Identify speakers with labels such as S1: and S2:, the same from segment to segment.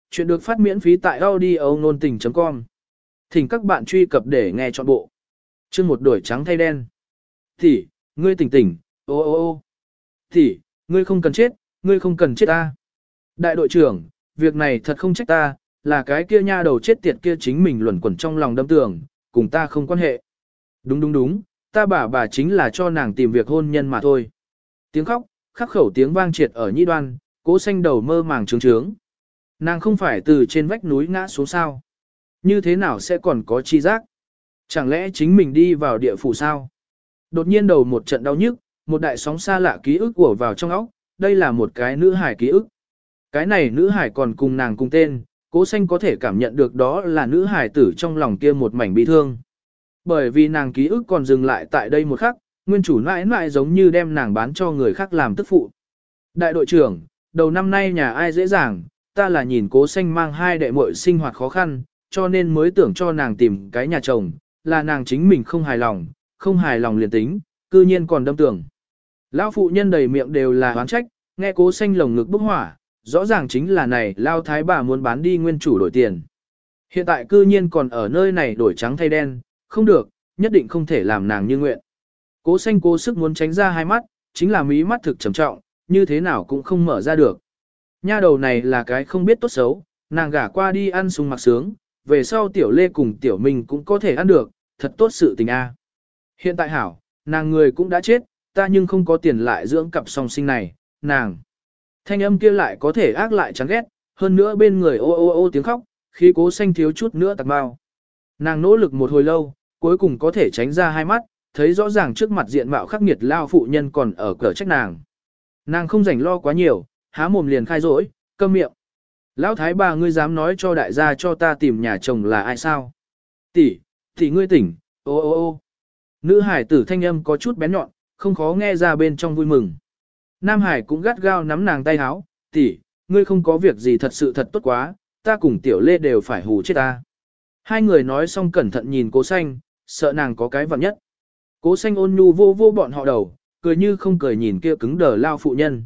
S1: Chuyện được phát miễn phí tại audio nôn tình.com. Thỉnh các bạn truy cập để nghe trọn bộ. Chương một đổi trắng thay đen. Thì, ngươi tỉnh tỉnh, ô ô ô. Thì, ngươi không cần chết, ngươi không cần chết ta. Đại đội trưởng, việc này thật không trách ta, là cái kia nha đầu chết tiệt kia chính mình luẩn quẩn trong lòng đâm tường, cùng ta không quan hệ. Đúng đúng đúng, ta bà chính là cho nàng tìm việc hôn nhân mà thôi. Tiếng khóc, khắc khẩu tiếng vang triệt ở nhĩ đoan, Cố Xanh đầu mơ màng trướng trướng. Nàng không phải từ trên vách núi ngã xuống sao? Như thế nào sẽ còn có chi giác? Chẳng lẽ chính mình đi vào địa phủ sao? Đột nhiên đầu một trận đau nhức, một đại sóng xa lạ ký ức ùa vào trong óc, đây là một cái nữ hải ký ức. Cái này nữ hải còn cùng nàng cùng tên, Cố Xanh có thể cảm nhận được đó là nữ hải tử trong lòng kia một mảnh bị thương. Bởi vì nàng ký ức còn dừng lại tại đây một khắc, nguyên chủ mãi mãi giống như đem nàng bán cho người khác làm tức phụ. Đại đội trưởng, đầu năm nay nhà ai dễ dàng, ta là nhìn Cố Xanh mang hai đệ muội sinh hoạt khó khăn, cho nên mới tưởng cho nàng tìm cái nhà chồng, là nàng chính mình không hài lòng liền tính, cư nhiên còn đâm tưởng. Lão phụ nhân đầy miệng đều là oán trách, nghe Cố Xanh lồng ngực bốc hỏa, rõ ràng chính là này lao thái bà muốn bán đi nguyên chủ đổi tiền. Hiện tại cư nhiên còn ở nơi này đổi trắng thay đen, không được, nhất định không thể làm nàng như nguyện. Cố Xanh cố sức muốn tránh ra hai mắt, chính là mí mắt thực trầm trọng, như thế nào cũng không mở ra được. Nha đầu này là cái không biết tốt xấu, nàng gả qua đi ăn sung mặc sướng, về sau tiểu lê cùng tiểu minh cũng có thể ăn được, thật tốt sự tình a. Hiện tại hảo, nàng người cũng đã chết, ta nhưng không có tiền lại dưỡng cặp song sinh này, nàng. Thanh âm kia lại có thể ác lại chán ghét, hơn nữa bên người ô ô ô tiếng khóc, khi Cố Xanh thiếu chút nữa tạc bao. Nàng nỗ lực một hồi lâu, cuối cùng có thể tránh ra hai mắt, thấy rõ ràng trước mặt diện mạo khắc nghiệt lao phụ nhân còn ở cửa trách nàng. Nàng không rảnh lo quá nhiều, há mồm liền khai rỗi, câm miệng. Lão thái bà ngươi dám nói cho đại gia cho ta tìm nhà chồng là ai sao? Tỷ ngươi tỉnh, ô ô ô. Nữ hải tử thanh âm có chút bén nhọn, không khó nghe ra bên trong vui mừng. Nam hải cũng gắt gao nắm nàng tay háo, tỷ, ngươi không có việc gì thật sự thật tốt quá, ta cùng tiểu lê đều phải hù chết ta. Hai người nói xong cẩn thận nhìn Cố Xanh, sợ nàng có cái vặn nhất. Cố Xanh ôn nhu vô vô bọn họ đầu, cười như không cười nhìn kia cứng đờ lao phụ nhân.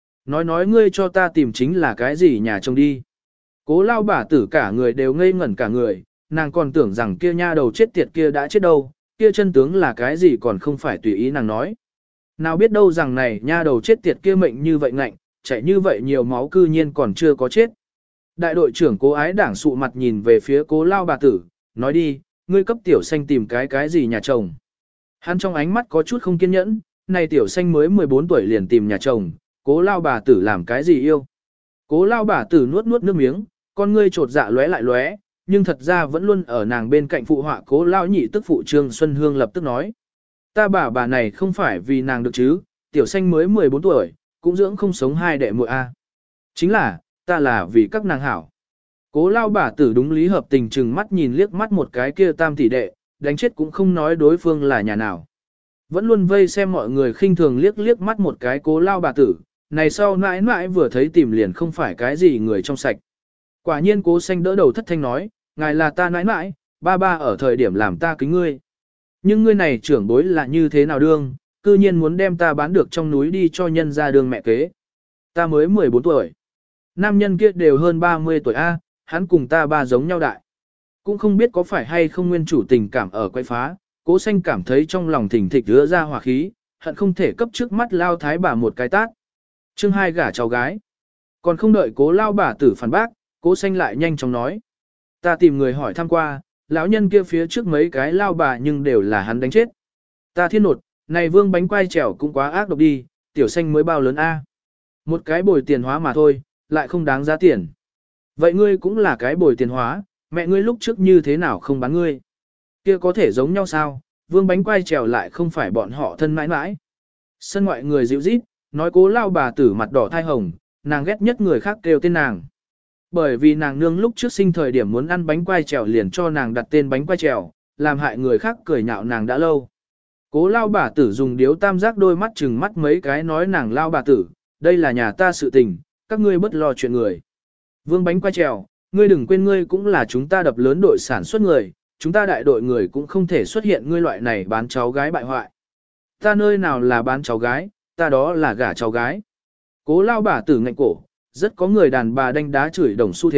S1: Nói ngươi cho ta tìm chính là cái gì nhà chồng đi. Cố lao bà tử cả người đều ngây ngẩn cả người, nàng còn tưởng rằng kia nha đầu chết tiệt kia đã chết đâu, kia chân tướng là cái gì còn không phải tùy ý nàng nói. Nào biết đâu rằng này nha đầu chết tiệt kia mệnh như vậy ngạnh, chảy như vậy nhiều máu cư nhiên còn chưa có chết. Đại đội trưởng Cố Ái Đảng sụ mặt nhìn về phía Cố lao bà tử, nói đi, ngươi cấp tiểu xanh tìm cái gì nhà chồng. Hắn trong ánh mắt có chút không kiên nhẫn, này tiểu xanh mới 14 tuổi liền tìm nhà chồng, Cố lao bà tử làm cái gì yêu. Cố lao bà tử nuốt nước miếng, con ngươi trột dạ lóe lại lóe, nhưng thật ra vẫn luôn ở nàng bên cạnh phụ họa Cố lao nhị tức phụ Trương Xuân Hương lập tức nói. Ta bà này không phải vì nàng được chứ, tiểu xanh mới 14 tuổi, cũng dưỡng không sống hai đệ muội a. Chính là, ta là vì các nàng hảo. Cố lao bà tử đúng lý hợp tình chừng mắt nhìn liếc mắt một cái kia tam tỷ đệ, đánh chết cũng không nói đối phương là nhà nào. Vẫn luôn vây xem mọi người khinh thường liếc mắt một cái Cố lao bà tử, này sau mãi mãi vừa thấy tìm liền không phải cái gì người trong sạch. Quả nhiên Cố Xanh đỡ đầu thất thanh nói, ngài là ta mãi mãi, ba ở thời điểm làm ta kính ngươi. Nhưng ngươi này trưởng bối là như thế nào đương, cư nhiên muốn đem ta bán được trong núi đi cho nhân ra đường mẹ kế. Ta mới 14 tuổi. Nam nhân kia đều hơn 30 tuổi A, hắn cùng ta ba giống nhau đại. Cũng không biết có phải hay không nguyên chủ tình cảm ở quay phá, Cố Xanh cảm thấy trong lòng thỉnh thịch rứa ra hỏa khí, hận không thể cấp trước mắt lao thái bà một cái tát. Chương 2 gả cháu gái. Còn không đợi Cố lao bà tử phản bác, Cố Xanh lại nhanh chóng nói. Ta tìm người hỏi thăm qua, lão nhân kia phía trước mấy cái lao bà nhưng đều là hắn đánh chết. Ta thiên nột, này vương bánh quai trèo cũng quá ác độc đi, tiểu xanh mới bao lớn A. Một cái bồi tiền hóa mà thôi, lại không đáng giá tiền. Vậy ngươi cũng là cái bồi tiền hóa, mẹ ngươi lúc trước như thế nào không bán ngươi? Kia có thể giống nhau sao, vương bánh quai trèo lại không phải bọn họ thân mãi mãi. Sân ngoại người dịu rít, nói Cố lao bà tử mặt đỏ thai hồng, nàng ghét nhất người khác kêu tên nàng. Bởi vì nàng nương lúc trước sinh thời điểm muốn ăn bánh quai trèo liền cho nàng đặt tên bánh quai trèo, làm hại người khác cười nhạo nàng đã lâu. Cố lao bà tử dùng điếu tam giác đôi mắt chừng mắt mấy cái nói nàng lao bà tử, đây là nhà ta sự tình, các ngươi bất lo chuyện người. Vương bánh quai trèo, ngươi đừng quên ngươi cũng là chúng ta đập lớn đội sản xuất người, chúng ta đại đội người cũng không thể xuất hiện ngươi loại này bán cháu gái bại hoại. Ta nơi nào là bán cháu gái, ta đó là gả cháu gái. Cố lao bà tử ngạnh cổ, rất có người đàn bà đánh đá chửi đồng xu thế,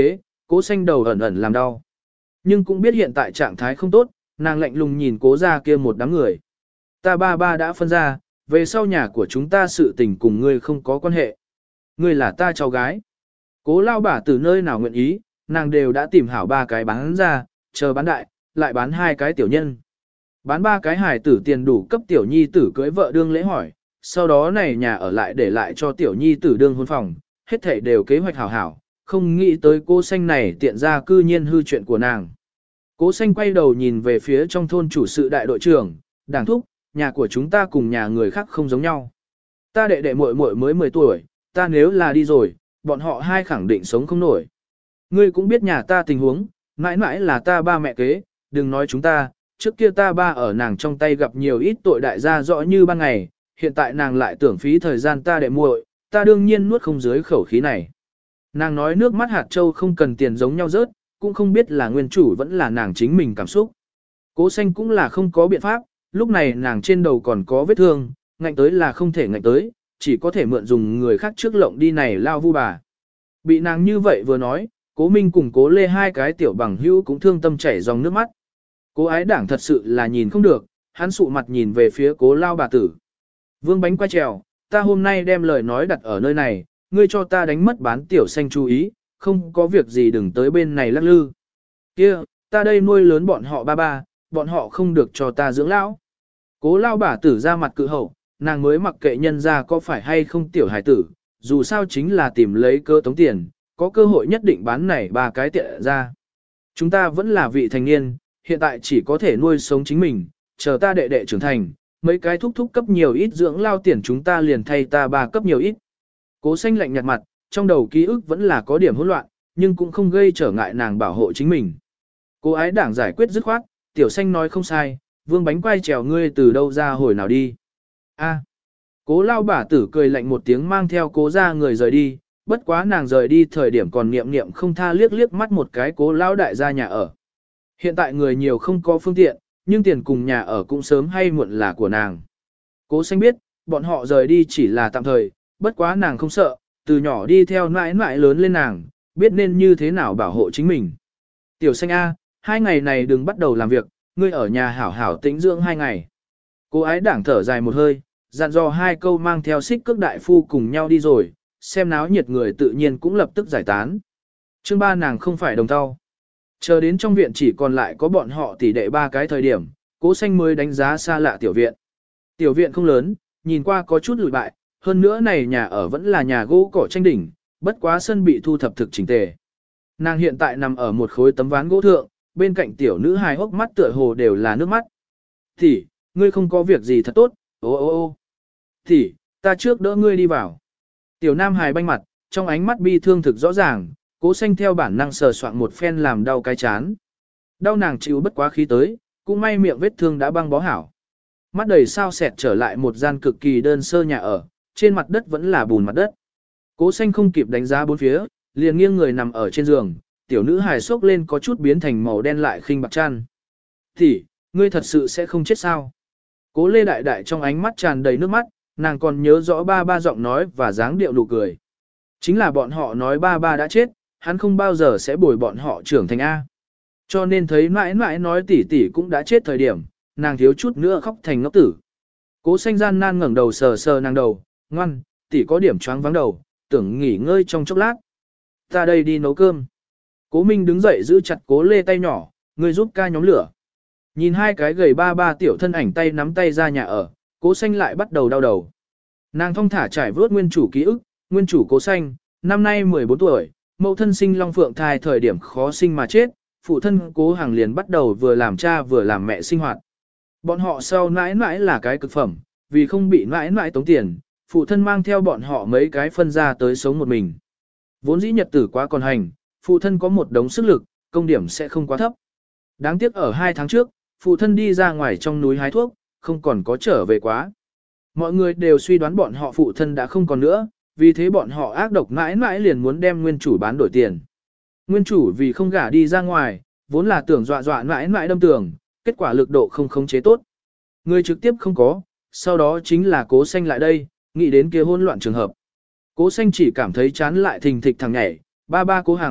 S1: Cố xanh đầu ẩn ẩn làm đau. Nhưng cũng biết hiện tại trạng thái không tốt, nàng lạnh lùng nhìn cố ra kia một đám người. Ta ba đã phân ra, về sau nhà của chúng ta sự tình cùng ngươi không có quan hệ. Ngươi là ta cháu gái. Cố lao bả từ nơi nào nguyện ý, nàng đều đã tìm hảo 3 cái bán ra, chờ bán đại, lại bán 2 cái tiểu nhân. Bán 3 cái hài tử tiền đủ cấp tiểu nhi tử cưới vợ đương lễ hỏi, sau đó này nhà ở lại để lại cho tiểu nhi tử đương hôn phòng, hết thảy đều kế hoạch hảo hảo, không nghĩ tới cô xanh này tiện ra cư nhiên hư chuyện của nàng. Cố xanh quay đầu nhìn về phía trong thôn chủ sự đại đội trưởng, đảng thúc, nhà của chúng ta cùng nhà người khác không giống nhau. Ta đệ đệ muội muội mới 10 tuổi, ta nếu là đi rồi, bọn họ hai khẳng định sống không nổi. Ngươi cũng biết nhà ta tình huống, mãi mãi là ta ba mẹ kế, đừng nói chúng ta, trước kia ta ba ở nàng trong tay gặp nhiều ít tội đại gia rõ như ban ngày, hiện tại nàng lại tưởng phí thời gian ta đệ muội, ta đương nhiên nuốt không dưới khẩu khí này. Nàng nói nước mắt hạt châu không cần tiền giống nhau rớt, cũng không biết là nguyên chủ vẫn là nàng chính mình cảm xúc. Cố xanh cũng là không có biện pháp, lúc này nàng trên đầu còn có vết thương, ngạnh tới là không thể ngạnh tới, chỉ có thể mượn dùng người khác trước lộng đi này lao vu bà. Bị nàng như vậy vừa nói, Cố Minh cùng Cố Lê hai cái tiểu bằng hữu cũng thương tâm chảy dòng nước mắt. Cố ái đảng thật sự là nhìn không được, hắn sụ mặt nhìn về phía Cố lao bà tử. Vương bánh quay trèo, ta hôm nay đem lời nói đặt ở nơi này, ngươi cho ta đánh mất bán tiểu xanh chú ý, không có việc gì đừng tới bên này lắc lư. Kia, ta đây nuôi lớn bọn họ ba, bọn họ không được cho ta dưỡng lão. Cố lao bà tử ra mặt cự hậu, nàng mới mặc kệ nhân ra có phải hay không tiểu hải tử, dù sao chính là tìm lấy cơ tống tiền, có cơ hội nhất định bán này 3 cái tiện ra. Chúng ta vẫn là vị thành niên, hiện tại chỉ có thể nuôi sống chính mình, chờ ta đệ đệ trưởng thành, mấy cái thúc thúc cấp nhiều ít dưỡng lao tiền chúng ta liền thay ta 3 cấp nhiều ít. Cố xanh lạnh nhạt mặt, trong đầu ký ức vẫn là có điểm hỗn loạn, nhưng cũng không gây trở ngại nàng bảo hộ chính mình. Cố ái đảng giải quyết dứt khoát, tiểu xanh nói không sai, vương bánh quay trèo ngươi từ đâu ra hồi nào đi. A. Cố lao bả tử cười lạnh một tiếng mang theo cố ra người rời đi, bất quá nàng rời đi thời điểm còn niệm niệm không tha liếc liếc mắt một cái cố lao đại gia nhà ở. Hiện tại người nhiều không có phương tiện, nhưng tiền cùng nhà ở cũng sớm hay muộn là của nàng. Cố xanh biết, bọn họ rời đi chỉ là tạm thời, bất quá nàng không sợ, từ nhỏ đi theo mãi mãi lớn lên nàng, biết nên như thế nào bảo hộ chính mình. Tiểu xanh A, 2 ngày này đừng bắt đầu làm việc, ngươi ở nhà hảo hảo tĩnh dưỡng 2 ngày. Cô ái đảng thở dài một hơi, dặn dò 2 câu mang theo xích cước đại phu cùng nhau đi rồi, xem náo nhiệt người tự nhiên cũng lập tức giải tán. Chương 3 nàng không phải đồng thau. Chờ đến trong viện chỉ còn lại có bọn họ tỷ đệ 3 cái thời điểm, Cố xanh mới đánh giá xa lạ tiểu viện. Tiểu viện không lớn, nhìn qua có chút lụi bại, hơn nữa này nhà ở vẫn là nhà gỗ cỏ tranh đỉnh, bất quá sân bị thu thập thực chỉnh tề. Nàng hiện tại nằm ở một khối tấm ván gỗ thượng, bên cạnh tiểu nữ hài hốc mắt tựa hồ đều là nước mắt. Thì, ngươi không có việc gì thật tốt, ô ô ô. Thì, ta trước đỡ ngươi đi vào. Tiểu nam hài banh mặt, trong ánh mắt bi thương thực rõ ràng, Cố xanh theo bản năng sờ soạn một phen làm đau cái chán. Đau nàng chịu bất quá khí tới, cũng may miệng vết thương đã băng bó hảo. Mắt đầy sao sẹt trở lại một gian cực kỳ đơn sơ nhà ở, trên mặt đất vẫn là bùn mặt đất. Cố xanh không kịp đánh giá bốn phía, liền nghiêng người nằm ở trên giường, tiểu nữ hài sốc lên có chút biến thành màu đen lại khinh bạc chăn. Thì, ngươi thật sự sẽ không chết sao? Cố Lê đại đại trong ánh mắt tràn đầy nước mắt, nàng còn nhớ rõ ba giọng nói và dáng điệu nụ cười. Chính là bọn họ nói ba đã chết, hắn không bao giờ sẽ bồi bọn họ trưởng thành A. Cho nên thấy mãi mãi nói tỷ tỷ cũng đã chết thời điểm, nàng thiếu chút nữa khóc thành ngốc tử. Cố xanh gian nan ngẩng đầu sờ sờ nàng đầu, ngoan, tỷ có điểm choáng vắng đầu, tưởng nghỉ ngơi trong chốc lát. Ta đây đi nấu cơm. Cố Minh đứng dậy giữ chặt Cố Lê tay nhỏ, ngươi giúp ca nhóm lửa. Nhìn 2 cái gầy ba tiểu thân ảnh tay nắm tay ra nhà ở, Cố xanh lại bắt đầu đau đầu. Nàng thong thả trải vớt nguyên chủ ký ức, nguyên chủ Cố xanh, năm nay 14 tuổi, mẫu thân sinh long phượng thai thời điểm khó sinh mà chết, phụ thân Cố Hàng liền bắt đầu vừa làm cha vừa làm mẹ sinh hoạt. Bọn họ sau mãi mãi là cái cực phẩm, vì không bị mãi mãi tống tiền, phụ thân mang theo bọn họ mấy cái phân ra tới sống một mình. Vốn dĩ nhật tử quá còn hành, phụ thân có một đống sức lực, công điểm sẽ không quá thấp. Đáng tiếc ở 2 tháng trước, phụ thân đi ra ngoài trong núi hái thuốc, không còn có trở về quá. Mọi người đều suy đoán bọn họ phụ thân đã không còn nữa, vì thế bọn họ ác độc mãi mãi liền muốn đem nguyên chủ bán đổi tiền. Nguyên chủ vì không gả đi ra ngoài, vốn là tưởng dọa mãi mãi đâm tường, kết quả lực độ không khống chế tốt. Người trực tiếp không có, sau đó chính là Cố xanh lại đây, nghĩ đến kia hỗn loạn trường hợp. Cố xanh chỉ cảm thấy chán lại thình thịch thằng nhảy, ba Cố Hằng,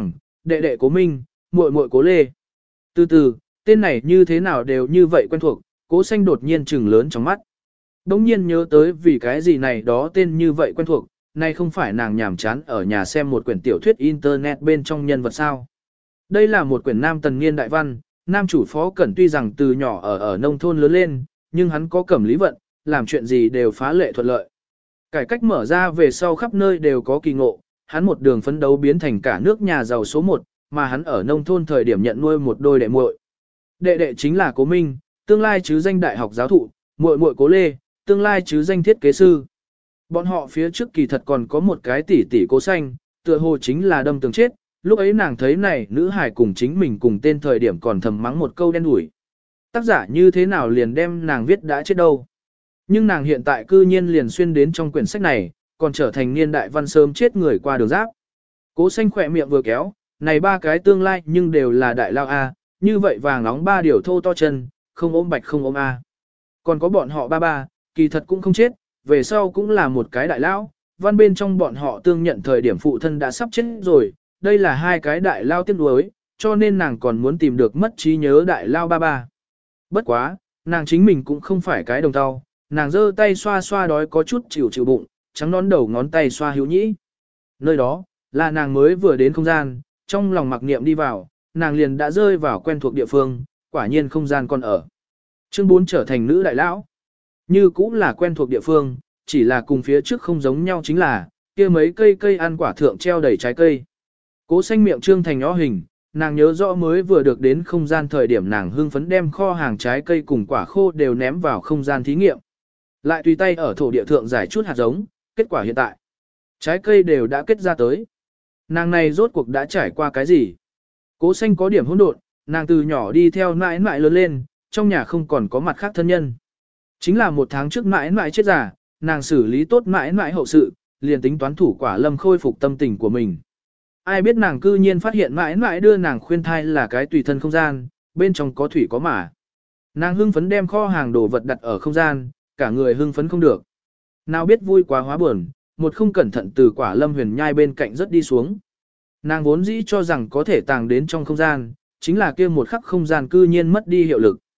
S1: đệ đệ Cố Minh, muội muội Cố Lê. Từ từ, tên này như thế nào đều như vậy quen thuộc, Cố Xanh đột nhiên trừng lớn trong mắt. Đống nhiên nhớ tới vì cái gì này đó tên như vậy quen thuộc, nay không phải nàng nhàm chán ở nhà xem một quyển tiểu thuyết internet bên trong nhân vật sao. Đây là một quyển nam tần niên đại văn, nam chủ Phó Cẩn tuy rằng từ nhỏ ở nông thôn lớn lên, nhưng hắn có cẩm lý vận, làm chuyện gì đều phá lệ thuận lợi. Cải cách mở ra về sau khắp nơi đều có kỳ ngộ, hắn một đường phấn đấu biến thành cả nước nhà giàu số 1, mà hắn ở nông thôn thời điểm nhận nuôi một đôi đệ muội. Đệ đệ chính là Cố Minh, tương lai chứ danh đại học giáo thụ, muội muội Cố Lê, tương lai chứ danh thiết kế sư. Bọn họ phía trước kỳ thật còn có một cái tỷ tỷ Cố Xanh, tựa hồ chính là đâm tường chết, lúc ấy nàng thấy này nữ hải cùng chính mình cùng tên thời điểm còn thầm mắng một câu đen đủi. Tác giả như thế nào liền đem nàng viết đã chết đâu. Nhưng nàng hiện tại cư nhiên liền xuyên đến trong quyển sách này, còn trở thành niên đại văn sớm chết người qua đường giáp. Cố Xanh khỏe miệng vừa kéo, này ba cái tương lai nhưng đều là đại lao A, như vậy vàng nóng ba điều thô to chân, không ôm bạch không ôm A. Còn có bọn họ ba, kỳ thật cũng không chết, về sau cũng là một cái đại lão, văn bên trong bọn họ tương nhận thời điểm phụ thân đã sắp chết rồi, đây là hai cái đại lao tiếc nuối, cho nên nàng còn muốn tìm được mất trí nhớ đại lao ba. Bất quá, nàng chính mình cũng không phải cái đồng tao, nàng giơ tay xoa xoa đói có chút chịu bụng, trắng nón đầu ngón tay xoa hữu nhĩ. Nơi đó, là nàng mới vừa đến không gian, trong lòng mặc niệm đi vào, nàng liền đã rơi vào quen thuộc địa phương, quả nhiên không gian còn ở. Chương 4 trở thành nữ đại lão. Như cũng là quen thuộc địa phương, chỉ là cùng phía trước không giống nhau chính là, kia mấy cây ăn quả thượng treo đầy trái cây. Cố Xanh miệng trương thành nhỏ hình, nàng nhớ rõ mới vừa được đến không gian thời điểm nàng hưng phấn đem kho hàng trái cây cùng quả khô đều ném vào không gian thí nghiệm. Lại tùy tay ở thổ địa thượng giải chút hạt giống, kết quả hiện tại. Trái cây đều đã kết ra tới. Nàng này rốt cuộc đã trải qua cái gì? Cố Xanh có điểm hỗn độn, nàng từ nhỏ đi theo mãi mãi lớn lên, trong nhà không còn có mặt khác thân nhân. Chính là một tháng trước mãi mãi chết già, nàng xử lý tốt mãi mãi hậu sự, liền tính toán thủ quả lâm khôi phục tâm tình của mình. Ai biết nàng cư nhiên phát hiện mãi mãi đưa nàng khuyên thai là cái tùy thân không gian, bên trong có thủy có mả. Nàng hưng phấn đem kho hàng đồ vật đặt ở không gian, cả người hưng phấn không được. Nào biết vui quá hóa buồn, một không cẩn thận từ quả lâm huyền nhai bên cạnh rất đi xuống. Nàng vốn dĩ cho rằng có thể tàng đến trong không gian, chính là kia một khắc không gian cư nhiên mất đi hiệu lực.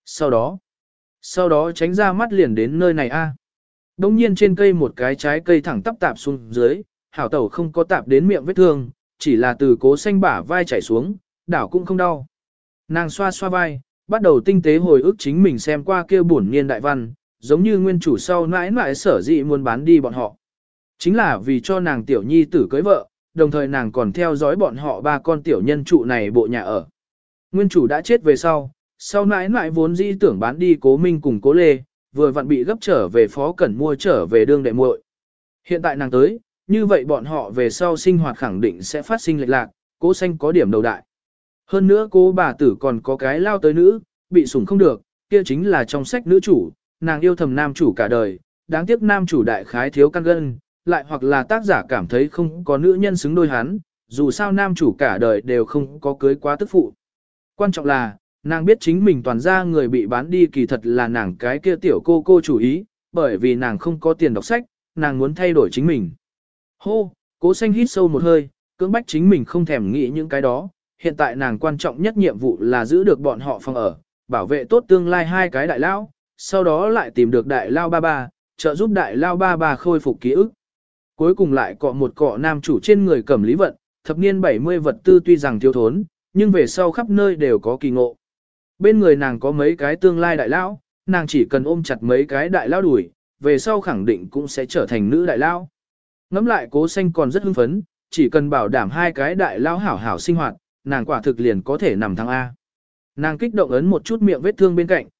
S1: Sau đó tránh ra mắt liền đến nơi này a. Đông nhiên trên cây một cái trái cây thẳng tắp tạp xuống dưới, hảo tẩu không có tạp đến miệng vết thương, chỉ là từ Cố Xanh bả vai chảy xuống, đảo cũng không đau. Nàng xoa xoa vai, bắt đầu tinh tế hồi ức chính mình xem qua kia bổn niên đại văn, giống như nguyên chủ sau mãi mãi sở dĩ muốn bán đi bọn họ. Chính là vì cho nàng tiểu nhi tử cưới vợ, đồng thời nàng còn theo dõi bọn họ ba con tiểu nhân trụ này bộ nhà ở. Nguyên chủ đã chết về sau mãi mãi vốn dĩ tưởng bán đi Cố Minh cùng Cố Lê, vừa vặn bị gấp trở về Phó Cẩn mua trở về đương đệ muội. Hiện tại nàng tới, như vậy bọn họ về sau sinh hoạt khẳng định sẽ phát sinh lệch lạc, Cố Xanh có điểm đầu đại. Hơn nữa cô bà tử còn có cái lao tới nữ, bị sủng không được, kia chính là trong sách nữ chủ, nàng yêu thầm nam chủ cả đời, đáng tiếc nam chủ đại khái thiếu căn gân, lại hoặc là tác giả cảm thấy không có nữ nhân xứng đôi hắn, dù sao nam chủ cả đời đều không có cưới quá tức phụ. Quan trọng là, nàng biết chính mình toàn ra người bị bán đi kỳ thật là nàng cái kia tiểu cô chủ ý, bởi vì nàng không có tiền đọc sách, nàng muốn thay đổi chính mình. Hô, Cố Xanh hít sâu một hơi, cưỡng bách chính mình không thèm nghĩ những cái đó, hiện tại nàng quan trọng nhất nhiệm vụ là giữ được bọn họ phòng ở, bảo vệ tốt tương lai hai cái đại lao, sau đó lại tìm được đại lao ba, trợ giúp đại lao ba khôi phục ký ức. Cuối cùng lại cọ một cọ nam chủ trên người cẩm lý vận, thập niên 70 vật tư tuy rằng thiếu thốn, nhưng về sau khắp nơi đều có kỳ ngộ. Bên người nàng có mấy cái tương lai đại lão, nàng chỉ cần ôm chặt mấy cái đại lão đuổi, về sau khẳng định cũng sẽ trở thành nữ đại lão. Ngắm lại Cố Xanh còn rất hưng phấn, chỉ cần bảo đảm hai cái đại lão hảo hảo sinh hoạt, nàng quả thực liền có thể nằm thăng A. Nàng kích động ấn một chút miệng vết thương bên cạnh,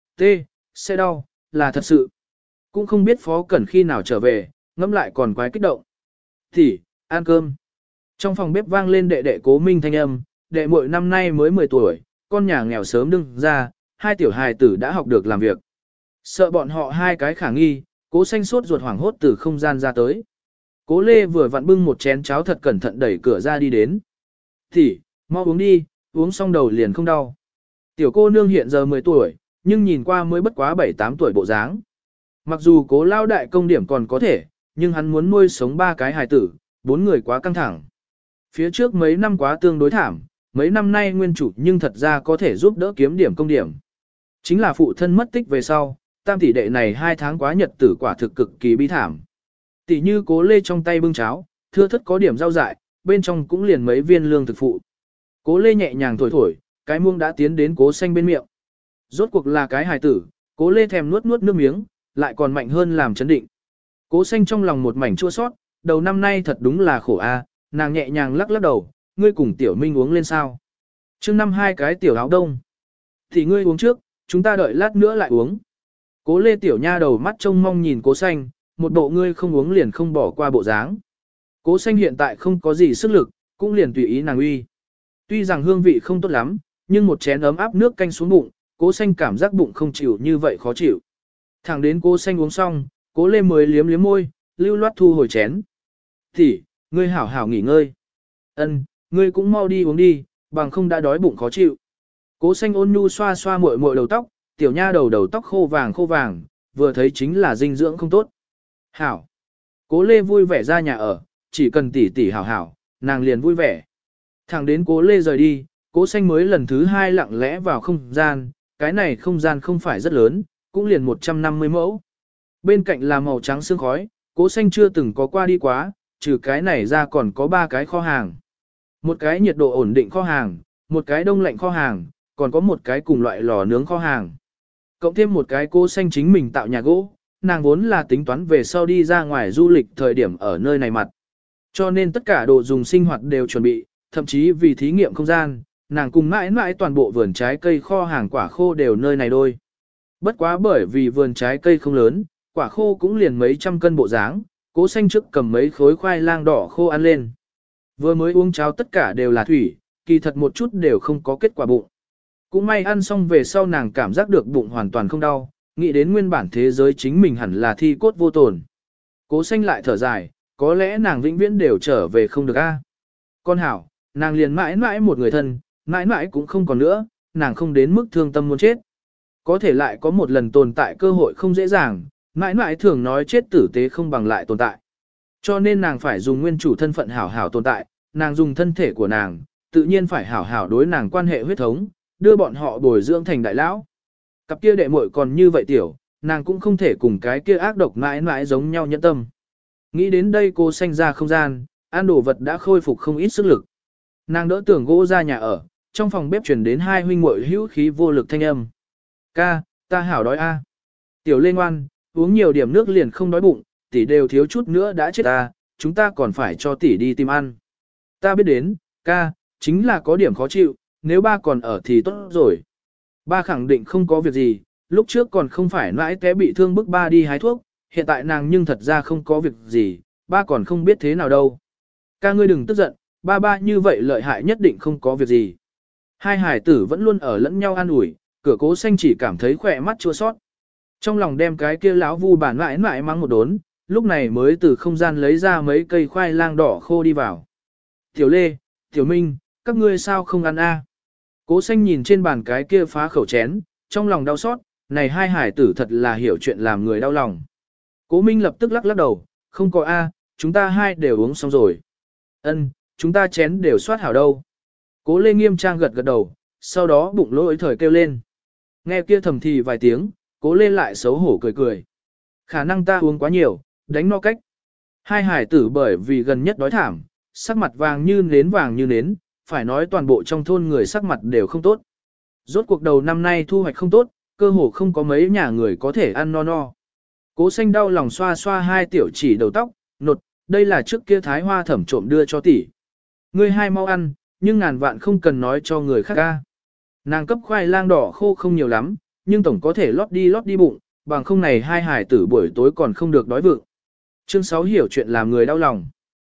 S1: sẽ đau, là thật sự. Cũng không biết Phó Cẩn khi nào trở về, ngắm lại còn quái kích động. Thì, ăn cơm. Trong phòng bếp vang lên đệ đệ Cố Minh thanh âm, đệ muội năm nay mới 10 tuổi, con nhà nghèo sớm đương ra, hai tiểu hài tử đã học được làm việc. Sợ bọn họ hai cái khả nghi, Cố Xanh sốt ruột hoảng hốt từ không gian ra tới. Cố Lê vừa vặn bưng một chén cháo thật cẩn thận đẩy cửa ra đi đến. Thì, mau uống đi, uống xong đầu liền không đau. Tiểu cô nương hiện giờ 10 tuổi, nhưng nhìn qua mới bất quá 7-8 tuổi bộ dáng. Mặc dù Cố lao đại công điểm còn có thể, nhưng hắn muốn nuôi sống ba cái hài tử, 4 người quá căng thẳng. Phía trước mấy năm quá tương đối thảm, mấy năm nay nguyên chủ nhưng thật ra có thể giúp đỡ kiếm điểm công điểm. Chính là phụ thân mất tích về sau, tam tỷ đệ này 2 tháng quá nhật tử quả thực cực kỳ bi thảm. Tỷ như Cố Lê trong tay bưng cháo, thưa thất có điểm rau dại, bên trong cũng liền mấy viên lương thực phụ. Cố Lê nhẹ nhàng thổi thổi, cái muông đã tiến đến Cố Xanh bên miệng. Rốt cuộc là cái hài tử, Cố Lê thèm nuốt nuốt nước miếng, lại còn mạnh hơn làm chấn định. Cố Xanh trong lòng một mảnh chua sót, đầu năm nay thật đúng là khổ a, nàng nhẹ nhàng lắc lắc đầu, ngươi cùng Tiểu Minh uống lên sao? Chương năm 2 cái tiểu áo đông. Thì ngươi uống trước, chúng ta đợi lát nữa lại uống. Cố Lê tiểu nha đầu mắt trông mong nhìn Cố Xanh, một bộ ngươi không uống liền không bỏ qua bộ dáng. Cố Xanh hiện tại không có gì sức lực, cũng liền tùy ý nàng uy. Tuy rằng hương vị không tốt lắm, nhưng một chén ấm áp nước canh xuống bụng, Cố Xanh cảm giác bụng không chịu như vậy khó chịu. Thẳng đến Cố Xanh uống xong, Cố Lê mới liếm liếm môi, lưu loát thu hồi chén. Thì, ngươi hảo hảo nghỉ ngơi. Ân, ngươi cũng mau đi uống đi, bằng không đã đói bụng khó chịu. Cố Xanh ôn nhu xoa xoa muội muội đầu tóc, tiểu nha đầu tóc khô vàng, vừa thấy chính là dinh dưỡng không tốt. Hảo. Cố Lê vui vẻ ra nhà ở, chỉ cần tỷ tỷ hảo hảo, nàng liền vui vẻ. Thẳng đến Cố Lê rời đi, Cố Xanh mới lần thứ 2 lặng lẽ vào không gian, cái này không gian không phải rất lớn, cũng liền 150 mẫu. Bên cạnh là màu trắng sương khói, Cố Xanh chưa từng có qua đi quá, trừ cái này ra còn có 3 cái kho hàng. Một cái nhiệt độ ổn định kho hàng, một cái đông lạnh kho hàng, còn có một cái cùng loại lò nướng kho hàng. Cộng thêm một cái Cố Xanh chính mình tạo nhà gỗ, nàng vốn là tính toán về sau đi ra ngoài du lịch thời điểm ở nơi này mặt. Cho nên tất cả đồ dùng sinh hoạt đều chuẩn bị, thậm chí vì thí nghiệm không gian, nàng cùng mãi mãi toàn bộ vườn trái cây kho hàng quả khô đều nơi này đôi. Bất quá bởi vì vườn trái cây không lớn, quả khô cũng liền mấy trăm cân bộ dáng, Cố Xanh trước cầm mấy khối khoai lang đỏ khô ăn lên. Vừa mới uống cháo tất cả đều là thủy, kỳ thật một chút đều không có kết quả bụng. Cũng may ăn xong về sau nàng cảm giác được bụng hoàn toàn không đau, nghĩ đến nguyên bản thế giới chính mình hẳn là thi cốt vô tồn. Cố Xanh lại thở dài, có lẽ nàng vĩnh viễn đều trở về không được a. Con hảo, nàng liền mãi mãi một người thân, mãi mãi cũng không còn nữa, nàng không đến mức thương tâm muốn chết. Có thể lại có một lần tồn tại cơ hội không dễ dàng, mãi mãi thường nói chết tử tế không bằng lại tồn tại. Cho nên nàng phải dùng nguyên chủ thân phận hảo hảo tồn tại, nàng dùng thân thể của nàng, tự nhiên phải hảo hảo đối nàng quan hệ huyết thống, đưa bọn họ bồi dưỡng thành đại lão. Cặp kia đệ muội còn như vậy tiểu, nàng cũng không thể cùng cái kia ác độc mãi mãi giống nhau nhẫn tâm. Nghĩ đến đây Cố Xanh ra không gian, ăn đồ vật đã khôi phục không ít sức lực. Nàng đỡ tường gỗ ra nhà ở, trong phòng bếp truyền đến 2 huynh muội hữu khí vô lực thanh âm. Ca, ta hảo đói a. Tiểu Lê ngoan, uống nhiều điểm nước liền không đói bụng, tỷ đều thiếu chút nữa đã chết ta, chúng ta còn phải cho tỷ đi tìm ăn. Ta biết đến, ca, chính là có điểm khó chịu, nếu ba còn ở thì tốt rồi. Ba khẳng định không có việc gì, lúc trước còn không phải mãi té bị thương bức ba đi hái thuốc, hiện tại nàng nhưng thật ra không có việc gì, ba còn không biết thế nào đâu. Ca ngươi đừng tức giận, ba như vậy lợi hại nhất định không có việc gì. Hai hải tử vẫn luôn ở lẫn nhau an ủi, cửa Cố Xanh chỉ cảm thấy khỏe mắt chua sót. Trong lòng đem cái kia lão vu bản mãi mãi mắng một đốn, lúc này mới từ không gian lấy ra mấy cây khoai lang đỏ khô đi vào. Tiểu Lê, Tiểu Minh, các ngươi sao không ăn a? Cố Xanh nhìn trên bàn cái kia phá khẩu chén, trong lòng đau xót, này hai hải tử thật là hiểu chuyện làm người đau lòng. Cố Minh lập tức lắc lắc đầu, không có a, chúng ta hai đều uống xong rồi. Ân, chúng ta chén đều soát hảo đâu. Cố Lê nghiêm trang gật gật đầu, sau đó bụng lỗi thời kêu lên. Nghe kia thầm thì vài tiếng, Cố Lê lại xấu hổ cười cười. Khả năng ta uống quá nhiều, đánh no cách. Hai hải tử bởi vì gần nhất đói thảm, sắc mặt vàng như nến, phải nói toàn bộ trong thôn người sắc mặt đều không tốt. Rốt cuộc đầu năm nay thu hoạch không tốt, cơ hồ không có mấy nhà người có thể ăn no no. Cố Xanh đau lòng xoa xoa hai tiểu chỉ đầu tóc, nột, đây là trước kia Thái Hoa Thẩm trộm đưa cho tỷ. Ngươi hai mau ăn, nhưng ngàn vạn không cần nói cho người khác ca. Nàng cấp khoai lang đỏ khô không nhiều lắm, nhưng tổng có thể lót đi bụng, bằng không này hai hải tử buổi tối còn không được đói vượng. Chương 6 hiểu chuyện làm người đau lòng.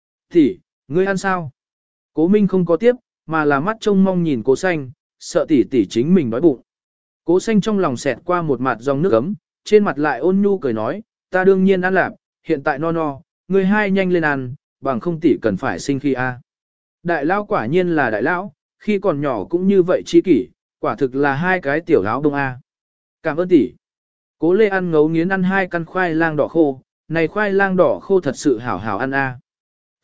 S1: Tỷ, ngươi ăn sao? Cố Minh không có tiếp, mà là mắt trông mong nhìn Cố Xanh, sợ tỷ tỷ chính mình đói bụng. Cố Xanh trong lòng xẹt qua một mặt dòng nước ấm, trên mặt lại ôn nhu cười nói, ta đương nhiên ăn lạp, hiện tại no, ngươi hai nhanh lên ăn, bằng không tỷ cần phải sinh khi a. Đại lão quả nhiên là đại lão, khi còn nhỏ cũng như vậy chi kỷ, quả thực là hai cái tiểu áo đông a. Cảm ơn tỷ. Cố Lê ăn ngấu nghiến ăn 2 căn khoai lang đỏ khô, này khoai lang đỏ khô thật sự hảo hảo ăn a.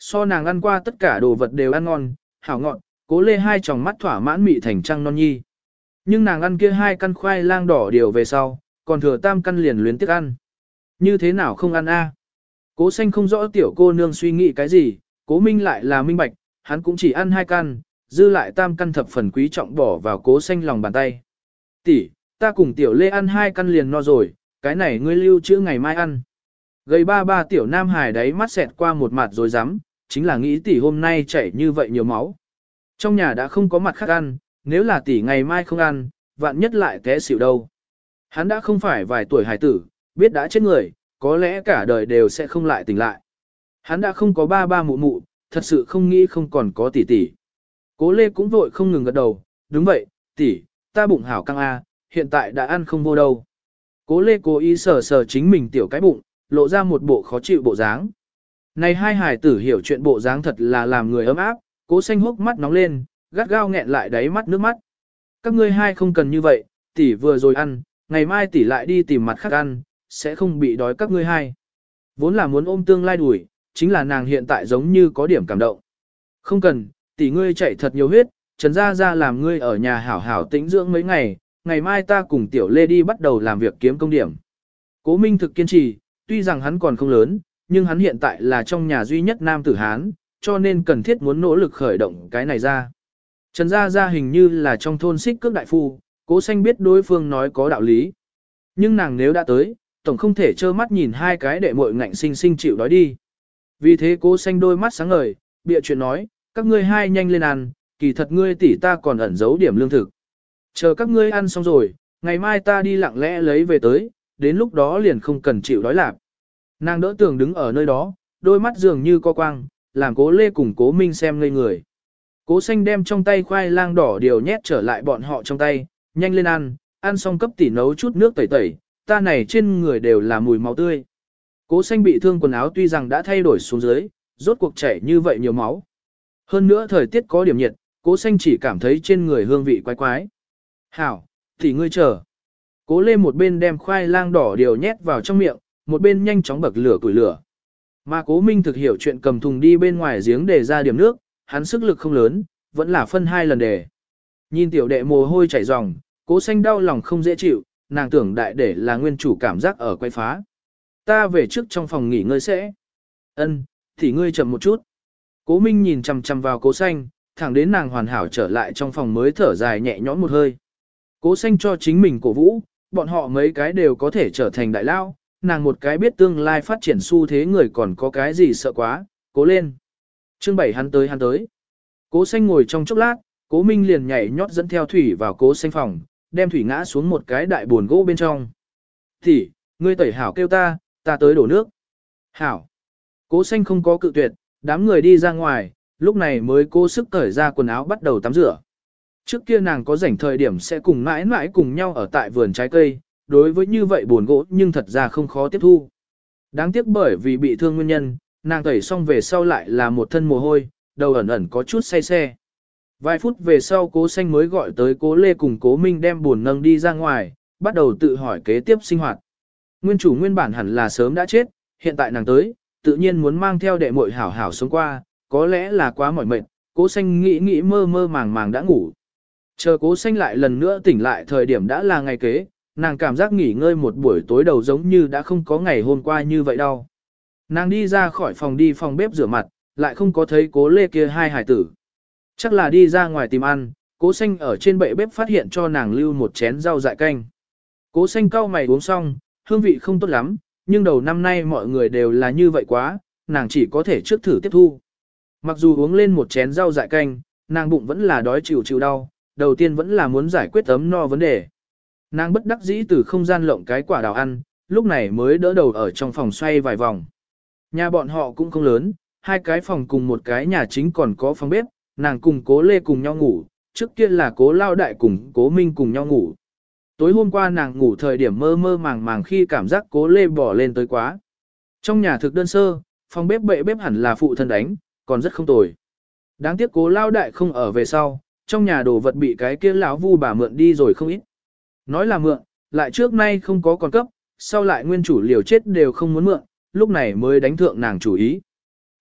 S1: So nàng ăn qua tất cả đồ vật đều ăn ngon, hảo ngọt, Cố Lê hai tròng mắt thỏa mãn mị thành trăng non nhi. Nhưng nàng ăn kia 2 căn khoai lang đỏ điều về sau, còn thừa 3 căn liền luyến tiếc ăn. Như thế nào không ăn a? Cố Xanh không rõ tiểu cô nương suy nghĩ cái gì, Cố Minh lại là minh bạch, hắn cũng chỉ ăn 2 căn, dư lại 3 căn thập phần quý trọng bỏ vào Cố Xanh lòng bàn tay. Tỷ, ta cùng tiểu Lê ăn 2 căn liền no rồi, cái này ngươi lưu trữ ngày mai ăn. Gầy ba tiểu nam hài đấy mắt xẹt qua một mặt rồi dám, chính là nghĩ tỷ hôm nay chảy như vậy nhiều máu. Trong nhà đã không có mặt khác ăn, nếu là tỷ ngày mai không ăn, vạn nhất lại té xỉu đâu. Hắn đã không phải vài tuổi hài tử, biết đã chết người, có lẽ cả đời đều sẽ không lại tỉnh lại. Hắn đã không có ba mụ mụ, thật sự không nghĩ không còn có tỷ tỷ. Cố Lê cũng vội không ngừng gật đầu, đúng vậy, tỷ, ta bụng hảo căng a, hiện tại đã ăn không vô đâu. Cố Lê cố ý sờ sờ chính mình tiểu cái bụng, lộ ra một bộ khó chịu bộ dáng. Này hai hài tử hiểu chuyện bộ dáng thật là làm người ấm áp, Cố Xanh hốc mắt nóng lên, gắt gao nghẹn lại đáy mắt nước mắt. Các ngươi hai không cần như vậy, tỷ vừa rồi ăn, ngày mai tỷ lại đi tìm mặt khác ăn, sẽ không bị đói các ngươi hai. Vốn là muốn ôm tương lai đuổi, chính là nàng hiện tại giống như có điểm cảm động. Không cần, tỷ ngươi chạy thật nhiều huyết, Trần Gia Gia làm ngươi ở nhà hảo hảo tĩnh dưỡng mấy ngày, ngày mai ta cùng tiểu Lê đi bắt đầu làm việc kiếm công điểm. Cố Minh thực kiên trì, tuy rằng hắn còn không lớn, nhưng hắn hiện tại là trong nhà duy nhất nam tử Hán, cho nên cần thiết muốn nỗ lực khởi động cái này ra. Trần Gia Gia hình như là trong thôn Xích Cước đại phu, Cố Xanh biết đối phương nói có đạo lý. Nhưng nàng nếu đã tới, tổng không thể trơ mắt nhìn hai cái đệ muội ngạnh sinh sinh chịu đói đi. Vì thế Cố Xanh đôi mắt sáng ngời, bịa chuyện nói, các ngươi hai nhanh lên ăn, kỳ thật ngươi tỷ ta còn ẩn giấu điểm lương thực. Chờ các ngươi ăn xong rồi, ngày mai ta đi lặng lẽ lấy về tới, đến lúc đó liền không cần chịu đói lạp. Nàng đỡ tường đứng ở nơi đó, đôi mắt dường như co quang, làm Cố Lê cùng Cố Minh xem ngây người. Cố Xanh đem trong tay khoai lang đỏ điều nhét trở lại bọn họ trong tay, nhanh lên ăn xong cấp tỷ nấu chút nước tẩy tẩy, ta này trên người đều là mùi máu tươi. Cố Xanh bị thương quần áo tuy rằng đã thay đổi xuống dưới, rốt cuộc chảy như vậy nhiều máu. Hơn nữa thời tiết có điểm nhiệt, Cố Xanh chỉ cảm thấy trên người hương vị quái quái. Hảo, thì ngươi chờ. Cố Lê một bên đem khoai lang đỏ điều nhét vào trong miệng, một bên nhanh chóng bậc lửa củi lửa. Mà Cố Minh thực hiểu chuyện cầm thùng đi bên ngoài giếng để ra điểm nước, hắn sức lực không lớn, vẫn là phân 2 lần để. Nhìn tiểu đệ mồ hôi chảy ròng, Cố Xanh đau lòng không dễ chịu, nàng tưởng đại để là nguyên chủ cảm giác ở quay phá. Ta về trước trong phòng nghỉ ngơi sẽ. Ân, thì ngươi chậm một chút. Cố Minh nhìn chằm chằm vào Cố Xanh, thẳng đến nàng hoàn hảo trở lại trong phòng mới thở dài nhẹ nhõm một hơi. Cố Xanh cho chính mình cổ vũ, bọn họ mấy cái đều có thể trở thành đại lao, nàng một cái biết tương lai phát triển xu thế người còn có cái gì sợ quá, cố lên. Chương 7 hắn tới. Cố Xanh ngồi trong chốc lát, Cố Minh liền nhảy nhót dẫn theo Thủy vào Cố Xanh phòng, đem Thủy ngã xuống một cái đại buồn gỗ bên trong. Thì, ngươi tẩy hảo kêu ta tới đổ nước. Hảo. Cố Xanh không có cự tuyệt, đám người đi ra ngoài, lúc này mới cố sức cởi ra quần áo bắt đầu tắm rửa. Trước kia nàng có rảnh thời điểm sẽ cùng mãi mãi cùng nhau ở tại vườn trái cây, đối với như vậy buồn gỗ nhưng thật ra không khó tiếp thu. Đáng tiếc bởi vì bị thương nguyên nhân, nàng tẩy xong về sau lại là một thân mồ hôi, đầu ẩn ẩn có chút say xe. Vài phút về sau Cố Xanh mới gọi tới Cố Lê cùng Cố Minh đem buồn nâng đi ra ngoài, bắt đầu tự hỏi kế tiếp sinh hoạt. Nguyên chủ nguyên bản hẳn là sớm đã chết, hiện tại nàng tới, tự nhiên muốn mang theo đệ muội hảo hảo sống qua, có lẽ là quá mỏi mệt, Cố Xanh nghĩ mơ màng đã ngủ. Chờ Cố Xanh lại lần nữa tỉnh lại thời điểm đã là ngày kế, nàng cảm giác nghỉ ngơi một buổi tối đầu giống như đã không có ngày hôm qua như vậy đâu. Nàng đi ra khỏi phòng đi phòng bếp rửa mặt, lại không có thấy Cố Lê kia hai hải tử. Chắc là đi ra ngoài tìm ăn, Cố Xanh ở trên bệ bếp phát hiện cho nàng lưu một chén rau dại canh. Cố Xanh cau mày uống xong, hương vị không tốt lắm, nhưng đầu năm nay mọi người đều là như vậy quá, nàng chỉ có thể trước thử tiếp thu. Mặc dù uống lên một chén rau dại canh, nàng bụng vẫn là đói chịu đau, đầu tiên vẫn là muốn giải quyết ấm no vấn đề. Nàng bất đắc dĩ từ không gian lộng cái quả đào ăn, lúc này mới đỡ đầu ở trong phòng xoay vài vòng. Nhà bọn họ cũng không lớn, 2 cái phòng cùng một cái nhà chính còn có phòng bếp, nàng cùng Cố Lê cùng nhau ngủ, trước kia là Cố Lao Đại cùng Cố Minh cùng nhau ngủ. Tối hôm qua nàng ngủ thời điểm mơ màng khi cảm giác Cố Lê bỏ lên tới quá. Trong nhà thực đơn sơ, phòng bếp bệ bếp hẳn là phụ thân đánh, còn rất không tồi. Đáng tiếc Cố Lao Đại không ở về sau, trong nhà đồ vật bị cái kia lão vu bà mượn đi rồi không ít. Nói là mượn, lại trước nay không có còn cấp, sau lại nguyên chủ liều chết đều không muốn mượn, lúc này mới đánh thượng nàng chủ ý.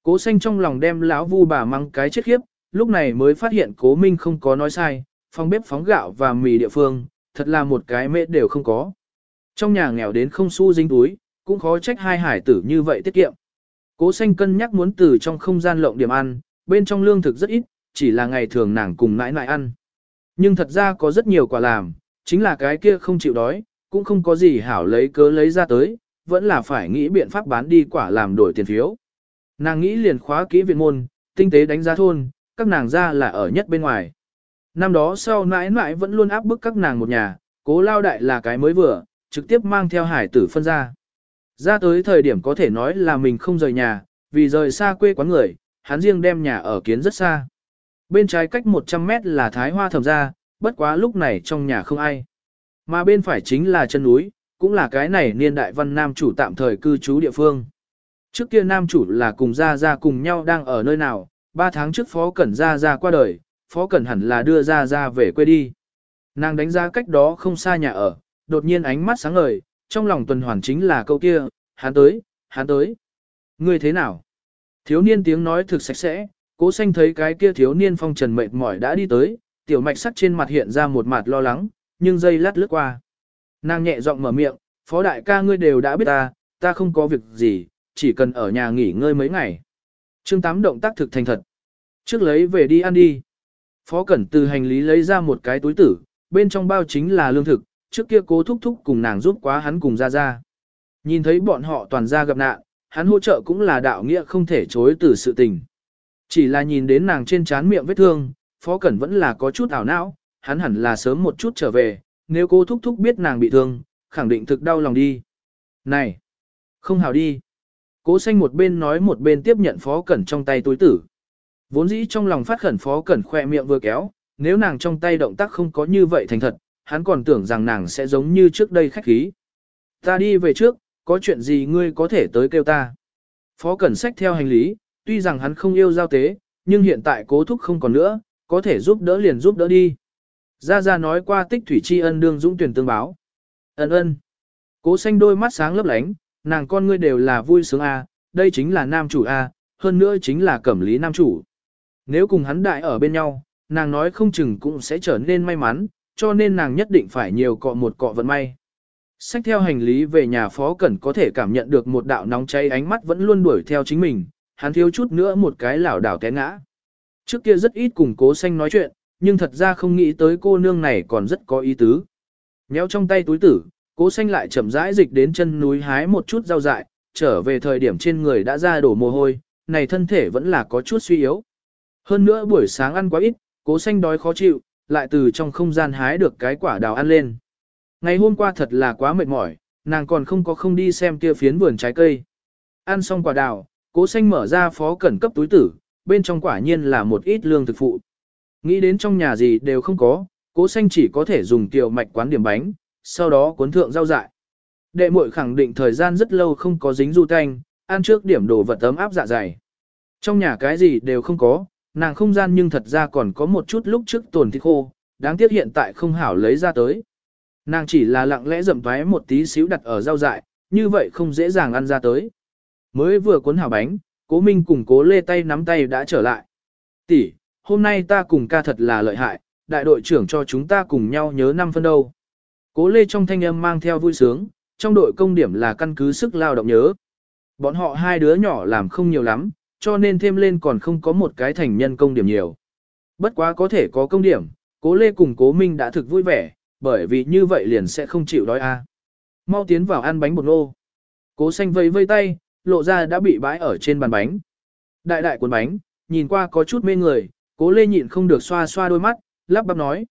S1: Cố Xanh trong lòng đem lão Vu bà mắng cái chết khiếp, lúc này mới phát hiện Cố Minh không có nói sai, phòng bếp phóng gạo và mì địa phương, thật là một cái mễ đều không có. Trong nhà nghèo đến không xu dính túi, cũng khó trách hai hải tử như vậy tiết kiệm. Cố Xanh cân nhắc muốn từ trong không gian lộng điểm ăn, bên trong lương thực rất ít, chỉ là ngày thường nàng cùng nãi nãi ăn. Nhưng thật ra có rất nhiều quả làm, chính là cái kia không chịu đói, cũng không có gì hảo lấy cớ lấy ra tới, vẫn là phải nghĩ biện pháp bán đi quả làm đổi tiền phiếu. Nàng nghĩ liền khóa kỹ viện môn, tinh tế đánh giá thôn, các nàng ra là ở nhất bên ngoài. Năm đó sau nãi nãi vẫn luôn áp bức các nàng một nhà, Cố lao đại là cái mới vừa, trực tiếp mang theo hải tử phân ra. Ra tới thời điểm có thể nói là mình không rời nhà, vì rời xa quê quán người, hắn riêng đem nhà ở kiến rất xa. Bên trái cách 100 mét là Thái Hoa Thẩm gia, bất quá lúc này trong nhà không ai. Mà bên phải chính là chân núi, cũng là cái này niên đại văn nam chủ tạm thời cư trú địa phương. Trước kia nam chủ là cùng Gia Gia cùng nhau đang ở nơi nào, 3 tháng trước Phó Cẩn Gia Gia qua đời, Phó Cẩn hẳn là đưa Gia Gia về quê đi. Nàng đánh giá cách đó không xa nhà ở, đột nhiên ánh mắt sáng ngời, trong lòng tuần hoàn chính là câu kia, hắn tới, hắn tới. Ngươi thế nào? Thiếu niên tiếng nói thực sạch sẽ, Cố Xanh thấy cái kia thiếu niên phong trần mệt mỏi đã đi tới, tiểu mạch sắc trên mặt hiện ra một mặt lo lắng, nhưng giây lát lướt qua. Nàng nhẹ giọng mở miệng, Phó đại ca ngươi đều đã biết ta không có việc gì, chỉ cần ở nhà nghỉ ngơi mấy ngày. Chương 8 động tác thực thành thật. Trước lấy về đi ăn đi. Phó Cẩn từ hành lý lấy ra một cái túi tử, bên trong bao chính là lương thực, trước kia Cố thúc thúc cùng nàng giúp quá hắn cùng ra. Nhìn thấy bọn họ toàn ra gặp nạn, hắn hỗ trợ cũng là đạo nghĩa không thể chối từ sự tình. Chỉ là nhìn đến nàng trên trán miệng vết thương, Phó Cẩn vẫn là có chút ảo não, hắn hẳn là sớm một chút trở về, nếu Cố thúc thúc biết nàng bị thương, khẳng định thực đau lòng đi. Này, không hảo đi. Cố Xanh một bên nói một bên tiếp nhận Phó Cẩn trong tay túi tử. Vốn dĩ trong lòng phát khẩn Phó Cẩn khỏe miệng vừa kéo, nếu nàng trong tay động tác không có như vậy thành thật, hắn còn tưởng rằng nàng sẽ giống như trước đây khách khí. Ta đi về trước, có chuyện gì ngươi có thể tới kêu ta. Phó Cẩn xách theo hành lý, tuy rằng hắn không yêu giao tế, nhưng hiện tại Cố thúc không còn nữa, có thể giúp đỡ liền giúp đỡ đi. Gia Gia nói qua tích thủy tri ân đương dũng tuyển tương báo. Ân ân. Cố Xanh đôi mắt sáng lấp lánh, nàng con ngươi đều là vui sướng a, đây chính là nam chủ a, hơn nữa chính là cẩm lý nam chủ. Nếu cùng hắn đại ở bên nhau, nàng nói không chừng cũng sẽ trở nên may mắn, cho nên nàng nhất định phải nhiều cọ một cọ vận may. Xách theo hành lý về nhà Phó Cẩn có thể cảm nhận được một đạo nóng cháy ánh mắt vẫn luôn đuổi theo chính mình, hắn thiếu chút nữa một cái lảo đảo té ngã. Trước kia rất ít cùng Cố Xanh nói chuyện, nhưng thật ra không nghĩ tới cô nương này còn rất có ý tứ. Nhéo trong tay túi tử, Cố Xanh lại chậm rãi dịch đến chân núi hái một chút rau dại, trở về thời điểm trên người đã ra đổ mồ hôi, này thân thể vẫn là có chút suy yếu. Hơn nữa buổi sáng ăn quá ít, Cố Xanh đói khó chịu, lại từ trong không gian hái được cái quả đào ăn lên. Ngày hôm qua thật là quá mệt mỏi, nàng còn không đi xem kia phiến vườn trái cây. Ăn xong quả đào, Cố Xanh mở ra Phó Cẩn cấp túi tử, bên trong quả nhiên là một ít lương thực phụ. Nghĩ đến trong nhà gì đều không có, Cố Xanh chỉ có thể dùng tiểu mạch quán điểm bánh, sau đó cuốn thượng rau dại. Đệ muội khẳng định thời gian rất lâu không có dính du canh, ăn trước điểm đồ vật ấm áp dạ dày. Trong nhà cái gì đều không có, nàng không gian nhưng thật ra còn có một chút lúc trước tồn thịt khô, đáng tiếc hiện tại không hảo lấy ra tới. Nàng chỉ là lặng lẽ dậm thoái một tí xíu đặt ở rau dại, như vậy không dễ dàng ăn ra tới. Mới vừa cuốn hảo bánh, Cố Minh cùng Cố Lê tay nắm tay đã trở lại. Tỷ, hôm nay ta cùng ca thật là lợi hại, đại đội trưởng cho chúng ta cùng nhau nhớ 5 phân đâu. Cố Lê trong thanh âm mang theo vui sướng, trong đội công điểm là căn cứ sức lao động nhớ. Bọn họ hai đứa nhỏ làm không nhiều lắm, cho nên thêm lên còn không có một cái thành nhân công điểm nhiều. Bất quá có thể có công điểm, Cố Lê cùng Cố Minh đã thực vui vẻ, bởi vì như vậy liền sẽ không chịu đói a. Mau tiến vào ăn bánh bột ngô. Cố Xanh vây vây tay, lộ ra đã bị bãi ở trên bàn bánh. Đại đại cuốn bánh, nhìn qua có chút mê người, Cố Lê nhịn không được xoa xoa đôi mắt, lắp bắp nói.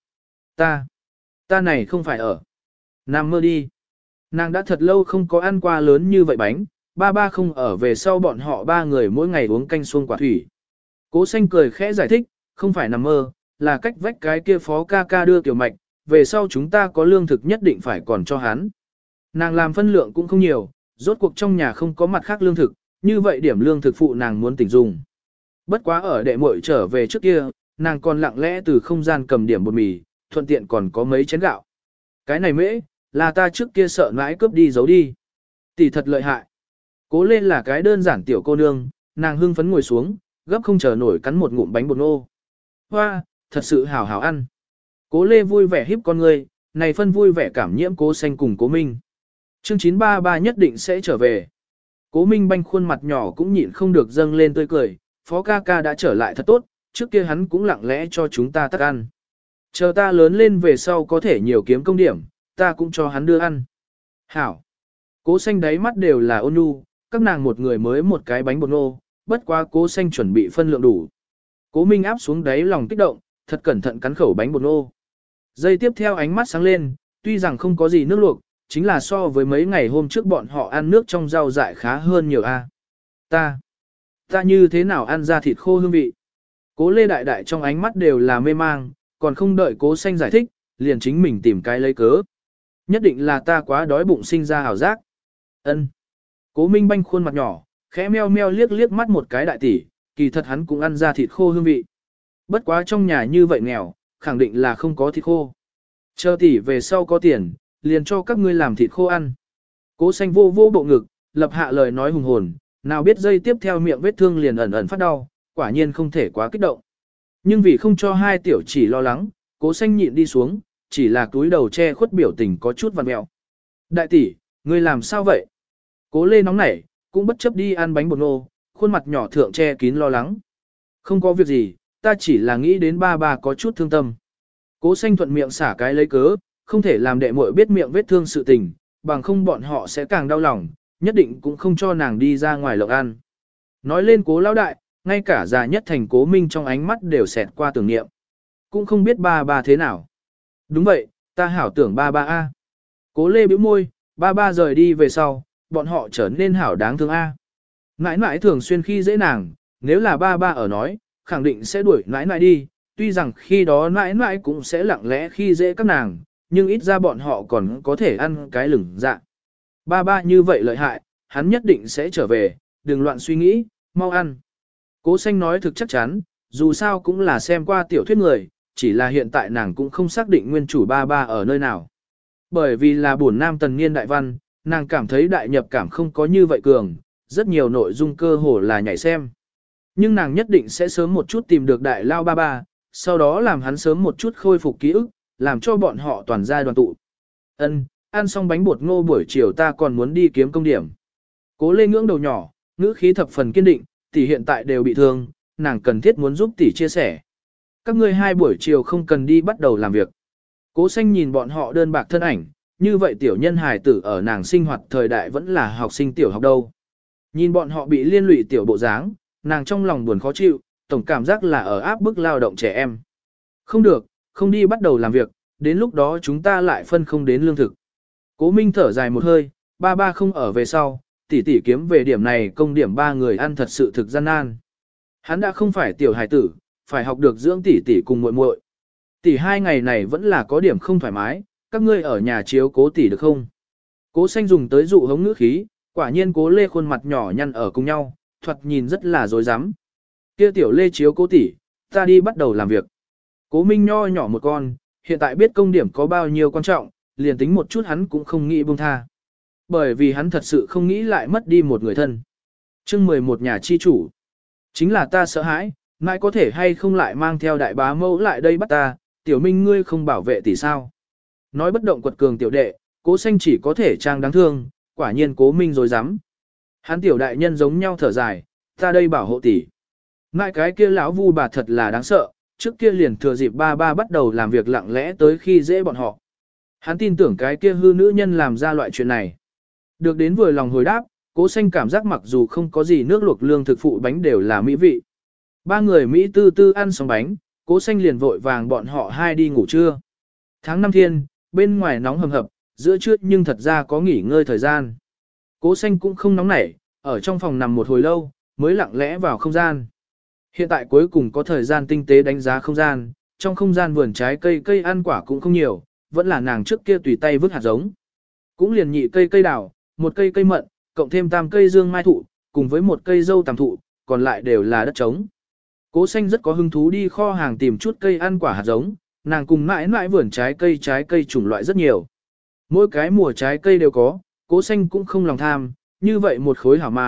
S1: Ta này không phải ở. Nằm mơ đi. Nàng đã thật lâu không có ăn qua lớn như vậy bánh, ba không ở về sau bọn họ ba người mỗi ngày uống canh xuông quả thủy. Cố Xanh cười khẽ giải thích, không phải nằm mơ, là cách vách cái kia Phó ca ca đưa tiểu mạch, về sau chúng ta có lương thực nhất định phải còn cho hắn. Nàng làm phân lượng cũng không nhiều, rốt cuộc trong nhà không có mặt khác lương thực, như vậy điểm lương thực phụ nàng muốn tỉnh dùng. Bất quá ở đệ muội trở về trước kia, nàng còn lặng lẽ từ không gian cầm điểm bột mì, thuận tiện còn có mấy chén gạo. Cái này mễ, là ta trước kia sợ mãi cướp đi giấu đi. Tỷ thật lợi hại. Cố Lê là cái đơn giản tiểu cô nương, nàng hưng phấn ngồi xuống, gấp không chờ nổi cắn một ngụm bánh bột ngô. Hoa, thật sự hảo hảo ăn. Cố Lê vui vẻ híp con ngươi, này phân vui vẻ cảm nhiễm Cố Xanh cùng Cố Minh. Chương 933 nhất định sẽ trở về. Cố Minh banh khuôn mặt nhỏ cũng nhịn không được dâng lên tươi cười, Phó ca ca đã trở lại thật tốt, trước kia hắn cũng lặng lẽ cho chúng ta tắc ăn. Chờ ta lớn lên về sau có thể nhiều kiếm công điểm, ta cũng cho hắn đưa ăn. Hảo. Cố Xanh đáy mắt đều là ôn nhu, các nàng một người mới một cái bánh bột ngô, bất quá Cố Xanh chuẩn bị phân lượng đủ. Cố Minh áp xuống đáy lòng kích động, thật cẩn thận cắn khẩu bánh bột ngô. Giây tiếp theo ánh mắt sáng lên, tuy rằng không có gì nước luộc, chính là so với mấy ngày hôm trước bọn họ ăn nước trong rau dại khá hơn nhiều a. Ta như thế nào ăn ra thịt khô hương vị? Cố Lê đại đại trong ánh mắt đều là mê mang, còn không đợi Cố Xanh giải thích, liền chính mình tìm cái lấy cớ. Nhất định là ta quá đói bụng sinh ra ảo giác. Ân. Cố Minh banh khuôn mặt nhỏ, khẽ meo meo liếc liếc mắt một cái đại tỷ, kỳ thật hắn cũng ăn ra thịt khô hương vị. Bất quá trong nhà như vậy nghèo, khẳng định là không có thịt khô. Chờ tỷ về sau có tiền, liền cho các ngươi làm thịt khô ăn. Cố Xanh vô vô bộ ngực, lập hạ lời nói hùng hồn, nào biết dây tiếp theo miệng vết thương liền ẩn ẩn phát đau, quả nhiên không thể quá kích động. Nhưng vì không cho hai tiểu chỉ lo lắng, Cố Xanh nhịn đi xuống, chỉ là túi đầu che khuất biểu tình có chút vằn mẹo. Đại tỷ, ngươi làm sao vậy? Cố Lê nóng nảy, cũng bất chấp đi ăn bánh bột ngô, khuôn mặt nhỏ thượng che kín lo lắng. Không có việc gì, ta chỉ là nghĩ đến ba ba có chút thương tâm. Cố Xanh thuận miệng xả cái lấy cớ, không thể làm đệ muội biết miệng vết thương sự tình, bằng không bọn họ sẽ càng đau lòng, nhất định cũng không cho nàng đi ra ngoài lộc ăn. Nói lên Cố lão đại, ngay cả già nhất thành Cố Minh trong ánh mắt đều xẹt qua tưởng niệm. Cũng không biết ba ba thế nào. Đúng vậy, ta hảo tưởng ba ba a. Cố Lê bĩu môi, ba ba rời đi về sau, bọn họ trở nên hảo đáng thương a. Nãi nãi thường xuyên khi dễ nàng, nếu là ba ba ở nói, khẳng định sẽ đuổi nãi nãi đi, tuy rằng khi đó nãi nãi cũng sẽ lặng lẽ khi dễ các nàng, nhưng ít ra bọn họ còn có thể ăn cái lửng dạ. Ba ba như vậy lợi hại, hắn nhất định sẽ trở về, đừng loạn suy nghĩ, mau ăn. Cố Xanh nói thực chắc chắn, dù sao cũng là xem qua tiểu thuyết người, chỉ là hiện tại nàng cũng không xác định nguyên chủ ba ba ở nơi nào. Bởi vì là buồn nam tần niên đại văn, nàng cảm thấy đại nhập cảm không có như vậy cường, rất nhiều nội dung cơ hồ là nhảy xem. Nhưng nàng nhất định sẽ sớm một chút tìm được đại lao ba ba, sau đó làm hắn sớm một chút khôi phục ký ức, làm cho bọn họ toàn gia đoàn tụ. Ân, ăn xong bánh bột ngô buổi chiều ta còn muốn đi kiếm công điểm. Cố Lê ngưỡng đầu nhỏ, ngữ khí thập phần kiên định, tỷ hiện tại đều bị thương, nàng cần thiết muốn giúp tỷ chia sẻ. Các ngươi hai buổi chiều không cần đi bắt đầu làm việc. Cố Xanh nhìn bọn họ đơn bạc thân ảnh, như vậy tiểu nhân hài tử ở nàng sinh hoạt thời đại vẫn là học sinh tiểu học đâu. Nhìn bọn họ bị liên lụy tiểu bộ dáng, nàng trong lòng buồn khó chịu, tổng cảm giác là ở áp bức lao động trẻ em. Không được, không đi bắt đầu làm việc, đến lúc đó chúng ta lại phân không đến lương thực. Cố Minh thở dài một hơi, ba ba không ở về sau, tỷ tỷ kiếm về điểm này công điểm ba người ăn thật sự thực gian nan. Hắn đã không phải tiểu hài tử, phải học được dưỡng tỷ tỷ cùng muội muội. Tỷ hai ngày này vẫn là có điểm không thoải mái, các ngươi ở nhà chiếu cố tỷ được không? Cố Xanh dùng tới dụ hống ngữ khí, quả nhiên Cố Lê khuôn mặt nhỏ nhăn ở cùng nhau, thoạt nhìn rất là dối rắm. Kia tiểu Lê chiếu cố tỷ, ta đi bắt đầu làm việc. Cố Minh nho nhỏ một con, hiện tại biết công điểm có bao nhiêu quan trọng, liền tính một chút hắn cũng không nghĩ buông tha. Bởi vì hắn thật sự không nghĩ lại mất đi một người thân. Chương 11 nhà chi chủ. Chính là ta sợ hãi, mãi có thể hay không lại mang theo đại bá mẫu lại đây bắt ta, tiểu Minh ngươi không bảo vệ tỷ sao. Nói bất động quật cường tiểu đệ, Cố Xanh chỉ có thể trang đáng thương, quả nhiên Cố Minh rồi dám. Hắn tiểu đại nhân giống nhau thở dài, ta đây bảo hộ tỷ. Mãi cái kia lão vu bà thật là đáng sợ, trước kia liền thừa dịp ba ba bắt đầu làm việc lặng lẽ tới khi dễ bọn họ. Hắn tin tưởng cái kia hư nữ nhân làm ra loại chuyện này. Được đến vừa lòng hồi đáp, Cố Xanh cảm giác mặc dù không có gì nước luộc lương thực phụ bánh đều là mỹ vị. Ba người Mỹ tư tư ăn xong bánh, Cố Xanh liền vội vàng bọn họ hai đi ngủ trưa. Tháng 5 thiên, bên ngoài nóng hầm hập, giữa trưa nhưng thật ra có nghỉ ngơi thời gian. Cố Xanh cũng không nóng nảy, ở trong phòng nằm một hồi lâu, mới lặng lẽ vào không gian. Hiện tại cuối cùng có thời gian tinh tế đánh giá không gian, trong không gian vườn trái cây ăn quả cũng không nhiều, vẫn là nàng trước kia tùy tay vứt hạt giống. Cũng liền nhị cây đào, một cây mận, cộng thêm tam cây dương mai thụ, cùng với một cây dâu tằm thụ, còn lại đều là đất trống. Cố Xanh rất có hứng thú đi kho hàng tìm chút cây ăn quả hạt giống, nàng cùng mãi mãi vườn trái cây chủng loại rất nhiều. Mỗi cái mùa trái cây đều có, Cố Xanh cũng không lòng tham, như vậy một khối hảo mà,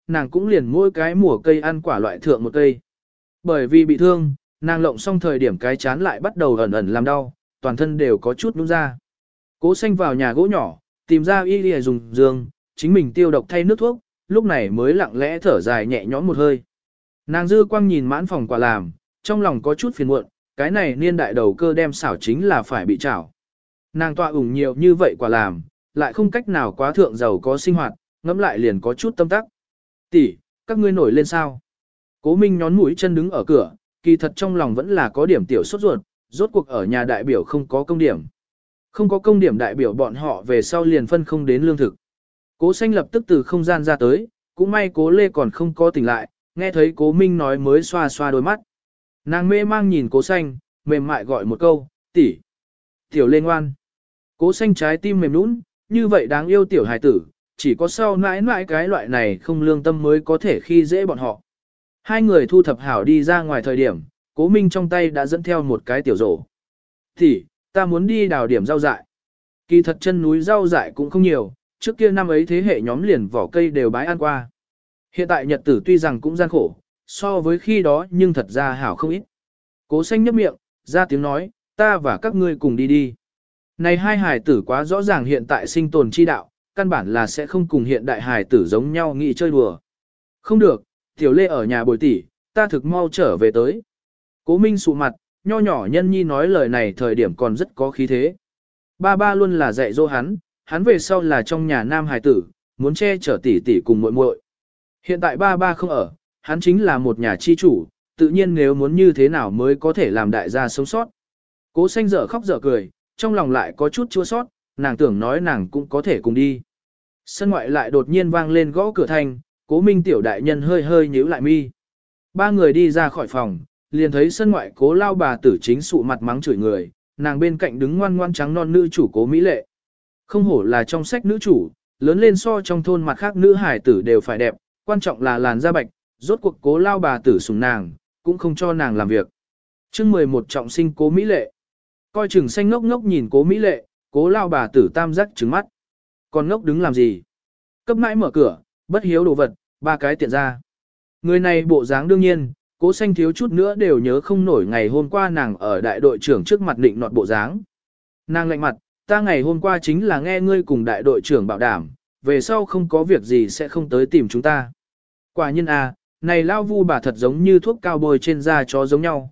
S1: nàng cũng liền mỗi cái mùa cây ăn quả loại thượng một cây. Bởi vì bị thương, nàng lộng xong thời điểm cái chán lại bắt đầu ẩn ẩn làm đau, toàn thân đều có chút nung ra. Cố Xanh vào nhà gỗ nhỏ, tìm ra y lìa dùng giường, chính mình tiêu độc thay nước thuốc, lúc này mới lặng lẽ thở dài nhẹ nhõm một hơi. Nàng dư quang nhìn mãn phòng quả làm, trong lòng có chút phiền muộn, cái này niên đại đầu cơ đem xảo chính là phải bị trảo. Nàng tọa ủng nhiều như vậy quả làm, lại không cách nào quá thượng giàu có sinh hoạt, ngẫm lại liền có chút tâm tắc. Tỷ, các ngươi nổi lên sao? Cố Minh nhón mũi chân đứng ở cửa, kỳ thật trong lòng vẫn là có điểm tiểu sốt ruột, rốt cuộc ở nhà đại biểu không có công điểm. Không có công điểm đại biểu bọn họ về sau liền phân không đến lương thực. Cố Xanh lập tức từ không gian ra tới, cũng may Cố Lê còn không có tỉnh lại, nghe thấy Cố Minh nói mới xoa xoa đôi mắt. Nàng mê mang nhìn Cố Xanh, mềm mại gọi một câu, tỷ. Tiểu Lê ngoan. Cố Xanh trái tim mềm nũng, như vậy đáng yêu tiểu hài tử, chỉ có sau mãi mãi cái loại này không lương tâm mới có thể khi dễ bọn họ. Hai người thu thập hảo đi ra ngoài thời điểm, Cố Minh trong tay đã dẫn theo một cái tiểu rổ. Tỷ, ta muốn đi đào điểm rau dại. Kỳ thật chân núi rau dại cũng không nhiều, trước kia năm ấy thế hệ nhóm liền vỏ cây đều bái ăn qua. Hiện tại nhật tử tuy rằng cũng gian khổ, so với khi đó nhưng thật ra hảo không ít. Cố Xanh nhấp miệng, ra tiếng nói, ta và các ngươi cùng đi đi. Này hai hài tử quá rõ ràng hiện tại sinh tồn chi đạo, căn bản là sẽ không cùng hiện đại hài tử giống nhau nghĩ chơi đùa. Không được, Tiểu Lê ở nhà bồi tỷ, ta thực mau trở về tới. Cố Minh sụ mặt, nho nhỏ nhân nhi nói lời này thời điểm còn rất có khí thế. Ba ba luôn là dạy dỗ hắn về sau là trong nhà nam hài tử, muốn che chở tỷ tỷ cùng muội muội. Hiện tại ba ba không ở, hắn chính là một nhà chi chủ, tự nhiên nếu muốn như thế nào mới có thể làm đại gia sống sót. Cố Xanh dở khóc dở cười, trong lòng lại có chút chua sót, nàng tưởng nói nàng cũng có thể cùng đi. Sân ngoại lại đột nhiên vang lên gõ cửa thành, Cố Minh tiểu đại nhân hơi hơi nhíu lại mi. Ba người đi ra khỏi phòng, liền thấy sân ngoại Cố lao bà tử chính sụ mặt mắng chửi người, nàng bên cạnh đứng ngoan ngoan trắng non nữ chủ Cố Mỹ Lệ. Không hổ là trong sách nữ chủ, lớn lên so trong thôn mặt khác nữ hải tử đều phải đẹp, quan trọng là làn da bạch, rốt cuộc Cố lao bà tử sủng nàng, cũng không cho nàng làm việc. Chương 11 trọng sinh Cố Mỹ Lệ. Coi chừng xanh ngốc ngốc nhìn Cố Mỹ Lệ, Cố lao bà tử tam giác trừng mắt. Còn ngốc đứng làm gì? Cấp mãi mở cửa, bất hiếu đồ vật, ba cái tiện ra. Người này bộ dáng đương nhiên, Cố Xanh thiếu chút nữa đều nhớ không nổi ngày hôm qua nàng ở đại đội trưởng trước mặt định nọt bộ dáng. Nàng lạnh mặt, ta ngày hôm qua chính là nghe ngươi cùng đại đội trưởng bảo đảm, về sau không có việc gì sẽ không tới tìm chúng ta. Quả nhiên à, này lao vu bà thật giống như thuốc cao bôi trên da chó giống nhau,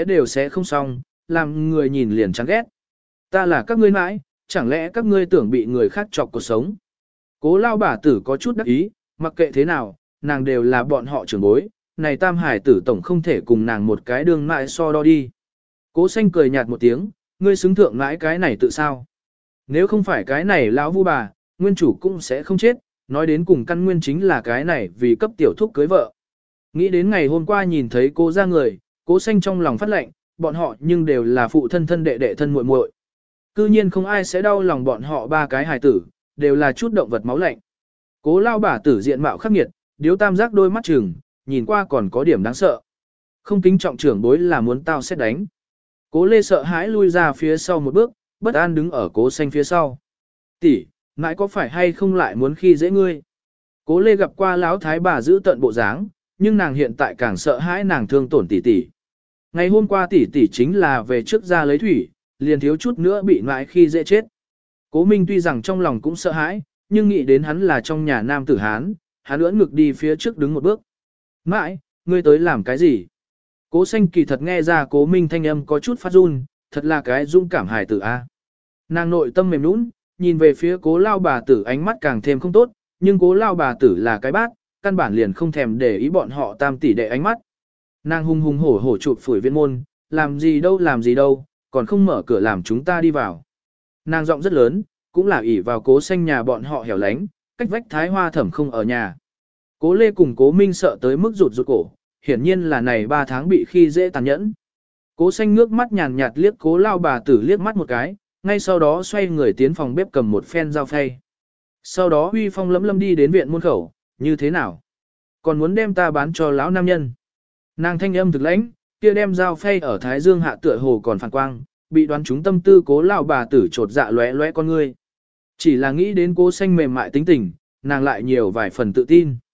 S1: sẽ không xong, làm người nhìn liền chán ghét. Ta là các ngươi mãi, chẳng lẽ các ngươi tưởng bị người khác chọc cuộc sống. Cố lao bà tử có chút đắc ý, mặc kệ thế nào, nàng đều là bọn họ trưởng bối, này tam hải tử tổng không thể cùng nàng một cái đường mãi so đo đi. Cố Xanh cười nhạt một tiếng, ngươi xứng thượng mãi cái này tự sao. Nếu không phải cái này lão vu bà, nguyên chủ cũng sẽ không chết, nói đến cùng căn nguyên chính là cái này vì cấp tiểu thúc cưới vợ. Nghĩ đến ngày hôm qua nhìn thấy cô ra người, Cố Xanh trong lòng phát lệnh, bọn họ nhưng đều là phụ thân thân đệ đệ thân muội muội. Cư nhiên không ai sẽ đau lòng bọn họ ba cái hài tử, đều là chút động vật máu lạnh. Cố lao bà tử diện mạo khắc nghiệt, điếu tam giác đôi mắt trừng, nhìn qua còn có điểm đáng sợ. Không kính trọng trưởng bối là muốn tao xét đánh. Cố Lê sợ hãi lui ra phía sau một bước, bất an đứng ở Cố Xanh phía sau. Tỷ, mãi có phải hay không lại muốn khi dễ ngươi? Cố Lê gặp qua lão thái bà giữ tận bộ dáng, nhưng nàng hiện tại càng sợ hãi nàng thương tổn tỷ tỷ. Ngày hôm qua tỷ tỷ chính là về trước ra lấy thủy, liền thiếu chút nữa bị mãi khi dễ chết. Cố Minh tuy rằng trong lòng cũng sợ hãi, nhưng nghĩ đến hắn là trong nhà nam tử Hán, hắn ưỡn ngực đi phía trước đứng một bước. Mãi, ngươi tới làm cái gì? Cố Xanh kỳ thật nghe ra Cố Minh thanh âm có chút phát run, thật là cái dũng cảm hài tử a. Nàng nội tâm mềm nũng, nhìn về phía Cố lao bà tử ánh mắt càng thêm không tốt, nhưng Cố lao bà tử là cái bát, căn bản liền không thèm để ý bọn họ tam tỷ đệ ánh mắt. Nàng hung hung hổ hổ chụp phủi viên môn, làm gì đâu, còn không mở cửa làm chúng ta đi vào. Nàng giọng rất lớn, cũng là ỷ vào Cố Xanh nhà bọn họ hẻo lánh, cách vách Thái Hoa Thẩm không ở nhà. Cố Lê cùng Cố Minh sợ tới mức rụt cổ, hiển nhiên là này 3 tháng bị khi dễ tàn nhẫn. Cố Xanh ngước mắt nhàn nhạt liếc Cố lao bà tử liếc mắt một cái, ngay sau đó xoay người tiến phòng bếp cầm một phen dao phay. Sau đó uy phong lấm lâm đi đến viện môn khẩu, như thế nào? Còn muốn đem ta bán cho lão nam nhân? Nàng thanh âm thực lãnh, kia đem dao phay ở thái dương hạ tựa hồ còn phản quang, bị đoán trúng tâm tư Cố lão bà tử trột dạ lóe lóe con ngươi. Chỉ là nghĩ đến Cố Xanh mềm mại tính tình, nàng lại nhiều vài phần tự tin.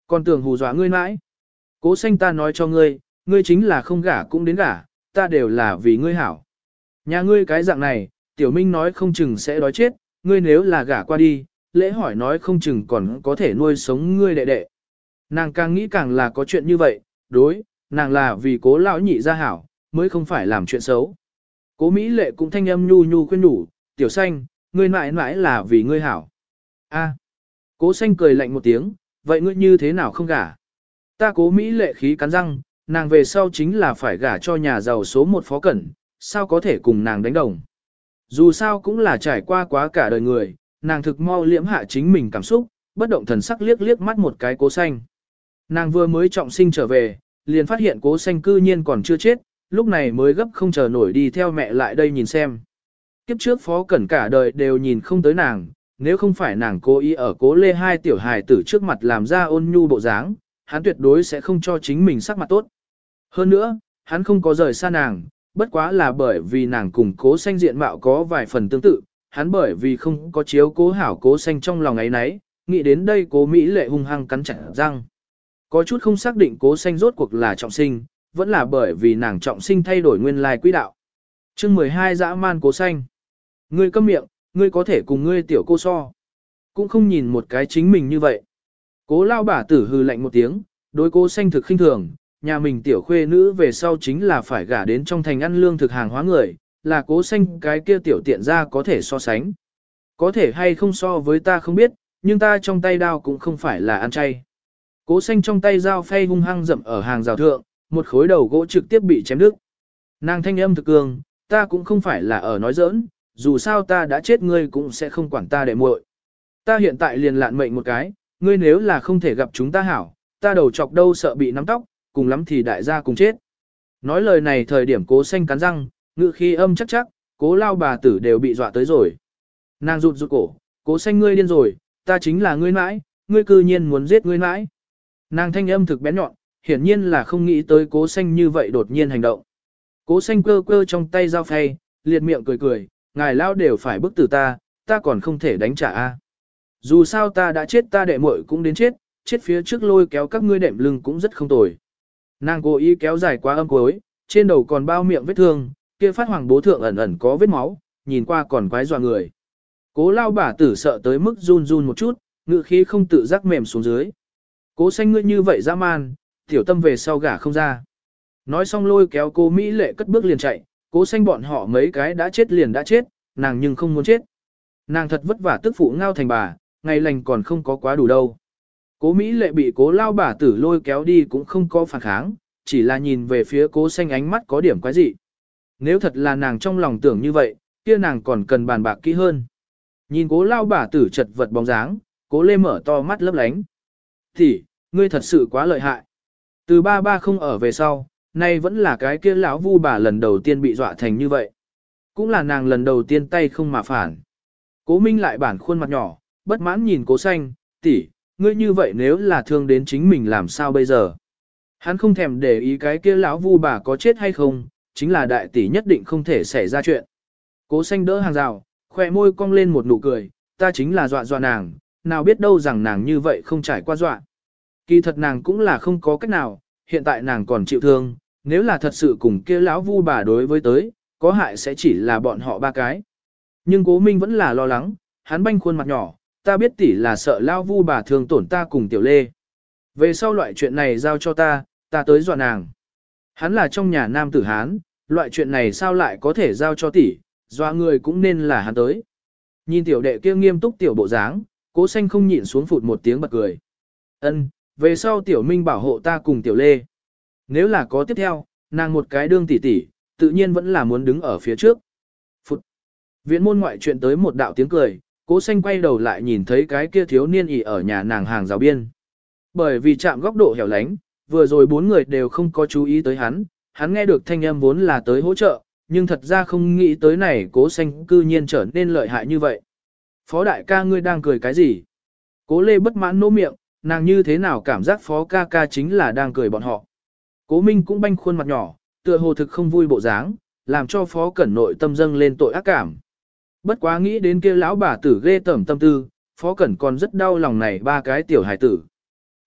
S1: Còn tưởng hù dọa ngươi mãi. Cố Xanh ta nói cho ngươi, ngươi chính là không gả cũng đến gả, ta đều là vì ngươi hảo. Nhà ngươi cái dạng này, Tiểu Minh nói không chừng sẽ đói chết, ngươi nếu là gả qua đi, lễ hỏi nói không chừng còn có thể nuôi sống ngươi đệ đệ. Nàng càng nghĩ càng là có chuyện như vậy, đối, nàng là vì Cố lão nhị gia hảo, mới không phải làm chuyện xấu. Cố Mỹ Lệ cũng thanh âm nhu nhu khuyên nhủ, Tiểu Xanh, ngươi mãi mãi là vì ngươi hảo. A. Cố Xanh cười lạnh một tiếng, vậy ngươi như thế nào không gả? Ta Cố Mỹ Lệ khí cắn răng, nàng về sau chính là phải gả cho nhà giàu số một Phó Cẩn, sao có thể cùng nàng đánh đồng. Dù sao cũng là trải qua quá cả đời người, nàng thực mau liễm hạ chính mình cảm xúc, bất động thần sắc liếc liếc mắt một cái Cố Xanh. Nàng vừa mới trọng sinh trở về, liền phát hiện Cố Xanh cư nhiên còn chưa chết, lúc này mới gấp không chờ nổi đi theo mẹ lại đây nhìn xem. Kiếp trước Phó Cẩn cả đời đều nhìn không tới nàng, nếu không phải nàng cố ý ở Cố Lê hai tiểu hài tử trước mặt làm ra ôn nhu bộ dáng, hắn tuyệt đối sẽ không cho chính mình sắc mặt tốt. Hơn nữa, hắn không có rời xa nàng, bất quá là bởi vì nàng cùng Cố Xanh diện mạo có vài phần tương tự, hắn bởi vì không có chiếu cố hảo Cố Xanh trong lòng ấy nấy, nghĩ đến đây Cố Mỹ Lệ hung hăng cắn chặt răng. Có chút không xác định Cố Xanh rốt cuộc là trọng sinh, vẫn là bởi vì nàng trọng sinh thay đổi nguyên lai quỹ đạo. Chương 12 dã man Cố Xanh. Ngươi câm miệng, ngươi có thể cùng ngươi tiểu cô so. Cũng không nhìn một cái chính mình như vậy. Cố lao bả tử hừ lạnh một tiếng, đối Cố Xanh thực khinh thường, nhà mình tiểu khuê nữ về sau chính là phải gả đến trong thành ăn lương thực hàng hóa người, là Cố Xanh cái kia tiểu tiện ra có thể so sánh. Có thể hay không so với ta không biết, nhưng ta trong tay đao cũng không phải là ăn chay. Cố Xanh trong tay dao phay hung hăng dậm ở hàng rào thượng, một khối đầu gỗ trực tiếp bị chém đứt. Nàng thanh âm thực cường, ta cũng không phải là ở nói giỡn, dù sao ta đã chết ngươi cũng sẽ không quản ta đệ muội. Ta hiện tại liền lạn mệnh một cái, ngươi nếu là không thể gặp chúng ta hảo, ta đầu chọc đâu sợ bị nắm tóc, cùng lắm thì đại gia cùng chết. Nói lời này thời điểm Cố Xanh cắn răng, ngữ khí âm chắc chắc, Cố lao bà tử đều bị dọa tới rồi. Nàng rụt rụt cổ, Cố Xanh ngươi điên rồi, ta chính là ngươi mãi, ngươi cư nhiên muốn giết ngươi mãi. Nàng thanh âm thực bén nhọn, hiển nhiên là không nghĩ tới Cố Xanh như vậy đột nhiên hành động. Cố Xanh cơ cơ trong tay dao phay, liệt miệng cười cười, ngài lao đều phải bức tử ta còn không thể đánh trả a. Dù sao ta đã chết ta đệ muội cũng đến chết, chết phía trước lôi kéo các ngươi đệm lưng cũng rất không tồi. Nàng cố ý kéo dài qua âm cuối, trên đầu còn bao miệng vết thương, kia phát hoàng bố thượng ẩn ẩn có vết máu, nhìn qua còn quái dọa người. Cố lao bả tử sợ tới mức run run một chút, ngữ khí không tự giác mềm xuống dưới. Cố Xanh ngươi như vậy dã man, tiểu tâm về sau gả không ra. Nói xong lôi kéo cô Mỹ Lệ cất bước liền chạy, Cố Xanh bọn họ mấy cái đã chết liền đã chết, nàng nhưng không muốn chết. Nàng thật vất vả tức phụ ngao thành bà, ngày lành còn không có quá đủ đâu. Cố Mỹ Lệ bị Cố lao bả tử lôi kéo đi cũng không có phản kháng, chỉ là nhìn về phía Cố Xanh ánh mắt có điểm quái dị. Nếu thật là nàng trong lòng tưởng như vậy, kia nàng còn cần bàn bạc kỹ hơn. Nhìn Cố lao bả tử chật vật bóng dáng, Cố Lê mở to mắt lấp lánh. Thì, ngươi thật sự quá lợi hại. Từ ba không ở về sau, nay vẫn là cái kia lão vu bà lần đầu tiên bị dọa thành như vậy. Cũng là nàng lần đầu tiên tay không mà phản. Cố Minh lại bản khuôn mặt nhỏ, bất mãn nhìn Cố Xanh, tỷ, ngươi như vậy nếu là thương đến chính mình làm sao bây giờ? Hắn không thèm để ý cái kia lão vu bà có chết hay không, chính là đại tỷ nhất định không thể xảy ra chuyện. Cố Xanh đỡ hàng rào, khỏe môi cong lên một nụ cười, ta chính là dọa nàng, nào biết đâu rằng nàng như vậy không trải qua dọa. Kỳ thật nàng cũng là không có cách nào, hiện tại nàng còn chịu thương, nếu là thật sự cùng kia lão vu bà đối với tới, có hại sẽ chỉ là bọn họ ba cái. Nhưng Cố Minh vẫn là lo lắng, hắn banh khuôn mặt nhỏ, ta biết tỷ là sợ lão vu bà thương tổn ta cùng Tiểu Lê. Về sau loại chuyện này giao cho ta tới dọa nàng. Hắn là trong nhà nam tử Hán, loại chuyện này sao lại có thể giao cho tỷ, dọa người cũng nên là hắn tới. Nhìn tiểu đệ kia nghiêm túc tiểu bộ dáng, Cố Xanh không nhịn xuống phụt một tiếng bật cười. Ân, về sau Tiểu Minh bảo hộ ta cùng Tiểu Lê. Nếu là có tiếp theo, nàng một cái đương tỷ tỷ, tự nhiên vẫn là muốn đứng ở phía trước. Phụt. Viện môn ngoại chuyện tới một đạo tiếng cười, Cố Xanh quay đầu lại nhìn thấy cái kia thiếu niên ỉ ở nhà nàng hàng rào biên. Bởi vì chạm góc độ hẻo lánh, vừa rồi bốn người đều không có chú ý tới hắn nghe được thanh âm vốn là tới hỗ trợ, nhưng thật ra không nghĩ tới này Cố Xanh cư nhiên trở nên lợi hại như vậy. Phó đại ca ngươi đang cười cái gì? Cố Lê bất mãn nỗ miệng, nàng như thế nào cảm giác Phó ca ca chính là đang cười bọn họ. Cố Minh cũng banh khuôn mặt nhỏ, tựa hồ thực không vui bộ dáng, làm cho Phó Cẩn nội tâm dâng lên tội ác cảm. Bất quá nghĩ đến kia lão bà tử ghê tởm tâm tư, Phó Cẩn còn rất đau lòng này ba cái tiểu hài tử.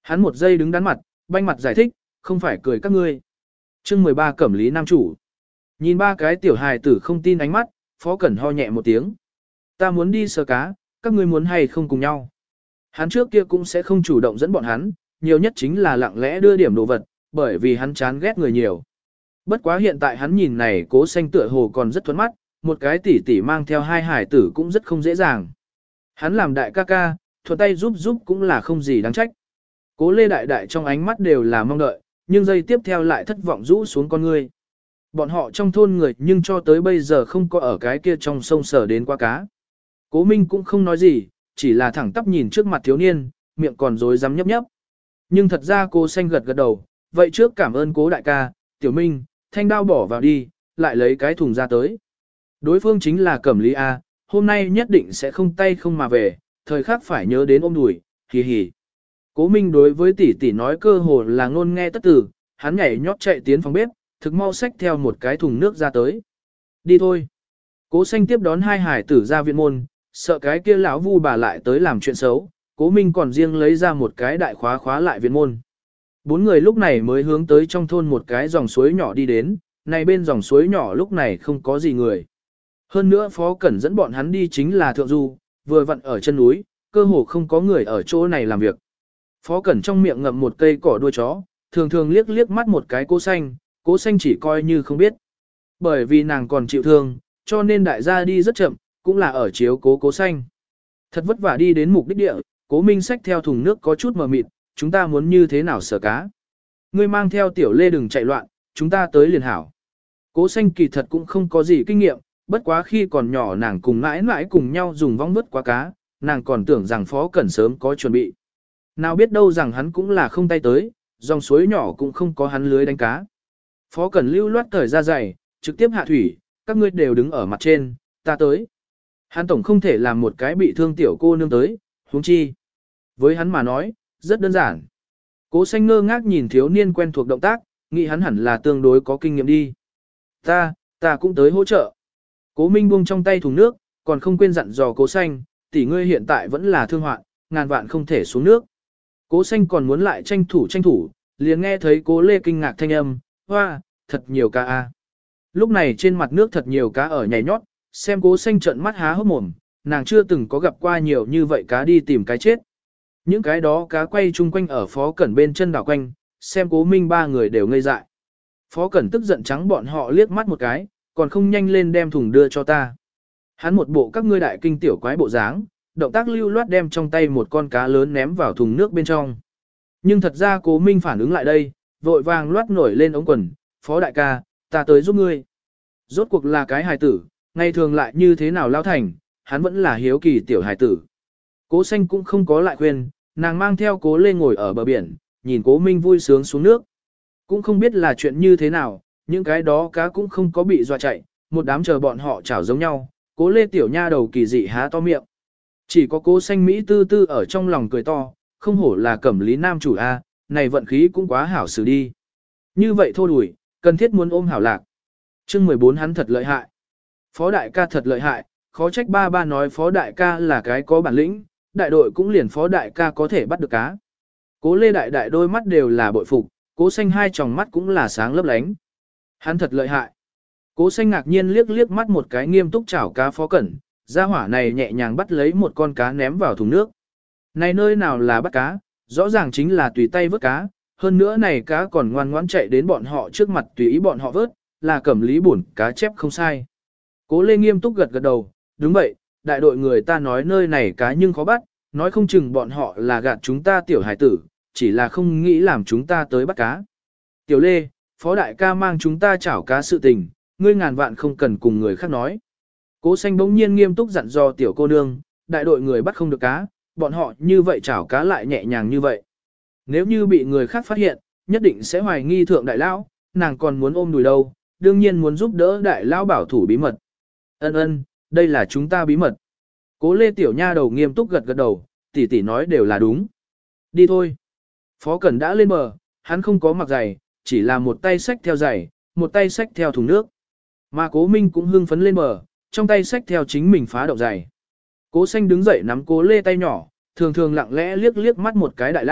S1: Hắn một giây đứng đắn mặt, banh mặt giải thích, không phải cười các ngươi. Chương 13 Cẩm Lý Nam chủ. Nhìn ba cái tiểu hài tử không tin ánh mắt, Phó Cẩn ho nhẹ một tiếng. Ta muốn đi sờ cá, các ngươi muốn hay không cùng nhau. Hắn trước kia cũng sẽ không chủ động dẫn bọn hắn, nhiều nhất chính là lặng lẽ đưa điểm đồ vật, bởi vì hắn chán ghét người nhiều. Bất quá hiện tại hắn nhìn này Cố Xanh tựa hồ còn rất thuẫn mắt, một cái tỷ tỷ mang theo hai hải tử cũng rất không dễ dàng. Hắn làm đại ca ca, thuận tay giúp cũng là không gì đáng trách. Cố Lê đại đại trong ánh mắt đều là mong đợi, nhưng giây tiếp theo lại thất vọng rũ xuống con ngươi. Bọn họ trong thôn người nhưng cho tới bây giờ không có ở cái kia trong sông sở đến qua cá. Cố Minh cũng không nói gì, chỉ là thẳng tắp nhìn trước mặt thiếu niên, miệng còn rối rắm nhấp nhấp. Nhưng thật ra Cố Xanh gật gật đầu, vậy trước cảm ơn Cố đại ca, Tiểu Minh, thanh đao bỏ vào đi, lại lấy cái thùng ra tới. Đối phương chính là Cẩm Lý A, hôm nay nhất định sẽ không tay không mà về, thời khắc phải nhớ đến ôm đùi, hì hì. Cố Minh đối với tỷ tỷ nói cơ hồ là ngôn nghe tất tử, hắn nhảy nhót chạy tiến phòng bếp, thực mau xách theo một cái thùng nước ra tới. Đi thôi. Cố Xanh tiếp đón hai hải tử ra viện môn, sợ cái kia lão vu bà lại tới làm chuyện xấu, Cố Minh còn riêng lấy ra một cái đại khóa khóa lại viện môn. Bốn người lúc này mới hướng tới trong thôn một cái dòng suối nhỏ đi đến, này bên dòng suối nhỏ lúc này không có gì người. Hơn nữa Phó Cẩn dẫn bọn hắn đi chính là thượng du, vừa vặn ở chân núi, cơ hồ không có người ở chỗ này làm việc. Phó Cẩn trong miệng ngậm một cây cỏ đuôi chó, thường thường liếc liếc mắt một cái Cố Xanh chỉ coi như không biết. Bởi vì nàng còn chịu thương, cho nên đại gia đi rất chậm, cũng là ở chiếu Cố Xanh. Thật vất vả đi đến mục đích địa, Cố Minh xách theo thùng nước có chút mờ mịt, chúng ta muốn như thế nào sờ cá. Ngươi mang theo Tiểu Lê đừng chạy loạn, chúng ta tới liền hảo. Cố Xanh kỳ thật cũng không có gì kinh nghiệm, bất quá khi còn nhỏ nàng cùng mãi mãi cùng nhau dùng vong vớt quá cá, nàng còn tưởng rằng Phó Cẩn sớm có chuẩn bị. Nào biết đâu rằng hắn cũng là không tay tới, dòng suối nhỏ cũng không có hắn lưới đánh cá. Phó Cẩn lưu loát thời ra dày, trực tiếp hạ thủy, các ngươi đều đứng ở mặt trên, ta tới. Hắn tổng không thể làm một cái bị thương tiểu cô nương tới, huống chi. Với hắn mà nói, rất đơn giản. Cố Xanh ngơ ngác nhìn thiếu niên quen thuộc động tác, nghĩ hắn hẳn là tương đối có kinh nghiệm đi. Ta cũng tới hỗ trợ. Cố Minh buông trong tay thùng nước, còn không quên dặn dò Cố Xanh, tỷ ngươi hiện tại vẫn là thương hoạn, ngàn vạn không thể xuống nước. Cố Xanh còn muốn lại tranh thủ, liền nghe thấy Cố Lê kinh ngạc thanh âm, hoa, thật nhiều cá a. Lúc này trên mặt nước thật nhiều cá ở nhảy nhót, xem Cố Xanh trợn mắt há hốc mồm, nàng chưa từng có gặp qua nhiều như vậy cá đi tìm cái chết. Những cái đó cá quay chung quanh ở Phó Cẩn bên chân đảo quanh, xem Cố Minh ba người đều ngây dại. Phó Cẩn tức giận trắng bọn họ liếc mắt một cái, còn không nhanh lên đem thùng đưa cho ta. Hắn một bộ các ngươi đại kinh tiểu quái bộ dáng, động tác lưu loát đem trong tay một con cá lớn ném vào thùng nước bên trong. Nhưng thật ra Cố Minh phản ứng lại đây, vội vàng loát nổi lên ống quần, Phó đại ca, ta tới giúp ngươi. Rốt cuộc là cái hài tử, ngày thường lại như thế nào lao thành, hắn vẫn là hiếu kỳ tiểu hài tử. Cố Xanh cũng không có lại khuyên, nàng mang theo Cố Lê ngồi ở bờ biển, nhìn Cố Minh vui sướng xuống nước. Cũng không biết là chuyện như thế nào, những cái đó cá cũng không có bị dọa chạy, một đám chờ bọn họ chảo giống nhau, Cố Lê tiểu nha đầu kỳ dị há to miệng. Chỉ có Cố Xanh Mỹ tư tư ở trong lòng cười to, không hổ là Cẩm Lý Nam chủ A, này vận khí cũng quá hảo xử đi. Như vậy thô đuổi, cần thiết muốn ôm hảo lạc. Chương 14 hắn thật lợi hại. Phó đại ca thật lợi hại, khó trách ba nói Phó đại ca là cái có bản lĩnh, đại đội cũng liền Phó đại ca có thể bắt được cá. Cố Lê đại đại đôi mắt đều là bội phục, Cố Xanh hai tròng mắt cũng là sáng lấp lánh. Hắn thật lợi hại. Cố Xanh ngạc nhiên liếc liếc mắt một cái nghiêm túc chảo cá Phó Cẩn, gia hỏa này nhẹ nhàng bắt lấy một con cá ném vào thùng nước. Này nơi nào là bắt cá, rõ ràng chính là tùy tay vớt cá, hơn nữa này cá còn ngoan ngoãn chạy đến bọn họ trước mặt tùy ý bọn họ vớt, là Cẩm Lý bổn cá chép không sai. Cố Lê nghiêm túc gật gật đầu, đúng vậy, đại đội người ta nói nơi này cá nhưng khó bắt, nói không chừng bọn họ là gạt chúng ta tiểu hải tử, chỉ là không nghĩ làm chúng ta tới bắt cá. Tiểu Lê, Phó đại ca mang chúng ta chảo cá sự tình, ngươi ngàn vạn không cần cùng người khác nói. Cố Xanh bỗng nhiên nghiêm túc dặn dò tiểu cô nương, đại đội người bắt không được cá, bọn họ như vậy chảo cá lại nhẹ nhàng như vậy. Nếu như bị người khác phát hiện, nhất định sẽ hoài nghi thượng đại lão, nàng còn muốn ôm đùi đâu, đương nhiên muốn giúp đỡ đại lão bảo thủ bí mật. Ân, đây là chúng ta bí mật. Cố Lê tiểu nha đầu nghiêm túc gật gật đầu, tỷ tỷ nói đều là đúng. Đi thôi. Phó Cẩn đã lên bờ, hắn không có mặc giày, chỉ là một tay xách theo giày, một tay xách theo thùng nước. Mà Cố Minh cũng hưng phấn lên bờ, trong tay xách theo chính mình phá động giày. Cố Xanh đứng dậy nắm Cố Lê tay nhỏ, thường thường lặng lẽ liếc liếc mắt một cái đại lao,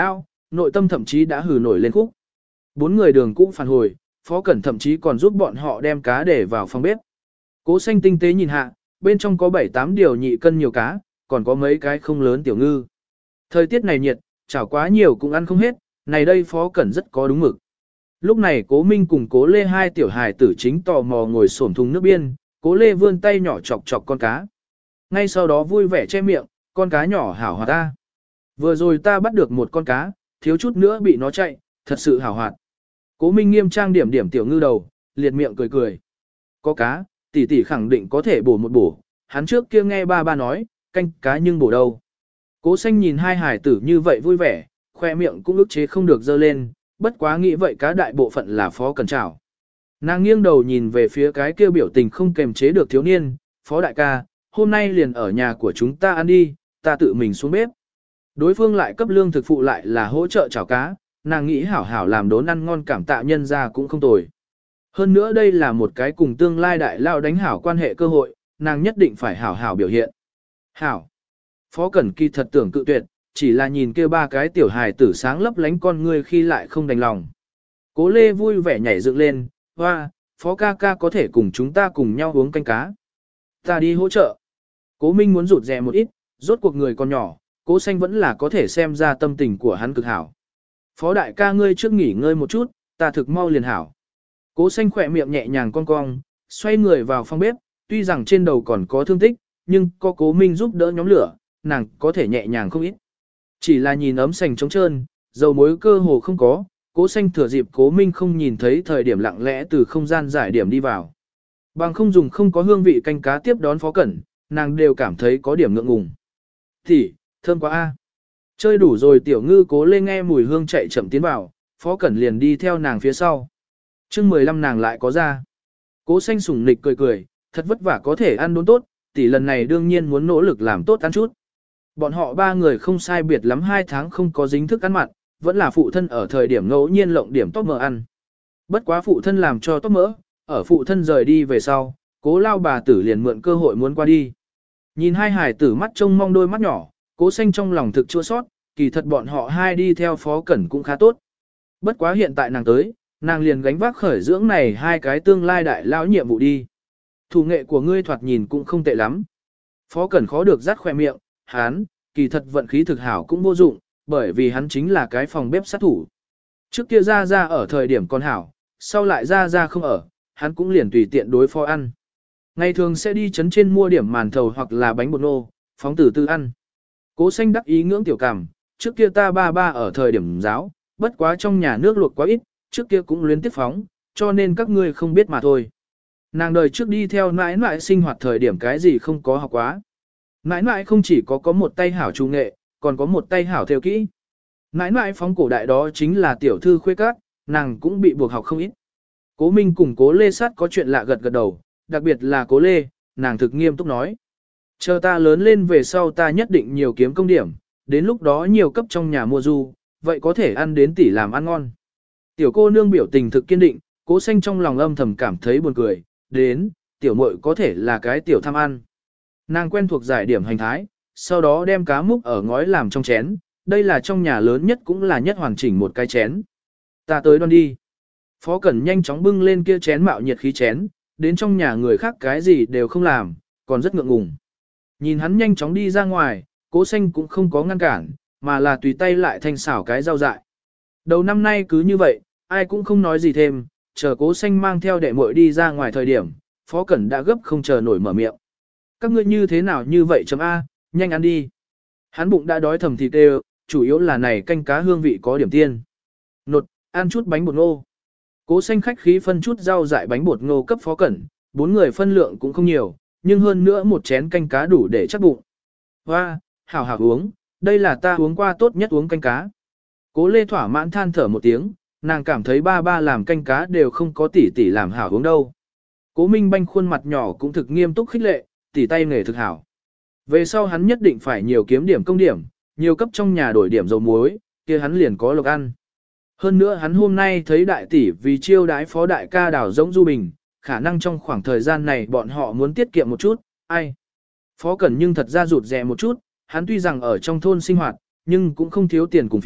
S1: nội tâm thậm chí đã hừ nổi lên khúc. Bốn người đường cũng phản hồi, Phó Cẩn thậm chí còn giúp bọn họ đem cá để vào phòng bếp. Cố Xanh tinh tế nhìn hạ, bên trong có 7-8 điều nhị cân nhiều cá, còn có mấy cái không lớn tiểu ngư. Thời tiết này nhiệt, chảo quá nhiều cũng ăn không hết, này đây Phó Cẩn rất có đúng mực. Lúc này Cố Minh cùng Cố Lê hai tiểu hài tử chính tò mò ngồi xổm thùng nước biên, Cố Lê vươn tay nhỏ chọc chọc con cá. Ngay sau đó vui vẻ che miệng, con cá nhỏ hảo hoạt ta. Vừa rồi ta bắt được một con cá, thiếu chút nữa bị nó chạy, thật sự hảo hoạt. Cố Minh nghiêm trang điểm điểm tiểu ngư đầu, liệt miệng cười cười. Có cá, tỷ tỷ khẳng định có thể bổ một bổ, hắn trước kia nghe ba nói, canh cá nhưng bổ đâu. Cố Xanh nhìn hai hải tử như vậy vui vẻ, khoe miệng cũng ức chế không được dơ lên, bất quá nghĩ vậy cá đại bộ phận là Phó Cẩn chảo. Nàng nghiêng đầu nhìn về phía cái kia biểu tình không kềm chế được thiếu niên, Phó đại ca, hôm nay liền ở nhà của chúng ta ăn đi, ta tự mình xuống bếp. Đối phương lại cấp lương thực phụ lại là hỗ trợ chảo cá, nàng nghĩ hảo hảo làm đốn ăn ngon cảm tạ nhân ra cũng không tồi. Hơn nữa đây là một cái cùng tương lai đại lao đánh hảo quan hệ cơ hội, nàng nhất định phải hảo hảo biểu hiện. Hảo. Phó Cẩn Kỳ thật tưởng cự tuyệt, chỉ là nhìn kia ba cái tiểu hài tử sáng lấp lánh con ngươi khi lại không đành lòng. Cố Lê vui vẻ nhảy dựng lên, hoa, Phó ca ca có thể cùng chúng ta cùng nhau uống canh cá. Ta đi hỗ trợ. Cố Minh muốn rụt rè một ít, rốt cuộc người còn nhỏ, Cố Xanh vẫn là có thể xem ra tâm tình của hắn cực hảo. Phó đại ca ngươi trước nghỉ ngơi một chút, ta thực mau liền hảo. Cố Xanh khỏe miệng nhẹ nhàng cong cong, xoay người vào phòng bếp, tuy rằng trên đầu còn có thương tích, nhưng có Cố Minh giúp đỡ nhóm lửa, nàng có thể nhẹ nhàng không ít. Chỉ là nhìn ấm sành trống trơn, dầu muối cơ hồ không có, Cố Xanh thừa dịp Cố Minh không nhìn thấy thời điểm lặng lẽ từ không gian giải điểm đi vào. Bằng không dùng không có hương vị canh cá tiếp đón Phó Cẩn, nàng đều cảm thấy có điểm ngượng ngùng. Thì, thơm quá a. Chơi đủ rồi tiểu ngư Cố Lê nghe mùi hương chạy chậm tiến vào, Phó Cẩn liền đi theo nàng phía sau. Chương 15 nàng lại có ra. Cố Xanh sủng nịch cười cười, thật vất vả có thể ăn đốn tốt, tỷ lần này đương nhiên muốn nỗ lực làm tốt ăn chút. Bọn họ ba người không sai biệt lắm 2 tháng không có dính thức ăn mặn, vẫn là phụ thân ở thời điểm ngẫu nhiên lộng điểm tóc mỡ ăn. Bất quá phụ thân làm cho tóc mỡ, ở phụ thân rời đi về sau, Cố lao bà tử liền mượn cơ hội muốn qua đi. Nhìn hai hải tử mắt trông mong đôi mắt nhỏ, Cố Xanh trong lòng thực chua sót, kỳ thật bọn họ hai đi theo Phó Cẩn cũng khá tốt. Bất quá hiện tại nàng tới, nàng liền gánh vác khởi dưỡng này hai cái tương lai đại lão nhiệm vụ đi. Thủ nghệ của ngươi thoạt nhìn cũng không tệ lắm. Phó Cẩn khó được rát khoe miệng, hắn, kỳ thật vận khí thực hảo cũng vô dụng, bởi vì hắn chính là cái phòng bếp sát thủ. Trước kia ra ở thời điểm còn hảo, sau lại ra không ở, hắn cũng liền tùy tiện đối phó ăn. Ngày thường sẽ đi trấn trên mua điểm màn thầu hoặc là bánh bột nô, phóng từ từ ăn. Cố Xanh đắc ý ngưỡng tiểu cảm, trước kia ta ba ở thời điểm giáo, bất quá trong nhà nước luộc quá ít, trước kia cũng luyến tiếp phóng, cho nên các ngươi không biết mà thôi. Nàng đời trước đi theo nãi nãi sinh hoạt thời điểm cái gì không có học quá. Nãi nãi không chỉ có một tay hảo trung nghệ, còn có một tay hảo theo kỹ. Nãi nãi phóng cổ đại đó chính là tiểu thư khuê các, nàng cũng bị buộc học không ít. Cố Minh cùng Cố Lê sát có chuyện lạ gật đầu, đặc biệt là Cố Lê, nàng thực nghiêm túc nói. Chờ ta lớn lên về sau ta nhất định nhiều kiếm công điểm, đến lúc đó nhiều cấp trong nhà mua du, vậy có thể ăn đến tỷ làm ăn ngon. Tiểu cô nương biểu tình thực kiên định, Cố Xanh trong lòng âm thầm cảm thấy buồn cười, đến, tiểu muội có thể là cái tiểu tham ăn. Nàng quen thuộc giải điểm hành thái, sau đó đem cá múc ở ngói làm trong chén, đây là trong nhà lớn nhất cũng là nhất hoàn chỉnh một cái chén. Ta tới đoan đi. Phó Cẩn nhanh chóng bưng lên kia chén mạo nhiệt khí chén, đến trong nhà người khác cái gì đều không làm, còn rất ngượng ngùng. Nhìn hắn nhanh chóng đi ra ngoài, Cố Xanh cũng không có ngăn cản, mà là tùy tay lại thanh xảo cái rau dại. Đầu năm nay cứ như vậy, ai cũng không nói gì thêm, chờ Cố Xanh mang theo đệ muội đi ra ngoài thời điểm, Phó Cẩn đã gấp không chờ nổi mở miệng. Các ngươi như thế nào như vậy chấm A, nhanh ăn đi. Hắn bụng đã đói thầm thịt đều, chủ yếu là này canh cá hương vị có điểm tiên. Nột, ăn chút bánh bột ngô. Cố Xanh khách khí phân chút rau dại bánh bột ngô cấp Phó Cẩn, 4 người phân lượng cũng không nhiều, nhưng hơn nữa một chén canh cá đủ để chắc bụng. Hoa, hảo hảo uống, đây là ta uống qua tốt nhất uống canh cá. Cố Lê thỏa mãn than thở một tiếng, nàng cảm thấy ba làm canh cá đều không có tỷ tỷ làm hảo uống đâu. Cố Minh Banh khuôn mặt nhỏ cũng thực nghiêm túc khích lệ, tỷ tay nghề thực hảo. Về sau hắn nhất định phải nhiều kiếm điểm công điểm, nhiều cấp trong nhà đổi điểm dầu muối, kia hắn liền có lộc ăn. Hơn nữa hắn hôm nay thấy đại tỷ vì chiêu đái phó đại ca đảo giống Du Bình, khả năng trong khoảng thời gian này bọn họ muốn tiết kiệm một chút, ai. Phó Cẩn nhưng thật ra rụt rè một chút, hắn tuy rằng ở trong thôn sinh hoạt, nhưng cũng không thiếu tiền cùng phiếu,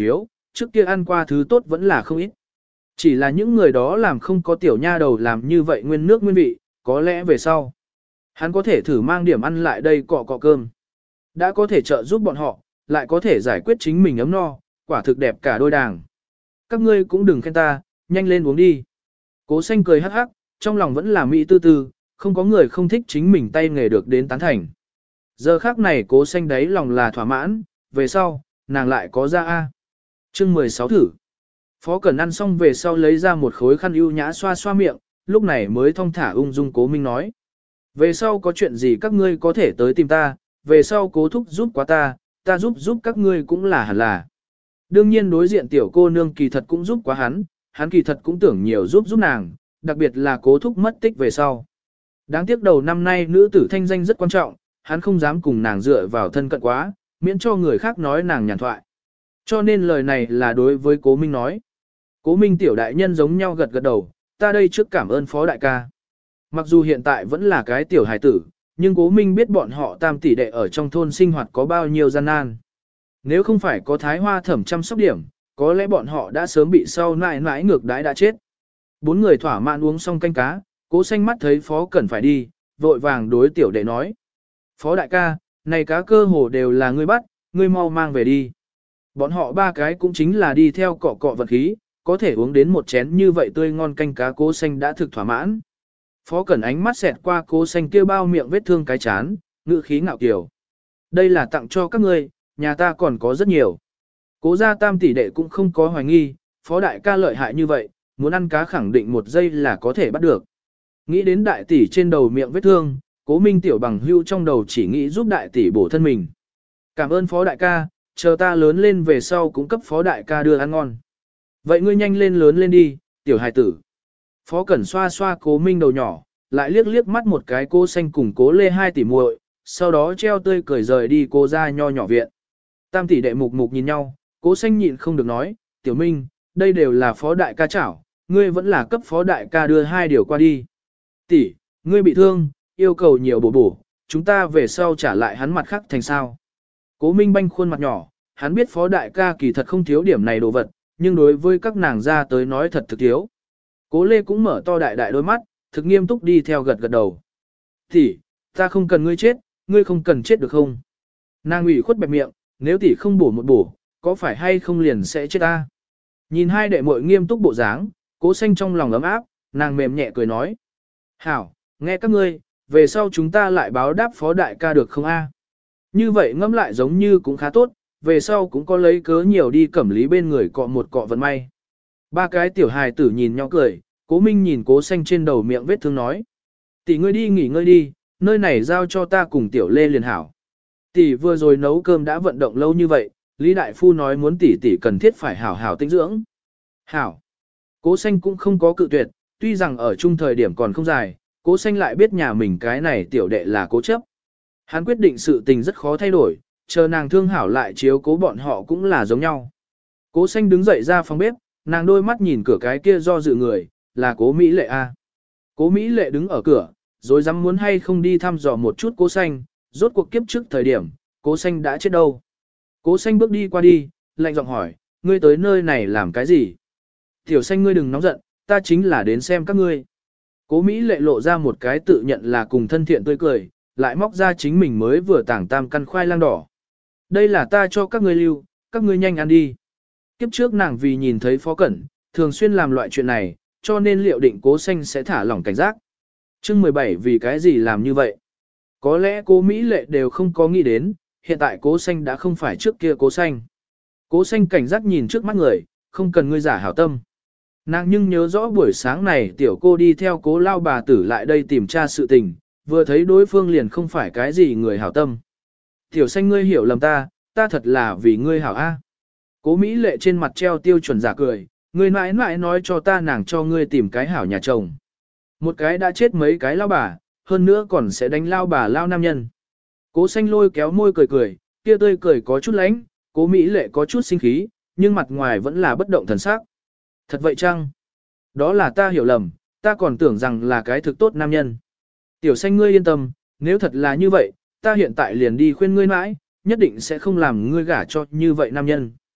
S1: trước kia ăn qua thứ tốt vẫn là không ít. Chỉ là những người đó làm không có tiểu nha đầu làm như vậy nguyên nước nguyên vị, có lẽ về sau. Hắn có thể thử mang điểm ăn lại đây cọ cọ cơm. Đã có thể trợ giúp bọn họ, lại có thể giải quyết chính mình ấm no, quả thực đẹp cả đôi đàng. Các ngươi cũng đừng khen ta, nhanh lên uống đi. Cố Xanh cười hắc hắc, trong lòng vẫn là mỹ tư tư, không có người không thích chính mình tay nghề được đến tán thành. Giờ khác này Cố Xanh đấy lòng là thỏa mãn, về sau, nàng lại có ra A. Chương 16 thử. Phó Cẩn ăn xong về sau lấy ra một khối khăn ưu nhã xoa xoa miệng, lúc này mới thong thả ung dung Cố Minh nói. Về sau có chuyện gì các ngươi có thể tới tìm ta, về sau Cố thúc giúp quá ta giúp các ngươi cũng là hẳn là. Đương nhiên đối diện tiểu cô nương kỳ thật cũng giúp quá hắn kỳ thật cũng tưởng nhiều giúp nàng, đặc biệt là Cố thúc mất tích về sau. Đáng tiếc đầu năm nay nữ tử thanh danh rất quan trọng, hắn không dám cùng nàng dựa vào thân cận quá, miễn cho người khác nói nàng nhàn thoại. Cho nên lời này là đối với Cố Minh nói. Cố Minh tiểu đại nhân giống nhau gật gật đầu, ta đây trước cảm ơn phó đại ca. Mặc dù hiện tại vẫn là cái tiểu hài tử, nhưng Cố Minh biết bọn họ tam tỷ đệ ở trong thôn sinh hoạt có bao nhiêu gian nan. Nếu không phải có Thái Hoa Thẩm chăm sóc điểm, có lẽ bọn họ đã sớm bị sau nãi nãi ngược đãi đã chết. Bốn người thỏa mãn uống xong canh cá, Cố Xanh mắt thấy Phó Cẩn phải đi, vội vàng đối tiểu đệ nói. Phó đại ca, này cá cơ hồ đều là ngươi bắt, ngươi mau mang về đi. Bọn họ ba cái cũng chính là đi theo cọ cọ vật khí, có thể uống đến một chén như vậy tươi ngon canh cá Cố Xanh đã thực thỏa mãn. Phó Cẩn ánh mắt xẹt qua Cố Xanh kia bao miệng vết thương cái chán, ngữ khí ngạo kiều. Đây là tặng cho các ngươi, nhà ta còn có rất nhiều. Cố gia tam tỷ đệ cũng không có hoài nghi, Phó đại ca lợi hại như vậy, muốn ăn cá khẳng định một giây là có thể bắt được. Nghĩ đến đại tỷ trên đầu miệng vết thương, Cố Minh tiểu bằng hưu trong đầu chỉ nghĩ giúp đại tỷ bổ thân mình. Cảm ơn Phó đại ca, chờ ta lớn lên về sau cũng cấp Phó đại ca đưa ăn ngon. Vậy ngươi nhanh lên lớn lên đi, tiểu hài tử. Phó Cẩn xoa xoa Cố Minh đầu nhỏ, lại liếc liếc mắt một cái Cố Xanh cùng Cố Lê hai tỷ muội, sau đó treo tươi cười rời đi Cố gia nho nhỏ viện. Tam tỷ đệ mục mục nhìn nhau, Cố Xanh nhịn không được nói, tiểu Minh, đây đều là Phó đại ca chảo, ngươi vẫn là cấp Phó đại ca đưa hai điều qua đi. Tỷ, ngươi bị thương, yêu cầu nhiều bổ, chúng ta về sau trả lại hắn mặt khác thành sao. Cố Minh banh khuôn mặt nhỏ, hắn biết Phó đại ca kỳ thật không thiếu điểm này đồ vật, nhưng đối với các nàng ra tới nói thật thực thiếu. Cố Lê cũng mở to đại đại đôi mắt, thực nghiêm túc đi theo gật gật đầu. Tỷ, ta không cần ngươi chết, ngươi không cần chết được không? Nàng ủy khuất bẹp miệng, nếu tỷ không bổ một bổ, có phải hay không liền sẽ chết ta? Nhìn hai đệ muội nghiêm túc bộ dáng, Cố Xanh trong lòng ấm áp, nàng mềm nhẹ cười nói. Hảo, nghe các ngươi, về sau chúng ta lại báo đáp Phó đại ca được không a? Như vậy ngẫm lại giống như cũng khá tốt, về sau cũng có lấy cớ nhiều đi cẩm lý bên người cọ một cọ vận may. Ba cái tiểu hài tử nhìn nhau cười, Cố Minh nhìn Cố Xanh trên đầu miệng vết thương nói. Tỷ ngươi đi nghỉ ngơi đi, nơi này giao cho ta cùng tiểu Lê liền hảo. Tỷ vừa rồi nấu cơm đã vận động lâu như vậy, Lý Đại Phu nói muốn tỷ cần thiết phải hảo hảo tinh dưỡng. Hảo. Cố Xanh cũng không có cự tuyệt, tuy rằng ở chung thời điểm còn không dài, Cố Xanh lại biết nhà mình cái này tiểu đệ là cố chấp. Hắn quyết định sự tình rất khó thay đổi, chờ nàng thương hảo lại chiếu cố bọn họ cũng là giống nhau. Cố Xanh đứng dậy ra phòng bếp, nàng đôi mắt nhìn cửa cái kia do dự người, là Cố Mỹ Lệ A. Cố Mỹ Lệ đứng ở cửa, rồi dám muốn hay không đi thăm dò một chút Cố Xanh, rốt cuộc kiếp trước thời điểm, Cố Xanh đã chết đâu. Cố Xanh bước đi qua đi, lạnh giọng hỏi, ngươi tới nơi này làm cái gì? Tiểu Xanh ngươi đừng nóng giận, ta chính là đến xem các ngươi. Cố Mỹ Lệ lộ ra một cái tự nhận là cùng thân thiện tươi cười, lại móc ra chính mình mới vừa tảng tam căn khoai lang đỏ. Đây là ta cho các ngươi lưu, các ngươi nhanh ăn đi. Kiếp trước nàng vì nhìn thấy Phó Cẩn, thường xuyên làm loại chuyện này, cho nên liệu định Cố Xanh sẽ thả lỏng cảnh giác. Chương 17 vì cái gì làm như vậy? Có lẽ Cố Mỹ Lệ đều không có nghĩ đến, hiện tại Cố Xanh đã không phải trước kia Cố Xanh. Cố Xanh cảnh giác nhìn trước mắt người, không cần ngươi giả hảo tâm. Nàng nhưng nhớ rõ buổi sáng này tiểu cô đi theo Cố lao bà tử lại đây tìm tra sự tình, vừa thấy đối phương liền không phải cái gì người hảo tâm. Tiểu Xanh ngươi hiểu lầm ta thật là vì ngươi hảo A. Cố Mỹ Lệ trên mặt treo tiêu chuẩn giả cười, ngươi mãi mãi nói cho ta nàng cho ngươi tìm cái hảo nhà chồng. Một cái đã chết mấy cái lao bà, hơn nữa còn sẽ đánh lao bà lao nam nhân. Cố Xanh lôi kéo môi cười cười, kia tươi cười có chút lánh, Cố Mỹ Lệ có chút sinh khí, nhưng mặt ngoài vẫn là bất động thần sắc. Thật vậy chăng? Đó là ta hiểu lầm, ta còn tưởng rằng là cái thực tốt nam nhân. Tiểu Xanh ngươi yên tâm, nếu thật là như vậy, ta hiện tại liền đi khuyên ngươi mãi, nhất định sẽ không làm ngươi gả cho như vậy nam nhân.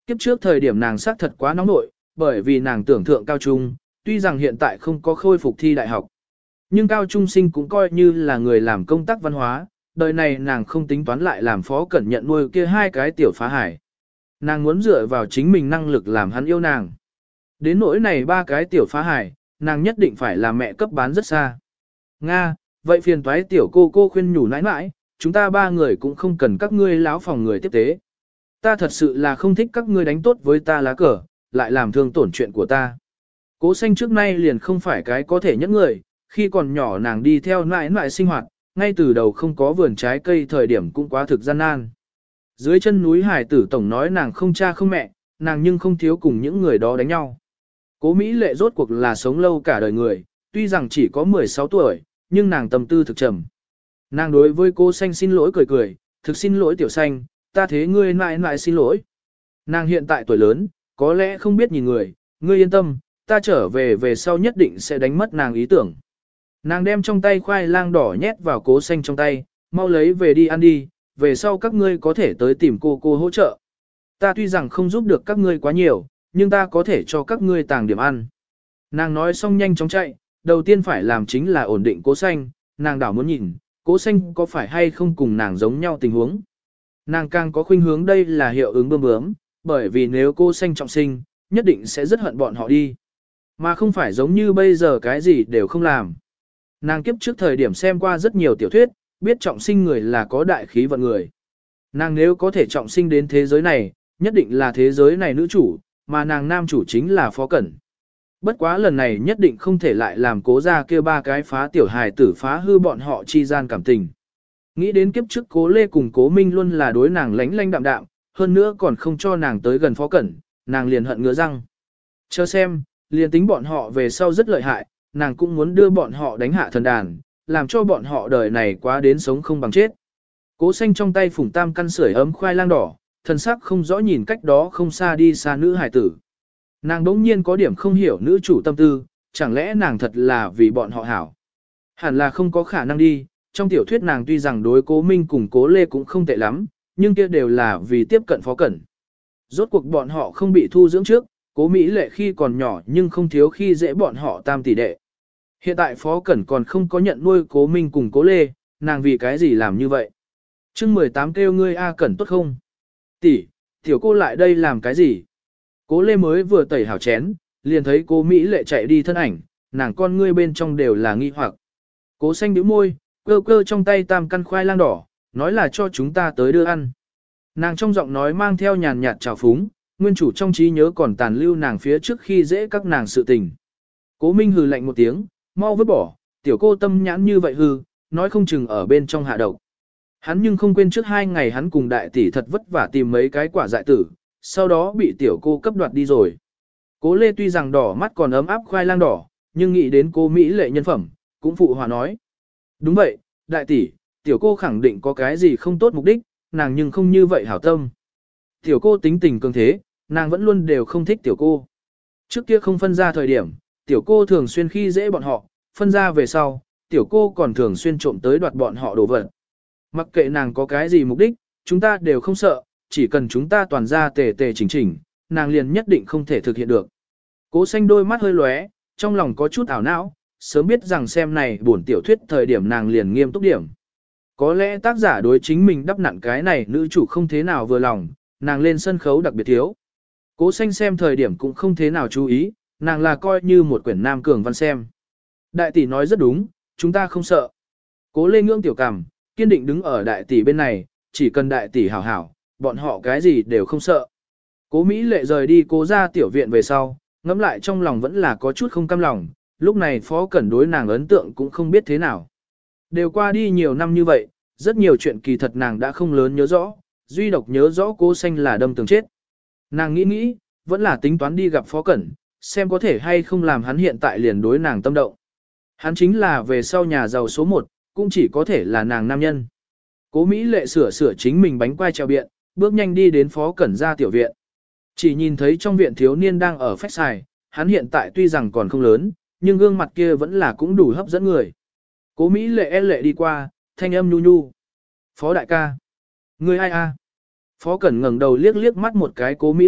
S1: Kiếp trước thời điểm nàng xác thật quá nóng nội, bởi vì nàng tưởng thượng cao trung, tuy rằng hiện tại không có khôi phục thi đại học. Nhưng cao trung sinh cũng coi như là người làm công tác văn hóa, đời này nàng không tính toán lại làm phó cẩn nhận nuôi kia hai cái tiểu phá hải. Nàng muốn dựa vào chính mình năng lực làm hắn yêu nàng. Đến nỗi này ba cái tiểu phá hải, nàng nhất định phải làm mẹ cấp bán rất xa. Nga, vậy phiền toái tiểu cô khuyên nhủ nãi nãi, chúng ta ba người cũng không cần các ngươi láo phòng người tiếp tế. Ta thật sự là không thích các ngươi đánh tốt với ta lá cờ, lại làm thương tổn chuyện của ta. Cố Xanh trước nay liền không phải cái có thể nhất người, khi còn nhỏ nàng đi theo nãi nãi sinh hoạt, ngay từ đầu không có vườn trái cây thời điểm cũng quá thực gian nan. Dưới chân núi hải tử tổng nói nàng không cha không mẹ, nàng nhưng không thiếu cùng những người đó đánh nhau. Cố Mỹ Lệ rốt cuộc là sống lâu cả đời người, tuy rằng chỉ có 16 tuổi, nhưng nàng tâm tư thực trầm. Nàng đối với Cố Xanh xin lỗi cười cười, thực xin lỗi tiểu Xanh, ta thế ngươi mãi mãi xin lỗi. Nàng hiện tại tuổi lớn, có lẽ không biết nhìn người, ngươi yên tâm, ta trở về sau nhất định sẽ đánh mất nàng ý tưởng. Nàng đem trong tay khoai lang đỏ nhét vào Cố Xanh trong tay, mau lấy về đi ăn đi, về sau các ngươi có thể tới tìm cô hỗ trợ. Ta tuy rằng không giúp được các ngươi quá nhiều, nhưng ta có thể cho các ngươi tàng điểm ăn. Nàng nói xong nhanh chóng chạy, đầu tiên phải làm chính là ổn định Cố Xanh, nàng đảo muốn nhìn, Cố Xanh có phải hay không cùng nàng giống nhau tình huống. Nàng càng có khuynh hướng đây là hiệu ứng bướm bướm, bởi vì nếu Cố Xanh trọng sinh, nhất định sẽ rất hận bọn họ đi. Mà không phải giống như bây giờ cái gì đều không làm. Nàng kiếp trước thời điểm xem qua rất nhiều tiểu thuyết, biết trọng sinh người là có đại khí vận người. Nàng nếu có thể trọng sinh đến thế giới này, nhất định là thế giới này nữ chủ, mà nàng nam chủ chính là Phó Cẩn. Bất quá lần này nhất định không thể lại làm Cố ra kia ba cái phá tiểu hài tử phá hư bọn họ chi gian cảm tình. Nghĩ đến kiếp trước Cố Lê cùng Cố Minh luôn là đối nàng lánh lánh đạm đạm, hơn nữa còn không cho nàng tới gần Phó Cẩn, nàng liền hận ngứa răng. Chờ xem, liền tính bọn họ về sau rất lợi hại, nàng cũng muốn đưa bọn họ đánh hạ thần đàn, làm cho bọn họ đời này quá đến sống không bằng chết. Cố Xanh trong tay phủng tam căn sưởi ấm khoai lang đỏ, thần sắc không rõ nhìn cách đó không xa đi xa nữ hải tử. Nàng đống nhiên có điểm không hiểu nữ chủ tâm tư, chẳng lẽ nàng thật là vì bọn họ hảo. Hẳn là không có khả năng đi, trong tiểu thuyết nàng tuy rằng đối Cố Minh cùng Cố Lê cũng không tệ lắm, nhưng kia đều là vì tiếp cận Phó Cẩn. Rốt cuộc bọn họ không bị thu dưỡng trước, Cố Mỹ Lệ khi còn nhỏ nhưng không thiếu khi dễ bọn họ tam tỷ đệ. Hiện tại Phó Cẩn còn không có nhận nuôi Cố Minh cùng Cố Lê, nàng vì cái gì làm như vậy? Chương 18 kêu ngươi A Cẩn tốt không? Tỷ, tiểu cô lại đây làm cái gì? Cố Lê mới vừa tẩy hảo chén, liền thấy Cố Mỹ Lệ chạy đi thân ảnh, nàng con ngươi bên trong đều là nghi hoặc. Cố Xanh nhíu môi, cơ cơ trong tay tam căn khoai lang đỏ, nói là cho chúng ta tới đưa ăn. Nàng trong giọng nói mang theo nhàn nhạt trào phúng, nguyên chủ trong trí nhớ còn tàn lưu nàng phía trước khi dễ các nàng sự tình. Cố Minh hừ lạnh một tiếng, mau vứt bỏ, tiểu cô tâm nhãn như vậy hư, nói không chừng ở bên trong hạ độc. Hắn nhưng không quên trước 2 ngày hắn cùng đại tỷ thật vất vả tìm mấy cái quả dại tử, sau đó bị tiểu cô cấp đoạt đi rồi. Cố Lê tuy rằng đỏ mắt còn ấm áp khoai lang đỏ, nhưng nghĩ đến cô Mỹ Lệ nhân phẩm, cũng phụ hòa nói. Đúng vậy, đại tỷ, tiểu cô khẳng định có cái gì không tốt mục đích, nàng nhưng không như vậy hảo tâm. Tiểu cô tính tình cường thế, nàng vẫn luôn đều không thích tiểu cô. Trước kia không phân ra thời điểm, tiểu cô thường xuyên khi dễ bọn họ, phân ra về sau, tiểu cô còn thường xuyên trộm tới đoạt bọn họ đồ vật. Mặc kệ nàng có cái gì mục đích, chúng ta đều không sợ, chỉ cần chúng ta toàn ra tề tề chỉnh chỉnh, nàng liền nhất định không thể thực hiện được. Cố Xanh đôi mắt hơi lóe, trong lòng có chút ảo não, sớm biết rằng xem này buồn tiểu thuyết thời điểm nàng liền nghiêm túc điểm. Có lẽ tác giả đối chính mình đắp nặn cái này nữ chủ không thế nào vừa lòng, nàng lên sân khấu đặc biệt thiếu. Cố Xanh xem thời điểm cũng không thế nào chú ý, nàng là coi như một quyển nam cường văn xem. Đại tỷ nói rất đúng, chúng ta không sợ. Cố Lê ngưỡng tiểu cằm, kiên định đứng ở đại tỷ bên này, chỉ cần đại tỷ hảo hảo, bọn họ cái gì đều không sợ. Cố Mỹ Lệ rời đi Cố ra tiểu viện về sau, ngẫm lại trong lòng vẫn là có chút không cam lòng, lúc này Phó Cẩn đối nàng ấn tượng cũng không biết thế nào. Đều qua đi nhiều năm như vậy, rất nhiều chuyện kỳ thật nàng đã không lớn nhớ rõ, duy độc nhớ rõ Cố Xanh là đâm tường chết. Nàng nghĩ, vẫn là tính toán đi gặp Phó Cẩn, xem có thể hay không làm hắn hiện tại liền đối nàng tâm động. Hắn chính là về sau nhà giàu số 1, cũng chỉ có thể là nàng nam nhân. Cố Mỹ Lệ sửa chính mình bánh quai treo biện, bước nhanh đi đến Phó Cẩn ra tiểu viện. Chỉ nhìn thấy trong viện thiếu niên đang ở phách xài, hắn hiện tại tuy rằng còn không lớn, nhưng gương mặt kia vẫn là cũng đủ hấp dẫn người. Cố Mỹ Lệ lệ đi qua, thanh âm nhu nhu. Phó đại ca. Ngươi ai a? Phó Cẩn ngẩng đầu liếc liếc mắt một cái Cố Mỹ Lệ,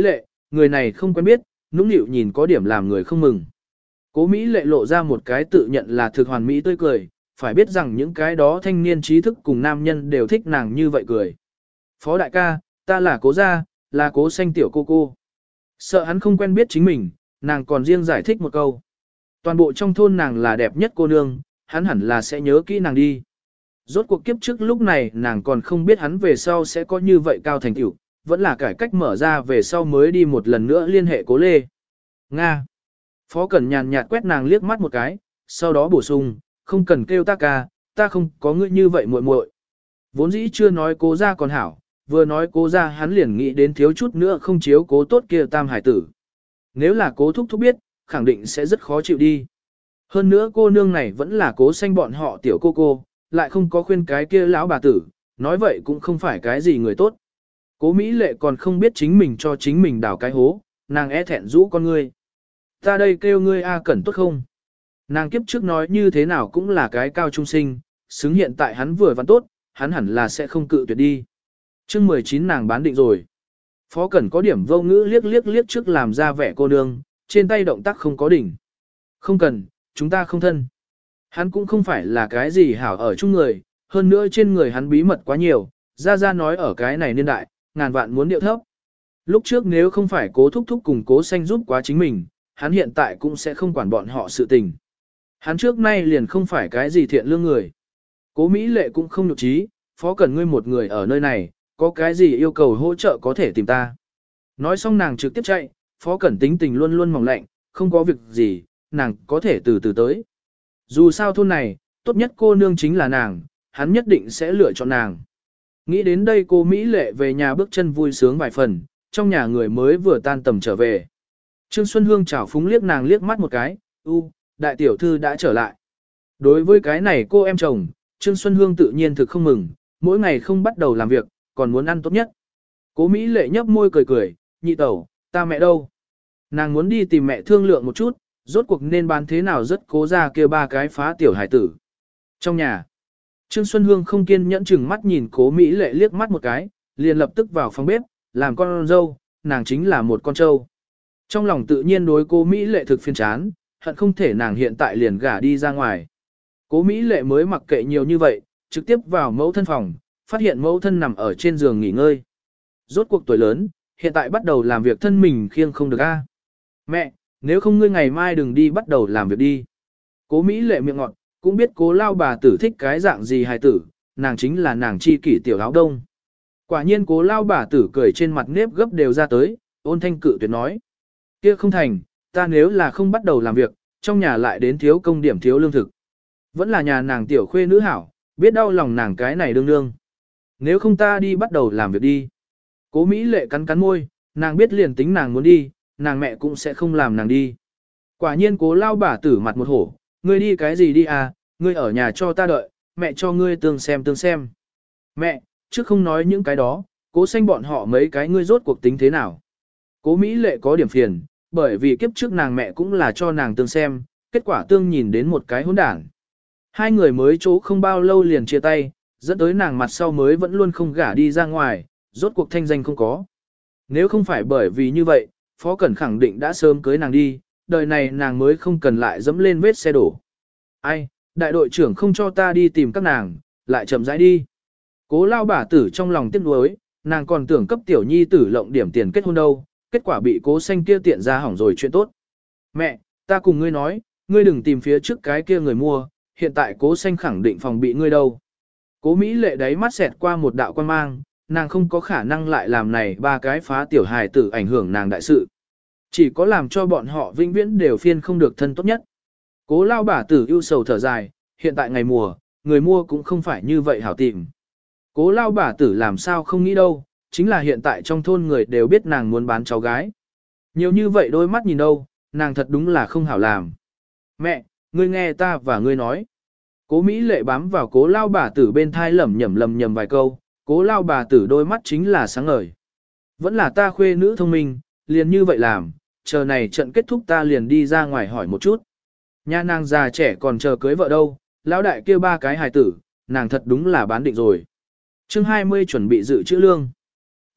S1: người này không quen biết, nũng nịu nhìn có điểm làm người không mừng. Cố Mỹ lệ lộ ra một cái tự nhận là thực hoàn mỹ tươi cười, phải biết rằng những cái đó thanh niên trí thức cùng nam nhân đều thích nàng như vậy cười. Phó đại ca, ta là Cố gia, là Cố Xanh tiểu cô cô. Sợ hắn không quen biết chính mình, nàng còn riêng giải thích một câu. Toàn bộ trong thôn nàng là đẹp nhất cô nương, hắn hẳn là sẽ nhớ kỹ nàng đi. Rốt cuộc kiếp trước lúc này nàng còn không biết hắn về sau sẽ có như vậy cao thành tựu, vẫn là cải cách mở ra về sau mới đi một lần nữa liên hệ Cố Lê. Nga. Phó Cẩn nhàn nhạt quét nàng liếc mắt một cái, sau đó bổ sung, không cần kêu ta ca, ta không có ngươi như vậy muội muội. Vốn dĩ chưa nói Cố gia còn hảo, vừa nói Cố gia hắn liền nghĩ đến thiếu chút nữa không chiếu Cố tốt kia tam hải tử. Nếu là Cố thúc thúc biết, khẳng định sẽ rất khó chịu đi. Hơn nữa cô nương này vẫn là Cố Xanh bọn họ tiểu cô, lại không có khuyên cái kia lão bà tử, nói vậy cũng không phải cái gì người tốt. Cố Mỹ lệ còn không biết chính mình cho chính mình đào cái hố, nàng e thẹn rũ con ngươi. Ta đây kêu ngươi A Cẩn tốt không? Nàng kiếp trước nói như thế nào cũng là cái cao trung sinh, xứng hiện tại hắn vừa văn tốt, hắn hẳn là sẽ không cự tuyệt đi. Chương 19 nàng bán định rồi. Phó Cẩn có điểm vô ngữ liếc trước làm ra vẻ cô nương, trên tay động tác không có đỉnh. Không cần, chúng ta không thân. Hắn cũng không phải là cái gì hảo ở chung người, hơn nữa trên người hắn bí mật quá nhiều, ra nói ở cái này niên đại, ngàn vạn muốn điệu thấp. Lúc trước nếu không phải Cố thúc thúc cùng Cố Xanh giúp quá chính mình, hắn hiện tại cũng sẽ không quản bọn họ sự tình. Hắn trước nay liền không phải cái gì thiện lương người. Cố Mỹ lệ cũng không nhục trí, Phó Cẩn ngươi một người ở nơi này, có cái gì yêu cầu hỗ trợ có thể tìm ta. Nói xong nàng trực tiếp chạy, Phó Cẩn tính tình luôn luôn mỏng lạnh, không có việc gì, nàng có thể từ từ tới. Dù sao thôn này, tốt nhất cô nương chính là nàng, hắn nhất định sẽ lựa chọn nàng. Nghĩ đến đây cô Mỹ lệ về nhà bước chân vui sướng vài phần, trong nhà người mới vừa tan tầm trở về. Trương Xuân Hương chảo phúng liếc nàng liếc mắt một cái, đại tiểu thư đã trở lại. Đối với cái này cô em chồng, Trương Xuân Hương tự nhiên thực không mừng, mỗi ngày không bắt đầu làm việc, còn muốn ăn tốt nhất. Cố Mỹ lệ nhấp môi cười, nhị tẩu, ta mẹ đâu? Nàng muốn đi tìm mẹ thương lượng một chút, rốt cuộc nên bán thế nào rất Cố ra kia ba cái phá tiểu hải tử. Trong nhà, Trương Xuân Hương không kiên nhẫn chừng mắt nhìn Cố Mỹ lệ liếc mắt một cái, liền lập tức vào phòng bếp, làm con dâu, nàng chính là một con trâu. Trong lòng tự nhiên đối Cố Mỹ lệ thực phiền chán, hận không thể nàng hiện tại liền gả đi ra ngoài. Cố Mỹ lệ mới mặc kệ nhiều như vậy, trực tiếp vào mẫu thân phòng, phát hiện mẫu thân nằm ở trên giường nghỉ ngơi. Rốt cuộc tuổi lớn, hiện tại bắt đầu làm việc thân mình khiêng không được a. Mẹ, nếu không ngươi ngày mai đừng đi bắt đầu làm việc đi. Cố Mỹ lệ miệng ngọt, cũng biết Cố lao bà tử thích cái dạng gì hài tử, nàng chính là nàng chi kỷ tiểu áo đông. Quả nhiên Cố lao bà tử cười trên mặt nếp gấp đều ra tới, ôn thanh cự tuyệt nói. Kia không thành, ta nếu là không bắt đầu làm việc, trong nhà lại đến thiếu công điểm thiếu lương thực. Vẫn là nhà nàng tiểu khuê nữ hảo, biết đau lòng nàng cái này đương đương. Nếu không ta đi bắt đầu làm việc đi. Cố Mỹ lệ cắn cắn môi, nàng biết liền tính nàng muốn đi, nàng mẹ cũng sẽ không làm nàng đi. Quả nhiên Cố lao bà tử mặt một hổ, ngươi đi cái gì đi à, ngươi ở nhà cho ta đợi, mẹ cho ngươi tương xem. Mẹ, trước không nói những cái đó, Cố Xanh bọn họ mấy cái ngươi rốt cuộc tính thế nào. Cố Mỹ lệ có điểm phiền, bởi vì kiếp trước nàng mẹ cũng là cho nàng tương xem, kết quả tương nhìn đến một cái hỗn đảng. Hai người mới chỗ không bao lâu liền chia tay, dẫn tới nàng mặt sau mới vẫn luôn không gả đi ra ngoài, rốt cuộc thanh danh không có. Nếu không phải bởi vì như vậy, Phó Cẩn khẳng định đã sớm cưới nàng đi, đời này nàng mới không cần lại dẫm lên vết xe đổ. Ai, đại đội trưởng không cho ta đi tìm các nàng, lại chậm rãi đi. Cố lao bà tử trong lòng tiếc nuối, nàng còn tưởng cấp tiểu nhi tử lộng điểm tiền kết hôn đâu, kết quả bị Cố Xanh kia tiện ra hỏng rồi chuyện tốt. Mẹ, ta cùng ngươi nói, ngươi đừng tìm phía trước cái kia người mua, hiện tại Cố Xanh khẳng định phòng bị ngươi đâu. Cố Mỹ lệ đáy mắt xẹt qua một đạo quan mang, nàng không có khả năng lại làm này ba cái phá tiểu hài tử ảnh hưởng nàng đại sự. Chỉ có làm cho bọn họ vĩnh viễn đều phiên không được thân tốt nhất. Cố lao bà tử ưu sầu thở dài, hiện tại ngày mùa, người mua cũng không phải như vậy hảo tìm. Cố lao bà tử làm sao không nghĩ đâu, chính là hiện tại trong thôn người đều biết nàng muốn bán cháu gái. Nhiều như vậy đôi mắt nhìn đâu, nàng thật đúng là không hảo làm. Mẹ, ngươi nghe ta và ngươi nói. Cố Mỹ lệ bám vào Cố lao bà tử bên thai lẩm nhẩm vài câu, Cố lao bà tử đôi mắt chính là sáng ngời. Vẫn là ta khuê nữ thông minh, liền như vậy làm, chờ này trận kết thúc ta liền đi ra ngoài hỏi một chút. Nhà nàng già trẻ còn chờ cưới vợ đâu, lão đại kia ba cái hài tử, nàng thật đúng là bán định rồi. Chương 20 chuẩn bị dự trữ lương.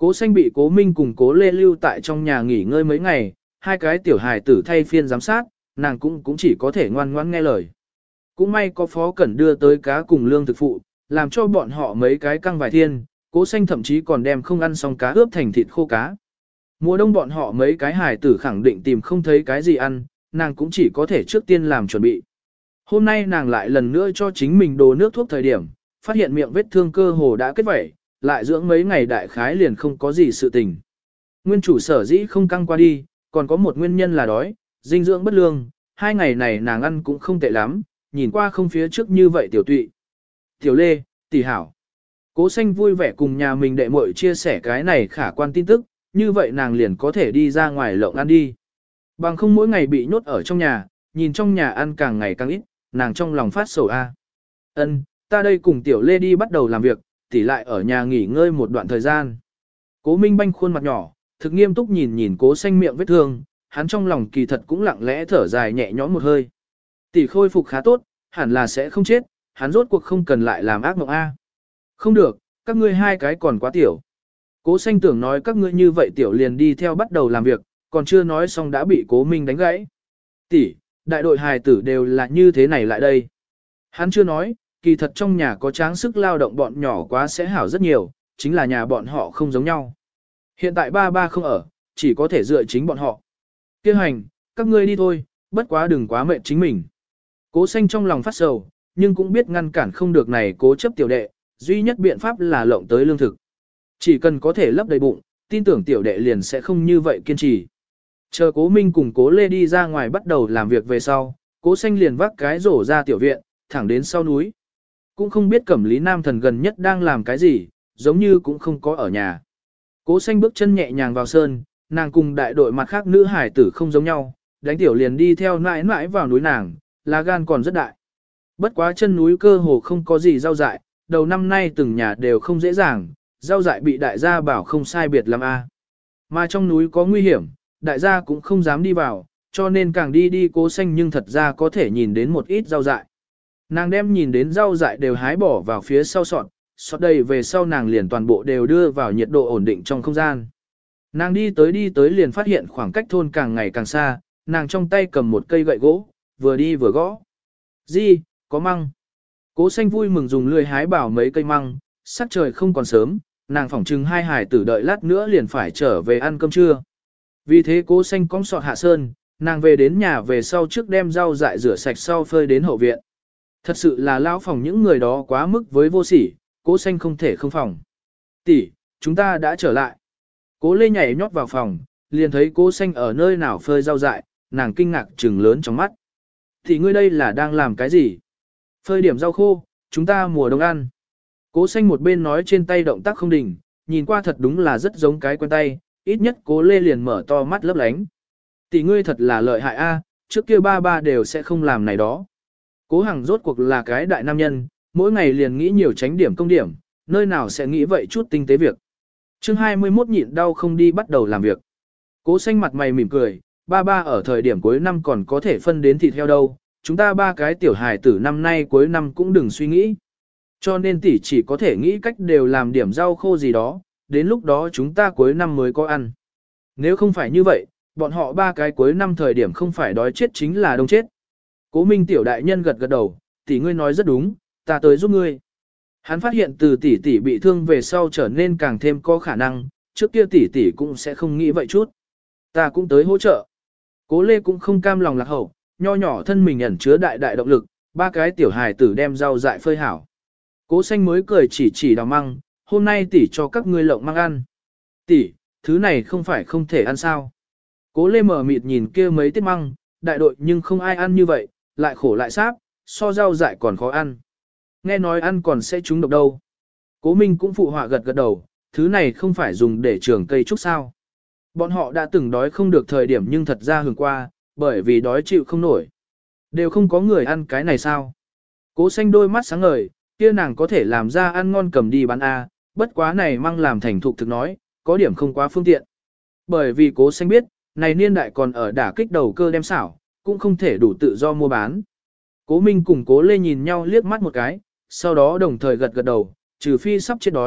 S1: Cố Xanh bị Cố Minh cùng Cố Lê lưu tại trong nhà nghỉ ngơi mấy ngày, hai cái tiểu hài tử thay phiên giám sát, nàng cũng chỉ có thể ngoan ngoãn nghe lời. Cũng may có Phó Cẩn đưa tới cá cùng lương thực phụ, làm cho bọn họ mấy cái căng vài thiên, Cố Xanh thậm chí còn đem không ăn xong cá ướp thành thịt khô cá. Mùa đông bọn họ mấy cái hài tử khẳng định tìm không thấy cái gì ăn, nàng cũng chỉ có thể trước tiên làm chuẩn bị. Hôm nay nàng lại lần nữa cho chính mình đồ nước thuốc thời điểm, phát hiện miệng vết thương cơ hồ đã kết vẩy, lại dưỡng mấy ngày đại khái liền không có gì sự tình. Nguyên chủ sở dĩ không căng qua đi, còn có một nguyên nhân là đói, dinh dưỡng bất lương, 2 ngày này nàng ăn cũng không tệ lắm, nhìn qua không phía trước như vậy tiểu tụy. Tiểu Lê, tỷ hảo. Cố Xanh vui vẻ cùng nhà mình đệ muội chia sẻ cái này khả quan tin tức, như vậy nàng liền có thể đi ra ngoài lộng ăn đi. Bằng không mỗi ngày bị nhốt ở trong nhà, nhìn trong nhà ăn càng ngày càng ít, nàng trong lòng phát sầu a. Ân, ta đây cùng Tiểu Lê đi bắt đầu làm việc, tỷ lại ở nhà nghỉ ngơi một đoạn thời gian. Cố Minh Banh khuôn mặt nhỏ, thực nghiêm túc nhìn nhìn Cố Xanh miệng vết thương, hắn trong lòng kỳ thật cũng lặng lẽ thở dài nhẹ nhõm một hơi. Tỷ khôi phục khá tốt, hẳn là sẽ không chết, hắn rốt cuộc không cần lại làm ác mộng a. Không được, các ngươi hai cái còn quá tiểu. Cố Xanh tưởng nói các ngươi như vậy tiểu liền đi theo bắt đầu làm việc, còn chưa nói xong đã bị Cố Minh đánh gãy. Tỷ, đại đội hài tử đều là như thế này lại đây. Hắn chưa nói, kỳ thật trong nhà có tráng sức lao động bọn nhỏ quá sẽ hảo rất nhiều, chính là nhà bọn họ không giống nhau. Hiện tại ba ba không ở, chỉ có thể dựa chính bọn họ. Kêu hành, các ngươi đi thôi, bất quá đừng quá mệt chính mình. Cố Xanh trong lòng phát sầu, nhưng cũng biết ngăn cản không được này cố chấp tiểu đệ, duy nhất biện pháp là lộng tới lương thực. Chỉ cần có thể lấp đầy bụng, tin tưởng tiểu đệ liền sẽ không như vậy kiên trì. Chờ Cố Minh cùng Cố Lê đi ra ngoài bắt đầu làm việc về sau, Cố Xanh liền vác cái rổ ra tiểu viện, thẳng đến sau núi. Cũng không biết Cẩm Lý Nam Thần gần nhất đang làm cái gì, giống như cũng không có ở nhà. Cố Xanh bước chân nhẹ nhàng vào sơn, nàng cùng đại đội mặt khác nữ hải tử không giống nhau, đánh tiểu liền đi theo nãi nãi vào núi nàng, lá gan còn rất đại. Bất quá chân núi cơ hồ không có gì rau dại, đầu năm nay từng nhà đều không dễ dàng, rau dại bị đại gia bảo không sai biệt lắm a. Mà trong núi có nguy hiểm, đại gia cũng không dám đi vào, cho nên càng đi Cố Xanh nhưng thật ra có thể nhìn đến một ít rau dại. Nàng đem nhìn đến rau dại đều hái bỏ vào phía sau sọt đầy về sau nàng liền toàn bộ đều đưa vào nhiệt độ ổn định trong không gian. Nàng đi tới liền phát hiện khoảng cách thôn càng ngày càng xa, nàng trong tay cầm một cây gậy gỗ, vừa đi vừa gõ. Di, có măng. Cố Xanh vui mừng dùng lưỡi hái bảo mấy cây măng, sắc trời không còn sớm, nàng phỏng chừng hai hải tử đợi lát nữa liền phải trở về ăn cơm trưa. Vì thế Cố Xanh cong sọt hạ sơn, nàng về đến nhà về sau trước đem rau dại rửa sạch sau phơi đến hậu viện. Thật sự là lão phòng những người đó quá mức với vô sỉ, Cố Xanh không thể không phòng. Tỷ, chúng ta đã trở lại. Cố Lê nhảy nhót vào phòng, liền thấy Cố Xanh ở nơi nào phơi rau dại, nàng kinh ngạc trừng lớn trong mắt. Thì ngươi đây là đang làm cái gì? Phơi điểm rau khô, chúng ta mùa đông ăn. Cố Xanh một bên nói trên tay động tác không đình, nhìn qua thật đúng là rất giống cái quen tay, ít nhất Cố Lê liền mở to mắt lấp lánh. Tỷ ngươi thật là lợi hại a, trước kia ba đều sẽ không làm này đó. Cố Hằng rốt cuộc là cái đại nam nhân, mỗi ngày liền nghĩ nhiều tránh điểm công điểm, nơi nào sẽ nghĩ vậy chút tinh tế việc. Chương 21 nhịn đau không đi bắt đầu làm việc. Cố Xanh mặt mày mỉm cười, ba ở thời điểm cuối năm còn có thể phân đến thịt heo đâu, chúng ta ba cái tiểu hài tử năm nay cuối năm cũng đừng suy nghĩ. Cho nên tỷ chỉ có thể nghĩ cách đều làm điểm rau khô gì đó, đến lúc đó chúng ta cuối năm mới có ăn. Nếu không phải như vậy, bọn họ ba cái cuối năm thời điểm không phải đói chết chính là đông chết. Cố Minh tiểu đại nhân gật gật đầu, tỷ ngươi nói rất đúng, ta tới giúp ngươi. Hắn phát hiện từ tỷ bị thương về sau trở nên càng thêm có khả năng, trước kia tỷ cũng sẽ không nghĩ vậy chút. Ta cũng tới hỗ trợ. Cố Lê cũng không cam lòng lạc hậu, nho nhỏ thân mình ẩn chứa đại động lực, ba cái tiểu hài tử đem rau dại phơi hảo. Cố Xanh mới cười chỉ đào măng, hôm nay tỷ cho các ngươi lộng măng ăn. Tỷ, thứ này không phải không thể ăn sao. Cố Lê mở mịt nhìn kia mấy tiết măng, đại đội nhưng không ai ăn như vậy, lại khổ lại sáp, so rau dại còn khó ăn. Nghe nói ăn còn sẽ trúng độc đâu. Cố Minh cũng phụ họa gật đầu, thứ này không phải dùng để trồng cây trúc sao. Bọn họ đã từng đói không được thời điểm nhưng thật ra hưởng qua, bởi vì đói chịu không nổi. Đều không có người ăn cái này sao. Cố Xanh đôi mắt sáng ngời, kia nàng có thể làm ra ăn ngon cầm đi bán A, bất quá này măng làm thành thục thực nói, có điểm không quá phương tiện. Bởi vì Cố Xanh biết, này niên đại còn ở đả kích đầu cơ đem xảo, cũng không thể đủ tự do mua bán. Cố Minh cùng Cố Lê nhìn nhau liếc mắt một cái, sau đó đồng thời gật đầu, trừ phi sắp chết đói,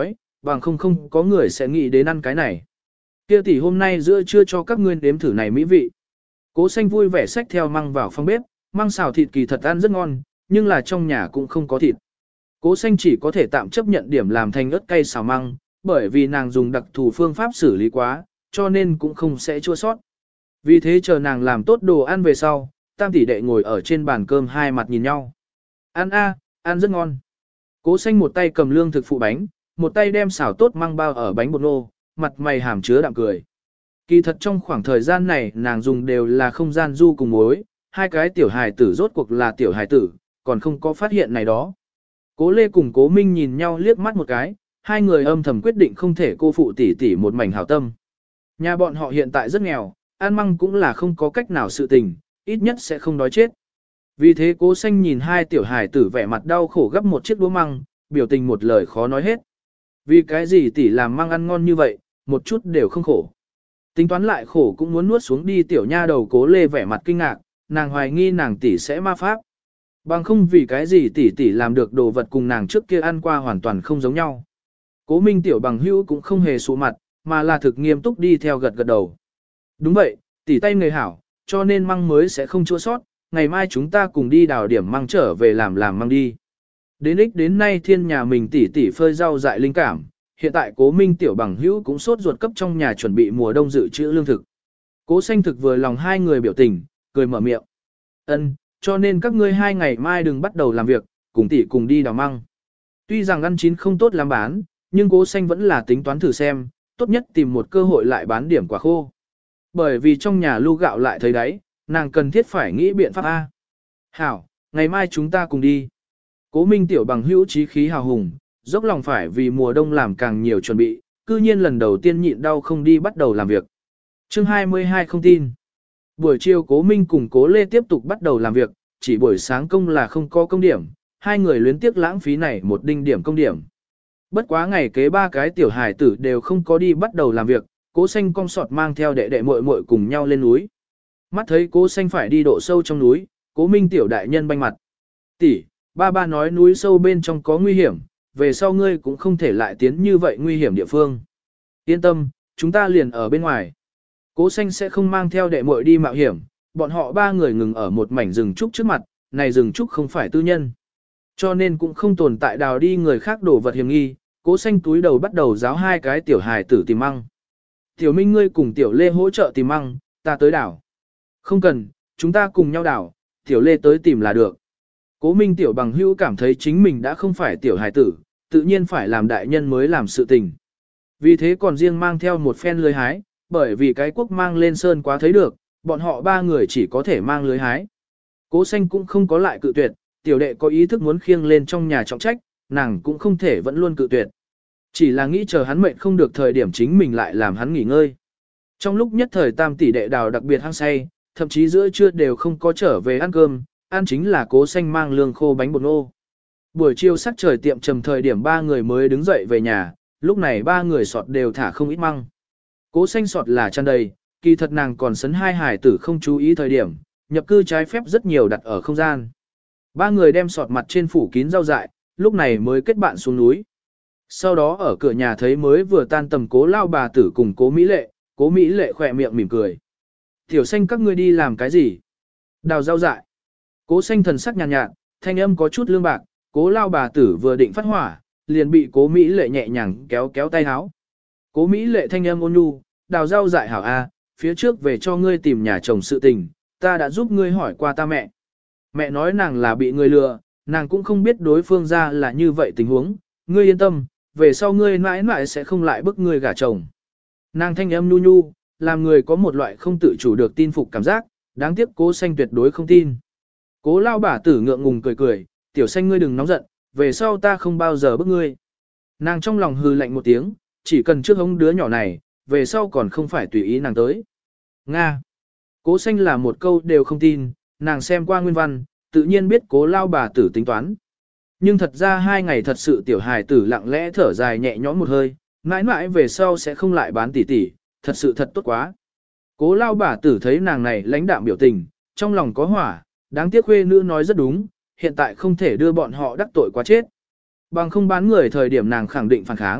S1: bằng không có người sẽ nghĩ đến ăn cái này. Kia tỷ hôm nay giữa trưa cho các ngươi nếm thử này mỹ vị. Cố Xanh vui vẻ xách theo măng vào phòng bếp, măng xào thịt kỳ thật ăn rất ngon, nhưng là trong nhà cũng không có thịt. Cố Xanh chỉ có thể tạm chấp nhận điểm làm thành ớt cay xào măng, bởi vì nàng dùng đặc thù phương pháp xử lý quá, cho nên cũng không sẽ chua sót. Vì thế chờ nàng làm tốt đồ ăn về sau, tam tỷ đệ ngồi ở trên bàn cơm hai mặt nhìn nhau. Ăn ăn rất ngon. Cố Xanh một tay cầm lương thực phụ bánh, một tay đem xào tốt măng bao ở bánh bột nô, mặt mày hàm chứa đạm cười. Kỳ thật trong khoảng thời gian này nàng dùng đều là không gian du cùng muối, hai cái tiểu hài tử rốt cuộc là tiểu hài tử, còn không có phát hiện này đó. Cố Lê cùng Cố Minh nhìn nhau liếc mắt một cái, hai người âm thầm quyết định không thể cô phụ tỷ tỷ một mảnh hảo tâm. Nhà bọn họ hiện tại rất nghèo, ăn măng cũng là không có cách nào sự tình, ít nhất sẽ không đói chết. Vì thế Cố Xanh nhìn hai tiểu hài tử vẻ mặt đau khổ gấp một chiếc đũa măng, biểu tình một lời khó nói hết. Vì cái gì tỷ làm măng ăn ngon như vậy, một chút đều không khổ. Tính toán lại khổ cũng muốn nuốt xuống đi tiểu nha đầu Cố Lê vẻ mặt kinh ngạc, nàng hoài nghi nàng tỷ sẽ ma pháp. Bằng không vì cái gì tỷ làm được đồ vật cùng nàng trước kia ăn qua hoàn toàn không giống nhau. Cố Minh tiểu bằng hữu cũng không hề sụ mặt, mà là thực nghiêm túc đi theo gật gật đầu. Đúng vậy, tỷ tay người hảo, cho nên măng mới sẽ không chua sót, ngày mai chúng ta cùng đi đào điểm măng trở về làm măng đi. Đến ích đến nay thiên nhà mình tỷ phơi rau dại linh cảm, hiện tại Cố Minh tiểu bằng hữu cũng sốt ruột cấp trong nhà chuẩn bị mùa đông dự trữ lương thực. Cố Xanh thực vừa lòng hai người biểu tình, cười mở miệng. Ân, cho nên các ngươi hai ngày mai đừng bắt đầu làm việc, cùng tỷ cùng đi đào măng. Tuy rằng ăn chín không tốt lắm bán, nhưng Cố Xanh vẫn là tính toán thử xem, tốt nhất tìm một cơ hội lại bán điểm quả khô. Bởi vì trong nhà lu gạo lại thấy đấy, nàng cần thiết phải nghĩ biện pháp A. Hảo, ngày mai chúng ta cùng đi. Cố Minh tiểu bằng hữu chí khí hào hùng, dốc lòng phải vì mùa đông làm càng nhiều chuẩn bị, cư nhiên lần đầu tiên nhịn đau không đi bắt đầu làm việc. Chương 22 không tin. Buổi chiều Cố Minh cùng Cố Lê tiếp tục bắt đầu làm việc, chỉ buổi sáng công là không có công điểm, hai người luyến tiếc lãng phí này một đinh điểm công điểm. Bất quá ngày kế ba cái tiểu hài tử đều không có đi bắt đầu làm việc, Cố Xanh cong sọt mang theo đệ đệ muội muội cùng nhau lên núi. Mắt thấy Cố Xanh phải đi độ sâu trong núi, Cố Minh tiểu đại nhân banh mặt. Tỷ, ba nói núi sâu bên trong có nguy hiểm, về sau ngươi cũng không thể lại tiến như vậy nguy hiểm địa phương. Yên tâm, chúng ta liền ở bên ngoài. Cố Xanh sẽ không mang theo đệ muội đi mạo hiểm, bọn họ ba người ngừng ở một mảnh rừng trúc trước mặt, này rừng trúc không phải tư nhân. Cho nên cũng không tồn tại đào đi người khác đổ vật hiểm nghi, Cố Xanh túi đầu bắt đầu giáo hai cái tiểu hài tử tìm măng. Tiểu Minh ngươi cùng Tiểu Lê hỗ trợ tìm măng, ta tới đảo. Không cần, chúng ta cùng nhau đảo, Tiểu Lê tới tìm là được. Cố Minh tiểu bằng hữu cảm thấy chính mình đã không phải tiểu hài tử, tự nhiên phải làm đại nhân mới làm sự tình. Vì thế còn riêng mang theo một phen lưới hái, bởi vì cái cuốc mang lên sơn quá thấy được, bọn họ ba người chỉ có thể mang lưới hái. Cố Xanh cũng không có lại cự tuyệt, tiểu đệ có ý thức muốn khiêng lên trong nhà trọng trách, nàng cũng không thể vẫn luôn cự tuyệt. Chỉ là nghĩ chờ hắn mệnh không được thời điểm chính mình lại làm hắn nghỉ ngơi. Trong lúc nhất thời tam tỷ đệ đào đặc biệt hăng say, thậm chí giữa trưa đều không có trở về ăn cơm, ăn chính là Cố Xanh mang lương khô bánh bột nô. Buổi chiều sắc trời tiệm trầm thời điểm ba người mới đứng dậy về nhà, lúc này ba người sọt đều thả không ít măng. Cố Xanh sọt là tràn đầy, kỳ thật nàng còn sấn hai hải tử không chú ý thời điểm, nhập cư trái phép rất nhiều đặt ở không gian. Ba người đem sọt mặt trên phủ kín rau dại, lúc này mới kết bạn xuống núi. Sau đó ở cửa nhà thấy mới vừa tan tầm Cố lao bà tử cùng Cố Mỹ Lệ khỏe miệng mỉm cười. Tiểu Xanh các ngươi đi làm cái gì? Đào rau dại. Cố Xanh thần sắc nhàn nhạt, thanh âm có chút lương bạc, Cố lao bà tử vừa định phát hỏa, liền bị Cố Mỹ Lệ nhẹ nhàng kéo tay áo. Cố Mỹ Lệ thanh âm ôn nhu, đào rau dại hảo a, phía trước về cho ngươi tìm nhà chồng sự tình, ta đã giúp ngươi hỏi qua ta mẹ. Mẹ nói nàng là bị người lừa, nàng cũng không biết đối phương ra là như vậy tình huống, ngươi yên tâm, về sau ngươi mãi mãi sẽ không lại bức ngươi gả chồng. Nàng thanh âm nhu nhu, làm người có một loại không tự chủ được tin phục cảm giác, đáng tiếc Cố Xanh tuyệt đối không tin. Cố lao bà tử ngượng ngùng cười, Tiểu Xanh ngươi đừng nóng giận, về sau ta không bao giờ bức ngươi. Nàng trong lòng hừ lạnh một tiếng, chỉ cần trước hống đứa nhỏ này, về sau còn không phải tùy ý nàng tới. Nga. Cố Xanh là một câu đều không tin, nàng xem qua nguyên văn, tự nhiên biết Cố lao bà tử tính toán. Nhưng thật ra 2 ngày thật sự tiểu hài tử lặng lẽ thở dài nhẹ nhõm một hơi, mãi mãi về sau sẽ không lại bán tỷ, thật sự thật tốt quá. Cố lao bà tử thấy nàng này lãnh đạm biểu tình, trong lòng có hỏa, đáng tiếc khuê nữ nói rất đúng, hiện tại không thể đưa bọn họ đắc tội quá chết. Bằng không bán người thời điểm nàng khẳng định phản kháng,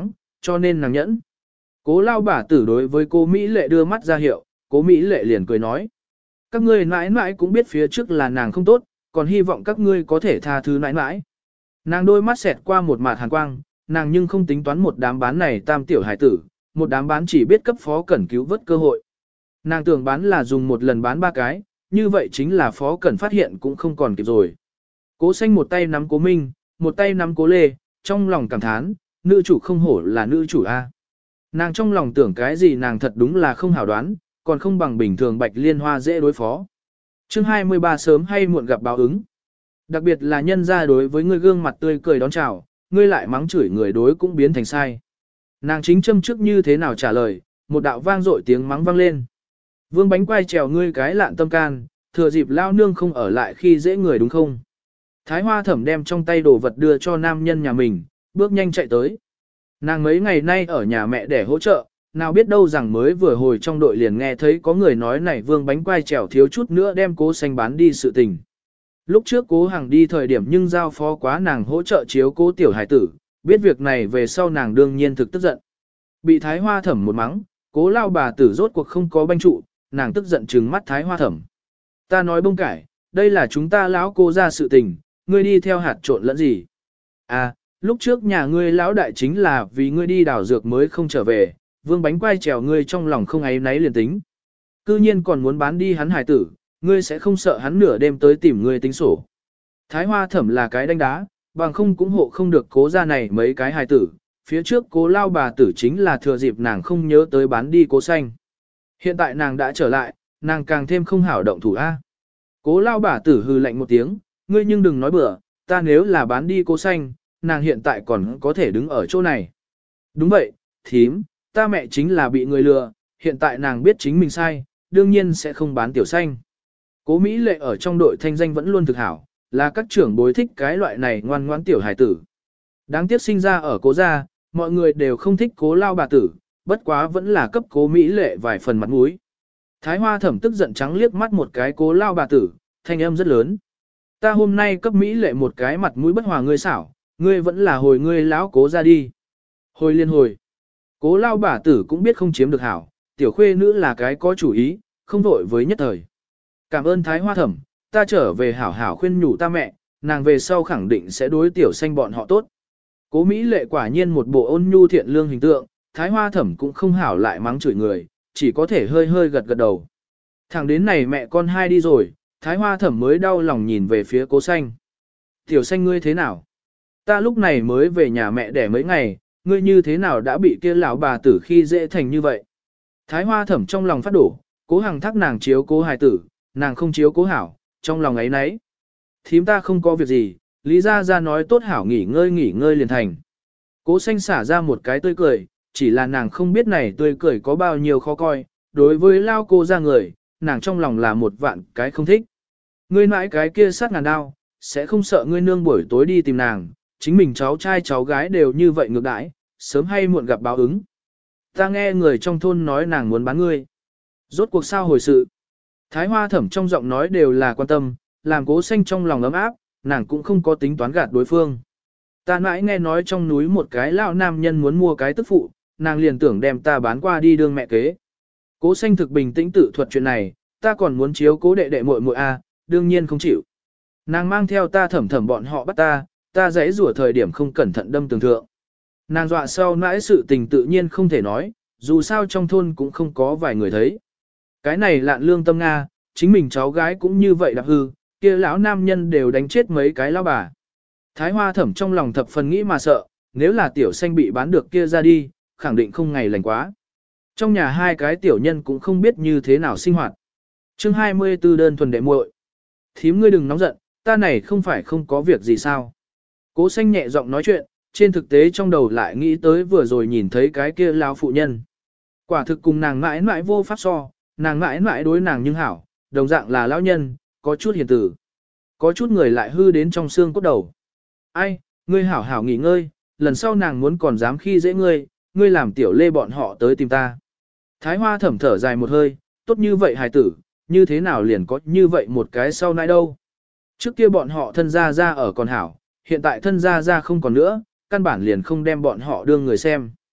S1: cho nên nàng nhẫn. Cố lao bà tử đối với cô Mỹ lệ đưa mắt ra hiệu, cố Mỹ lệ liền cười nói. Các ngươi mãi mãi cũng biết phía trước là nàng không tốt, còn hy vọng các ngươi có thể tha thứ mãi mãi. Nàng đôi mắt xẹt qua một mạt hàn quang, nàng nhưng không tính toán một đám bán này tam tiểu hải tử, một đám bán chỉ biết cấp phó cẩn cứu vớt cơ hội. Nàng tưởng bán là dùng một lần bán 3 cái, như vậy chính là phó cẩn phát hiện cũng không còn kịp rồi. Cố Xanh một tay nắm Cố Minh, một tay nắm Cố Lê, trong lòng cảm thán, nữ chủ không hổ là nữ chủ A. Nàng trong lòng tưởng cái gì nàng thật đúng là không hảo đoán, còn không bằng bình thường Bạch Liên Hoa dễ đối phó. Chương 23 sớm hay muộn gặp báo ứng. Đặc biệt là nhân ra đối với người gương mặt tươi cười đón chào, ngươi lại mắng chửi người đối cũng biến thành sai. Nàng chính châm trước như thế nào trả lời, một đạo vang dội tiếng mắng vang lên. Vương Bánh Quai trèo ngươi cái lạn tâm can, thừa dịp lao nương không ở lại khi dễ người đúng không? Thái Hoa Thẩm đem trong tay đồ vật đưa cho nam nhân nhà mình, bước nhanh chạy tới. Nàng mấy ngày nay ở nhà mẹ để hỗ trợ, nào biết đâu rằng mới vừa hồi trong đội liền nghe thấy có người nói này Vương Bánh Quai trèo thiếu chút nữa đem Cố Xanh bán đi sự tình. Lúc trước Cố Hằng đi thời điểm nhưng giao phó quá nàng hỗ trợ chiếu Cố tiểu hải tử, biết việc này về sau nàng đương nhiên thực tức giận. Bị Thái Hoa Thẩm một mắng, Cố lao bà tử rốt cuộc không có banh trụ, nàng tức giận trừng mắt Thái Hoa Thẩm. Ta nói bông cải, đây là chúng ta lão Cố ra sự tình, ngươi đi theo hạt trộn lẫn gì? À, lúc trước nhà ngươi lão đại chính là vì ngươi đi đào dược mới không trở về, Vương Bánh Quai trèo ngươi trong lòng không áy náy liền tính. Cư nhiên còn muốn bán đi hắn hải tử, ngươi sẽ không sợ hắn nửa đêm tới tìm ngươi tính sổ. Thái Hoa Thẩm là cái đánh đá, bằng không cũng hộ không được Cố ra này mấy cái hải tử, phía trước Cố lao bà tử chính là thừa dịp nàng không nhớ tới bán đi Cố Xanh. Hiện tại nàng đã trở lại, nàng càng thêm không hảo động thủ A. Cố lao bà tử hừ lạnh một tiếng, ngươi nhưng đừng nói bừa, ta nếu là bán đi Cố Xanh, nàng hiện tại còn có thể đứng ở chỗ này. Đúng vậy, thím, ta mẹ chính là bị người lừa, hiện tại nàng biết chính mình sai, đương nhiên sẽ không bán tiểu xanh. Cố Mỹ Lệ ở trong đội thanh danh vẫn luôn thực hảo, là các trưởng bối thích cái loại này ngoan ngoãn tiểu hài tử. Đáng tiếc sinh ra ở Cố gia, mọi người đều không thích Cố lao bà tử, bất quá vẫn là cấp Cố Mỹ Lệ vài phần mặt mũi. Thái Hoa Thẩm tức giận trắng liếc mắt một cái Cố lao bà tử, thanh âm rất lớn. Ta hôm nay cấp Mỹ Lệ một cái mặt mũi bất hòa ngươi xảo, ngươi vẫn là hồi ngươi lão Cố ra đi. Hồi liên hồi. Cố lao bà tử cũng biết không chiếm được hảo, tiểu khuê nữ là cái có chủ ý, không vội với nhất thời. Cảm ơn Thái Hoa Thẩm, ta trở về hảo hảo khuyên nhủ ta mẹ, nàng về sau khẳng định sẽ đối tiểu xanh bọn họ tốt. Cố Mỹ Lệ quả nhiên một bộ ôn nhu thiện lương hình tượng, Thái Hoa Thẩm cũng không hảo lại mắng chửi người, chỉ có thể hơi hơi gật gật đầu. Thẳng đến này mẹ con hai đi rồi, Thái Hoa Thẩm mới đau lòng nhìn về phía Cố Xanh. Tiểu xanh ngươi thế nào? Ta lúc này mới về nhà mẹ đẻ mấy ngày, ngươi như thế nào đã bị kia lão bà tử khi dễ thành như vậy? Thái Hoa Thẩm trong lòng phát đổ, Cố Hằng thác nàng chiếu Cố hài tử, nàng không chiếu Cố hảo, trong lòng ấy nấy. Thím ta không có việc gì, Lý Gia Gia nói tốt hảo nghỉ ngơi liền thành. Cố Xanh xả ra một cái tươi cười, chỉ là nàng không biết này tươi cười có bao nhiêu khó coi, đối với lao cô ra người, nàng trong lòng là một vạn cái không thích. Ngươi mãi cái kia sát ngàn đao, sẽ không sợ ngươi nương buổi tối đi tìm nàng, chính mình cháu trai cháu gái đều như vậy ngược đãi, sớm hay muộn gặp báo ứng. Ta nghe người trong thôn nói nàng muốn bán ngươi. Rốt cuộc sao hồi sự. Thái Hoa Thẩm trong giọng nói đều là quan tâm, làm Cố Xanh trong lòng ấm áp, nàng cũng không có tính toán gạt đối phương. Ta mãi nghe nói trong núi một cái lão nam nhân muốn mua cái tức phụ, nàng liền tưởng đem ta bán qua đi đương mẹ kế. Cố Xanh thực bình tĩnh tự thuật chuyện này, ta còn muốn chiếu Cố đệ đệ muội muội a, đương nhiên không chịu. Nàng mang theo ta thẩm thẩm bọn họ bắt ta giãy rủa thời điểm không cẩn thận đâm tường thượng. Nàng dọa sau nãi sự tình tự nhiên không thể nói, dù sao trong thôn cũng không có vài người thấy. Cái này lạn lương tâm Nga, chính mình cháu gái cũng như vậy đạp hư, kia lão nam nhân đều đánh chết mấy cái lão bà. Thái Hoa Thẩm trong lòng thập phần nghĩ mà sợ, nếu là tiểu xanh bị bán được kia ra đi, khẳng định không ngày lành quá. Trong nhà hai cái tiểu nhân cũng không biết như thế nào sinh hoạt. Chương 24 đơn thuần đệ muội. Thím ngươi đừng nóng giận, ta này không phải không có việc gì sao. Cố Xanh nhẹ giọng nói chuyện, trên thực tế trong đầu lại nghĩ tới vừa rồi nhìn thấy cái kia lão phụ nhân. Quả thực cùng nàng mãi mãi vô pháp so, nàng mãi mãi đối nàng nhưng hảo, đồng dạng là lão nhân, có chút hiền tử. Có chút người lại hư đến trong xương cốt đầu. Ai, ngươi hảo hảo nghỉ ngơi, lần sau nàng muốn còn dám khi dễ ngươi, ngươi làm tiểu lê bọn họ tới tìm ta. Thái Hoa Thẩm thở dài một hơi, tốt như vậy hài tử, như thế nào liền có như vậy một cái sau này đâu. Trước kia bọn họ thân gia ra ở còn hảo, hiện tại thân gia ra không còn nữa, căn bản liền không đem bọn họ đương người xem.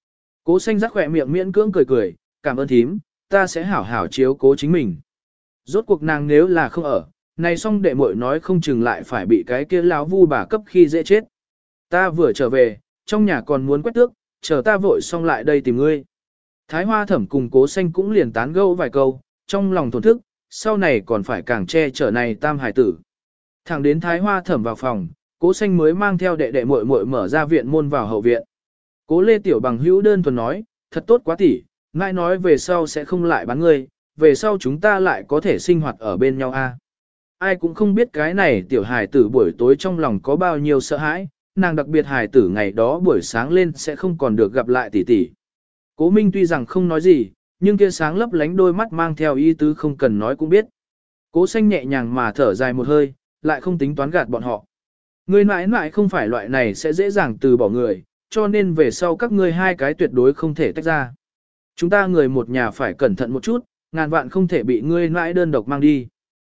S1: Cố xanh rắc khỏe miệng miễn cưỡng cười cười, cảm ơn thím, ta sẽ hảo hảo chiếu cố chính mình. Rốt cuộc nàng nếu là không ở, này xong đệ muội nói không chừng lại phải bị cái kia lão vu bà cấp khi dễ chết. Ta vừa trở về, trong nhà còn muốn quét tước, chờ ta vội xong lại đây tìm ngươi. Thái Hoa Thẩm cùng Cố Xanh cũng liền tán gẫu vài câu, trong lòng thổn thức, sau này còn phải càng che chở này tam hải tử. Thẳng đến Thái Hoa Thẩm vào phòng, Cố Xanh mới mang theo đệ đệ muội muội mở ra viện môn vào hậu viện. Cố Lê Tiểu Bằng hữu đơn thuần nói, thật tốt quá tỷ, ngài nói về sau sẽ không lại bán ngươi, về sau chúng ta lại có thể sinh hoạt ở bên nhau a. Ai cũng không biết cái này tiểu hài tử buổi tối trong lòng có bao nhiêu sợ hãi, nàng đặc biệt hài tử ngày đó buổi sáng lên sẽ không còn được gặp lại tỷ tỷ. Cố Minh tuy rằng không nói gì, nhưng kia sáng lấp lánh đôi mắt mang theo ý tứ không cần nói cũng biết. Cố Xanh nhẹ nhàng mà thở dài một hơi, lại không tính toán gạt bọn họ. Người mãi mãi không phải loại này sẽ dễ dàng từ bỏ người, cho nên về sau các ngươi hai cái tuyệt đối không thể tách ra. Chúng ta người một nhà phải cẩn thận một chút, ngàn vạn không thể bị ngươi mãi đơn độc mang đi.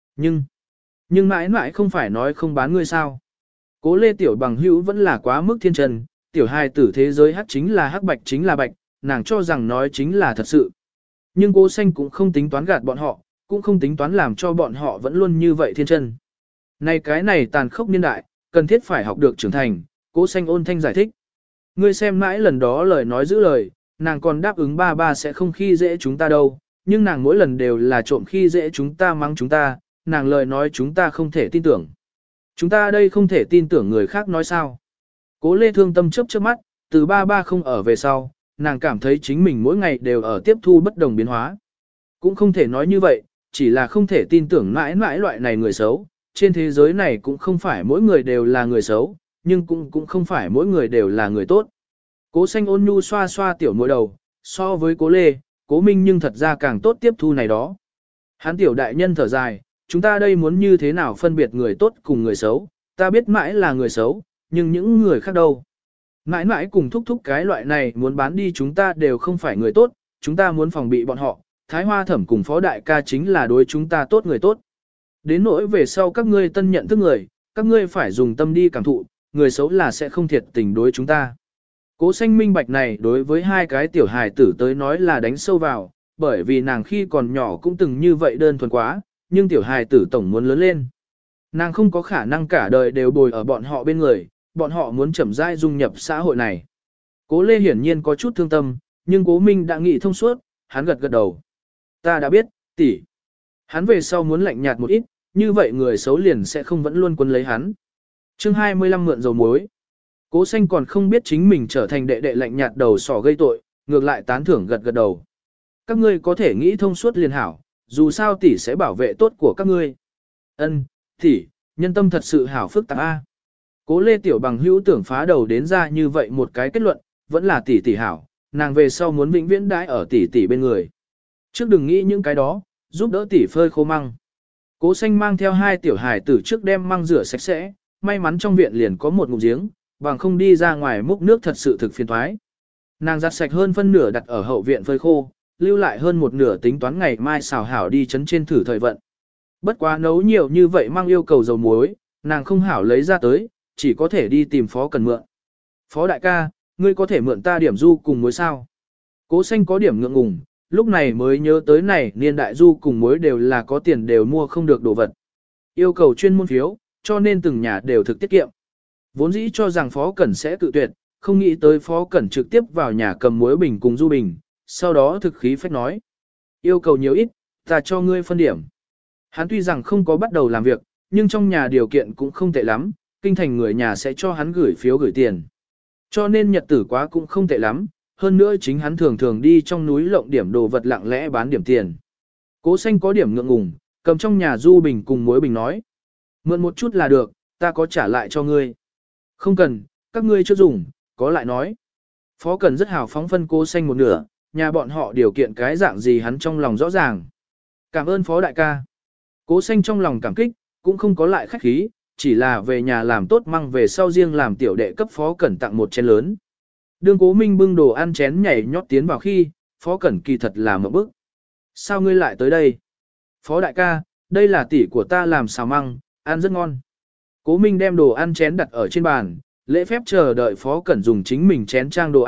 S1: Nhưng mãi mãi không phải nói không bán ngươi sao. Cố Lê Tiểu Bằng hữu vẫn là quá mức thiên trần, tiểu hài tử thế giới hắc chính là hắc, bạch chính là bạch, nàng cho rằng nói chính là thật sự. Nhưng Cố Xanh cũng không tính toán gạt bọn họ, cũng không tính toán làm cho bọn họ vẫn luôn như vậy thiên chân. Này cái này tàn khốc niên đại, cần thiết phải học được trưởng thành, Cố Xanh ôn thanh giải thích. Ngươi xem mãi lần đó lời nói giữ lời, nàng còn đáp ứng ba ba sẽ không khi dễ chúng ta đâu, nhưng nàng mỗi lần đều là trộm khi dễ chúng ta mắng chúng ta, nàng lời nói chúng ta không thể tin tưởng. Chúng ta đây không thể tin tưởng người khác nói sao. Cố Lê thương tâm chớp chớp mắt, từ ba ba không ở về sau, nàng cảm thấy chính mình mỗi ngày đều ở tiếp thu bất đồng biến hóa. Cũng không thể nói như vậy, chỉ là không thể tin tưởng mãi mãi loại này người xấu, trên thế giới này cũng không phải mỗi người đều là người xấu, nhưng cũng không phải mỗi người đều là người tốt. Cố Xanh ôn nhu xoa xoa tiểu muội đầu, so với Cố Lê, Cố Minh nhưng thật ra càng tốt tiếp thu này đó. Hắn tiểu đại nhân thở dài, chúng ta đây muốn như thế nào phân biệt người tốt cùng người xấu, ta biết mãi là người xấu, nhưng những người khác đâu. Mãi mãi cùng thúc thúc cái loại này muốn bán đi chúng ta đều không phải người tốt, chúng ta muốn phòng bị bọn họ, Thái Hoa Thẩm cùng Phó Đại ca chính là đối chúng ta tốt người tốt. Đến nỗi về sau các ngươi tân nhận thức người, các ngươi phải dùng tâm đi cảm thụ, người xấu là sẽ không thiệt tình đối chúng ta. Cố Xanh minh bạch này đối với hai cái tiểu hài tử tới nói là đánh sâu vào, bởi vì nàng khi còn nhỏ cũng từng như vậy đơn thuần quá, nhưng tiểu hài tử tổng muốn lớn lên. Nàng không có khả năng cả đời đều bồi ở bọn họ bên người, bọn họ muốn chậm rãi dung nhập xã hội này. Cố Lê hiển nhiên có chút thương tâm, nhưng Cố Minh đã nghĩ thông suốt, hắn gật gật đầu. Ta đã biết, tỷ. Hắn về sau muốn lạnh nhạt một ít, như vậy người xấu liền sẽ không vẫn luôn quấn lấy hắn. Chương 25 mượn dầu muối. Cố Xanh còn không biết chính mình trở thành đệ đệ lạnh nhạt đầu sỏ gây tội, ngược lại tán thưởng gật gật đầu. Các ngươi có thể nghĩ thông suốt liền hảo, dù sao tỷ sẽ bảo vệ tốt của các ngươi. Ân, tỷ, nhân tâm thật sự hảo phức tạp a. Cố Lê Tiểu Bằng hữu tưởng phá đầu đến ra như vậy một cái kết luận, vẫn là tỷ tỷ hảo, nàng về sau muốn vĩnh viễn đãi ở tỷ tỷ bên người. Trước đừng nghĩ những cái đó, giúp đỡ tỷ phơi khô măng. Cố Xanh mang theo hai tiểu hài tử trước đem măng rửa sạch sẽ, may mắn trong viện liền có một ngụm giếng, bằng không đi ra ngoài múc nước thật sự thực phiền toái. Nàng giặt sạch hơn phân nửa đặt ở hậu viện phơi khô, lưu lại hơn một nửa tính toán ngày mai xào hảo đi chấn trên thử thời vận. Bất quá nấu nhiều như vậy mang yêu cầu dầu muối, nàng không hảo lấy ra tới, chỉ có thể đi tìm Phó Cần mượn. Phó đại ca, ngươi có thể mượn ta điểm du cùng muối sao? Cố Xanh có điểm ngượng ngùng, lúc này mới nhớ tới này niên đại du cùng muối đều là có tiền đều mua không được đồ vật. Yêu cầu chuyên môn phiếu, cho nên từng nhà đều thực tiết kiệm. Vốn dĩ cho rằng Phó Cẩn sẽ tự tuyệt, không nghĩ tới Phó Cẩn trực tiếp vào nhà cầm muối bình cùng du bình, sau đó thực khí phách nói. Yêu cầu nhiều ít, ta cho ngươi phân điểm. Hắn tuy rằng không có bắt đầu làm việc, nhưng trong nhà điều kiện cũng không tệ lắm, kinh thành người nhà sẽ cho hắn gửi phiếu gửi tiền. Cho nên nhật tử quá cũng không tệ lắm, hơn nữa chính hắn thường thường đi trong núi lộng điểm đồ vật lặng lẽ bán điểm tiền. Cố Xanh có điểm ngượng ngùng, cầm trong nhà du bình cùng muối bình nói. Mượn một chút là được, ta có trả lại cho ngươi. Không cần, các ngươi chưa dùng, có lại nói. Phó Cần rất hào phóng phân Cố Xanh một nửa, nhà bọn họ điều kiện cái dạng gì hắn trong lòng rõ ràng. Cảm ơn Phó đại ca. Cố Xanh trong lòng cảm kích, cũng không có lại khách khí, chỉ là về nhà làm tốt măng về sau riêng làm tiểu đệ cấp Phó Cẩn tặng một chén lớn. Đương Cố Minh bưng đồ ăn chén nhảy nhót tiến vào khi, Phó Cẩn kỳ thật là một bức. Sao ngươi lại tới đây? Phó đại ca, đây là tỷ của ta làm xào măng, ăn rất ngon. Cố Minh đem đồ ăn chén đặt ở trên bàn, lễ phép chờ đợi Phó Cẩn dùng chính mình chén trang đồ ăn,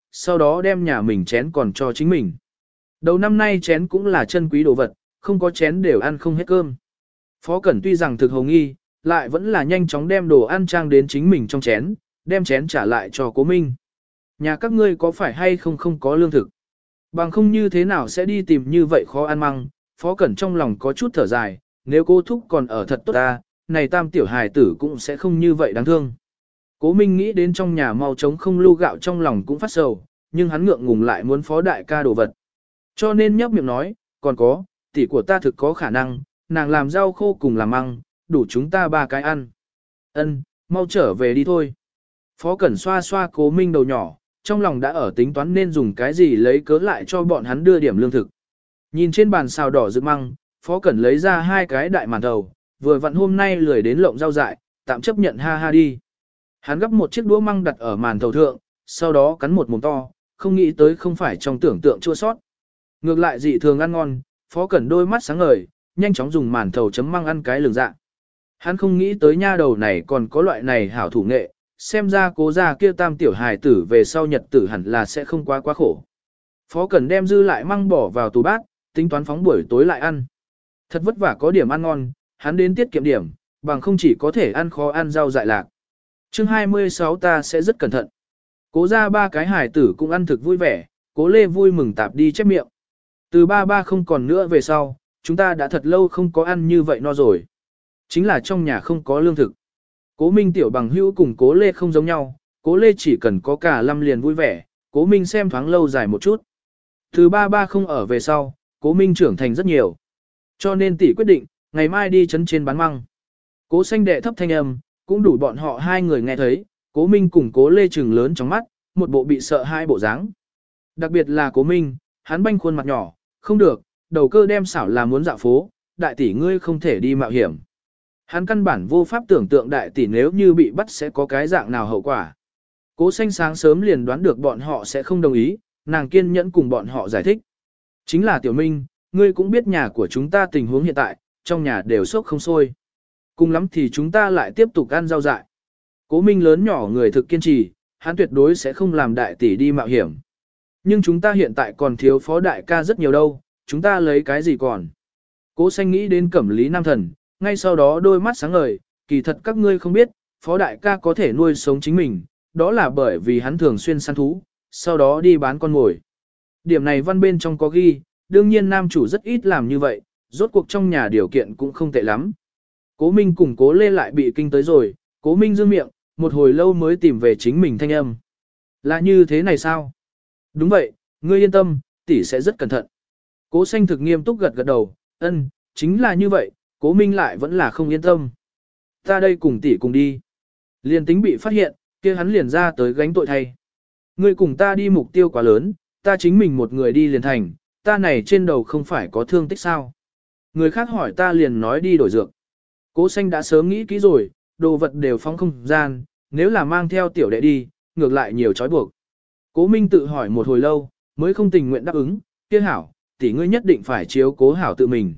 S1: sau đó đem nhà mình chén còn cho chính mình. Đầu năm nay chén cũng là chân quý đồ vật, không có chén đều ăn không hết cơm. Phó Cẩn tuy rằng thực hồng nghi, lại vẫn là nhanh chóng đem đồ ăn trang đến chính mình trong chén, đem chén trả lại cho Cố Minh. Nhà các ngươi có phải hay không có lương thực? Bằng không như thế nào sẽ đi tìm như vậy khó ăn măng, Phó Cẩn trong lòng có chút thở dài, nếu cô thúc còn ở thật tốt ta, này tam tiểu hài tử cũng sẽ không như vậy đáng thương. Cố Minh nghĩ đến trong nhà mau trống không lưu gạo trong lòng cũng phát sầu, nhưng hắn ngượng ngùng lại muốn Phó đại ca đồ vật. Cho nên nhấp miệng nói, còn có, tỷ của ta thực có khả năng, nàng làm rau khô cùng làm măng, đủ chúng ta 3 cái ăn. Ân, mau trở về đi thôi. Phó Cẩn xoa xoa Cố Minh đầu nhỏ, trong lòng đã ở tính toán nên dùng cái gì lấy cớ lại cho bọn hắn đưa điểm lương thực. Nhìn trên bàn xào đỏ rực măng, Phó Cẩn lấy ra 2 cái đại màn thầu, vừa vặn hôm nay lười đến lộng rau dại, tạm chấp nhận ha ha đi. Hắn gấp một chiếc đũa măng đặt ở màn thầu thượng, sau đó cắn một mồm to, không nghĩ tới không phải trong tưởng tượng chua sót. Ngược lại dị thường ăn ngon, Phó Cẩn đôi mắt sáng ngời, nhanh chóng dùng màn thầu chấm măng ăn cái lường dạ. Hắn không nghĩ tới nha đầu này còn có loại này hảo thủ nghệ, xem ra Cố gia kia tam tiểu hài tử về sau nhật tử hẳn là sẽ không quá khổ. Phó Cẩn đem dư lại măng bỏ vào tủ bát, tính toán phóng buổi tối lại ăn. Thật vất vả có điểm ăn ngon, hắn đến tiết kiệm điểm, bằng không chỉ có thể ăn khó ăn rau dại lạc. Chương 26 ta sẽ rất cẩn thận. Cố gia 3 cái hài tử cũng ăn thực vui vẻ, Cố Lê vui mừng tạp đi chép miệng. Từ ba không còn nữa về sau, chúng ta đã thật lâu không có ăn như vậy no rồi. Chính là trong nhà không có lương thực. Cố Minh tiểu bằng hữu cùng Cố Lê không giống nhau, Cố Lê chỉ cần có cả lâm liền vui vẻ, Cố Minh xem thoáng lâu dài một chút. Từ ba không ở về sau, Cố Minh trưởng thành rất nhiều. Cho nên tỷ quyết định, ngày mai đi chấn trên bán măng. Cố Xanh đệ thấp thanh âm, cũng đủ bọn họ 2 người nghe thấy, Cố Minh cùng Cố Lê trừng lớn trong mắt, một bộ bị sợ hai bộ dáng. Đặc biệt là Cố Minh, hắn banh khuôn mặt nhỏ, không được, đầu cơ đem xảo là muốn dạo phố, đại tỷ ngươi không thể đi mạo hiểm. Hắn căn bản vô pháp tưởng tượng đại tỷ nếu như bị bắt sẽ có cái dạng nào hậu quả. Cố Xanh sáng sớm liền đoán được bọn họ sẽ không đồng ý, nàng kiên nhẫn cùng bọn họ giải thích. Chính là Tiểu Minh, ngươi cũng biết nhà của chúng ta tình huống hiện tại, trong nhà đều sốc không sôi. Cùng lắm thì chúng ta lại tiếp tục ăn rau dại. Cố Minh lớn nhỏ người thực kiên trì, hắn tuyệt đối sẽ không làm đại tỷ đi mạo hiểm. Nhưng chúng ta hiện tại còn thiếu Phó đại ca rất nhiều đâu, chúng ta lấy cái gì còn. Cố Xanh nghĩ đến Cẩm Lý Nam Thần, ngay sau đó đôi mắt sáng ngời, kỳ thật các ngươi không biết, Phó đại ca có thể nuôi sống chính mình, đó là bởi vì hắn thường xuyên săn thú, sau đó đi bán con mồi. Điểm này văn bên trong có ghi, đương nhiên nam chủ rất ít làm như vậy, rốt cuộc trong nhà điều kiện cũng không tệ lắm. Cố Minh cùng Cố Lê lại bị kinh tới rồi, Cố Minh dương miệng, một hồi lâu mới tìm về chính mình thanh âm. Là như thế này sao? Đúng vậy, ngươi yên tâm, tỷ sẽ rất cẩn thận. Cố Xanh thực nghiêm túc gật gật đầu, ân, chính là như vậy, Cố Minh lại vẫn là không yên tâm. Ta đây cùng tỷ cùng đi. Liền tính bị phát hiện, kia hắn liền ra tới gánh tội thay. Ngươi cùng ta đi mục tiêu quá lớn, ta chính mình một người đi liền thành, ta này trên đầu không phải có thương tích sao. Người khác hỏi ta liền nói đi đổi dược. Cố Xanh đã sớm nghĩ kỹ rồi, đồ vật đều phóng không gian, nếu là mang theo tiểu đệ đi, ngược lại nhiều trói buộc. Cố Minh tự hỏi một hồi lâu, mới không tình nguyện đáp ứng, kia hảo, tỷ ngươi nhất định phải chiếu cố hảo tự mình.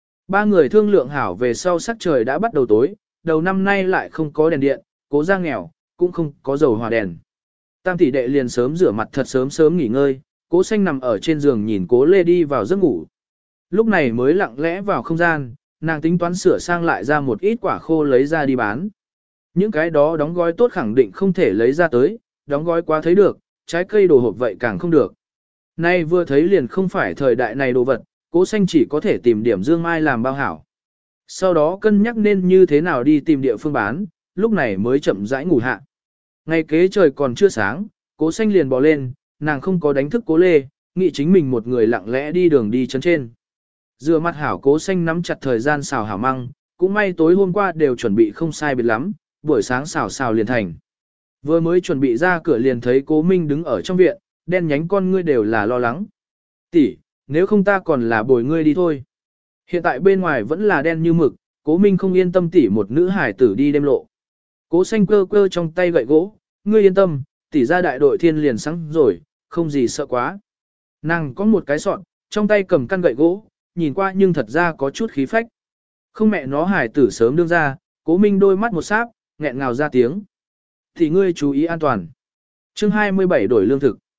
S1: 3 người thương lượng hảo về sau sắc trời đã bắt đầu tối, đầu năm nay lại không có đèn điện, Cố gia nghèo, cũng không có dầu hòa đèn. Tam tỷ đệ liền sớm rửa mặt thật sớm sớm nghỉ ngơi, Cố Xanh nằm ở trên giường nhìn Cố Lê đi vào giấc ngủ. Lúc này mới lặng lẽ vào không gian, nàng tính toán sửa sang lại ra một ít quả khô lấy ra đi bán. Những cái đó đóng gói tốt khẳng định không thể lấy ra tới, đóng gói quá thấy được, trái cây đồ hộp vậy càng không được. Nay vừa thấy liền không phải thời đại này đồ vật, Cố Xanh chỉ có thể tìm điểm dương mai làm bao hảo. Sau đó cân nhắc nên như thế nào đi tìm địa phương bán, lúc này mới chậm rãi ngủ hạ. Ngày kế trời còn chưa sáng, Cố Xanh liền bò lên, nàng không có đánh thức Cố Lê, nghĩ chính mình một người lặng lẽ đi đường đi chân trên. Rửa mặt hảo Cố Xanh nắm chặt thời gian xào hảo măng, cũng may tối hôm qua đều chuẩn bị không sai biệt lắm, buổi sáng xào liền thành. Vừa mới chuẩn bị ra cửa liền thấy Cố Minh đứng ở trong viện, đen nhánh con ngươi đều là lo lắng. Tỷ, nếu không ta còn là bồi ngươi đi thôi. Hiện tại bên ngoài vẫn là đen như mực, Cố Minh không yên tâm tỷ một nữ hải tử đi đêm lộ. Cố Xanh cơ cơ trong tay gậy gỗ, ngươi yên tâm, tỷ ra đại đội thiên liền sáng rồi, không gì sợ quá. Nàng có một cái sọn, trong tay cầm căn gậy gỗ, nhìn qua nhưng thật ra có chút khí phách. Không mẹ nó hải tử sớm đương ra, Cố Minh đôi mắt một sáp, nghẹn ngào ra tiếng. Thì ngươi chú ý an toàn. Chương 27 đổi lương thực.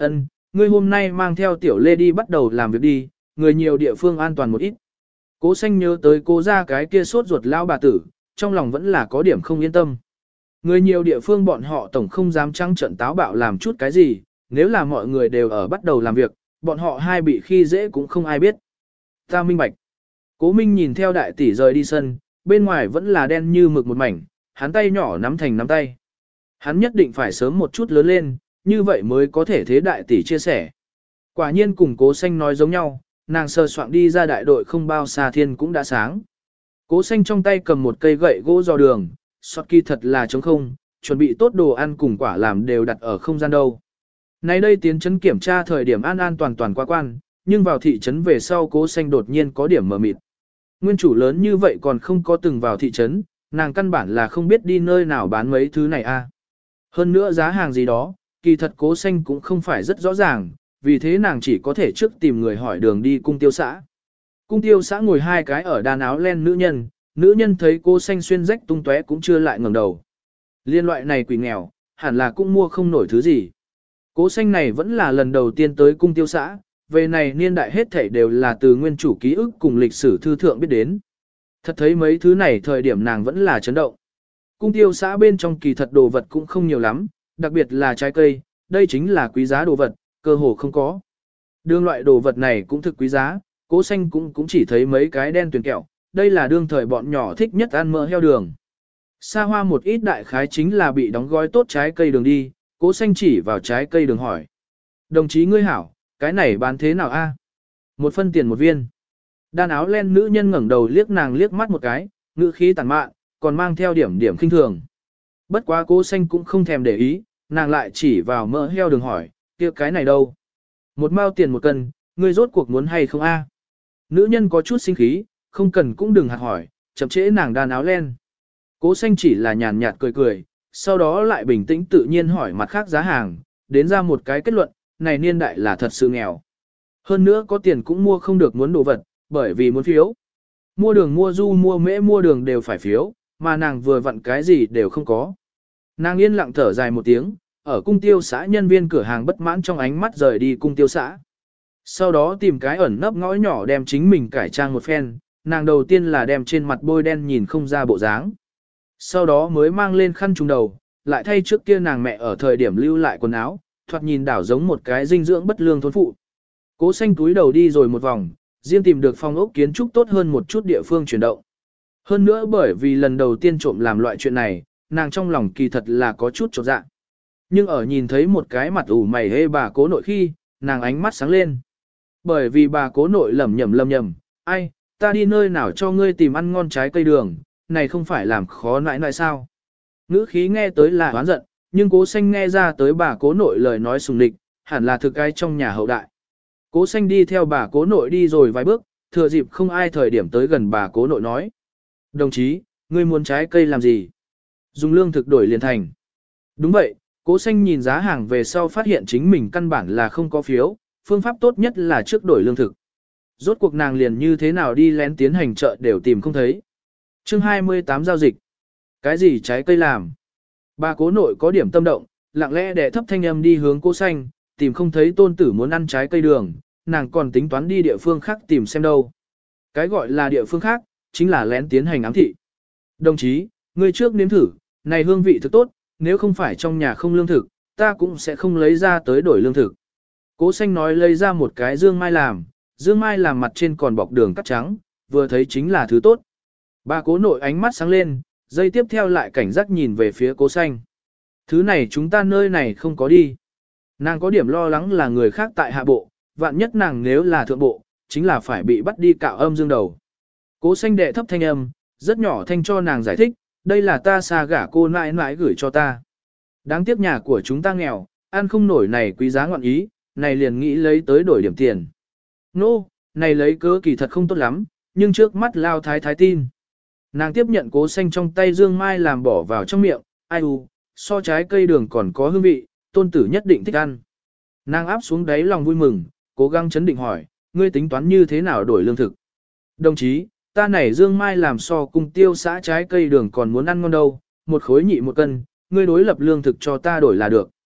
S1: Ân, ngươi hôm nay mang theo tiểu lê đi bắt đầu làm việc đi, người nhiều địa phương an toàn một ít. Cố xanh nhớ tới cố ra cái kia sốt ruột lao bà tử, trong lòng vẫn là có điểm không yên tâm. Người nhiều địa phương bọn họ tổng không dám trắng trận táo bạo làm chút cái gì, nếu là mọi người đều ở bắt đầu làm việc, bọn họ hai bị khi dễ cũng không ai biết. Ta minh bạch. Cố Minh nhìn theo đại tỷ rời đi sân, bên ngoài vẫn là đen như mực một mảnh, hắn tay nhỏ nắm thành nắm tay. Hắn nhất định phải sớm một chút lớn lên, như vậy mới có thể thế đại tỷ chia sẻ. Quả nhiên cùng Cố Xanh nói giống nhau, nàng sờ soạng đi ra đại đội không bao xa thiên cũng đã sáng. Cố Xanh trong tay cầm một cây gậy gỗ dò đường, sọt kỳ thật là trống không, chuẩn bị tốt đồ ăn cùng quả làm đều đặt ở không gian đâu. Nay đây tiến trấn kiểm tra thời điểm an an toàn toàn qua quan, nhưng vào thị trấn về sau Cố Xanh đột nhiên có điểm mờ mịt. Nguyên chủ lớn như vậy còn không có từng vào thị trấn, nàng căn bản là không biết đi nơi nào bán mấy thứ này a. Hơn nữa giá hàng gì đó, kỳ thật Cố Xanh cũng không phải rất rõ ràng, vì thế nàng chỉ có thể trước tìm người hỏi đường đi cung tiêu xã. Cung tiêu xã ngồi hai cái ở đàn áo len nữ nhân thấy Cố Xanh xuyên rách tung tóe cũng chưa lại ngẩng đầu. Liên loại này quỷ nghèo, hẳn là cũng mua không nổi thứ gì. Cố Xanh này vẫn là lần đầu tiên tới cung tiêu xã, về này niên đại hết thảy đều là từ nguyên chủ ký ức cùng lịch sử thư thượng biết đến. Thật thấy mấy thứ này thời điểm nàng vẫn là chấn động. Cung tiêu xã bên trong kỳ thật đồ vật cũng không nhiều lắm, đặc biệt là trái cây, đây chính là quý giá đồ vật, cơ hồ không có. Đương loại đồ vật này cũng thực quý giá, Cố Xanh cũng chỉ thấy mấy cái đen tuyền kẹo, đây là đương thời bọn nhỏ thích nhất ăn mỡ heo đường. Xa hoa một ít đại khái chính là bị đóng gói tốt trái cây đường đi, Cố Xanh chỉ vào trái cây đường hỏi. Đồng chí ngươi hảo, cái này bán thế nào a? Một phân tiền một viên. Đàn áo len nữ nhân ngẩng đầu liếc nàng liếc mắt một cái, ngữ khí tàn mạn, còn mang theo điểm khinh thường. Bất quá Cố Xanh cũng không thèm để ý, nàng lại chỉ vào mỡ heo đường hỏi, kia cái này đâu? Một mao tiền một cân, ngươi rốt cuộc muốn hay không a? Nữ nhân có chút sinh khí, không cần cũng đừng hạt hỏi, chậm trễ nàng đàn áo len. Cố Xanh chỉ là nhàn nhạt cười, sau đó lại bình tĩnh tự nhiên hỏi mặt khác giá hàng, đến ra một cái kết luận, này niên đại là thật sự nghèo. Hơn nữa có tiền cũng mua không được muốn đồ vật, bởi vì muốn phiếu. Mua đường mua du mua mễ mua đường đều phải phiếu, mà nàng vừa vặn cái gì đều không có. Nàng yên lặng thở dài một tiếng, ở cung tiêu xã nhân viên cửa hàng bất mãn trong ánh mắt rời đi cung tiêu xã. Sau đó tìm cái ẩn nấp ngõ nhỏ đem chính mình cải trang một phen, nàng đầu tiên là đem trên mặt bôi đen nhìn không ra bộ dáng. Sau đó mới mang lên khăn trùm đầu, lại thay trước kia nàng mẹ ở thời điểm lưu lại quần áo, thoạt nhìn đảo giống một cái dinh dưỡng bất lương thôn phụ. Cố Xanh túi đầu đi rồi một vòng, riêng tìm được phong ốc kiến trúc tốt hơn một chút địa phương chuyển động. Hơn nữa bởi vì lần đầu tiên trộm làm loại chuyện này, nàng trong lòng kỳ thật là có chút chột dạ. Nhưng ở nhìn thấy một cái mặt ủ mày hê bà cố nội khi, nàng ánh mắt sáng lên. Bởi vì bà cố nội lẩm nhẩm, ai, ta đi nơi nào cho ngươi tìm ăn ngon trái cây đường, này không phải làm khó nãi nãi sao. Ngữ khí nghe tới là oán giận, nhưng Cố Xanh nghe ra tới bà cố nội lời nói sùng địch, hẳn là thực ai trong nhà hậu đại. Cố Xanh đi theo bà cố nội đi rồi vài bước, thừa dịp không ai thời điểm tới gần bà cố nội nói. Đồng chí, ngươi muốn trái cây làm gì? Dùng lương thực đổi liền thành. Đúng vậy, Cố Xanh nhìn giá hàng về sau phát hiện chính mình căn bản là không có phiếu, phương pháp tốt nhất là trước đổi lương thực. Rốt cuộc nàng liền như thế nào đi lén tiến hành chợ đều tìm không thấy. Chương 28 giao dịch. Cái gì trái cây làm? Bà cố nội có điểm tâm động, lặng lẽ đè thấp thanh âm đi hướng Cố Xanh, tìm không thấy tôn tử muốn ăn trái cây đường, nàng còn tính toán đi địa phương khác tìm xem đâu. Cái gọi là địa phương khác, chính là lén tiến hành ám thị. Đồng chí, ngươi trước nếm thử, này hương vị thực tốt, nếu không phải trong nhà không lương thực, ta cũng sẽ không lấy ra tới đổi lương thực. Cố Xanh nói lấy ra một cái dương mai làm mặt trên còn bọc đường cắt trắng, vừa thấy chính là thứ tốt. Bà cố nội ánh mắt sáng lên, giây tiếp theo lại cảnh giác nhìn về phía Cố Xanh. Thứ này chúng ta nơi này không có đi. Nàng có điểm lo lắng là người khác tại hạ bộ, vạn nhất nàng nếu là thượng bộ, chính là phải bị bắt đi cạo âm dương đầu. Cố Xanh đệ thấp thanh âm, rất nhỏ thanh cho nàng giải thích, đây là ta xa gả cô nãi nãi gửi cho ta. Đáng tiếc nhà của chúng ta nghèo, ăn không nổi này quý giá ngọn ý, này liền nghĩ lấy tới đổi điểm tiền. Nô, này lấy cớ kỳ thật không tốt lắm, nhưng trước mắt lao thái thái tin. Nàng tiếp nhận Cố Xanh trong tay dương mai làm bỏ vào trong miệng, ai u, so trái cây đường còn có hương vị, tôn tử nhất định thích ăn. Nàng áp xuống đáy lòng vui mừng, cố gắng chấn định hỏi, ngươi tính toán như thế nào đổi lương thực? Đồng chí, ta này dương mai làm so cung tiêu xã trái cây đường còn muốn ăn ngon đâu, một khối nhị một cân, ngươi đối lập lương thực cho ta đổi là được.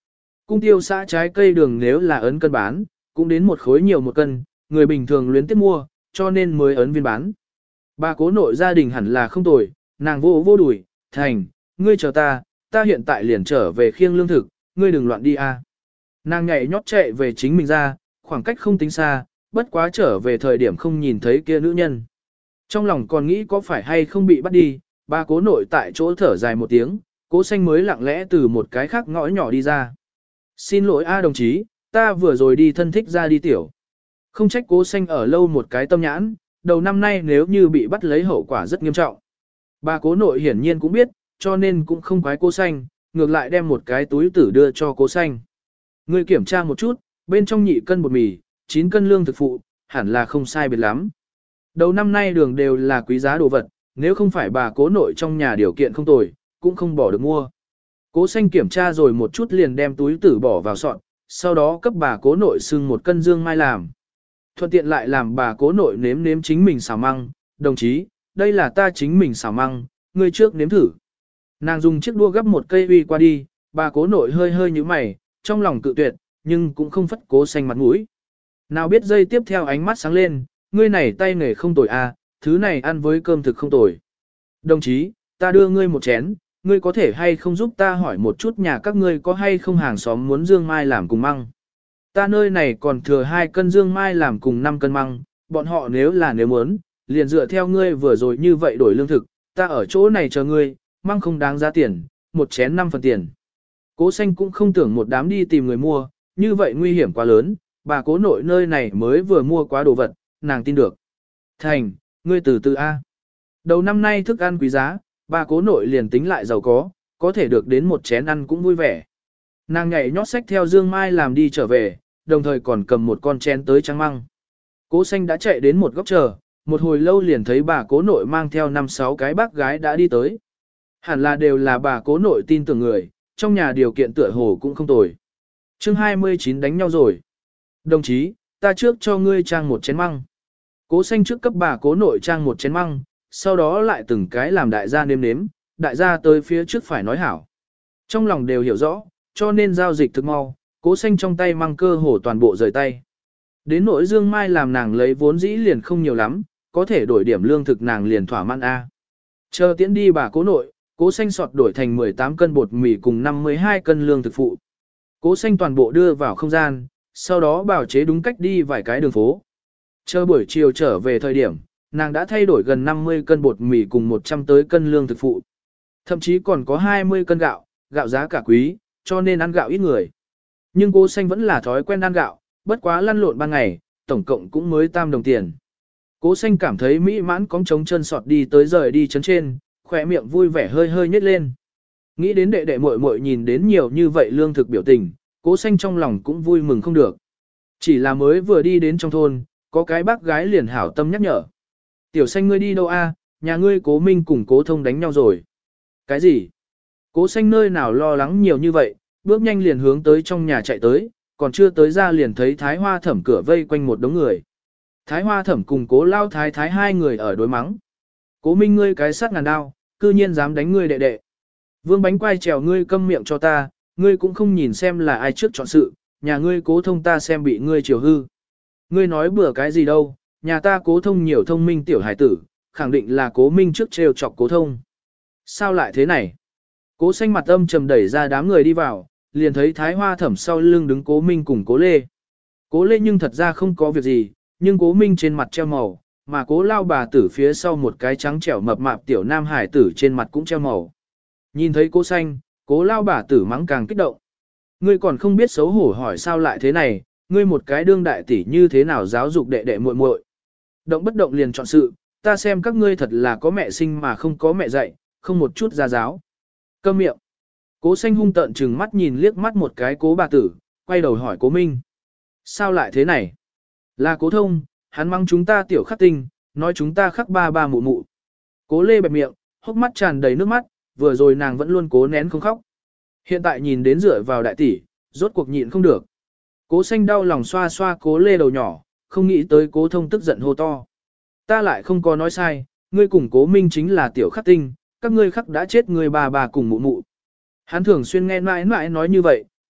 S1: cung tiêu xã trái cây đường nếu là ấn cân bán, cũng đến một khối nhiều một cân, người bình thường luyến tiếp mua, cho nên mới ấn viên bán. Bà cố nội gia đình hẳn là không tồi, nàng vô vô đuổi, thành, ngươi chờ ta hiện tại liền trở về khiêng lương thực, ngươi đừng loạn đi a. Nàng nhảy nhót chạy về chính mình ra, khoảng cách không tính xa, bất quá trở về thời điểm không nhìn thấy kia nữ nhân. Trong lòng còn nghĩ có phải hay không bị bắt đi, bà cố nội tại chỗ thở dài một tiếng, cố xanh mới lặng lẽ từ một cái khác ngõ nhỏ đi ra. Xin lỗi a đồng chí, ta vừa rồi đi thân thích ra đi tiểu. Không trách cố xanh ở lâu một cái tâm nhãn, đầu năm nay nếu như bị bắt lấy hậu quả rất nghiêm trọng. Bà cố nội hiển nhiên cũng biết, cho nên cũng không quái cố xanh, ngược lại đem một cái túi tử đưa cho cố xanh. Người kiểm tra một chút, bên trong nhị cân bột mì, 9 cân lương thực phụ, hẳn là không sai biệt lắm. Đầu năm nay đường đều là quý giá đồ vật, nếu không phải bà cố nội trong nhà điều kiện không tồi, cũng không bỏ được mua. Cố xanh kiểm tra rồi một chút liền đem túi tử bỏ vào sọt, sau đó cấp bà cố nội xưng 1 cân dương mai làm. Thuận tiện lại làm bà cố nội nếm nếm chính mình xào măng, đồng chí, đây là ta chính mình xào măng, ngươi trước nếm thử. Nàng dùng chiếc đua gấp một cây uy qua đi, bà cố nội hơi hơi như mày, trong lòng cự tuyệt, nhưng cũng không phất cố xanh mặt mũi. Nào biết dây tiếp theo ánh mắt sáng lên, ngươi này tay nghề không tồi à, thứ này ăn với cơm thực không tồi. Đồng chí, ta đưa ngươi một chén, ngươi có thể hay không giúp ta hỏi một chút nhà các ngươi có hay không hàng xóm muốn dương mai làm cùng măng. Ta nơi này còn thừa 2 cân dương mai làm cùng 5 cân măng, bọn họ nếu muốn, liền dựa theo ngươi vừa rồi như vậy đổi lương thực, ta ở chỗ này chờ ngươi, măng không đáng giá tiền, một chén 5 phần tiền. Cố xanh cũng không tưởng một đám đi tìm người mua, như vậy nguy hiểm quá lớn, bà cố nội nơi này mới vừa mua quá đồ vật, nàng tin được. Thành, ngươi từ từ A. Đầu năm nay thức ăn quý giá, bà cố nội liền tính lại giàu có thể được đến một chén ăn cũng vui vẻ. Nàng nhảy nhót xách theo dương mai làm đi trở về, đồng thời còn cầm một con chén tới trắng măng. Cố xanh đã chạy đến một góc chờ, một hồi lâu liền thấy bà cố nội mang theo 5-6 cái bác gái đã đi tới. Hẳn là đều là bà cố nội tin tưởng người, trong nhà điều kiện tựa hồ cũng không tồi. Chương 29 đánh nhau rồi. Đồng chí, ta trước cho ngươi trang một chén măng. Cố xanh trước cấp bà cố nội trang một chén măng, sau đó lại từng cái làm đại gia nếm nếm, đại gia tới phía trước phải nói hảo. Trong lòng đều hiểu rõ, cho nên giao dịch thực mau, cố xanh trong tay măng cơ hồ toàn bộ rời tay. Đến nỗi dương mai làm nàng lấy vốn dĩ liền không nhiều lắm, có thể đổi điểm lương thực nàng liền thỏa mãn A. Chờ tiễn đi bà cố nội, cố xanh sọt đổi thành 18 cân bột mì cùng 52 cân lương thực phụ. Cố xanh toàn bộ đưa vào không gian, sau đó bảo chế đúng cách đi vài cái đường phố. Chờ buổi chiều trở về thời điểm, nàng đã thay đổi gần 50 cân bột mì cùng 100 tới cân lương thực phụ. Thậm chí còn có 20 cân gạo, gạo giá cả quý, cho nên ăn gạo ít người. Nhưng cố xanh vẫn là thói quen ăn gạo, bất quá lăn lộn ban ngày, tổng cộng cũng mới tam đồng tiền. Cố xanh cảm thấy mỹ mãn cong trống chân sọt đi tới rời đi chấn trên, khỏe miệng vui vẻ hơi hơi nhếch lên. Nghĩ đến đệ đệ muội muội nhìn đến nhiều như vậy lương thực biểu tình, cố xanh trong lòng cũng vui mừng không được. Chỉ là mới vừa đi đến trong thôn, có cái bác gái liền hảo tâm nhắc nhở. Tiểu xanh ngươi đi đâu a? Nhà ngươi cố minh cùng cố thông đánh nhau rồi. Cái gì? Cố xanh nơi nào lo lắng nhiều như vậy, bước nhanh liền hướng tới trong nhà chạy tới, còn chưa tới ra liền thấy Thái Hoa Thẩm cửa vây quanh một đống người. Thái Hoa Thẩm cùng cố lao thái thái hai người ở đối mắng. Cố minh ngươi cái sát ngàn đao, cư nhiên dám đánh ngươi đệ đệ. Vương bánh quai trèo ngươi câm miệng cho ta, ngươi cũng không nhìn xem là ai trước chọn sự, nhà ngươi cố thông ta xem bị ngươi chiều hư. Ngươi nói bừa cái gì đâu, nhà ta cố thông nhiều thông minh tiểu hải tử, khẳng định là cố minh trước trêu chọc cố thông. Sao lại thế này? Cố xanh mặt âm trầm đẩy ra đám người đi vào, liền thấy Thái Hoa Thẩm sau lưng đứng cố minh cùng cố lê. Cố lê nhưng thật ra không có việc gì, nhưng cố minh trên mặt treo màu, mà cố lao bà tử phía sau một cái trắng trẻo mập mạp tiểu nam hải tử trên mặt cũng treo màu. Nhìn thấy cố xanh, cố lao bà tử mắng càng kích động. Ngươi còn không biết xấu hổ hỏi sao lại thế này, ngươi một cái đương đại tỷ như thế nào giáo dục đệ đệ muội muội. Động bất động liền chọn sự, ta xem các ngươi thật là có mẹ sinh mà không có mẹ dạy, không một chút gia giáo. Câm miệng. Cố xanh hung tợn trừng mắt nhìn liếc mắt một cái cố bà tử, quay đầu hỏi cố minh. Sao lại thế này? Là cố thông, hắn mắng chúng ta tiểu khắc tinh, nói chúng ta khắc ba ba mụ mụ. Cố lê bẹp miệng, hốc mắt tràn đầy nước mắt, vừa rồi nàng vẫn luôn cố nén không khóc. Hiện tại nhìn đến dựa vào đại tỷ, rốt cuộc nhịn không được. Cố xanh đau lòng xoa xoa cố lê đầu nhỏ, không nghĩ tới cố thông tức giận hô to. Ta lại không có nói sai, ngươi cùng cố minh chính là tiểu khắc tinh, các ngươi khắc đã chết người bà cùng mụ mụ. Hắn thường xuyên nghe mãi mãi nói như vậy,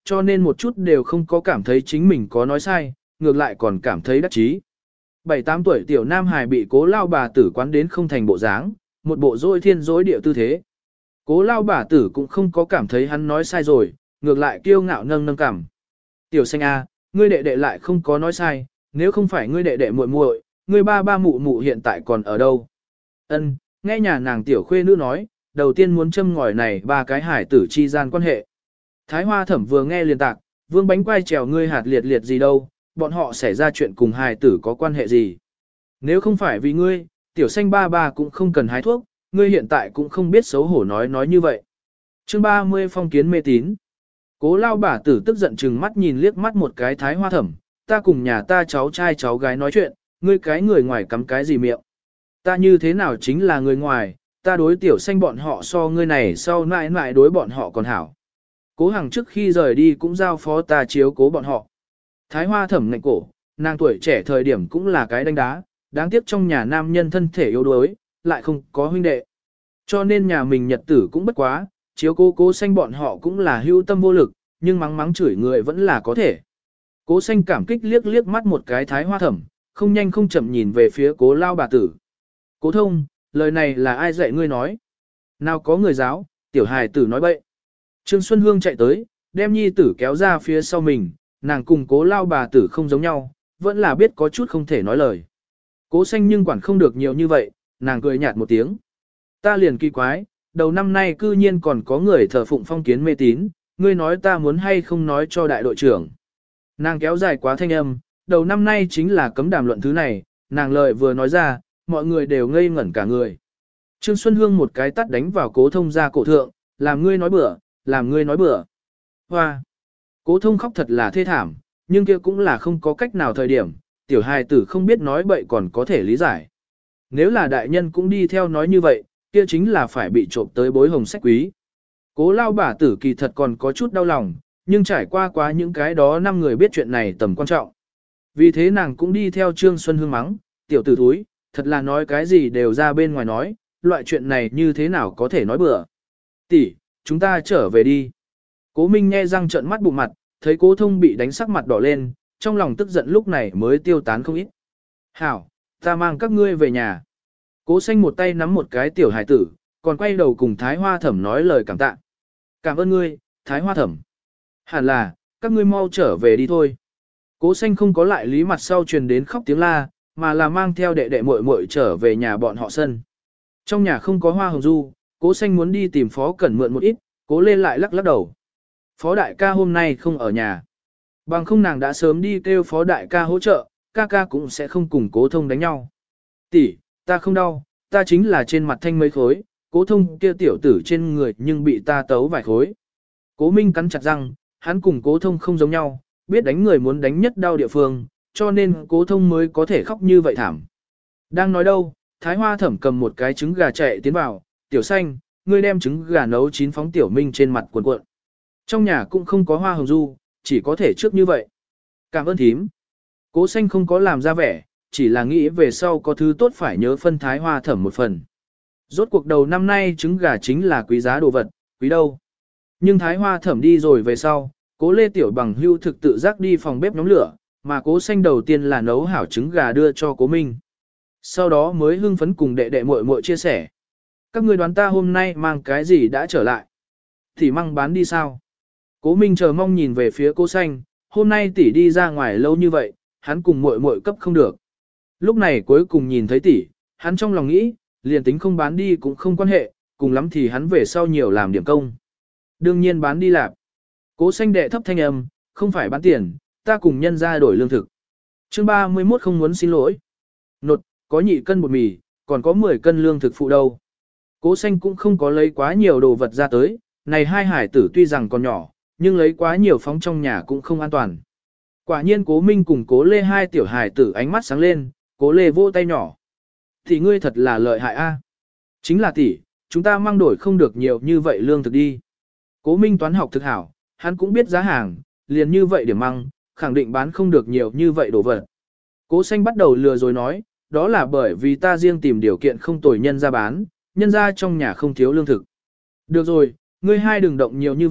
S1: cho nên một chút đều không có cảm thấy chính mình có nói sai, ngược lại còn cảm thấy đắc chí. 7-8 tuổi tiểu nam hài bị cố lao bà tử quán đến không thành bộ dáng, một bộ dối thiên dối địa tư thế. Cố lao bà tử cũng không có cảm thấy hắn nói sai rồi, ngược lại kiêu ngạo nâng nâng cảm. Tiểu xanh A, ngươi đệ đệ lại không có nói sai, nếu không phải ngươi đệ đệ muội muội, ngươi ba ba mụ mụ hiện tại còn ở đâu? Ân, nghe nhà nàng tiểu khuê nữ nói, đầu tiên muốn châm ngòi này ba cái hải tử chi gian quan hệ. Thái Hoa Thẩm vừa nghe liền tạc, vương bánh quai trèo ngươi hạt liệt liệt gì đâu, bọn họ xảy ra chuyện cùng hài tử có quan hệ gì. Nếu không phải vì ngươi, tiểu xanh ba ba cũng không cần hái thuốc, ngươi hiện tại cũng không biết xấu hổ nói như vậy. Chương 30 phong kiến mê tín. Cố lao bà tử tức giận chừng mắt nhìn liếc mắt một cái Thái Hoa Thẩm, ta cùng nhà ta cháu trai cháu gái nói chuyện, ngươi cái người ngoài cắm cái gì miệng. Ta như thế nào chính là người ngoài, ta đối tiểu xanh bọn họ so ngươi này sau mãi mãi đối bọn họ còn hảo. Cố Hằng trước khi rời đi cũng giao phó ta chiếu cố bọn họ. Thái Hoa Thẩm ngạnh cổ, nàng tuổi trẻ thời điểm cũng là cái đánh đá, đáng tiếc trong nhà nam nhân thân thể yếu đuối, lại không có huynh đệ. Cho nên nhà mình nhật tử cũng bất quá, chiếu cố xanh bọn họ cũng là hưu tâm vô lực, nhưng mắng mắng chửi người vẫn là có thể. Cố xanh cảm kích liếc mắt một cái Thái Hoa Thẩm, không nhanh không chậm nhìn về phía cố lao bà tử. Cố thông, lời này là ai dạy ngươi nói? Nào có người giáo, tiểu hài tử nói bậy. Trương Xuân Hương chạy tới, đem nhi tử kéo ra phía sau mình, nàng cùng cố lao bà tử không giống nhau, vẫn là biết có chút không thể nói lời. Cố xanh nhưng quản không được nhiều như vậy, nàng cười nhạt một tiếng. Ta liền kỳ quái, đầu năm nay cư nhiên còn có người thờ phụng phong kiến mê tín, ngươi nói ta muốn hay không nói cho đại đội trưởng. Nàng kéo dài quá thanh âm, đầu năm nay chính là cấm đàm luận thứ này, nàng lời vừa nói ra, mọi người đều ngây ngẩn cả người. Trương Xuân Hương một cái tắt đánh vào cố thông ra cổ thượng, làm ngươi nói bừa, làm ngươi nói bừa. Hoa! Cố thông khóc thật là thê thảm, nhưng kia cũng là không có cách nào thời điểm, tiểu hài tử không biết nói bậy còn có thể lý giải. Nếu là đại nhân cũng đi theo nói như vậy, kia chính là phải bị trộm tới bối hồng sách quý. Cố lao bà tử kỳ thật còn có chút đau lòng, nhưng trải qua quá những cái đó 5 người biết chuyện này tầm quan trọng. Vì thế nàng cũng đi theo Trương Xuân Hương mắng, tiểu tử thúi, thật là nói cái gì đều ra bên ngoài nói, loại chuyện này như thế nào có thể nói bừa. Tỷ, chúng ta trở về đi. Cố Minh nhe răng trợn mắt bụng mặt, thấy cố thông bị đánh sắc mặt đỏ lên, trong lòng tức giận lúc này mới tiêu tán không ít. Hảo, ta mang các ngươi về nhà. Cố xanh một tay nắm một cái tiểu hải tử, còn quay đầu cùng Thái Hoa Thẩm nói lời cảm tạ. Cảm ơn ngươi, Thái Hoa Thẩm. Hẳn là, các ngươi mau trở về đi thôi. Cố xanh không có lại lý mặt sau truyền đến khóc tiếng la, mà là mang theo đệ đệ muội muội trở về nhà bọn họ sân. Trong nhà không có hoa hồng du, cố xanh muốn đi tìm Phó Cẩn mượn một ít, cố lên lại lắc đầu. Phó đại ca hôm nay không ở nhà. Bằng không nàng đã sớm đi kêu Phó đại ca hỗ trợ, ca ca cũng sẽ không cùng cố thông đánh nhau. Tỷ, ta không đau, ta chính là trên mặt thanh mấy khối, cố thông kia tiểu tử trên người nhưng bị ta tấu vài khối. Cố Minh cắn chặt răng, hắn cùng cố thông không giống nhau, biết đánh người muốn đánh nhất đau địa phương, cho nên cố thông mới có thể khóc như vậy thảm. Đang nói đâu, Thái Hoa Thẩm cầm một cái trứng gà chạy tiến vào, tiểu xanh, ngươi đem trứng gà nấu chín phóng tiểu Minh trên mặt cuộn cuộn. Trong nhà cũng không có hoa hồng du, chỉ có thể trước như vậy. Cảm ơn thím. Cố xanh không có làm ra vẻ, chỉ là nghĩ về sau có thứ tốt phải nhớ phân Thái Hoa Thẩm một phần. Rốt cuộc đầu năm nay trứng gà chính là quý giá đồ vật, quý đâu. Nhưng Thái Hoa Thẩm đi rồi về sau, cố Lê Tiểu Bằng hưu thực tự giác đi phòng bếp nhóm lửa, mà cố xanh đầu tiên là nấu hảo trứng gà đưa cho cố Minh. Sau đó mới hưng phấn cùng đệ đệ muội muội chia sẻ. Các người đoán ta hôm nay mang cái gì đã trở lại? Thì mang bán đi sao? Cố Minh chờ mong nhìn về phía cố xanh, hôm nay tỷ đi ra ngoài lâu như vậy, hắn cùng muội muội cấp không được. Lúc này cuối cùng nhìn thấy tỷ, hắn trong lòng nghĩ, liền tính không bán đi cũng không quan hệ, cùng lắm thì hắn về sau nhiều làm điểm công. Đương nhiên bán đi lạp. Cố xanh đệ thấp thanh âm, không phải bán tiền, ta cùng nhân ra đổi lương thực. Chương 31 không muốn xin lỗi. Nột, có nhị cân bột mì, còn có 10 cân lương thực phụ đâu. Cố xanh cũng không có lấy quá nhiều đồ vật ra tới, này hai hải tử tuy rằng còn nhỏ, nhưng lấy quá nhiều phóng trong nhà cũng không an toàn. Quả nhiên cố Minh cùng cố Lê hai tiểu hải tử ánh mắt sáng lên, cố Lê vỗ tay nhỏ. Thì ngươi thật là lợi hại a. Chính là tỷ, chúng ta mang đổi không được nhiều như vậy lương thực đi. Cố Minh toán học thực hảo, hắn cũng biết giá hàng, liền như vậy điểm măng, khẳng định bán không được nhiều như vậy đồ vật. Cố xanh bắt đầu lừa rồi nói, đó là bởi vì ta riêng tìm điều kiện không tồi nhân ra bán, nhân ra trong nhà không thiếu lương thực. Được rồi, ngươi hai đừng động nhiều như vậy,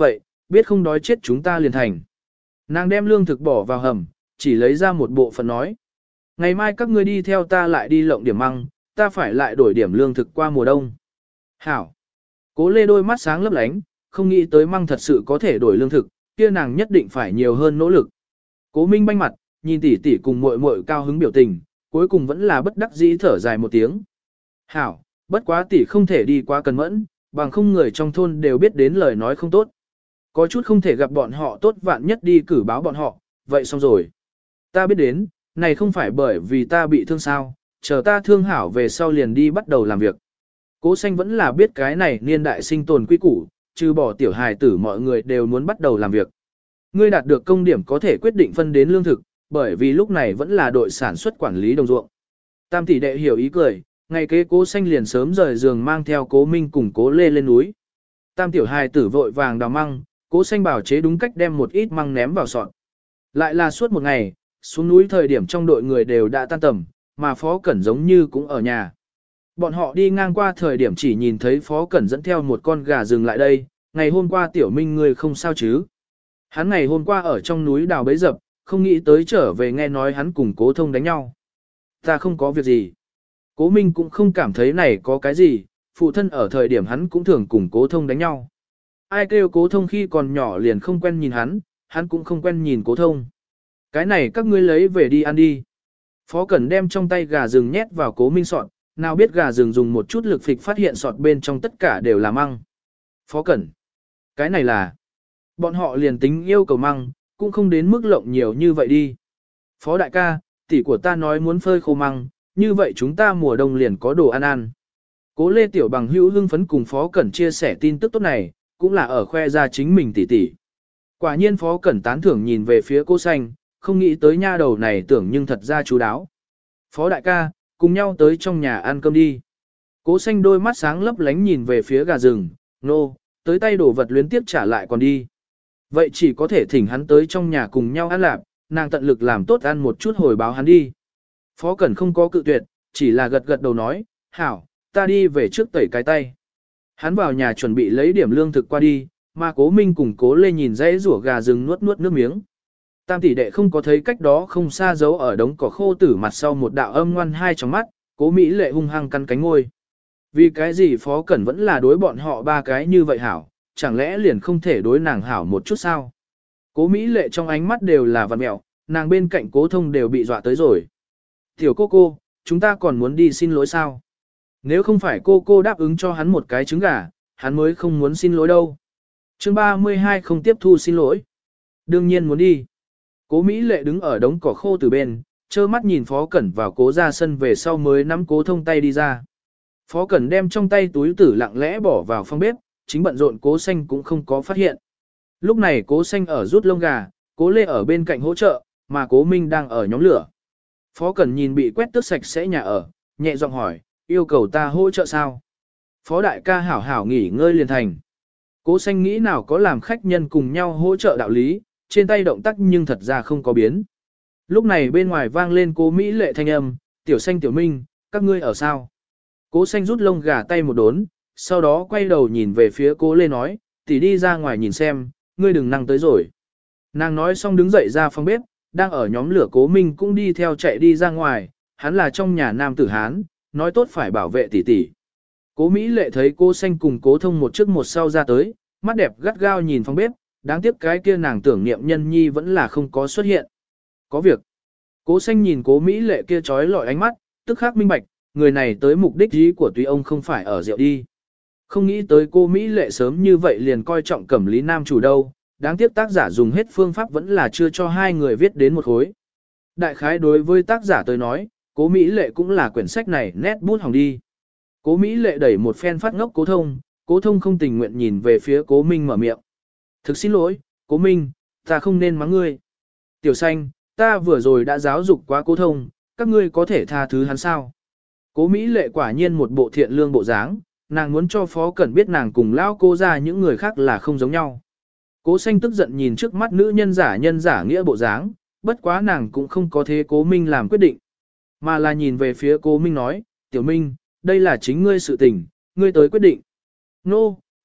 S1: biết không đói chết chúng ta liền thành. Nàng đem lương thực bỏ vào hầm, chỉ lấy ra một bộ phận nói. Ngày mai các ngươi đi theo ta lại đi lộng điểm măng, ta phải lại đổi điểm lương thực qua mùa đông. Hảo. Cố Lê đôi mắt sáng lấp lánh, không nghĩ tới măng thật sự có thể đổi lương thực, kia nàng nhất định phải nhiều hơn nỗ lực. Cố Minh banh mặt, nhìn tỷ tỷ cùng muội muội cao hứng biểu tình, cuối cùng vẫn là bất đắc dĩ thở dài một tiếng. Hảo, bất quá tỷ không thể đi quá cần mẫn, bằng không người trong thôn đều biết đến lời nói không tốt. Có chút không thể gặp bọn họ tốt vạn nhất đi cử báo bọn họ, vậy xong rồi. Ta biết đến, này không phải bởi vì ta bị thương sao, chờ ta thương hảo về sau liền đi bắt đầu làm việc. Cố Xanh vẫn là biết cái này niên đại sinh tồn quy củ, trừ bỏ tiểu hài tử mọi người đều muốn bắt đầu làm việc. Ngươi đạt được công điểm có thể quyết định phân đến lương thực, bởi vì lúc này vẫn là đội sản xuất quản lý đồng ruộng. Tam tỷ đệ hiểu ý cười, ngày kế Cố Xanh liền sớm rời giường mang theo Cố Minh cùng Cố Lê lên núi. Tam tiểu hài tử vội vàng đào măng, Cố Xanh bảo chế đúng cách đem một ít măng ném vào sọt. Lại là suốt một ngày, xuống núi thời điểm trong đội người đều đã tan tầm, mà Phó Cẩn giống như cũng ở nhà. Bọn họ đi ngang qua thời điểm chỉ nhìn thấy Phó Cẩn dẫn theo một con gà rừng lại đây, ngày hôm qua tiểu minh người không sao chứ. Hắn ngày hôm qua ở trong núi đào bấy dập, không nghĩ tới trở về nghe nói hắn cùng Cố Thông đánh nhau. Ta không có việc gì. Cố Minh cũng không cảm thấy này có cái gì, phụ thân ở thời điểm hắn cũng thường cùng Cố Thông đánh nhau. Ai kêu Cố Thông khi còn nhỏ liền không quen nhìn hắn cũng không quen nhìn Cố Thông. Cái này các ngươi lấy về đi ăn đi. Phó Cẩn đem trong tay gà rừng nhét vào Cố Minh sọt, nào biết gà rừng dùng một chút lực phịch phát hiện sọt bên trong tất cả đều là măng. Phó Cẩn, cái này là... Bọn họ liền tính yêu cầu măng, cũng không đến mức lộng nhiều như vậy đi. Phó đại ca, tỷ của ta nói muốn phơi khô măng, như vậy chúng ta mùa đông liền có đồ ăn ăn. Cố Lê Tiểu Bằng hữu hưng phấn cùng Phó Cẩn chia sẻ tin tức tốt này, cũng là ở khoe ra chính mình tỷ tỷ. Quả nhiên Phó Cẩn tán thưởng nhìn về phía Cố Xanh, không nghĩ tới nha đầu này tưởng nhưng thật ra chú đáo. Phó đại ca, cùng nhau tới trong nhà ăn cơm đi. Cố Xanh đôi mắt sáng lấp lánh nhìn về phía gà rừng, nô, tới tay đổ vật luyến tiếp trả lại còn đi. Vậy chỉ có thể thỉnh hắn tới trong nhà cùng nhau ăn lạp, nàng tận lực làm tốt ăn một chút hồi báo hắn đi. Phó Cẩn không có cự tuyệt, chỉ là gật gật đầu nói, hảo, ta đi về trước tẩy cái tay. Hắn vào nhà chuẩn bị lấy điểm lương thực qua đi, mà Cố Minh cùng Cố Lê nhìn dãy rủa gà rừng nuốt nuốt nước miếng. Tam tỷ đệ không có thấy cách đó không xa giấu ở đống cỏ khô tử mặt sau một đạo âm ngoan hai trong mắt, Cố Mỹ Lệ hung hăng căn cánh ngôi. Vì cái gì Phó Cẩn vẫn là đối bọn họ ba cái như vậy hảo, chẳng lẽ liền không thể đối nàng hảo một chút sao? Cố Mỹ Lệ trong ánh mắt đều là vằn mẹo, nàng bên cạnh Cố Thông đều bị dọa tới rồi. Tiểu cô, chúng ta còn muốn đi xin lỗi sao? Nếu không phải cô đáp ứng cho hắn một cái trứng gà, hắn mới không muốn xin lỗi đâu. Chương 32 không tiếp thu xin lỗi. Đương nhiên muốn đi. Cố Mỹ Lệ đứng ở đống cỏ khô từ bên, trơ mắt nhìn Phó Cẩn vào Cố ra sân về sau mới nắm Cố Thông tay đi ra. Phó Cẩn đem trong tay túi tử lặng lẽ bỏ vào phòng bếp, chính bận rộn Cố Xanh cũng không có phát hiện. Lúc này Cố Xanh ở rút lông gà, Cố Lê ở bên cạnh hỗ trợ, mà Cố Minh đang ở nhóm lửa. Phó Cẩn nhìn bị quét tước sạch sẽ nhà ở, nhẹ giọng hỏi, yêu cầu ta hỗ trợ sao? Phó đại ca hảo hảo nghỉ ngơi liền thành. Cố Xanh nghĩ nào có làm khách nhân cùng nhau hỗ trợ đạo lý, trên tay động tác nhưng thật ra không có biến. Lúc này bên ngoài vang lên Cố Mỹ Lệ thanh âm, Tiểu Xanh Tiểu Minh, các ngươi ở sao? Cố Xanh rút lông gà tay một đốn, sau đó quay đầu nhìn về phía Cố Lê nói, tỷ đi ra ngoài nhìn xem, ngươi đừng năng tới rồi. Nàng nói xong đứng dậy ra phòng bếp, đang ở nhóm lửa Cố Minh cũng đi theo chạy đi ra ngoài, hắn là trong nhà nam tử Hán, nói tốt phải bảo vệ tỷ tỷ. Cố Mỹ Lệ thấy Cố Xanh cùng Cố Thông một trước một sau ra tới, mắt đẹp gắt gao nhìn phòng bếp, đáng tiếc cái kia nàng tưởng niệm nhân nhi vẫn là không có xuất hiện. Có việc. Cố Xanh nhìn Cố Mỹ Lệ kia trói lọi ánh mắt, tức khắc minh bạch, người này tới mục đích ý của tuy ông không phải ở rượu đi. Không nghĩ tới cô Mỹ Lệ sớm như vậy liền coi trọng Cẩm Lý Nam chủ đâu, đáng tiếc tác giả dùng hết phương pháp vẫn là chưa cho hai người viết đến một khối. Đại khái đối với tác giả tôi nói, Cố Mỹ Lệ cũng là quyển sách này nét bút hỏng đi. Cố Mỹ Lệ đẩy một phen phát ngốc Cố Thông không tình nguyện nhìn về phía Cố Minh mở miệng. Thực xin lỗi, Cố Minh, ta không nên mắng ngươi. Tiểu Xanh, ta vừa rồi đã giáo dục quá Cố Thông, các ngươi có thể tha thứ hắn sao? Cố Mỹ Lệ quả nhiên một bộ thiện lương bộ dáng, nàng muốn cho Phó Cẩn biết nàng cùng lão Cố ra những người khác là không giống nhau. Cố Xanh tức giận nhìn trước mắt nữ nhân giả nghĩa bộ dáng, bất quá nàng cũng không có thế Cố Minh làm quyết định, mà là nhìn về phía Cố Minh nói, Tiểu Minh, đây là chính ngươi sự tình, ngươi tới quyết định. Nô,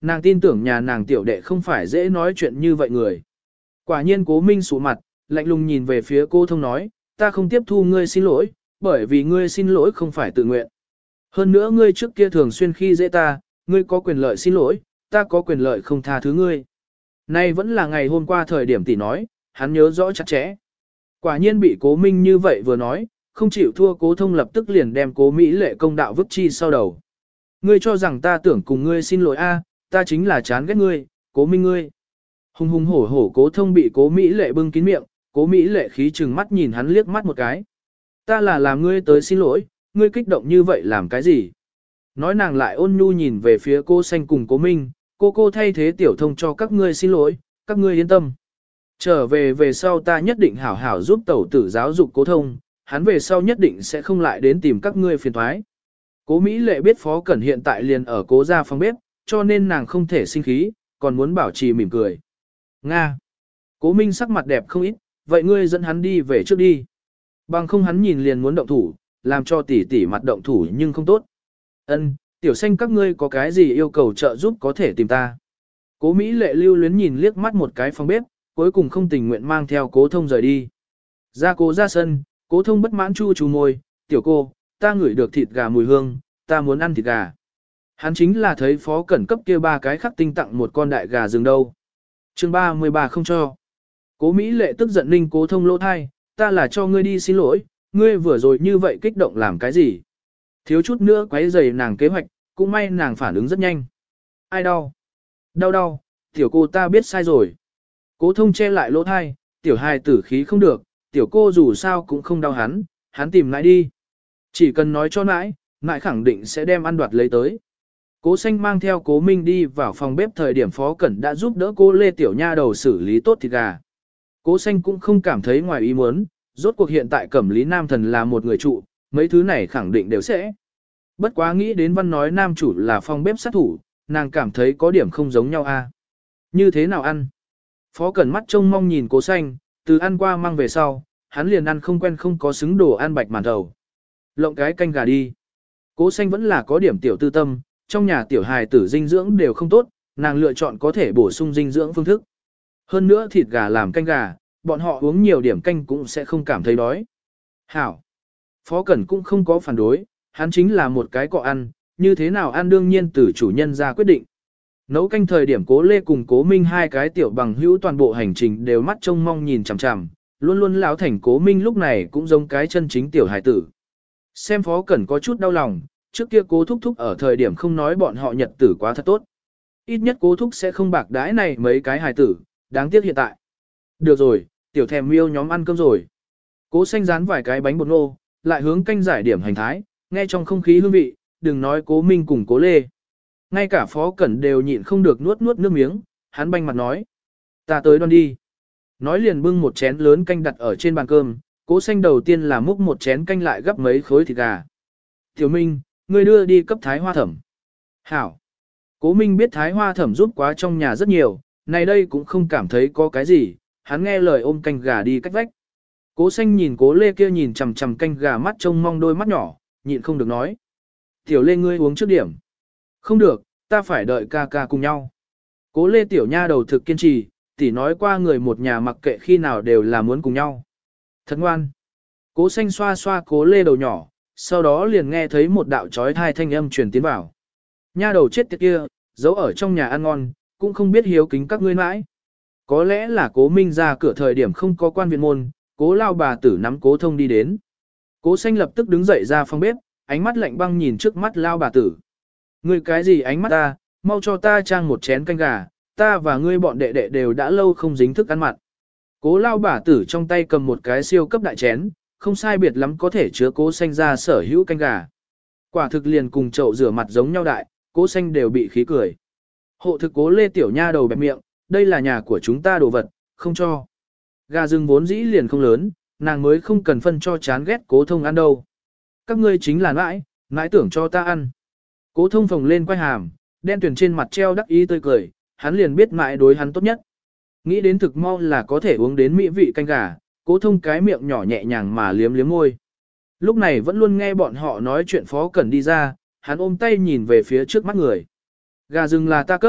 S1: Nàng tin tưởng nhà nàng tiểu đệ không phải dễ nói chuyện như vậy người. Quả nhiên Cố Minh sụ mặt, lạnh lùng nhìn về phía cô thông nói, ta không tiếp thu ngươi xin lỗi, bởi vì ngươi xin lỗi không phải tự nguyện. Hơn nữa ngươi trước kia thường xuyên khi dễ ta, ngươi có quyền lợi xin lỗi, ta có quyền lợi không tha thứ ngươi. Nay vẫn là ngày hôm qua thời điểm tỷ nói, hắn nhớ rõ chặt chẽ. Quả nhiên bị Cố Minh như vậy vừa nói, không chịu thua Cố thông lập tức liền đem Cố Mỹ Lệ công đạo vứt chi sau đầu. Ngươi cho rằng ta tưởng cùng ngươi xin lỗi a, ta chính là chán ghét ngươi, Cố Minh ngươi. Hùng hùng hổ hổ Cố thông bị Cố Mỹ Lệ bưng kín miệng, Cố Mỹ Lệ khí chừng mắt nhìn hắn liếc mắt một cái. Ta là làm ngươi tới xin lỗi, ngươi kích động như vậy làm cái gì? Nói nàng lại ôn nhu nhìn về phía cô xanh cùng Cố Minh, cô thay thế tiểu thông cho các ngươi xin lỗi, các ngươi yên tâm. Trở về sau ta nhất định hảo hảo giúp tẩu tử giáo dục Cố thông, hắn về sau nhất định sẽ không lại đến tìm các ngươi phiền thoái. Cố Mỹ Lệ biết Phó Cẩn hiện tại liền ở Cố gia phòng bếp, cho nên nàng không thể sinh khí, còn muốn bảo trì mỉm cười. Nga. Cố Minh sắc mặt đẹp không ít, vậy ngươi dẫn hắn đi về trước đi. Bằng không hắn nhìn liền muốn động thủ, làm cho tỷ tỷ mặt động thủ nhưng không tốt. Ân, tiểu xanh các ngươi có cái gì yêu cầu trợ giúp có thể tìm ta. Cố Mỹ Lệ lưu luyến nhìn liếc mắt một cái phòng bếp, cuối cùng không tình nguyện mang theo Cố thông rời đi. Ra Cố ra sân, Cố thông bất mãn chu môi, tiểu cô, ta ngửi được thịt gà mùi hương, ta muốn ăn thịt gà. Hắn chính là thấy Phó Cẩn cấp kia 3 cái khắc tinh tặng một con đại gà rừng đâu. Chương 33 không cho. Cố Mỹ Lệ tức giận ninh Cố thông lỗ thai, ta là cho ngươi đi xin lỗi, ngươi vừa rồi như vậy kích động làm cái gì? Thiếu chút nữa quấy rầy nàng kế hoạch, cũng may nàng phản ứng rất nhanh. Ai đau? Đau, tiểu cô ta biết sai rồi. Cố thông che lại lỗ thai, tiểu hài tử khí không được, tiểu cô dù sao cũng không đau hắn tìm nãi đi. Chỉ cần nói cho nãi, nãi khẳng định sẽ đem ăn đoạt lấy tới. Cố xanh mang theo Cố Minh đi vào phòng bếp thời điểm Phó Cẩn đã giúp đỡ cô Lê Tiểu Nha đầu xử lý tốt thịt gà. Cố xanh cũng không cảm thấy ngoài ý muốn, rốt cuộc hiện tại Cẩm Lý Nam Thần là một người trụ, mấy thứ này khẳng định đều sẽ. Bất quá nghĩ đến văn nói nam chủ là phòng bếp sát thủ, nàng cảm thấy có điểm không giống nhau a. Như thế nào ăn? Phó Cẩn mắt trông mong nhìn Cố xanh, từ ăn qua mang về sau, hắn liền ăn không quen không có xứng đồ ăn bạch màn thầu. Lộng cái canh gà đi. Cố xanh vẫn là có điểm tiểu tư tâm, trong nhà tiểu hài tử dinh dưỡng đều không tốt, nàng lựa chọn có thể bổ sung dinh dưỡng phương thức. Hơn nữa thịt gà làm canh gà, bọn họ uống nhiều điểm canh cũng sẽ không cảm thấy đói. Hảo. Phó Cẩn cũng không có phản đối, hắn chính là một cái cọ ăn, như thế nào ăn đương nhiên từ chủ nhân ra quyết định. Nấu canh thời điểm Cố Lê cùng Cố Minh 2 cái tiểu bằng hữu toàn bộ hành trình đều mắt trông mong nhìn chằm chằm, luôn luôn lão thành Cố Minh lúc này cũng giống cái chân chính tiểu hài tử. Xem Phó Cẩn có chút đau lòng, trước kia Cố Thúc Thúc ở thời điểm không nói bọn họ nhật tử quá thật tốt. Ít nhất Cố Thúc sẽ không bạc đãi này mấy cái hài tử, đáng tiếc hiện tại. Được rồi, tiểu thèm miêu nhóm ăn cơm rồi. Cố xanh rán vài cái bánh bột ngô, lại hướng canh giải điểm hành thái, nghe trong không khí hương vị, đừng nói Cố Minh cùng Cố Lê. Ngay cả Phó Cẩn đều nhịn không được nuốt nước miếng, hắn banh mặt nói. Ta tới đoan đi. Nói liền bưng một chén lớn canh đặt ở trên bàn cơm, Cố xanh đầu tiên là múc một chén canh lại gấp mấy khối thịt gà. Tiểu Minh, ngươi đưa đi cấp Thái Hoa Thẩm. Hảo. Cố Minh biết Thái Hoa Thẩm giúp quá trong nhà rất nhiều, này đây cũng không cảm thấy có cái gì, hắn nghe lời ôm canh gà đi cách vách. Cố xanh nhìn Cố Lê kia nhìn chằm chằm canh gà mắt trông mong đôi mắt nhỏ, nhịn không được nói. Tiểu Lê ngươi uống trước điểm. Không được, ta phải đợi ca ca cùng nhau. Cố Lê tiểu nha đầu thực kiên trì, tỷ nói qua người một nhà mặc kệ khi nào đều là muốn cùng nhau. Thật ngoan. Cố xanh xoa xoa Cố Lê đầu nhỏ, sau đó liền nghe thấy một đạo trói thai thanh âm truyền tiến vào. Nha đầu chết tiệt kia, giấu ở trong nhà ăn ngon, cũng không biết hiếu kính các ngươi mãi. Có lẽ là Cố Minh ra cửa thời điểm không có quan viện môn, Cố lao bà tử nắm Cố thông đi đến. Cố xanh lập tức đứng dậy ra phòng bếp, ánh mắt lạnh băng nhìn trước mắt lao bà tử. Ngươi cái gì ánh mắt ta, mau cho ta trang một chén canh gà, ta và ngươi bọn đệ đệ đều đã lâu không dính thức ăn mặn. Cố lao bà tử trong tay cầm một cái siêu cấp đại chén, không sai biệt lắm có thể chứa Cố xanh ra sở hữu canh gà. Quả thực liền cùng chậu rửa mặt giống nhau đại, Cố xanh đều bị khí cười. Hộ thực Cố Lê tiểu nha đầu bẹp miệng, đây là nhà của chúng ta đồ vật, không cho. Gà rừng vốn dĩ liền không lớn, nàng mới không cần phân cho chán ghét Cố thông ăn đâu. Các ngươi chính là nãi tưởng cho ta ăn. Cố thông phồng lên quay hàm, đen tuyền trên mặt treo đắc ý tươi cười, hắn liền biết mãi đối hắn tốt nhất. Nghĩ đến thực mau là có thể uống đến mỹ vị canh gà, Cố thông cái miệng nhỏ nhẹ nhàng mà liếm liếm môi. Lúc này vẫn luôn nghe bọn họ nói chuyện Phó Cẩn đi ra, hắn ôm tay nhìn về phía trước mắt người. Gà rừng là ta cấp,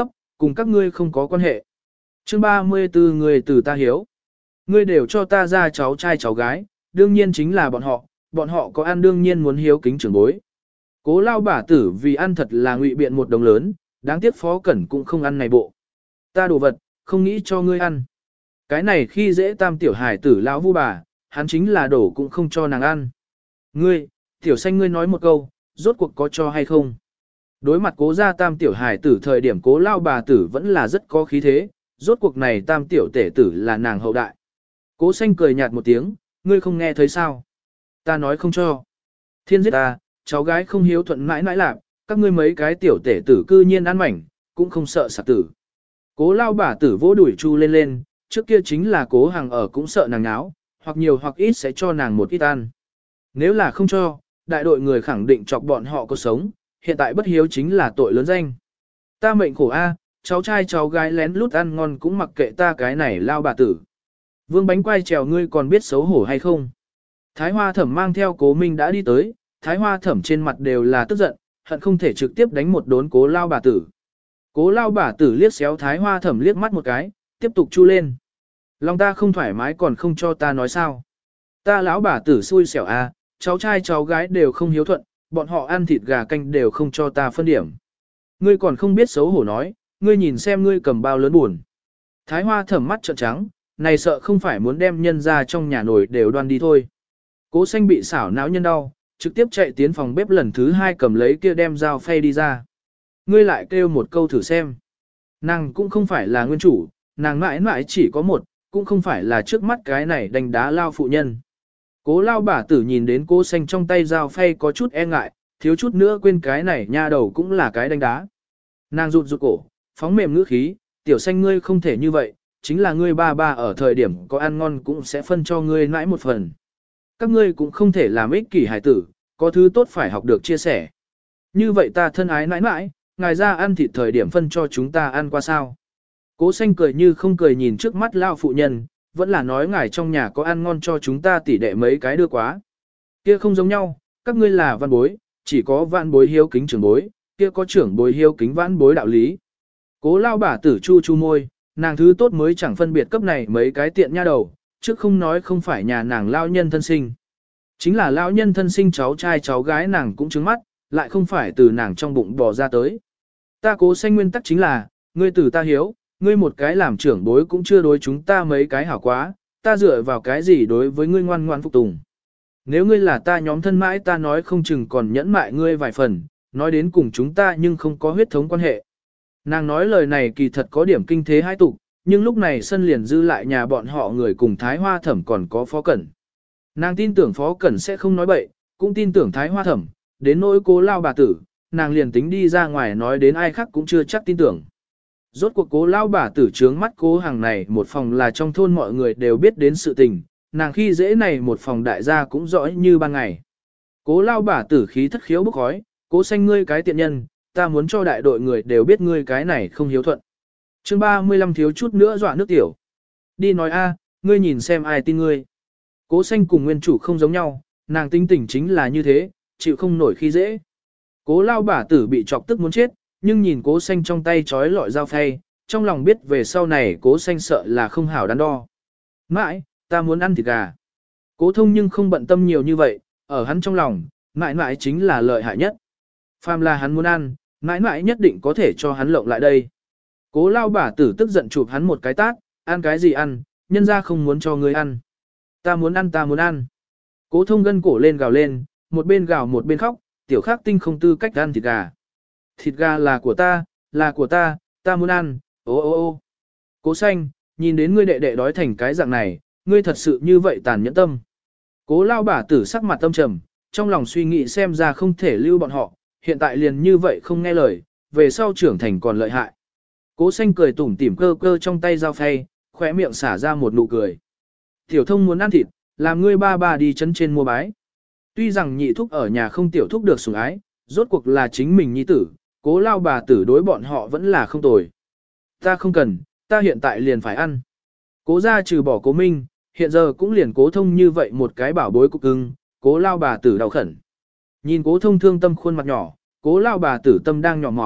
S1: cùng các ngươi không có quan hệ. Chương 34 người từ ta hiếu. Ngươi đều cho ta ra cháu trai cháu gái, đương nhiên chính là bọn họ có ăn đương nhiên muốn hiếu kính trưởng bối. Cố lao bả tử vì ăn thật là ngụy biện một đồng lớn, đáng tiếc Phó Cẩn cũng không ăn này bộ. Ta đồ vật, không nghĩ cho ngươi ăn. Cái này khi dễ tam tiểu hải tử lão vu bà, hắn chính là đổ cũng không cho nàng ăn. Ngươi, tiểu xanh ngươi nói một câu, rốt cuộc có cho hay không? Đối mặt cố gia tam tiểu hải tử thời điểm cố lao bà tử vẫn là rất có khí thế, rốt cuộc này tam tiểu tể tử là nàng hậu đại. Cố xanh cười nhạt một tiếng, ngươi không nghe thấy sao? Ta nói không cho. Thiên giết ta, cháu gái không hiếu thuận mãi mãi lạc, các ngươi mấy cái tiểu tể tử cư nhiên ăn mảnh, cũng không sợ sạc tử. Cố lao bà tử vỗ đuổi chu lên lên, trước kia chính là cố hàng ở cũng sợ nàng náo, hoặc nhiều hoặc ít sẽ cho nàng một ít ăn. Nếu là không cho, đại đội người khẳng định chọc bọn họ có sống, hiện tại bất hiếu chính là tội lớn danh. Ta mệnh khổ a, cháu trai cháu gái lén lút ăn ngon cũng mặc kệ ta cái này lao bà tử. Vương bánh quay trèo ngươi còn biết xấu hổ hay không? Thái Hoa Thẩm mang theo Cố Minh đã đi tới, Thái Hoa Thẩm trên mặt đều là tức giận, hận không thể trực tiếp đánh một đốn cố lao bà tử. Cố lao bà tử liếc xéo Thái Hoa Thẩm liếc mắt một cái, tiếp tục chu lên. Lòng ta không thoải mái còn không cho ta nói sao. Ta lão bà tử xui xẻo a, cháu trai cháu gái đều không hiếu thuận, bọn họ ăn thịt gà canh đều không cho ta phân điểm. Ngươi còn không biết xấu hổ nói, ngươi nhìn xem ngươi cầm bao lớn buồn. Thái Hoa Thẩm mắt trợn trắng, này sợ không phải muốn đem nhân ra trong nhà nồi đều đoan đi thôi. Cố xanh bị xảo não nhân đau, trực tiếp chạy tiến phòng bếp lần thứ 2 cầm lấy kia đem dao phay đi ra. Ngươi lại kêu một câu thử xem. Nàng cũng không phải là nguyên chủ, nàng mãi mãi chỉ có một, cũng không phải là trước mắt cái này đánh đá lao phụ nhân. Cố lao bà tử nhìn đến cố xanh trong tay dao phay có chút e ngại, thiếu chút nữa quên cái này nha đầu cũng là cái đánh đá. Nàng rụt rụt cổ, phóng mềm ngữ khí, tiểu xanh ngươi không thể như vậy, chính là ngươi ba ở thời điểm có ăn ngon cũng sẽ phân cho ngươi nãi một phần. Các ngươi cũng không thể làm ích kỷ hài tử, có thứ tốt phải học được chia sẻ. Như vậy ta thân ái nãi nãi, ngài ra ăn thịt thời điểm phân cho chúng ta ăn qua sao. Cố xanh cười như không cười nhìn trước mắt lao phụ nhân, vẫn là nói ngài trong nhà có ăn ngon cho chúng ta tỉ đệ mấy cái đưa quá. Kia không giống nhau, các ngươi là văn bối, chỉ có văn bối hiếu kính trưởng bối, kia có trưởng bối hiếu kính văn bối đạo lý. Cố lao bà tử chu chu môi, nàng thứ tốt mới chẳng phân biệt cấp này mấy cái tiện nha đầu, trước không nói không phải nhà nàng lao nhân thân sinh. Chính là lao nhân thân sinh cháu trai cháu gái nàng cũng trứng mắt, lại không phải từ nàng trong bụng bò ra tới. Ta cố xanh nguyên tắc chính là, ngươi từ ta hiếu, ngươi một cái làm trưởng bối cũng chưa đối chúng ta mấy cái hảo quá, ta dựa vào cái gì đối với ngươi ngoan ngoan phục tùng. Nếu ngươi là ta nhóm thân mãi ta nói không chừng còn nhẫn mại ngươi vài phần, nói đến cùng chúng ta nhưng không có huyết thống quan hệ. Nàng nói lời này kỳ thật có điểm kinh thế hai tục, nhưng lúc này sân liền dư lại nhà bọn họ người cùng Thái Hoa Thẩm còn có Phó Cẩn. Nàng tin tưởng Phó Cẩn sẽ không nói bậy, cũng tin tưởng Thái Hoa Thẩm, đến nỗi cố lao bà tử, nàng liền tính đi ra ngoài nói đến ai khác cũng chưa chắc tin tưởng. Rốt cuộc cố lao bà tử trướng mắt cố hàng này một phòng là trong thôn mọi người đều biết đến sự tình, nàng khi dễ này một phòng đại gia cũng rõ như ban ngày. Cố lao bà tử khí thất khiếu bốc khói, cố xanh ngươi cái tiện nhân, ta muốn cho đại đội người đều biết ngươi cái này không hiếu thuận. Chương 35 thiếu chút nữa dọa nước tiểu. Đi nói a, ngươi nhìn xem ai tin ngươi. Cố xanh cùng nguyên chủ không giống nhau, nàng tính tình chính là như thế, chịu không nổi khi dễ. Cố lao bà tử bị chọc tức muốn chết, nhưng nhìn cố xanh trong tay trói lọi dao phay, trong lòng biết về sau này cố xanh sợ là không hảo đắn đo. Mãi, ta muốn ăn thịt gà. Cố thông nhưng không bận tâm nhiều như vậy, ở hắn trong lòng, mãi mãi chính là lợi hại nhất. Phàm là hắn muốn ăn, mãi mãi nhất định có thể cho hắn lộng lại đây. Cố lao bà tử tức giận chụp hắn một cái tát, ăn cái gì ăn, nhân ra không muốn cho ngươi ăn. Ta muốn ăn ta muốn ăn. Cố thông gân cổ lên gào lên, một bên gào một bên khóc, tiểu khắc tinh không tư cách ăn thịt gà. Thịt gà là của ta, ta muốn ăn, ô ô ô. Cố xanh, nhìn đến ngươi đệ đệ đói thành cái dạng này, ngươi thật sự như vậy tàn nhẫn tâm. Cố lao bà tử sắc mặt tâm trầm, trong lòng suy nghĩ xem ra không thể lưu bọn họ, hiện tại liền như vậy không nghe lời, về sau trưởng thành còn lợi hại. Cố xanh cười tủm tỉm cơ cơ trong tay dao phay, khóe miệng xả ra một nụ cười. Tiểu thông muốn ăn thịt, làm ngươi ba đi chấn trên mua bái. Tuy rằng nhị thúc ở nhà không tiểu thúc được sủng ái, rốt cuộc là chính mình nhi tử, cố lao bà tử đối bọn họ vẫn là không tồi. Ta không cần, ta hiện tại liền phải ăn. Cố ra trừ bỏ cố minh, hiện giờ cũng liền cố thông như vậy một cái bảo bối cục cưng, cố lao bà tử đau khẩn. Nhìn cố thông thương tâm khuôn mặt nhỏ, cố lao bà tử tâm đang nhỏ máu,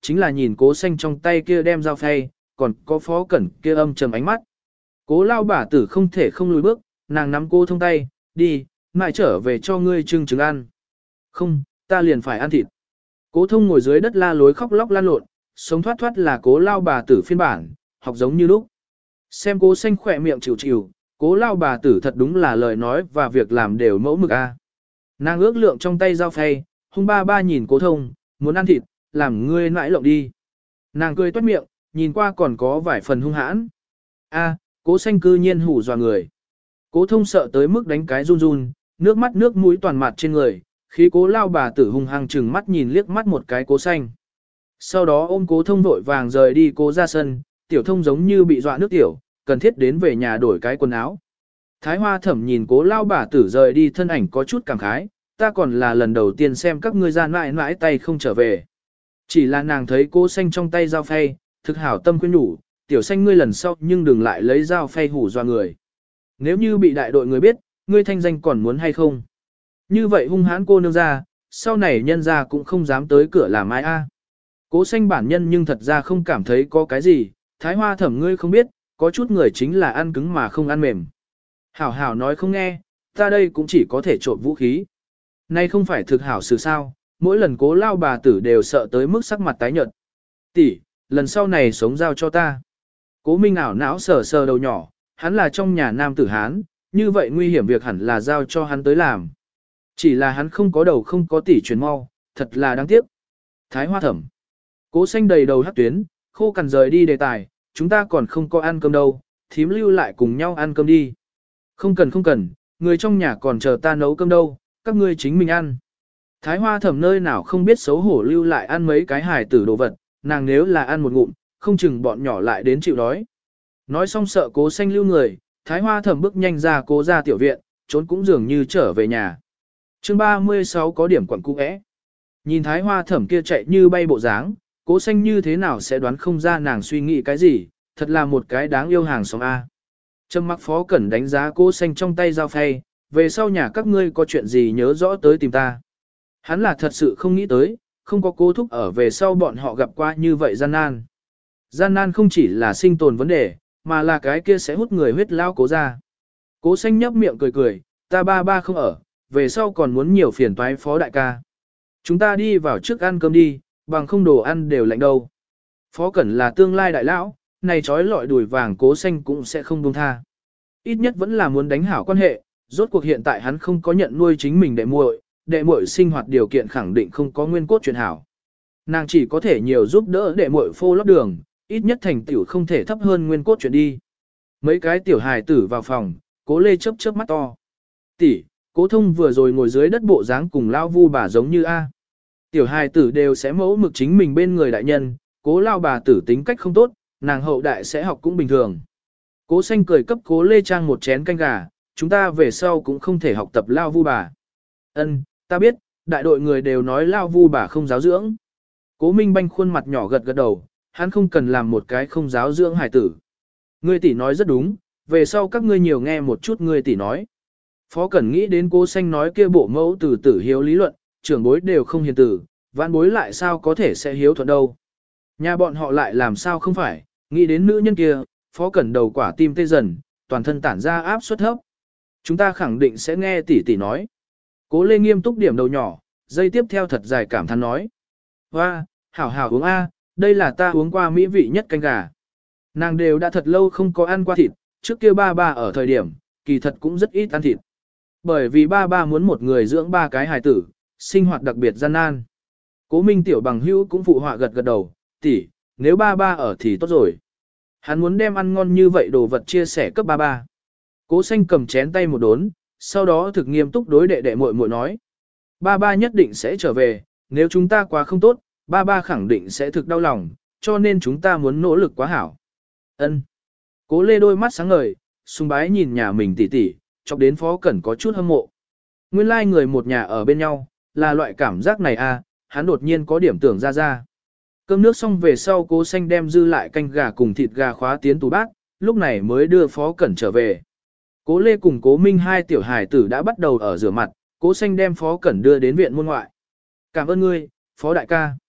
S1: chính là nhìn cố xanh trong tay kia đem dao phay, còn có phó cẩn kia âm trầm ánh mắt. Cố lao bà tử không thể không lùi bước, nàng nắm cô thông tay, đi, mãi trở về cho ngươi trưng trứng ăn. Không, ta liền phải ăn thịt. Cố thông ngồi dưới đất la lối khóc lóc lan lộn, sống thoát thoát là cố lao bà tử phiên bản, học giống như lúc. Xem cố xanh khỏe miệng chịu chịu, cố lao bà tử thật đúng là lời nói và việc làm đều mẫu mực a. Nàng ước lượng trong tay dao phay, hung ba ba nhìn cố thông, muốn ăn thịt, làm ngươi nãi lộng đi. Nàng cười toát miệng, nhìn qua còn có vài phần hung hãn. A, cố xanh cư nhiên hủ dọa người. Cố thông sợ tới mức đánh cái run run, nước mắt nước mũi toàn mặt trên người, khi cố lao bà tử hung hăng chừng mắt nhìn liếc mắt một cái cố xanh. Sau đó ôm cố thông vội vàng rời đi cố ra sân, tiểu thông giống như bị dọa nước tiểu, cần thiết đến về nhà đổi cái quần áo. Thái Hoa Thẩm nhìn cố lao bà tử rời đi thân ảnh có chút cảm khái, ta còn là lần đầu tiên xem các ngươi gian mãi mãi tay không trở về. Chỉ là nàng thấy cố xanh trong tay dao phay, thực hảo tâm khuyên nhủ, tiểu xanh ngươi lần sau nhưng đừng lại lấy dao phay hủ dọa người. Nếu như bị đại đội người biết, ngươi thanh danh còn muốn hay không? Như vậy hung hãn cô nương ra, sau này nhân ra cũng không dám tới cửa làm ai a. Cố xanh bản nhân nhưng thật ra không cảm thấy có cái gì, Thái Hoa Thẩm ngươi không biết, có chút người chính là ăn cứng mà không ăn mềm. Hảo hảo nói không nghe, ta đây cũng chỉ có thể trộm vũ khí. Nay không phải thực hảo sự sao, mỗi lần cố lao bà tử đều sợ tới mức sắc mặt tái nhợt. Tỷ, lần sau này sống giao cho ta. Cố Minh ảo não sờ sờ đầu nhỏ, hắn là trong nhà nam tử Hán, như vậy nguy hiểm việc hẳn là giao cho hắn tới làm. Chỉ là hắn không có đầu không có tỷ truyền mau, thật là đáng tiếc. Thái Hoa Thẩm. Cố xanh đầy đầu hắc tuyến, khô cằn rời đi đề tài, chúng ta còn không có ăn cơm đâu, thím lưu lại cùng nhau ăn cơm đi. Không cần, người trong nhà còn chờ ta nấu cơm đâu, các ngươi chính mình ăn. Thái Hoa Thẩm nơi nào không biết xấu hổ lưu lại ăn mấy cái hài tử đồ vật, nàng nếu là ăn một ngụm, không chừng bọn nhỏ lại đến chịu đói. Nói xong sợ cố xanh lưu người, Thái Hoa Thẩm bước nhanh ra cố ra tiểu viện, trốn cũng dường như trở về nhà. Chương 36 có điểm quẩn cung ẽ. Nhìn Thái Hoa Thẩm kia chạy như bay bộ dáng, cố xanh như thế nào sẽ đoán không ra nàng suy nghĩ cái gì, thật là một cái đáng yêu hàng xóm A. Trâm Mặc Phó Cẩn đánh giá cố xanh trong tay dao phay, về sau nhà các ngươi có chuyện gì nhớ rõ tới tìm ta. Hắn là thật sự không nghĩ tới, không có cố thúc ở về sau bọn họ gặp qua như vậy gian nan. Gian nan không chỉ là sinh tồn vấn đề, mà là cái kia sẽ hút người huyết lao cố ra. Cố xanh nhấp miệng cười cười, ta ba không ở, về sau còn muốn nhiều phiền toái Phó đại ca. Chúng ta đi vào trước ăn cơm đi, bằng không đồ ăn đều lạnh đâu. Phó Cẩn là tương lai đại lão, này trói lọi đùi vàng cố xanh cũng sẽ không buông tha. Ít nhất vẫn là muốn đánh hảo quan hệ, rốt cuộc hiện tại hắn không có nhận nuôi chính mình đệ muội sinh hoạt điều kiện khẳng định không có nguyên cốt chuyện hảo. Nàng chỉ có thể nhiều giúp đỡ đệ muội phô lót đường, ít nhất thành tiểu không thể thấp hơn nguyên cốt chuyện đi. Mấy cái tiểu hài tử vào phòng, cố lê chớp chớp mắt to. Tỷ, cố thông vừa rồi ngồi dưới đất bộ dáng cùng lao vu bà giống như A. Tiểu hài tử đều sẽ mẫu mực chính mình bên người đại nhân, cố lao bà tử tính cách không tốt, nàng hậu đại sẽ học cũng bình thường. Cố xanh cười cấp cố lê trang một chén canh gà, chúng ta về sau cũng không thể học tập lao vu bà. Ân, ta biết, đại đội người đều nói lao vu bà không giáo dưỡng. Cố Minh Banh khuôn mặt nhỏ gật gật đầu, hắn không cần làm một cái không giáo dưỡng hải tử. Ngươi tỷ nói rất đúng, về sau các ngươi nhiều nghe một chút ngươi tỷ nói. Phó Cẩn nghĩ đến cố xanh nói kia bộ mẫu từ tử hiếu lý luận, trưởng bối đều không hiền tử, vãn bối lại sao có thể sẽ hiếu thuận đâu. Nhà bọn họ lại làm sao không phải, nghĩ đến nữ nhân kia, Phó Cẩn đầu quả tim tê dần, toàn thân tản ra áp suất thấp. Chúng ta khẳng định sẽ nghe tỷ tỷ nói. Cố Lê nghiêm túc điểm đầu nhỏ, dây tiếp theo thật dài cảm thán nói. Hoa, hảo hảo uống A, đây là ta uống qua mỹ vị nhất canh gà. Nàng đều đã thật lâu không có ăn qua thịt, trước kia ba ở thời điểm, kỳ thật cũng rất ít ăn thịt. Bởi vì ba muốn một người dưỡng ba cái hài tử, sinh hoạt đặc biệt gian nan. Cố Minh tiểu bằng hữu cũng phụ họa gật gật đầu, tỷ, nếu ba ở thì tốt rồi. Hắn muốn đem ăn ngon như vậy đồ vật chia sẻ cấp ba. Cố xanh cầm chén tay một đốn, sau đó thực nghiêm túc đối đệ muội muội nói. Ba nhất định sẽ trở về, nếu chúng ta quá không tốt, ba khẳng định sẽ thực đau lòng, cho nên chúng ta muốn nỗ lực quá hảo. Ân. Cố Lê đôi mắt sáng ngời, sùng bái nhìn nhà mình tỉ tỉ, chọc đến Phó Cẩn có chút hâm mộ. Nguyên lai người một nhà ở bên nhau, là loại cảm giác này à, hắn đột nhiên có điểm tưởng ra. Cơm nước xong về sau cố xanh đem dư lại canh gà cùng thịt gà khóa tiến tủ bát, lúc này mới đưa Phó Cẩn trở về. Cố Lê cùng Cố Minh hai tiểu hài tử đã bắt đầu ở rửa mặt, cố xanh đem Phó Cẩn đưa đến viện môn ngoại. Cảm ơn ngươi, Phó đại ca.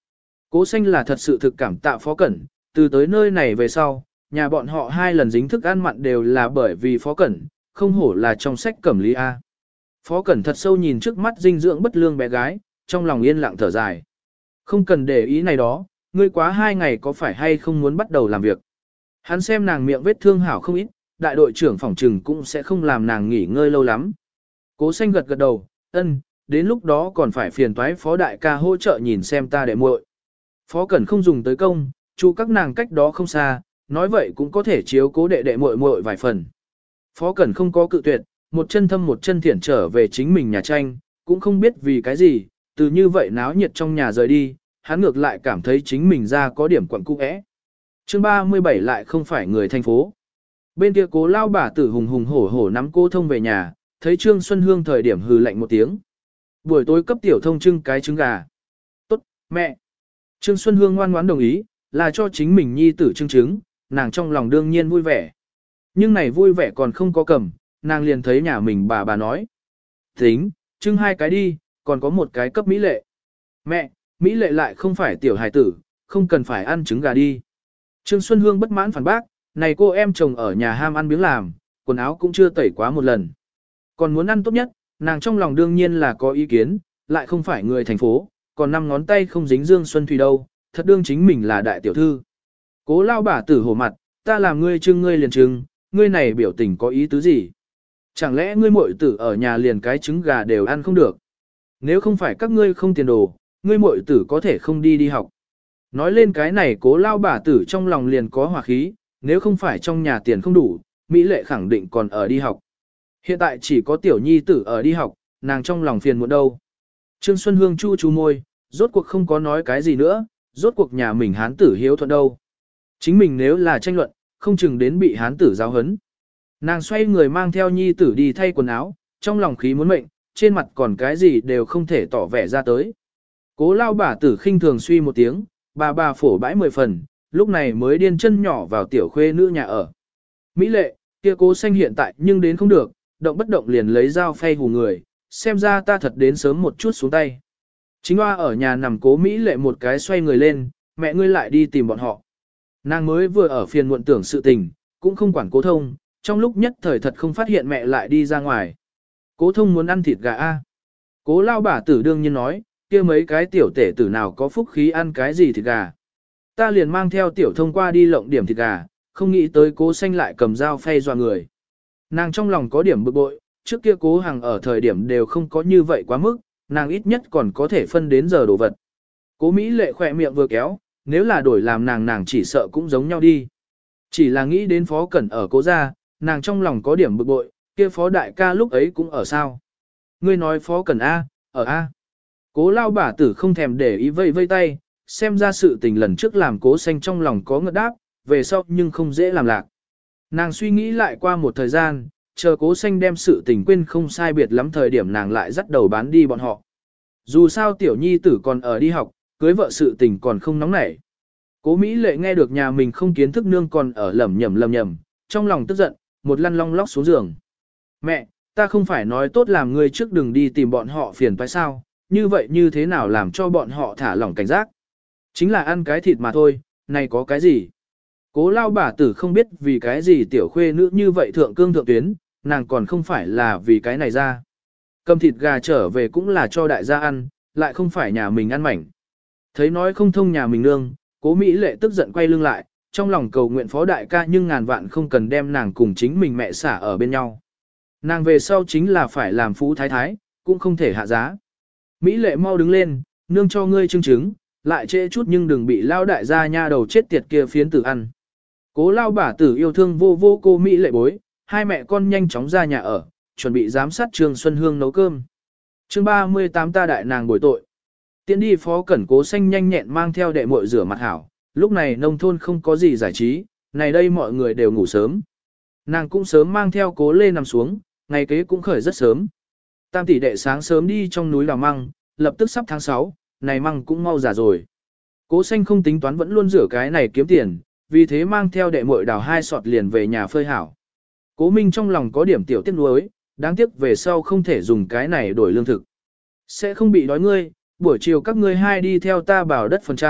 S1: Cố Xanh là thật sự thực cảm tạ Phó Cẩn, từ tới nơi này về sau, nhà bọn họ 2 lần dính thức ăn mặn đều là bởi vì Phó Cẩn, không hổ là trong sách cẩm lý A. Phó Cẩn thật sâu nhìn trước mắt dinh dưỡng bất lương bé gái, trong lòng yên lặng thở dài. Không cần để ý này đó, ngươi quá 2 ngày có phải hay không muốn bắt đầu làm việc. Hắn xem nàng miệng vết thương hảo không ít, đại đội trưởng phòng trừng cũng sẽ không làm nàng nghỉ ngơi lâu lắm. Cố Xanh gật gật đầu, ân, đến lúc đó còn phải phiền toái Phó đại ca hỗ trợ nhìn xem ta đệ muội. Phó Cẩn không dùng tới công, chu các nàng cách đó không xa, nói vậy cũng có thể chiếu cố đệ đệ muội muội vài phần. Phó Cẩn không có cự tuyệt, một chân thâm một chân thiển trở về chính mình nhà tranh, cũng không biết vì cái gì, từ như vậy náo nhiệt trong nhà rời đi, hắn ngược lại cảm thấy chính mình ra có điểm quẩn cung ẽ. Chương 37 lại không phải người thành phố. Bên kia Cố lao bà tử hùng hùng hổ hổ nắm cô thông về nhà, thấy Trương Xuân Hương thời điểm hừ lạnh một tiếng. Buổi tối cấp tiểu thông trưng cái trứng gà. Tốt, mẹ. Trương Xuân Hương ngoan ngoãn đồng ý, là cho chính mình nhi tử trưng trứng, nàng trong lòng đương nhiên vui vẻ. Nhưng này vui vẻ còn không có cầm, nàng liền thấy nhà mình bà nói. Tính, trưng 2 cái đi, còn có một cái cấp Mỹ Lệ. Mẹ, Mỹ Lệ lại không phải tiểu hài tử, không cần phải ăn trứng gà đi. Trương Xuân Hương bất mãn phản bác, này cô em chồng ở nhà ham ăn biếng làm, quần áo cũng chưa tẩy quá một lần. Còn muốn ăn tốt nhất, nàng trong lòng đương nhiên là có ý kiến, lại không phải người thành phố, còn 5 ngón tay không dính Dương Xuân Thủy đâu, thật đương chính mình là đại tiểu thư. Cố lao bà tử hổ mặt, ta làm ngươi trưng ngươi liền trưng, ngươi này biểu tình có ý tứ gì? Chẳng lẽ ngươi muội tử ở nhà liền cái trứng gà đều ăn không được? Nếu không phải các ngươi không tiền đồ, ngươi muội tử có thể không đi học. Nói lên cái này cố lao bà tử trong lòng liền có hỏa khí, nếu không phải trong nhà tiền không đủ, Mỹ Lệ khẳng định còn ở đi học. Hiện tại chỉ có tiểu nhi tử ở đi học, nàng trong lòng phiền muộn đâu. Trương Xuân Hương chu chu môi, rốt cuộc không có nói cái gì nữa, rốt cuộc nhà mình hán tử hiếu thuận đâu. Chính mình nếu là tranh luận, không chừng đến bị hán tử giáo hấn. Nàng xoay người mang theo nhi tử đi thay quần áo, trong lòng khí muốn mệnh, trên mặt còn cái gì đều không thể tỏ vẻ ra tới. Cố lao bà tử khinh thường suy một tiếng, bà phổ bãi 10 phần, lúc này mới điên chân nhỏ vào tiểu khuê nữ nhà ở. Mỹ Lệ, kia Cố Xanh hiện tại nhưng đến không được, động bất động liền lấy dao phay hù người, xem ra ta thật đến sớm một chút xuống tay. Chính hoa ở nhà nằm Cố Mỹ Lệ một cái xoay người lên, mẹ ngươi lại đi tìm bọn họ. Nàng mới vừa ở phiền muộn tưởng sự tình, cũng không quản Cố Thông, trong lúc nhất thời thật không phát hiện mẹ lại đi ra ngoài. Cố Thông muốn ăn thịt gà a. Cố lao bà tử đương nhiên nói, kia mấy cái tiểu tể tử nào có phúc khí ăn cái gì thịt gà. Ta liền mang theo tiểu Thông qua đi lộng điểm thịt gà, không nghĩ tới Cố Xanh lại cầm dao phay dọa người. Nàng trong lòng có điểm bực bội, trước kia Cố Hằng ở thời điểm đều không có như vậy quá mức, nàng ít nhất còn có thể phân đến giờ đồ vật. Cố Mỹ Lệ khỏe miệng vừa kéo, nếu là đổi làm nàng chỉ sợ cũng giống nhau đi. Chỉ là nghĩ đến Phó Cẩn ở Cố gia, nàng trong lòng có điểm bực bội, kia Phó đại ca lúc ấy cũng ở sao. Ngươi nói Phó Cẩn A, ở A. Cố lao bà tử không thèm để ý vây vây tay, xem ra sự tình lần trước làm Cố Xanh trong lòng có ngợt đáp, về sau nhưng không dễ làm lạc. Nàng suy nghĩ lại qua một thời gian, chờ Cố Xanh đem sự tình quên không sai biệt lắm thời điểm nàng lại dắt đầu bán đi bọn họ. Dù sao tiểu nhi tử còn ở đi học, cưới vợ sự tình còn không nóng nảy. Cố Mỹ Lệ nghe được nhà mình không kiến thức nương còn ở lầm nhầm, trong lòng tức giận, một lăn long lóc xuống giường. Mẹ, ta không phải nói tốt làm ngươi trước đừng đi tìm bọn họ phiền phải sao, như vậy như thế nào làm cho bọn họ thả lỏng cảnh giác. Chính là ăn cái thịt mà thôi, này có cái gì. Cố lao bà tử không biết vì cái gì tiểu khuê nữ như vậy thượng cương thượng tuyến, nàng còn không phải là vì cái này ra. Cầm thịt gà trở về cũng là cho đại gia ăn, lại không phải nhà mình ăn mảnh. Thấy nói không thông nhà mình nương, Cố Mỹ Lệ tức giận quay lưng lại, trong lòng cầu nguyện Phó đại ca nhưng ngàn vạn không cần đem nàng cùng chính mình mẹ xả ở bên nhau. Nàng về sau chính là phải làm phú thái thái, cũng không thể hạ giá. Mỹ Lệ mau đứng lên, nương cho ngươi trưng trứng, lại trễ chút nhưng đừng bị lao đại gia nha đầu chết tiệt kia phiến tử ăn. Cố lao bà tử yêu thương vô vô cô Mỹ Lệ bối, hai mẹ con nhanh chóng ra nhà ở, chuẩn bị giám sát Trương Xuân Hương nấu cơm. Chương 38 ta đại nàng bồi tội. Tiến đi Phó Cẩn Cố Xanh nhanh nhẹn mang theo đệ muội rửa mặt hảo, lúc này nông thôn không có gì giải trí, này đây mọi người đều ngủ sớm. Nàng cũng sớm mang theo Cố Lê nằm xuống, ngày kế cũng khởi rất sớm. Tam tỷ đệ sáng sớm đi trong núi đào măng, lập tức sắp tháng 6, này măng cũng mau già rồi. Cố Xanh không tính toán vẫn luôn rửa cái này kiếm tiền, vì thế mang theo đệ muội đào 2 sọt liền về nhà phơi hảo. Cố Minh trong lòng có điểm tiểu tiếc nuối, đáng tiếc về sau không thể dùng cái này đổi lương thực. Sẽ không bị đói ngươi, buổi chiều các ngươi hai đi theo ta bảo đất phần trăm,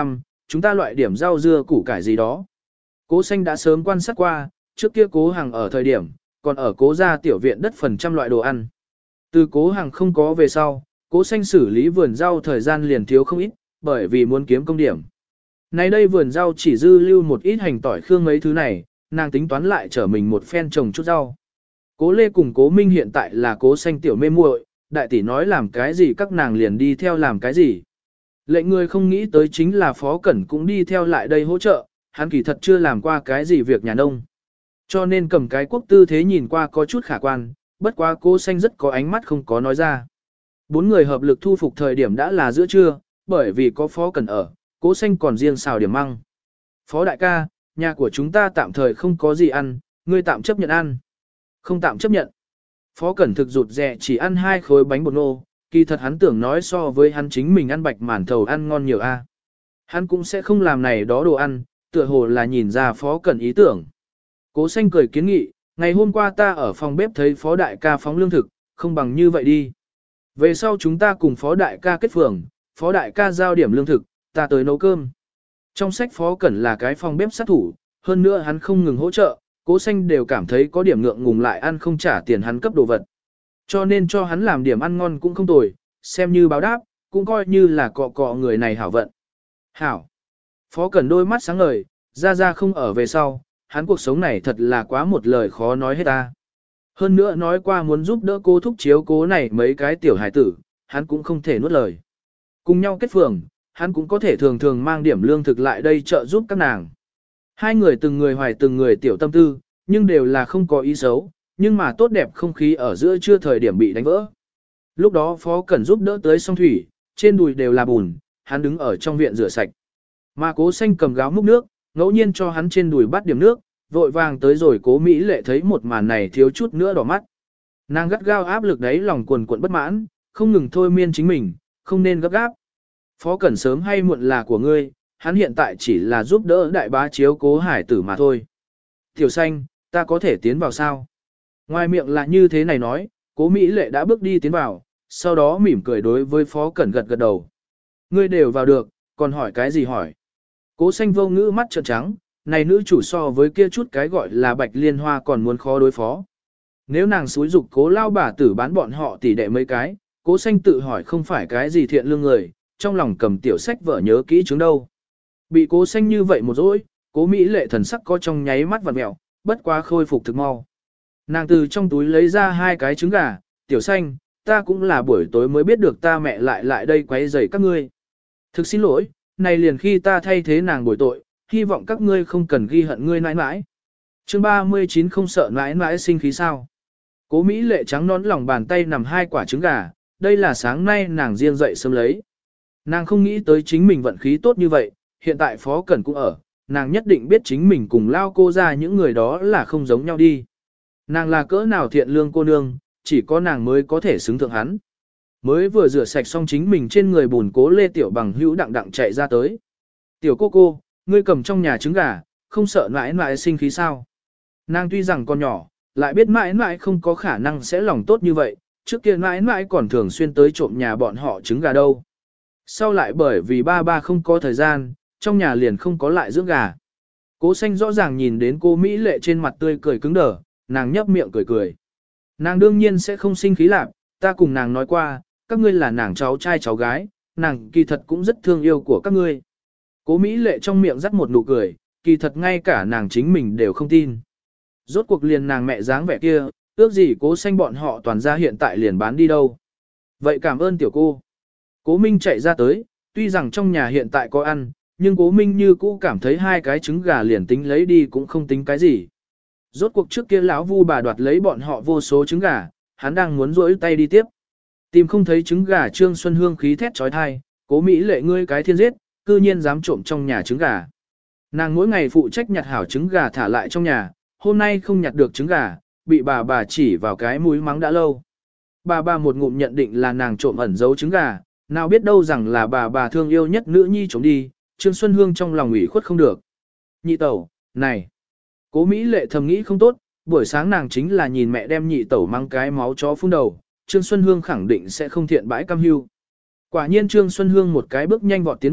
S1: chúng ta loại điểm rau dưa củ cải gì đó. Cố Xanh đã sớm quan sát qua, trước kia Cố Hằng ở thời điểm, còn ở Cố gia tiểu viện đất phần trăm loại đồ ăn. Từ Cố Hằng không có về sau, Cố Xanh xử lý vườn rau thời gian liền thiếu không ít, bởi vì muốn kiếm công điểm. Nay đây vườn rau chỉ dư lưu một ít hành tỏi khương mấy thứ này, nàng tính toán lại trở mình một phen trồng chút rau. Cố Lê cùng Cố Minh hiện tại là Cố Xanh tiểu mê muội, đại tỷ nói làm cái gì các nàng liền đi theo làm cái gì. Lệnh người không nghĩ tới chính là Phó Cẩn cũng đi theo lại đây hỗ trợ, hắn kỳ thật chưa làm qua cái gì việc nhà nông. Cho nên cầm cái quốc tư thế nhìn qua có chút khả quan, bất quá Cố Xanh rất có ánh mắt không có nói ra. Bốn người hợp lực thu phục thời điểm đã là giữa trưa, bởi vì có Phó Cẩn ở, Cố Xanh còn riêng xào điểm măng. Phó đại ca, nhà của chúng ta tạm thời không có gì ăn, ngươi tạm chấp nhận ăn. Không tạm chấp nhận. Phó Cẩn thực rụt rè chỉ ăn 2 khối bánh bột nô, kỳ thật hắn tưởng nói so với hắn chính mình ăn bạch màn thầu ăn ngon nhiều a. Hắn cũng sẽ không làm này đó đồ ăn, tựa hồ là nhìn ra Phó Cẩn ý tưởng. Cố Xanh cười kiến nghị, ngày hôm qua ta ở phòng bếp thấy Phó đại ca phóng lương thực, không bằng như vậy đi. Về sau chúng ta cùng Phó đại ca kết phường, Phó đại ca giao điểm lương thực, ta tới nấu cơm. Trong sách Phó Cẩn là cái phòng bếp sát thủ, hơn nữa hắn không ngừng hỗ trợ, Cố Xanh đều cảm thấy có điểm ngượng ngùng lại ăn không trả tiền hắn cấp đồ vật. Cho nên cho hắn làm điểm ăn ngon cũng không tồi, xem như báo đáp, cũng coi như là cọ cọ người này hảo vận. Hảo. Phó Cẩn đôi mắt sáng ngời, ra không ở về sau, hắn cuộc sống này thật là quá một lời khó nói hết ta. Hơn nữa nói qua muốn giúp đỡ cô thúc chiếu cố này mấy cái tiểu hải tử, hắn cũng không thể nuốt lời. Cùng nhau kết phường, hắn cũng có thể thường thường mang điểm lương thực lại đây trợ giúp các nàng. Hai người từng người hoài từng người tiểu tâm tư, nhưng đều là không có ý xấu, nhưng mà tốt đẹp không khí ở giữa chưa thời điểm bị đánh vỡ. Lúc đó Phó Cẩn giúp đỡ tới sông thủy, trên đùi đều là bùn, hắn đứng ở trong viện rửa sạch. Mà Cố Xanh cầm gáo múc nước, ngẫu nhiên cho hắn trên đùi bắt điểm nước, vội vàng tới rồi Cố Mỹ Lệ thấy một màn này thiếu chút nữa đỏ mắt. Nàng gắt gao áp lực đấy lòng quần quận bất mãn, không ngừng thôi miên chính mình, không nên gấp gáp. Phó Cẩn sớm hay muộn là của ngươi, hắn hiện tại chỉ là giúp đỡ đại bá chiếu cố hải tử mà thôi. Tiểu Xanh, ta có thể tiến vào sao? Ngoài miệng là như thế này nói, Cố Mỹ Lệ đã bước đi tiến vào, sau đó mỉm cười đối với Phó Cẩn gật gật đầu. Ngươi đều vào được, còn hỏi cái gì hỏi? Cố Xanh vô ngữ mắt trợn trắng, này nữ chủ so với kia chút cái gọi là bạch liên hoa còn muốn khó đối phó. Nếu nàng xúi dục Cố lao bà tử bán bọn họ tỉ đệ mấy cái, Cố Xanh tự hỏi không phải cái gì thiện lương người, trong lòng cầm tiểu sách vợ nhớ kỹ chứng đâu. Bị Cố Xanh như vậy một dỗi, Cố Mỹ Lệ thần sắc có trong nháy mắt vặn mẹo, bất quá khôi phục thực mau. Nàng từ trong túi lấy ra 2 cái trứng gà, Tiểu Xanh, ta cũng là buổi tối mới biết được ta mẹ lại đây quấy rầy các ngươi. Thực xin lỗi, này liền khi ta thay thế nàng bồi tội, hy vọng các ngươi không cần ghi hận ngươi nãi nãi. Chương 39 không sợ nãi nãi sinh khí sao. Cố Mỹ Lệ trắng nón lòng bàn tay nằm 2 quả trứng gà, đây là sáng nay nàng riêng dậy sớm lấy. Nàng không nghĩ tới chính mình vận khí tốt như vậy, hiện tại Phó Cẩn cũng ở, nàng nhất định biết chính mình cùng lao cô ra những người đó là không giống nhau đi. Nàng là cỡ nào thiện lương cô nương, chỉ có nàng mới có thể xứng thượng hắn. Mới vừa rửa sạch xong chính mình trên người bùn Cố Lê Tiểu Bằng hữu đặng đặng chạy ra tới. Tiểu cô, ngươi cầm trong nhà trứng gà, không sợ mãi mãi sinh khí sao. Nàng tuy rằng còn nhỏ, lại biết mãi mãi không có khả năng sẽ lòng tốt như vậy, trước kia mãi mãi còn thường xuyên tới trộm nhà bọn họ trứng gà đâu. Sau lại bởi vì ba không có thời gian, trong nhà liền không có lại dưỡng gà. Cố Xanh rõ ràng nhìn đến cô Mỹ Lệ trên mặt tươi cười cứng đờ, nàng nhấp miệng cười. Nàng đương nhiên sẽ không sinh khí lạc, ta cùng nàng nói qua, các ngươi là nàng cháu trai cháu gái, nàng kỳ thật cũng rất thương yêu của các ngươi. Cố Mỹ Lệ trong miệng dắt một nụ cười, kỳ thật ngay cả nàng chính mình đều không tin. Rốt cuộc liền nàng mẹ dáng vẻ kia, ước gì Cố Xanh bọn họ toàn ra hiện tại liền bán đi đâu. Vậy cảm ơn tiểu cô. Cố Minh chạy ra tới, tuy rằng trong nhà hiện tại có ăn, nhưng Cố Minh như cũ cảm thấy 2 cái trứng gà liền tính lấy đi cũng không tính cái gì. Rốt cuộc trước kia lão Vu bà đoạt lấy bọn họ vô số trứng gà, hắn đang muốn rỗi tay đi tiếp. Tìm không thấy trứng gà Trương Xuân Hương khí thét trói thai, Cố Mỹ Lệ ngươi cái thiên giết, cư nhiên dám trộm trong nhà trứng gà. Nàng mỗi ngày phụ trách nhặt hảo trứng gà thả lại trong nhà, hôm nay không nhặt được trứng gà, bị bà chỉ vào cái mũi mắng đã lâu. Bà một ngụm nhận định là nàng trộm ẩn giấu trứng gà, nào biết đâu rằng là bà thương yêu nhất nữ nhi trộm đi, Trương Xuân Hương trong lòng ủy khuất không được. Nhị tẩu, này. Cố Mỹ Lệ thầm nghĩ không tốt, buổi sáng nàng chính là nhìn mẹ đem nhị tẩu mang cái máu chó phun đầu, Trương Xuân Hương khẳng định sẽ không thiện bãi cam hưu. Quả nhiên Trương Xuân Hương một cái bước nhanh vọt tiến vào,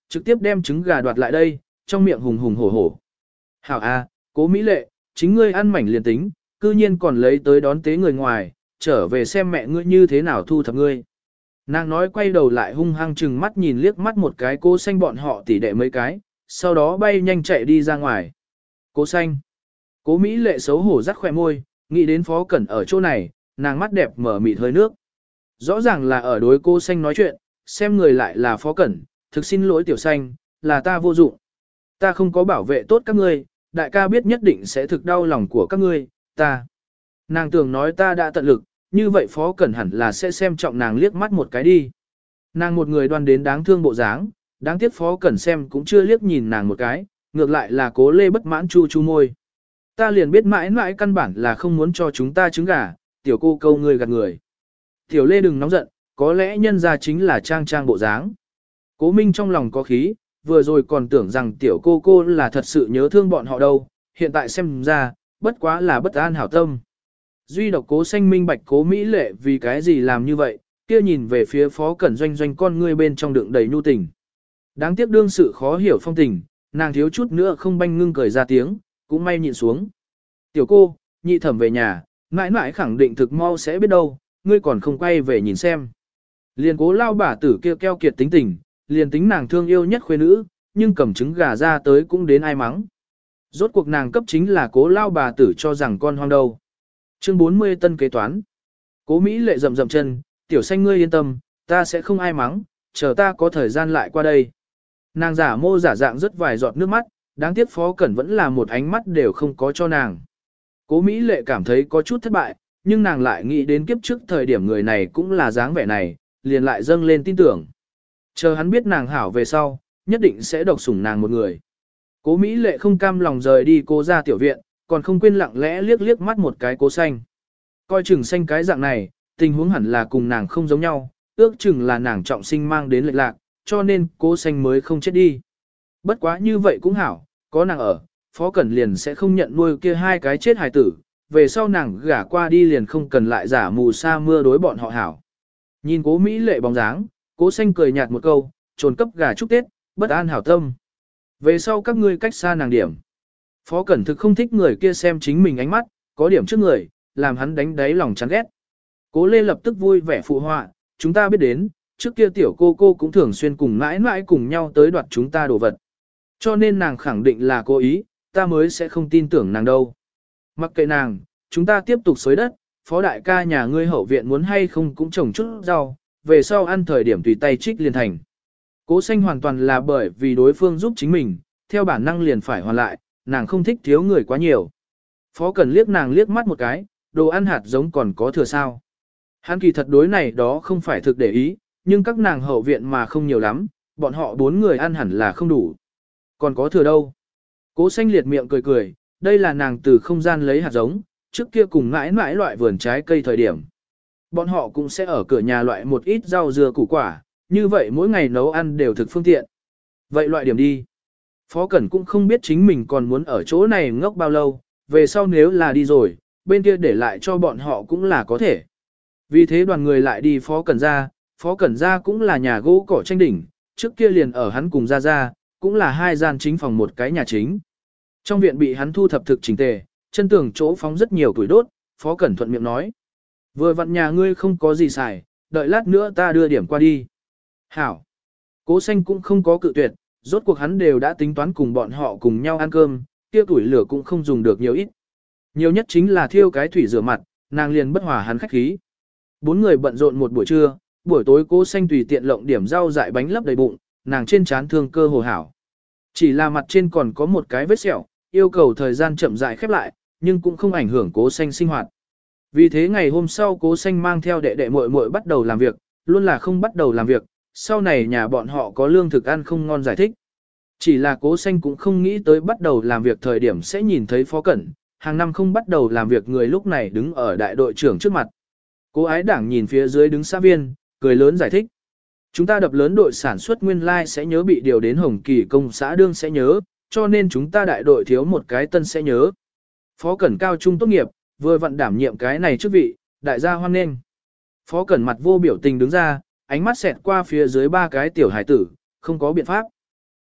S1: trực tiếp đem trứng gà đoạt lại đây, trong miệng hùng hùng hổ hổ. Hảo a, Cố Mỹ Lệ, chính ngươi ăn mảnh liền tính, cư nhiên còn lấy tới đón tế người ngoài, trở về xem mẹ ngươi như thế nào thu thập ngươi. Nàng nói quay đầu lại hung hăng chừng mắt nhìn liếc mắt một cái Cố Xanh bọn họ tỉ đệ mấy cái, sau đó bay nhanh chạy đi ra ngoài. Cố Xanh. Cố Mỹ Lệ xấu hổ rắt khỏe môi, nghĩ đến Phó Cẩn ở chỗ này, nàng mắt đẹp mở mịt hơi nước. Rõ ràng là ở đối Cố Xanh nói chuyện, xem người lại là Phó Cẩn, thực xin lỗi Tiểu Xanh, là ta vô dụng. Ta không có bảo vệ tốt các ngươi, đại ca biết nhất định sẽ thực đau lòng của các ngươi, ta. Nàng tưởng nói ta đã tận lực, như vậy Phó Cẩn hẳn là sẽ xem trọng nàng liếc mắt một cái đi. Nàng một người đoan đến đáng thương bộ dáng, đáng tiếc Phó Cẩn xem cũng chưa liếc nhìn nàng một cái, ngược lại là Cố Lê bất mãn chu chu môi. Ta liền biết mãi mãi căn bản là không muốn cho chúng ta trứng gà, tiểu cô câu ngươi gạt người. Tiểu Lê đừng nóng giận, có lẽ nhân ra chính là trang trang bộ dáng. Cố Minh trong lòng có khí, vừa rồi còn tưởng rằng tiểu cô là thật sự nhớ thương bọn họ đâu, hiện tại xem ra, bất quá là bất an hảo tâm. Duy độc Cố Xanh minh bạch Cố Mỹ Lệ vì cái gì làm như vậy, kia nhìn về phía Phó Cẩn doanh doanh con ngươi bên trong đựng đầy nhu tình. Đáng tiếc đương sự khó hiểu phong tình, nàng thiếu chút nữa không banh ngưng cười ra tiếng, cũng may nhịn xuống. Tiểu cô, nhị thẩm về nhà, mãi mãi khẳng định thực mau sẽ biết đâu, ngươi còn không quay về nhìn xem. Liền Cố lao bà tử kia keo kiệt tính tình, liền tính nàng thương yêu nhất khuê nữ, nhưng cầm trứng gà ra tới cũng đến ai mắng. Rốt cuộc nàng cấp chính là Cố lao bà tử cho rằng con hoang đâu. Chương 40 tân kế toán. Cố Mỹ Lệ rậm rậm chân, Tiểu Xanh ngươi yên tâm, ta sẽ không ai mắng, chờ ta có thời gian lại qua đây. Nàng giả mô giả dạng rất vài giọt nước mắt, đáng tiếc Phó Cẩn vẫn là một ánh mắt đều không có cho nàng. Cố Mỹ Lệ cảm thấy có chút thất bại, nhưng nàng lại nghĩ đến kiếp trước thời điểm người này cũng là dáng vẻ này, liền lại dâng lên tin tưởng. Chờ hắn biết nàng hảo về sau, nhất định sẽ độc sủng nàng một người. Cố Mỹ Lệ không cam lòng rời đi Cố ra tiểu viện, còn không quên lặng lẽ liếc liếc mắt một cái Cố Xanh. Coi chừng Xanh cái dạng này, tình huống hẳn là cùng nàng không giống nhau, ước chừng là nàng trọng sinh mang đến lệch lạc, cho nên Cố Xanh mới không chết đi. Bất quá như vậy cũng hảo, có nàng ở, Phó Cẩn liền sẽ không nhận nuôi kia hai cái chết hài tử, về sau nàng gả qua đi liền không cần lại giả mù sa mưa đối bọn họ hảo. Nhìn Cố Mỹ Lệ bóng dáng, Cố Xanh cười nhạt một câu, trồn cấp gà chúc Tết, bất an hảo tâm. Về sau các ngươi cách xa nàng điểm. Phó Cẩn thực không thích người kia xem chính mình ánh mắt, có điểm trước người, làm hắn đánh đáy lòng chán ghét. Cố Lê lập tức vui vẻ phụ họa, chúng ta biết đến, trước kia tiểu cô cũng thường xuyên cùng mãi mãi cùng nhau tới đoạt chúng ta đồ vật. Cho nên nàng khẳng định là cố ý, ta mới sẽ không tin tưởng nàng đâu. Mặc kệ nàng, chúng ta tiếp tục xới đất, Phó đại ca nhà ngươi hậu viện muốn hay không cũng trồng chút rau, về sau ăn thời điểm tùy tay trích liền thành. Cố Xanh hoàn toàn là bởi vì đối phương giúp chính mình, theo bản năng liền phải hoàn lại, nàng không thích thiếu người quá nhiều. Phó Cẩn liếc nàng liếc mắt một cái, đồ ăn hạt giống còn có thừa sao. Hắn kỳ thật đối này đó không phải thực để ý, nhưng các nàng hậu viện mà không nhiều lắm, bọn họ 4 người ăn hẳn là không đủ. Còn có thừa đâu. Cố Xanh liệt miệng cười cười, đây là nàng từ không gian lấy hạt giống, trước kia cùng mãi mãi loại vườn trái cây thời điểm. Bọn họ cũng sẽ ở cửa nhà loại một ít rau dưa củ quả, như vậy mỗi ngày nấu ăn đều thực phương tiện. Vậy loại điểm đi. Phó Cẩn cũng không biết chính mình còn muốn ở chỗ này ngốc bao lâu, về sau nếu là đi rồi, bên kia để lại cho bọn họ cũng là có thể. Vì thế đoàn người lại đi Phó Cẩn ra cũng là nhà gỗ cỏ tranh đỉnh, trước kia liền ở hắn cùng ra, cũng là 2 gian chính phòng một cái nhà chính. Trong viện bị hắn thu thập thực chỉnh tề, chân tường chỗ phóng rất nhiều tuổi đốt, Phó Cẩn thuận miệng nói. Vừa vặn nhà ngươi không có gì xài, đợi lát nữa ta đưa điểm qua đi. Hảo. Cố Xanh cũng không có cự tuyệt, rốt cuộc hắn đều đã tính toán cùng bọn họ cùng nhau ăn cơm, kia tuổi lửa cũng không dùng được nhiều ít. Nhiều nhất chính là thiêu cái thủy rửa mặt, nàng liền bất hòa hắn khách khí. 4 người bận rộn một buổi trưa, buổi tối Cố Xanh tùy tiện lộng điểm rau dại bánh lấp đầy bụng, nàng trên trán thương cơ hồ hảo. Chỉ là mặt trên còn có một cái vết sẹo, yêu cầu thời gian chậm rãi khép lại, nhưng cũng không ảnh hưởng Cố Xanh sinh hoạt. Vì thế ngày hôm sau Cố Xanh mang theo đệ đệ muội muội bắt đầu làm việc, luôn là không bắt đầu làm việc, sau này nhà bọn họ có lương thực ăn không ngon giải thích. Chỉ là Cố Xanh cũng không nghĩ tới bắt đầu làm việc thời điểm sẽ nhìn thấy Phó Cẩn, hàng năm không bắt đầu làm việc người lúc này đứng ở đại đội trưởng trước mặt. Cố Ái Đảng nhìn phía dưới đứng xã viên, cười lớn giải thích. Chúng ta đập lớn đội sản xuất nguyên lai sẽ nhớ bị điều đến Hồng Kỳ công xã đương sẽ nhớ, cho nên chúng ta đại đội thiếu một cái tân sẽ nhớ. Phó Cẩn cao trung tốt nghiệp, vừa vặn đảm nhiệm cái này chức vị, đại gia hoan nghênh. Phó Cẩn mặt vô biểu tình đứng ra, ánh mắt xẹt qua phía dưới 3 cái tiểu hải tử, không có biện pháp.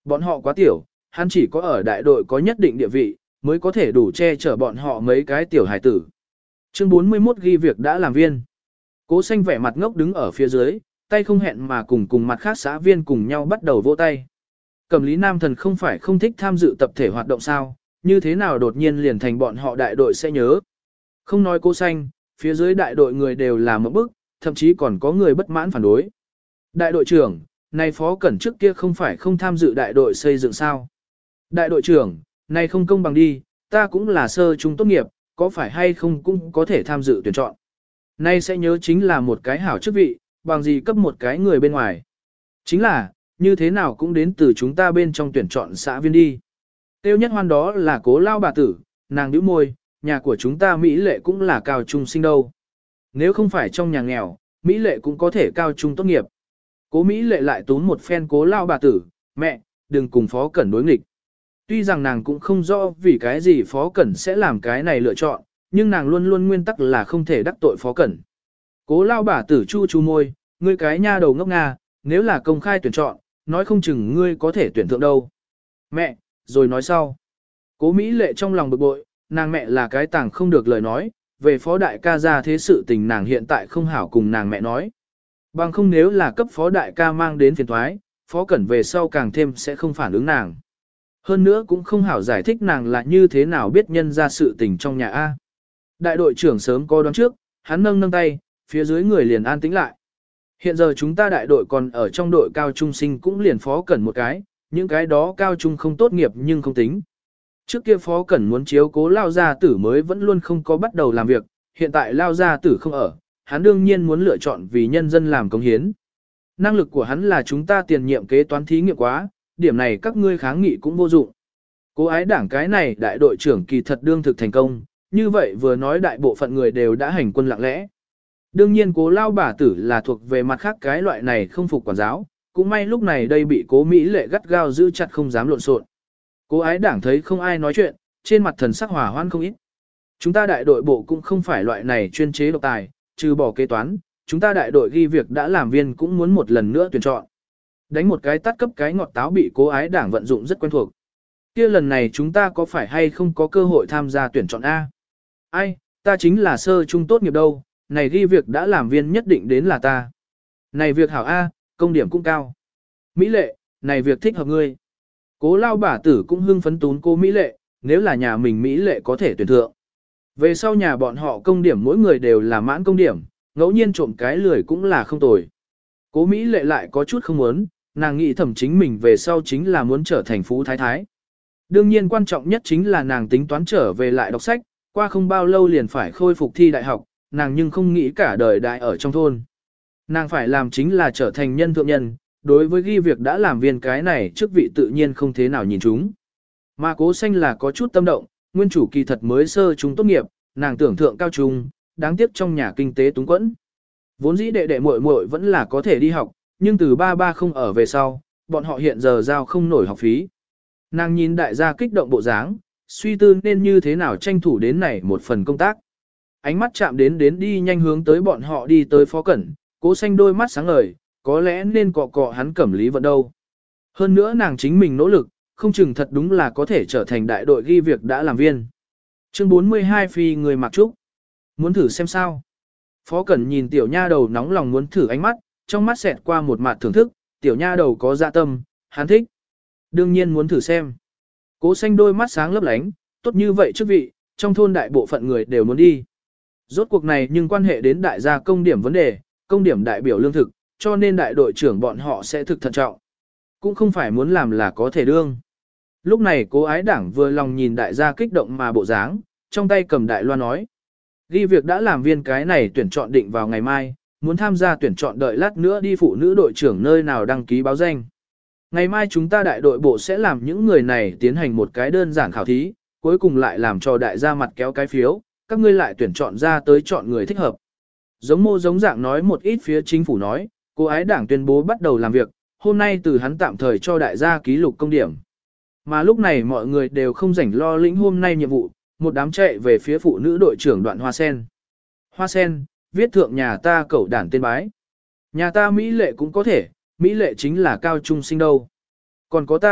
S1: Bọn họ quá tiểu, hắn chỉ có ở đại đội có nhất định địa vị, mới có thể đủ che chở bọn họ mấy cái tiểu hải tử. Chương 41 ghi việc đã làm viên. Cố Xanh vẻ mặt ngốc đứng ở phía dưới, tay không hẹn mà cùng mặt khác xã viên cùng nhau bắt đầu vỗ tay. Cẩm Lý Nam Thần không phải không thích tham dự tập thể hoạt động sao, như thế nào đột nhiên liền thành bọn họ đại đội sẽ nhớ. Không nói Cố Xanh, phía dưới đại đội người đều là một bức, thậm chí còn có người bất mãn phản đối. Đại đội trưởng, này Phó Cẩn trước kia không phải không tham dự đại đội xây dựng sao. Đại đội trưởng, này không công bằng đi, ta cũng là sơ trung tốt nghiệp, có phải hay không cũng có thể tham dự tuyển chọn. Nay sẽ nhớ chính là một cái hảo chức vị, bằng gì cấp một cái người bên ngoài. Chính là, như thế nào cũng đến từ chúng ta bên trong tuyển chọn xã viên đi. Tiêu nhất hoan đó là Cố lao bà tử, nàng nhíu môi, nhà của chúng ta Mỹ lệ cũng là cao trung sinh đâu. Nếu không phải trong nhà nghèo, Mỹ lệ cũng có thể cao trung tốt nghiệp. Cố Mỹ lệ lại tún một phen Cố lao bà tử, mẹ, đừng cùng Phó Cẩn đối nghịch. Tuy rằng nàng cũng không rõ vì cái gì Phó Cẩn sẽ làm cái này lựa chọn, nhưng nàng luôn luôn nguyên tắc là không thể đắc tội Phó Cẩn. Cố lao bà tử chu chu môi, ngươi cái nha đầu ngốc nga, nếu là công khai tuyển chọn, nói không chừng ngươi có thể tuyển thượng đâu. Mẹ, rồi nói sau. Cố Mỹ lệ trong lòng bực bội, nàng mẹ là cái tàng không được lời nói, về Phó đại ca ra thế sự tình nàng hiện tại không hảo cùng nàng mẹ nói. Bằng không nếu là cấp Phó đại ca mang đến phiền thoái, Phó Cẩn về sau càng thêm sẽ không phản ứng nàng. Hơn nữa cũng không hảo giải thích nàng là như thế nào biết nhân ra sự tình trong nhà A. Đại đội trưởng sớm có đoán trước, hắn nâng tay, phía dưới người liền an tĩnh lại. Hiện giờ chúng ta đại đội còn ở trong đội cao trung sinh cũng liền Phó Cẩn một cái, những cái đó cao trung không tốt nghiệp nhưng không tính. Trước kia Phó Cẩn muốn chiếu cố Lao Gia Tử mới vẫn luôn không có bắt đầu làm việc, hiện tại Lao Gia Tử không ở, hắn đương nhiên muốn lựa chọn vì nhân dân làm công hiến. Năng lực của hắn là chúng ta tiền nhiệm kế toán thí nghiệm quá, điểm này các ngươi kháng nghị cũng vô dụng. Cố ái đảng cái này đại đội trưởng kỳ thật đương thực thành công, như vậy vừa nói đại bộ phận người đều đã hành quân lặng lẽ. Đương nhiên Cố lao bà tử là thuộc về mặt khác cái loại này không phục quản giáo, cũng may lúc này đây bị Cố Mỹ lệ gắt gao giữ chặt không dám lộn xộn. Cố ái đảng thấy không ai nói chuyện, trên mặt thần sắc hòa hoan không ít. Chúng ta đại đội bộ cũng không phải loại này chuyên chế độc tài, trừ bỏ kế toán, chúng ta đại đội ghi việc đã làm viên cũng muốn một lần nữa tuyển chọn. Đánh một cái tắt cấp cái ngọt táo bị Cố ái đảng vận dụng rất quen thuộc. Kia lần này chúng ta có phải hay không có cơ hội tham gia tuyển chọn A? Ai, ta chính là sơ trung tốt nghiệp đâu, này ghi việc đã làm viên nhất định đến là ta. Này việc hảo A, công điểm cũng cao. Mỹ lệ, này việc thích hợp ngươi. Cố lao bà tử cũng hưng phấn tún cô Mỹ lệ, nếu là nhà mình Mỹ lệ có thể tuyển thượng. Về sau nhà bọn họ công điểm mỗi người đều là mãn công điểm, ngẫu nhiên trộm cái lười cũng là không tồi. Cố Mỹ lệ lại có chút không muốn, nàng nghĩ thầm chính mình về sau chính là muốn trở thành phú thái thái. Đương nhiên quan trọng nhất chính là nàng tính toán trở về lại đọc sách, qua không bao lâu liền phải khôi phục thi đại học, nàng nhưng không nghĩ cả đời đại ở trong thôn. Nàng phải làm chính là trở thành nhân thượng nhân, đối với ghi việc đã làm viên cái này chức vị tự nhiên không thế nào nhìn chúng. Mà Cố Xanh là có chút tâm động, nguyên chủ kỳ thật mới sơ trung tốt nghiệp, nàng tưởng thượng cao trung, đáng tiếc trong nhà kinh tế túng quẫn. Vốn dĩ đệ đệ muội muội vẫn là có thể đi học, nhưng từ ba ba không ở về sau, bọn họ hiện giờ giao không nổi học phí. Nàng nhìn đại gia kích động bộ dáng, suy tư nên như thế nào tranh thủ đến này một phần công tác. Ánh mắt chạm đến đi nhanh hướng tới bọn họ đi tới Phó Cẩn, Cố Xanh đôi mắt sáng ngời, có lẽ nên cọ cọ hắn Cẩm Lý vận đâu. Hơn nữa nàng chính mình nỗ lực, không chừng thật đúng là có thể trở thành đại đội ghi việc đã làm viên. Chương 42 phi người mặc trúc. Muốn thử xem sao? Phó Cẩn nhìn tiểu nha đầu nóng lòng muốn thử ánh mắt, trong mắt xẹt qua một mặt thưởng thức, tiểu nha đầu có dạ tâm, hắn thích. Đương nhiên muốn thử xem. Cố Xanh đôi mắt sáng lấp lánh, tốt như vậy chức vị, trong thôn đại bộ phận người đều muốn đi. Rốt cuộc này nhưng quan hệ đến đại gia công điểm vấn đề, công điểm đại biểu lương thực, cho nên đại đội trưởng bọn họ sẽ thực thận trọng. Cũng không phải muốn làm là có thể đương. Lúc này Cố ái đảng vừa lòng nhìn đại gia kích động mà bộ dáng, trong tay cầm đại loa nói. Ghi việc đã làm viên cái này tuyển chọn định vào ngày mai, muốn tham gia tuyển chọn đợi lát nữa đi phụ nữ đội trưởng nơi nào đăng ký báo danh. Ngày mai chúng ta đại đội bộ sẽ làm những người này tiến hành một cái đơn giản khảo thí, cuối cùng lại làm cho đại gia mặt kéo cái phiếu, các ngươi lại tuyển chọn ra tới chọn người thích hợp. Giống mô giống dạng nói một ít phía chính phủ nói, Cố ái đảng tuyên bố bắt đầu làm việc, hôm nay từ hắn tạm thời cho đại gia ký lục công điểm. Mà lúc này mọi người đều không rảnh lo lĩnh hôm nay nhiệm vụ, một đám chạy về phía phụ nữ đội trưởng Đoạn Hoa Sen. Hoa Sen, viết thượng nhà ta cẩu đản tên bái. Nhà ta Mỹ lệ cũng có thể, Mỹ lệ chính là cao trung sinh đâu. Còn có ta,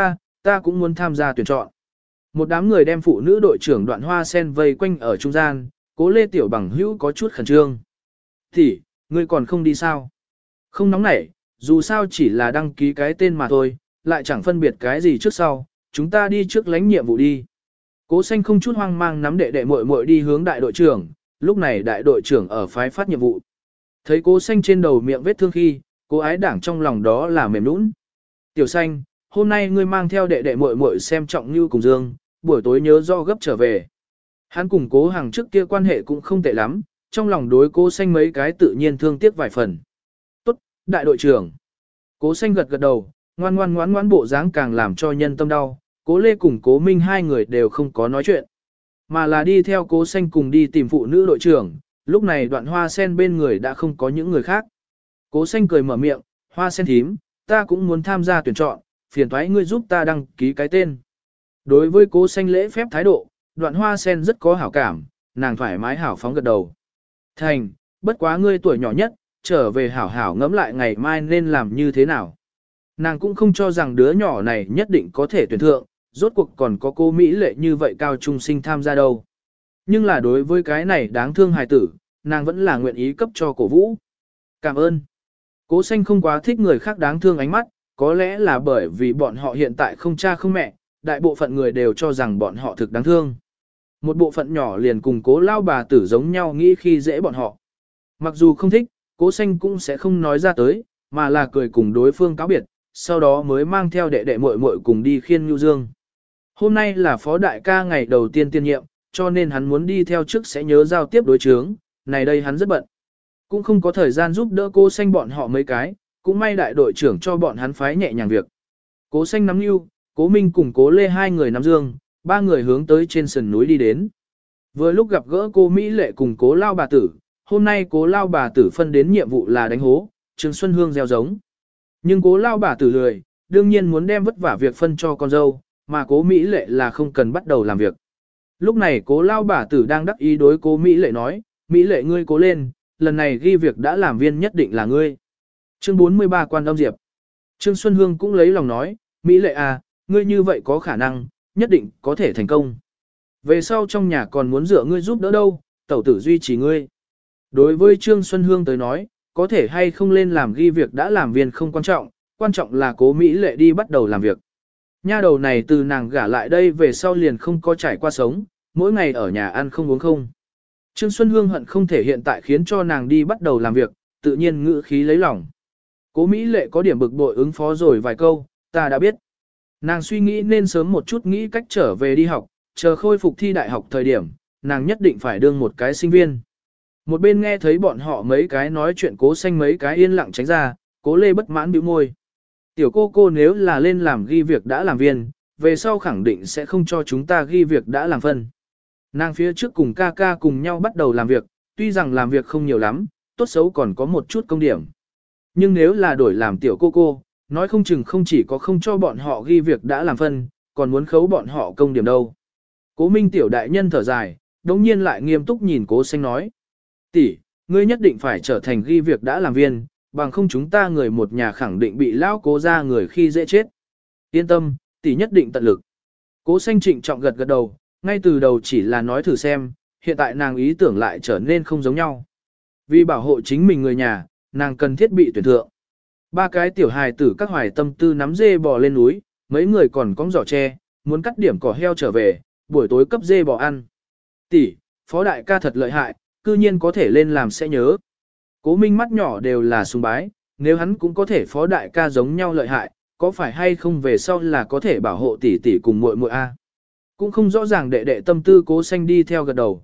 S1: ta cũng muốn tham gia tuyển chọn. Một đám người đem phụ nữ đội trưởng Đoạn Hoa Sen vây quanh ở trung gian, Cố Lê Tiểu Bằng Hữu có chút khẩn trương. Thì, ngươi còn không đi sao? Không nóng nảy, dù sao chỉ là đăng ký cái tên mà thôi, lại chẳng phân biệt cái gì trước sau, chúng ta đi trước lãnh nhiệm vụ đi. Cố Xanh không chút hoang mang nắm đệ đệ muội muội đi hướng đại đội trưởng, lúc này đại đội trưởng ở phái phát nhiệm vụ. Thấy Cố Xanh trên đầu miệng vết thương khi, Cố Ái Đảng trong lòng đó là mềm nũng. Tiểu Xanh, hôm nay ngươi mang theo đệ đệ muội muội xem Trọng Như cùng Dương, buổi tối nhớ do gấp trở về. Hắn cùng Cố Hằng trước kia quan hệ cũng không tệ lắm, trong lòng đối Cố Xanh mấy cái tự nhiên thương tiếc vài phần. Tốt, đại đội trưởng. Cố Xanh gật gật đầu, ngoan ngoãn bộ dáng càng làm cho nhân tâm đau. Cố Lê cùng Cố Minh hai người đều không có nói chuyện, mà là đi theo Cố Xanh cùng đi tìm phụ nữ đội trưởng. Lúc này Đoạn Hoa Sen bên người đã không có những người khác. Cố Xanh cười mở miệng, Hoa Sen thím, ta cũng muốn tham gia tuyển chọn, phiền toái ngươi giúp ta đăng ký cái tên. Đối với Cố Xanh lễ phép thái độ, Đoạn Hoa Sen rất có hảo cảm, nàng thoải mái hảo phóng gật đầu. Thành, bất quá ngươi tuổi nhỏ nhất, trở về hảo hảo ngẫm lại ngày mai nên làm như thế nào. Nàng cũng không cho rằng đứa nhỏ này nhất định có thể tuyển thượng, rốt cuộc còn có cô Mỹ lệ như vậy cao trung sinh tham gia đâu. Nhưng là đối với cái này đáng thương hài tử, nàng vẫn là nguyện ý cấp cho cổ vũ. Cảm ơn. Cố Xanh không quá thích người khác đáng thương ánh mắt, có lẽ là bởi vì bọn họ hiện tại không cha không mẹ, đại bộ phận người đều cho rằng bọn họ thực đáng thương. Một bộ phận nhỏ liền cùng Cố lao bà tử giống nhau nghĩ khi dễ bọn họ. Mặc dù không thích, Cố Xanh cũng sẽ không nói ra tới, mà là cười cùng đối phương cáo biệt, sau đó mới mang theo đệ đệ muội muội cùng đi khiên Nhu Dương. Hôm nay là phó đại ca ngày đầu tiên tiên nhiệm, cho nên hắn muốn đi theo trước sẽ nhớ giao tiếp đối chướng, này đây hắn rất bận. Cũng không có thời gian giúp đỡ Cố Xanh bọn họ mấy cái, cũng may đại đội trưởng cho bọn hắn phái nhẹ nhàng việc. Cố Xanh nắm Nhu, Cố Minh cùng Cố Lê hai người nắm Dương, ba người hướng tới trên sườn núi đi đến. Vừa lúc gặp gỡ cô Mỹ Lệ cùng Cố lao bà tử, hôm nay Cố lao bà tử phân đến nhiệm vụ là đánh hố, Trương Xuân Hương gieo giống. Nhưng Cố lao bà tử lười, đương nhiên muốn đem vất vả việc phân cho con dâu, mà Cố Mỹ Lệ là không cần bắt đầu làm việc. Lúc này Cố lao bà tử đang đắc ý đối Cố Mỹ Lệ nói, Mỹ Lệ ngươi cố lên, lần này ghi việc đã làm viên nhất định là ngươi. Chương 43 Quan Âm Diệp. Trương Xuân Hương cũng lấy lòng nói, Mỹ Lệ à, ngươi như vậy có khả năng, nhất định có thể thành công. Về sau trong nhà còn muốn dựa ngươi giúp đỡ đâu, tẩu tử duy trì ngươi. Đối với Trương Xuân Hương tới nói, có thể hay không lên làm ghi việc đã làm viên không quan trọng là Cố Mỹ Lệ đi bắt đầu làm việc. Nha đầu này từ nàng gả lại đây về sau liền không có trải qua sống, mỗi ngày ở nhà ăn không uống không. Trương Xuân Hương hận không thể hiện tại khiến cho nàng đi bắt đầu làm việc, tự nhiên ngữ khí lấy lòng. Cố Mỹ Lệ có điểm bực bội ứng phó rồi vài câu, ta đã biết. Nàng suy nghĩ nên sớm một chút nghĩ cách trở về đi học, chờ khôi phục thi đại học thời điểm, nàng nhất định phải đương một cái sinh viên. Một bên nghe thấy bọn họ mấy cái nói chuyện Cố Xanh mấy cái yên lặng tránh ra, Cố Lê bất mãn bĩu môi. Tiểu cô nếu là lên làm ghi việc đã làm viên, về sau khẳng định sẽ không cho chúng ta ghi việc đã làm phân. Nàng phía trước cùng ca ca cùng nhau bắt đầu làm việc, tuy rằng làm việc không nhiều lắm, tốt xấu còn có một chút công điểm. Nhưng nếu là đổi làm tiểu cô, nói không chừng không chỉ có không cho bọn họ ghi việc đã làm phân, còn muốn khấu bọn họ công điểm đâu. Cố Minh tiểu đại nhân thở dài, đống nhiên lại nghiêm túc nhìn Cố Xanh nói. Tỷ, ngươi nhất định phải trở thành ghi việc đã làm viên, bằng không chúng ta người một nhà khẳng định bị lão Cố ra người khi dễ chết. Yên tâm, tỷ nhất định tận lực. Cố Xanh trịnh trọng gật gật đầu, ngay từ đầu chỉ là nói thử xem, hiện tại nàng ý tưởng lại trở nên không giống nhau. Vì bảo hộ chính mình người nhà, nàng cần thiết bị tuyển thượng. Ba cái tiểu hài tử các hoài tâm tư nắm dê bò lên núi, mấy người còn cong giỏ tre, muốn cắt điểm cỏ heo trở về, buổi tối cấp dê bò ăn. Tỷ, phó đại ca thật lợi hại, cư nhiên có thể lên làm sẽ nhớ. Cố Minh mắt nhỏ đều là sùng bái, nếu hắn cũng có thể phó đại ca giống nhau lợi hại, có phải hay không về sau là có thể bảo hộ tỷ tỷ cùng muội muội a? Cũng không rõ ràng đệ đệ tâm tư Cố Xanh đi theo gật đầu,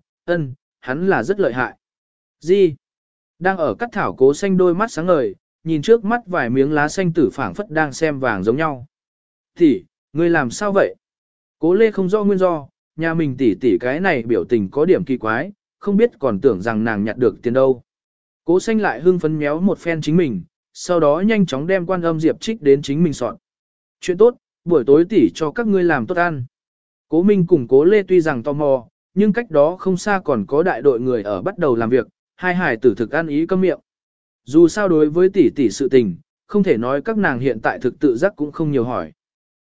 S1: hắn là rất lợi hại. Gì? Đang ở cắt thảo Cố Xanh đôi mắt sáng ngời, nhìn trước mắt vài miếng lá xanh tử phảng phất đang xem vàng giống nhau. Tỷ, ngươi làm sao vậy? Cố Lê không rõ nguyên do, nhà mình tỷ tỷ cái này biểu tình có điểm kỳ quái, không biết còn tưởng rằng nàng nhặt được tiền đâu. Cố Xanh lại hưng phấn méo một phen chính mình, sau đó nhanh chóng đem Quan Âm Diệp trích đến chính mình soạn. Chuyện tốt, buổi tối tỷ cho các ngươi làm tốt ăn. Cố Minh cùng Cố Lê tuy rằng tò mò, nhưng cách đó không xa còn có đại đội người ở bắt đầu làm việc, hai hải tử thực ăn ý câm miệng. Dù sao đối với tỷ tỷ sự tình, không thể nói các nàng hiện tại thực tự giác cũng không nhiều hỏi.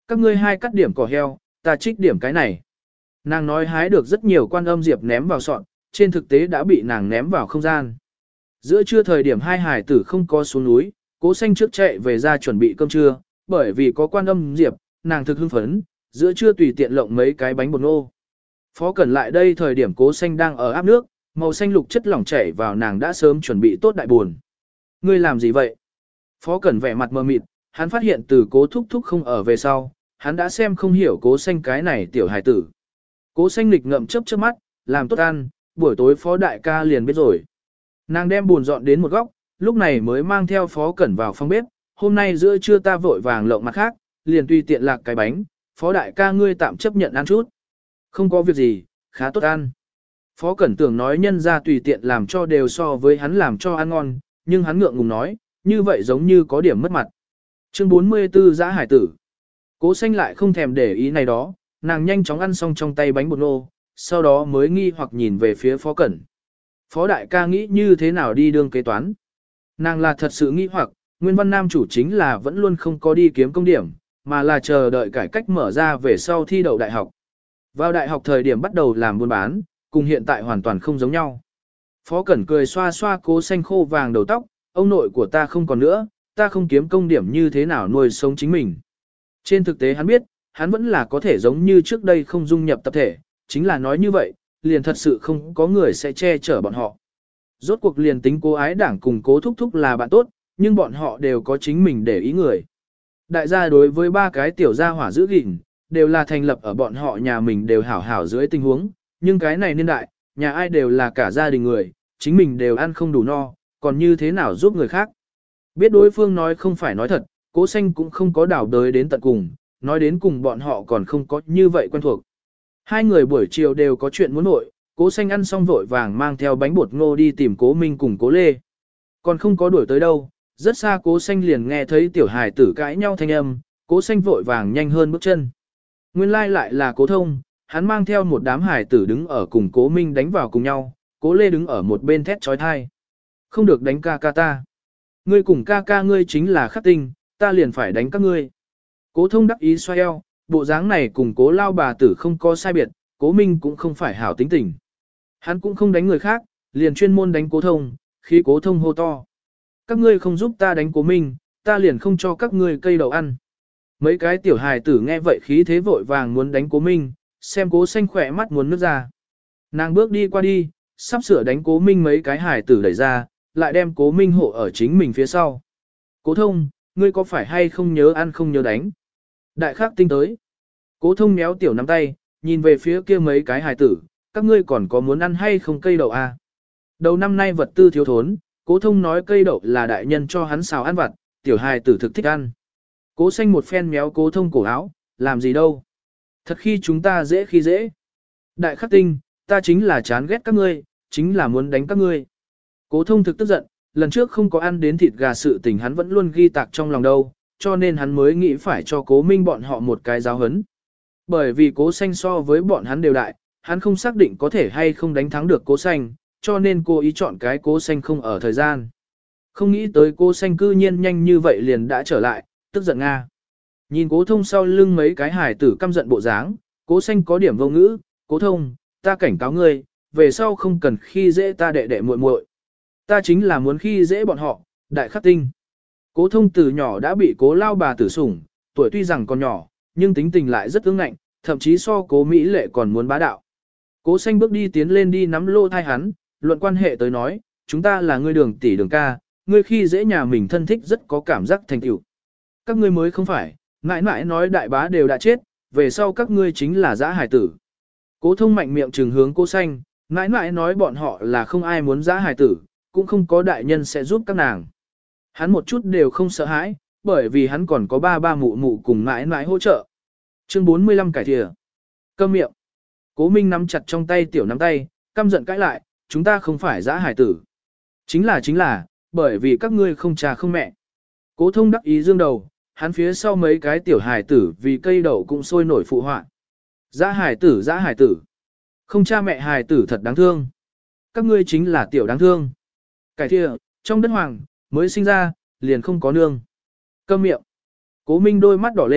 S1: Các ngươi hai cắt điểm cỏ heo, ta trích điểm cái này. Nàng nói hái được rất nhiều quan âm diệp ném vào sọt, trên thực tế đã bị nàng ném vào không gian. Giữa trưa thời điểm hai hải tử không có xuống núi, Cố Xanh trước chạy về ra chuẩn bị cơm trưa, bởi vì có quan âm diệp, nàng thực hưng phấn, giữa trưa tùy tiện lộng mấy cái bánh bột ngô. Phó Cẩn lại đây thời điểm Cố Xanh đang ở áp nước, màu xanh lục chất lỏng chảy vào nàng đã sớm chuẩn bị tốt đại buồn. Ngươi làm gì vậy? Phó Cẩn vẻ mặt mờ mịt, hắn phát hiện từ Cố Thúc Thúc không ở về sau, hắn đã xem không hiểu Cố Xanh cái này tiểu hài tử. Cố Xanh lịch ngậm chớp chớp mắt, làm tốt ăn, buổi tối Phó đại ca liền biết rồi. Nàng đem buồn dọn đến một góc, lúc này mới mang theo Phó Cẩn vào phòng bếp, hôm nay giữa trưa ta vội vàng lộng mặt khác, liền tùy tiện lạc cái bánh, Phó đại ca ngươi tạm chấp nhận ăn chút. Không có việc gì, khá tốt ăn. Phó Cẩn tưởng nói nhân ra tùy tiện làm cho đều so với hắn làm cho ăn ngon, nhưng hắn ngượng ngùng nói, như vậy giống như có điểm mất mặt. Chương 44 Dã hải tử. Cố Xanh lại không thèm để ý này đó, nàng nhanh chóng ăn xong trong tay bánh bột ngô, sau đó mới nghi hoặc nhìn về phía Phó Cẩn. Phó đại ca nghĩ như thế nào đi đương kế toán? Nàng là thật sự nghi hoặc, Nguyên Văn Nam chủ chính là vẫn luôn không có đi kiếm công điểm, mà là chờ đợi cải cách mở ra về sau thi đậu đại học. Vào đại học thời điểm bắt đầu làm buôn bán, cùng hiện tại hoàn toàn không giống nhau. Phó Cẩn cười xoa xoa Cố Xanh khô vàng đầu tóc, ông nội của ta không còn nữa, ta không kiếm công điểm như thế nào nuôi sống chính mình. Trên thực tế hắn biết, hắn vẫn là có thể giống như trước đây không dung nhập tập thể, chính là nói như vậy, liền thật sự không có người sẽ che chở bọn họ. Rốt cuộc liền tính Cố Ái Đảng cùng Cố Thúc Thúc là bạn tốt, nhưng bọn họ đều có chính mình để ý người. Đại gia đối với ba cái tiểu gia hỏa giữ gìn, đều là thành lập ở bọn họ nhà mình đều hảo hảo dưới tình huống, nhưng cái này niên đại, nhà ai đều là cả gia đình người, chính mình đều ăn không đủ no, còn như thế nào giúp người khác. Biết đối phương nói không phải nói thật, Cố Xanh cũng không có đảo đới đến tận cùng, nói đến cùng bọn họ còn không có như vậy quen thuộc. Hai người buổi chiều đều có chuyện muốn nội, Cố Xanh ăn xong vội vàng mang theo bánh bột ngô đi tìm Cố Minh cùng Cố Lê. Còn không có đuổi tới đâu, rất xa Cố Xanh liền nghe thấy tiểu hài tử cãi nhau thanh âm, Cố Xanh vội vàng nhanh hơn bước chân. Nguyên lai lại là Cố Thông, hắn mang theo một đám hài tử đứng ở cùng Cố Minh đánh vào cùng nhau, Cố Lê đứng ở một bên thét trói thai. Không được đánh ca ca ta. Ngươi cùng ca ca ngươi chính là khắc tinh, ta liền phải đánh các ngươi. Cố Thông đắc ý xoay eo, bộ dáng này cùng Cố lao bà tử không có sai biệt, Cố Minh cũng không phải hảo tính tình. Hắn cũng không đánh người khác, liền chuyên môn đánh Cố Thông, khi Cố Thông hô to. Các ngươi không giúp ta đánh Cố Minh, ta liền không cho các ngươi cây đậu ăn. Mấy cái tiểu hài tử nghe vậy khí thế vội vàng muốn đánh Cố Minh, xem Cố Xanh khỏe mắt muốn nước ra. Nàng bước đi qua đi, sắp sửa đánh Cố Minh mấy cái hài tử đẩy ra, lại đem Cố Minh hộ ở chính mình phía sau. Cố Thông, ngươi có phải hay không nhớ ăn không nhớ đánh? Đại khắc tinh tới. Cố Thông méo tiểu nắm tay, nhìn về phía kia mấy cái hài tử, các ngươi còn có muốn ăn hay không cây đậu à? Đầu năm nay vật tư thiếu thốn, Cố Thông nói cây đậu là đại nhân cho hắn xào ăn vặt, tiểu hài tử thực thích ăn. Cố Xanh một phen méo Cố Thông cổ áo, làm gì đâu? Thật khi chúng ta dễ khi dễ. Đại khắc tinh, ta chính là chán ghét các ngươi, chính là muốn đánh các ngươi. Cố Thông thực tức giận, lần trước không có ăn đến thịt gà sự tình hắn vẫn luôn ghi tạc trong lòng đâu, cho nên hắn mới nghĩ phải cho Cố Minh bọn họ một cái giáo hấn. Bởi vì Cố Xanh so với bọn hắn đều đại, hắn không xác định có thể hay không đánh thắng được Cố Xanh, cho nên cô ý chọn cái Cố Xanh không ở thời gian. Không nghĩ tới Cố Xanh cư nhiên nhanh như vậy liền đã trở lại, tức giận Nga. Nhìn Cố Thông sau lưng mấy cái hài tử căm giận bộ dáng, Cố Xanh có điểm vô ngữ, Cố Thông, ta cảnh cáo ngươi, về sau không cần khi dễ ta đệ đệ muội muội. Ta chính là muốn khi dễ bọn họ, đại khắc tinh. Cố Thông từ nhỏ đã bị Cố lao bà tử sủng, tuổi tuy rằng còn nhỏ, nhưng tính tình lại rất ương ngạnh, thậm chí so Cố Mỹ Lệ còn muốn bá đạo. Cố Xanh bước đi tiến lên đi nắm lô thai hắn, luận quan hệ tới nói, chúng ta là ngươi đường tỷ đường ca, ngươi khi dễ nhà mình thân thích rất có cảm giác thành tựu. Các ngươi mới không phải, mãi mãi nói đại bá đều đã chết, về sau các ngươi chính là dã hải tử. Cố Thông mạnh miệng trừng hướng Cố Xanh, mãi mãi nói bọn họ là không ai muốn dã hải tử, cũng không có đại nhân sẽ giúp các nàng. Hắn một chút đều không sợ hãi, bởi vì hắn còn có ba ba mụ mụ cùng mãi mãi hỗ trợ. Chương 45 cải thìa. Câm miệng. Cố Minh nắm chặt trong tay tiểu nắm tay, căm giận cãi lại, chúng ta không phải dã hải tử. Chính là, bởi vì các ngươi không cha không mẹ. Cố Thông đắc ý dương đầu, hắn phía sau mấy cái tiểu hải tử vì cây đậu cũng sôi nổi phụ họa. Dã hải tử. Không cha mẹ hải tử thật đáng thương. Các ngươi chính là tiểu đáng thương. Cải thìa, trong đất hoàng, mới sinh ra, liền không có nương. Câm miệng. Cố Minh đôi mắt đỏ lên,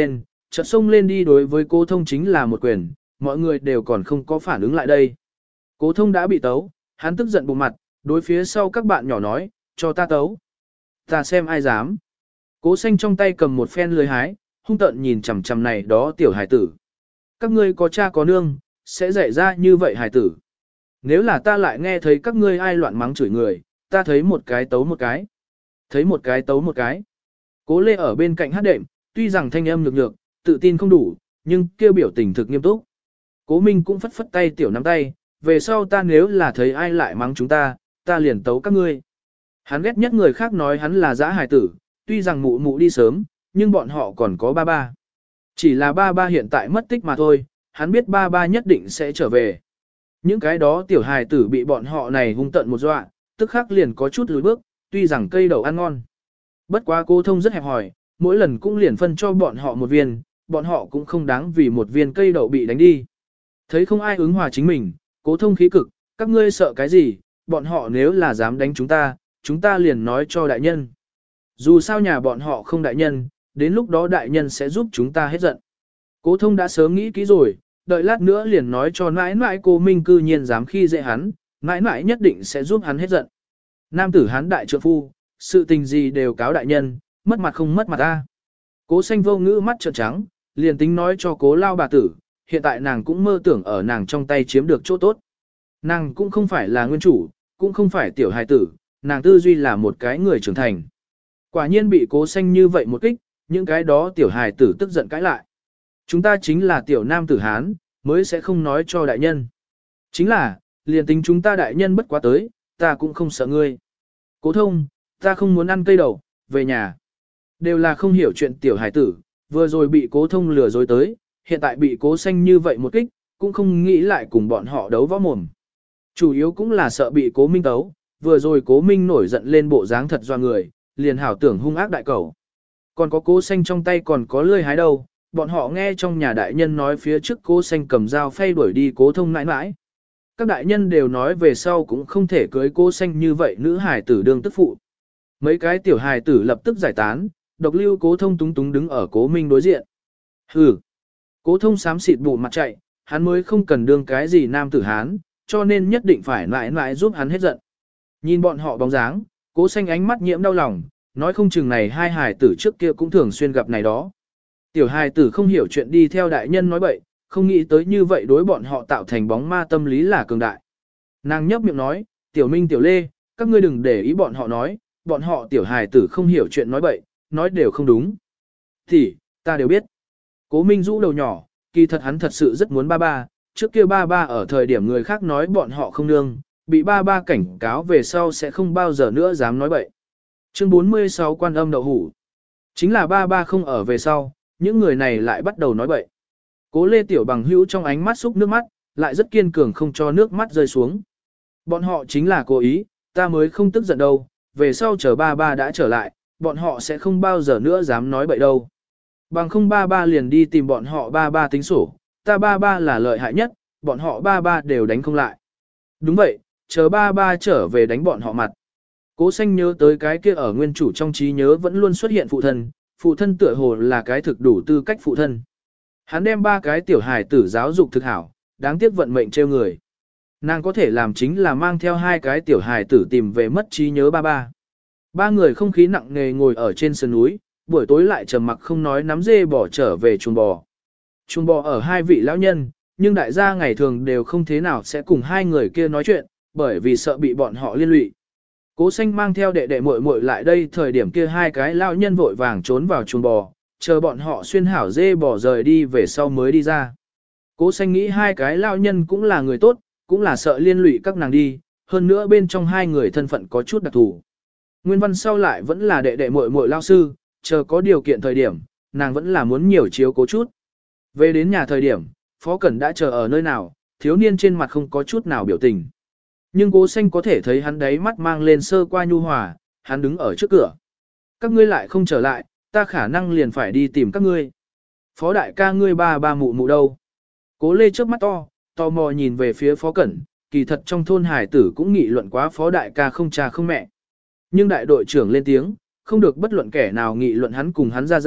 S1: chợt xông lên đi đối với Cố Thông chính là một quyền, mọi người đều còn không có phản ứng lại đây. Cố Thông đã bị tấu, hắn tức giận bụng mặt, đối phía sau các bạn nhỏ nói, cho ta tấu. Ta xem ai dám. Cố Xanh trong tay cầm một phen lưới hái, hung tợn nhìn chằm chằm này đó tiểu hài tử. Các ngươi có cha có nương, sẽ dạy ra như vậy hài tử. Nếu là ta lại nghe thấy các ngươi ai loạn mắng chửi người, ta thấy một cái tấu một cái. Thấy một cái tấu một cái. Cố Lê ở bên cạnh hát đệm, tuy rằng thanh âm nhược nhược, tự tin không đủ, nhưng kêu biểu tình thực nghiêm túc. Cố Minh cũng phất phất tay tiểu nắm tay, về sau ta nếu là thấy ai lại mắng chúng ta liền tấu các ngươi. Hắn ghét nhất người khác nói hắn là dã hài tử, tuy rằng mụ mụ đi sớm, nhưng bọn họ còn có ba ba. Chỉ là ba ba hiện tại mất tích mà thôi, hắn biết ba ba nhất định sẽ trở về. Những cái đó tiểu hài tử bị bọn họ này hung tận một dọa, tức khắc liền có chút lùi bước, tuy rằng cây đậu ăn ngon. Bất quá Cố Thông rất hẹp hòi, mỗi lần cũng liền phân cho bọn họ một viên, bọn họ cũng không đáng vì một viên cây đậu bị đánh đi. Thấy không ai ứng hòa chính mình, Cố Thông khí cực, các ngươi sợ cái gì, bọn họ nếu là dám đánh chúng ta liền nói cho đại nhân. Dù sao nhà bọn họ không đại nhân, đến lúc đó đại nhân sẽ giúp chúng ta hết giận. Cố Thông đã sớm nghĩ kỹ rồi, đợi lát nữa liền nói cho nãi nãi cô Minh cư nhiên dám khi dễ hắn, nãi nãi nhất định sẽ giúp hắn hết giận. Nam tử hắn đại trượng phu, sự tình gì đều cáo đại nhân, mất mặt không mất mặt ta. Cố Xanh vô ngữ mắt trợn trắng, liền tính nói cho Cố lao bà tử, hiện tại nàng cũng mơ tưởng ở nàng trong tay chiếm được chỗ tốt. Nàng cũng không phải là nguyên chủ, cũng không phải tiểu hài tử, nàng tư duy là một cái người trưởng thành. Quả nhiên bị Cố Xanh như vậy một kích, những cái đó tiểu hài tử tức giận cãi lại. Chúng ta chính là tiểu nam tử Hán, mới sẽ không nói cho đại nhân. Chính là, liền tính chúng ta đại nhân bất quá tới, ta cũng không sợ ngươi. Cố Thông, ta không muốn ăn cây đậu, về nhà. Đều là không hiểu chuyện tiểu hài tử, vừa rồi bị Cố Thông lừa dối tới, hiện tại bị Cố Xanh như vậy một kích, cũng không nghĩ lại cùng bọn họ đấu võ mồm. Chủ yếu cũng là sợ bị Cố Minh tấu, vừa rồi Cố Minh nổi giận lên bộ dáng thật doa người, liền hảo tưởng hung ác đại cầu. Còn có Cố Xanh trong tay còn có lươi hái đâu, bọn họ nghe trong nhà đại nhân nói phía trước Cố Xanh cầm dao phay đuổi đi Cố Thông nãi nãi. Các đại nhân đều nói về sau cũng không thể cưới Cố Xanh như vậy nữ hài tử đương tức phụ. Mấy cái tiểu hài tử lập tức giải tán, độc lưu Cố Thông túng túng đứng ở Cố Minh đối diện. Hừ. Cố Thông xám xịt bụng mặt chạy, hắn mới không cần đương cái gì nam tử Hán, cho nên nhất định phải nãi nãi giúp hắn hết giận. Nhìn bọn họ bóng dáng, Cố Xanh ánh mắt nhiễm đau lòng, nói không chừng này hai hài tử trước kia cũng thường xuyên gặp này đó. Tiểu hài tử không hiểu chuyện đi theo đại nhân nói bậy, không nghĩ tới như vậy đối bọn họ tạo thành bóng ma tâm lý là cường đại. Nàng nhấp miệng nói, Tiểu Minh Tiểu Lê, các ngươi đừng để ý bọn họ nói, bọn họ tiểu hài tử không hiểu chuyện nói bậy, nói đều không đúng. Thì, ta đều biết. Cố Minh rũ đầu nhỏ, kỳ thật hắn thật sự rất muốn ba ba, trước kia ba ba ở thời điểm người khác nói bọn họ không nương, bị ba ba cảnh cáo về sau sẽ không bao giờ nữa dám nói bậy. Chương 46 Quan âm đậu hủ. Chính là ba ba không ở về sau, những người này lại bắt đầu nói bậy. Cố Lê Tiểu Bằng hữu trong ánh mắt xúc nước mắt, lại rất kiên cường không cho nước mắt rơi xuống. Bọn họ chính là cố ý, ta mới không tức giận đâu, về sau chờ ba ba đã trở lại, bọn họ sẽ không bao giờ nữa dám nói bậy đâu. Bằng không ba ba liền đi tìm bọn họ ba ba tính sổ, ta ba ba là lợi hại nhất, bọn họ ba ba đều đánh không lại. Đúng vậy, chờ ba ba trở về đánh bọn họ mặt. Cố Xanh nhớ tới cái kia ở nguyên chủ trong trí nhớ vẫn luôn xuất hiện phụ thân tựa hồ là cái thực đủ tư cách phụ thân. Hắn đem ba cái tiểu hài tử giáo dục thực hảo, đáng tiếc vận mệnh trêu người. Nàng có thể làm chính là mang theo hai cái tiểu hài tử tìm về mất trí nhớ ba ba. Ba người không khí nặng nề ngồi ở trên sườn núi, buổi tối lại trầm mặc không nói nắm dê bỏ trở về chuồng bò. Chuồng bò ở hai vị lão nhân, nhưng đại gia ngày thường đều không thế nào sẽ cùng hai người kia nói chuyện, bởi vì sợ bị bọn họ liên lụy. Cố Xanh mang theo đệ đệ muội muội lại đây, thời điểm kia hai cái lão nhân vội vàng trốn vào chuồng bò, chờ bọn họ xuyên hảo dê bò rời đi về sau mới đi ra. Cố Xanh nghĩ hai cái lão nhân cũng là người tốt, cũng là sợ liên lụy các nàng đi, hơn nữa bên trong hai người thân phận có chút đặc thù. Nguyên văn sau lại vẫn là đệ đệ muội muội lão sư, chờ có điều kiện thời điểm, nàng vẫn là muốn nhiều chiếu cố chút. Về đến nhà thời điểm, Phó Cẩn đã chờ ở nơi nào, thiếu niên trên mặt không có chút nào biểu tình. Nhưng Cố Xanh có thể thấy hắn đáy mắt mang lên sơ qua nhu hòa, hắn đứng ở trước cửa. Các ngươi lại không trở lại, ta khả năng liền phải đi tìm các ngươi. Phó đại ca ngươi ba ba mụ mụ đâu? Cố Lê trước mắt to, tò mò nhìn về phía Phó Cẩn, kỳ thật trong thôn hải tử cũng nghị luận quá Phó đại ca không cha không mẹ. Nhưng đại đội trưởng lên tiếng, không được bất luận kẻ nào nghị luận hắn cùng hắn ra,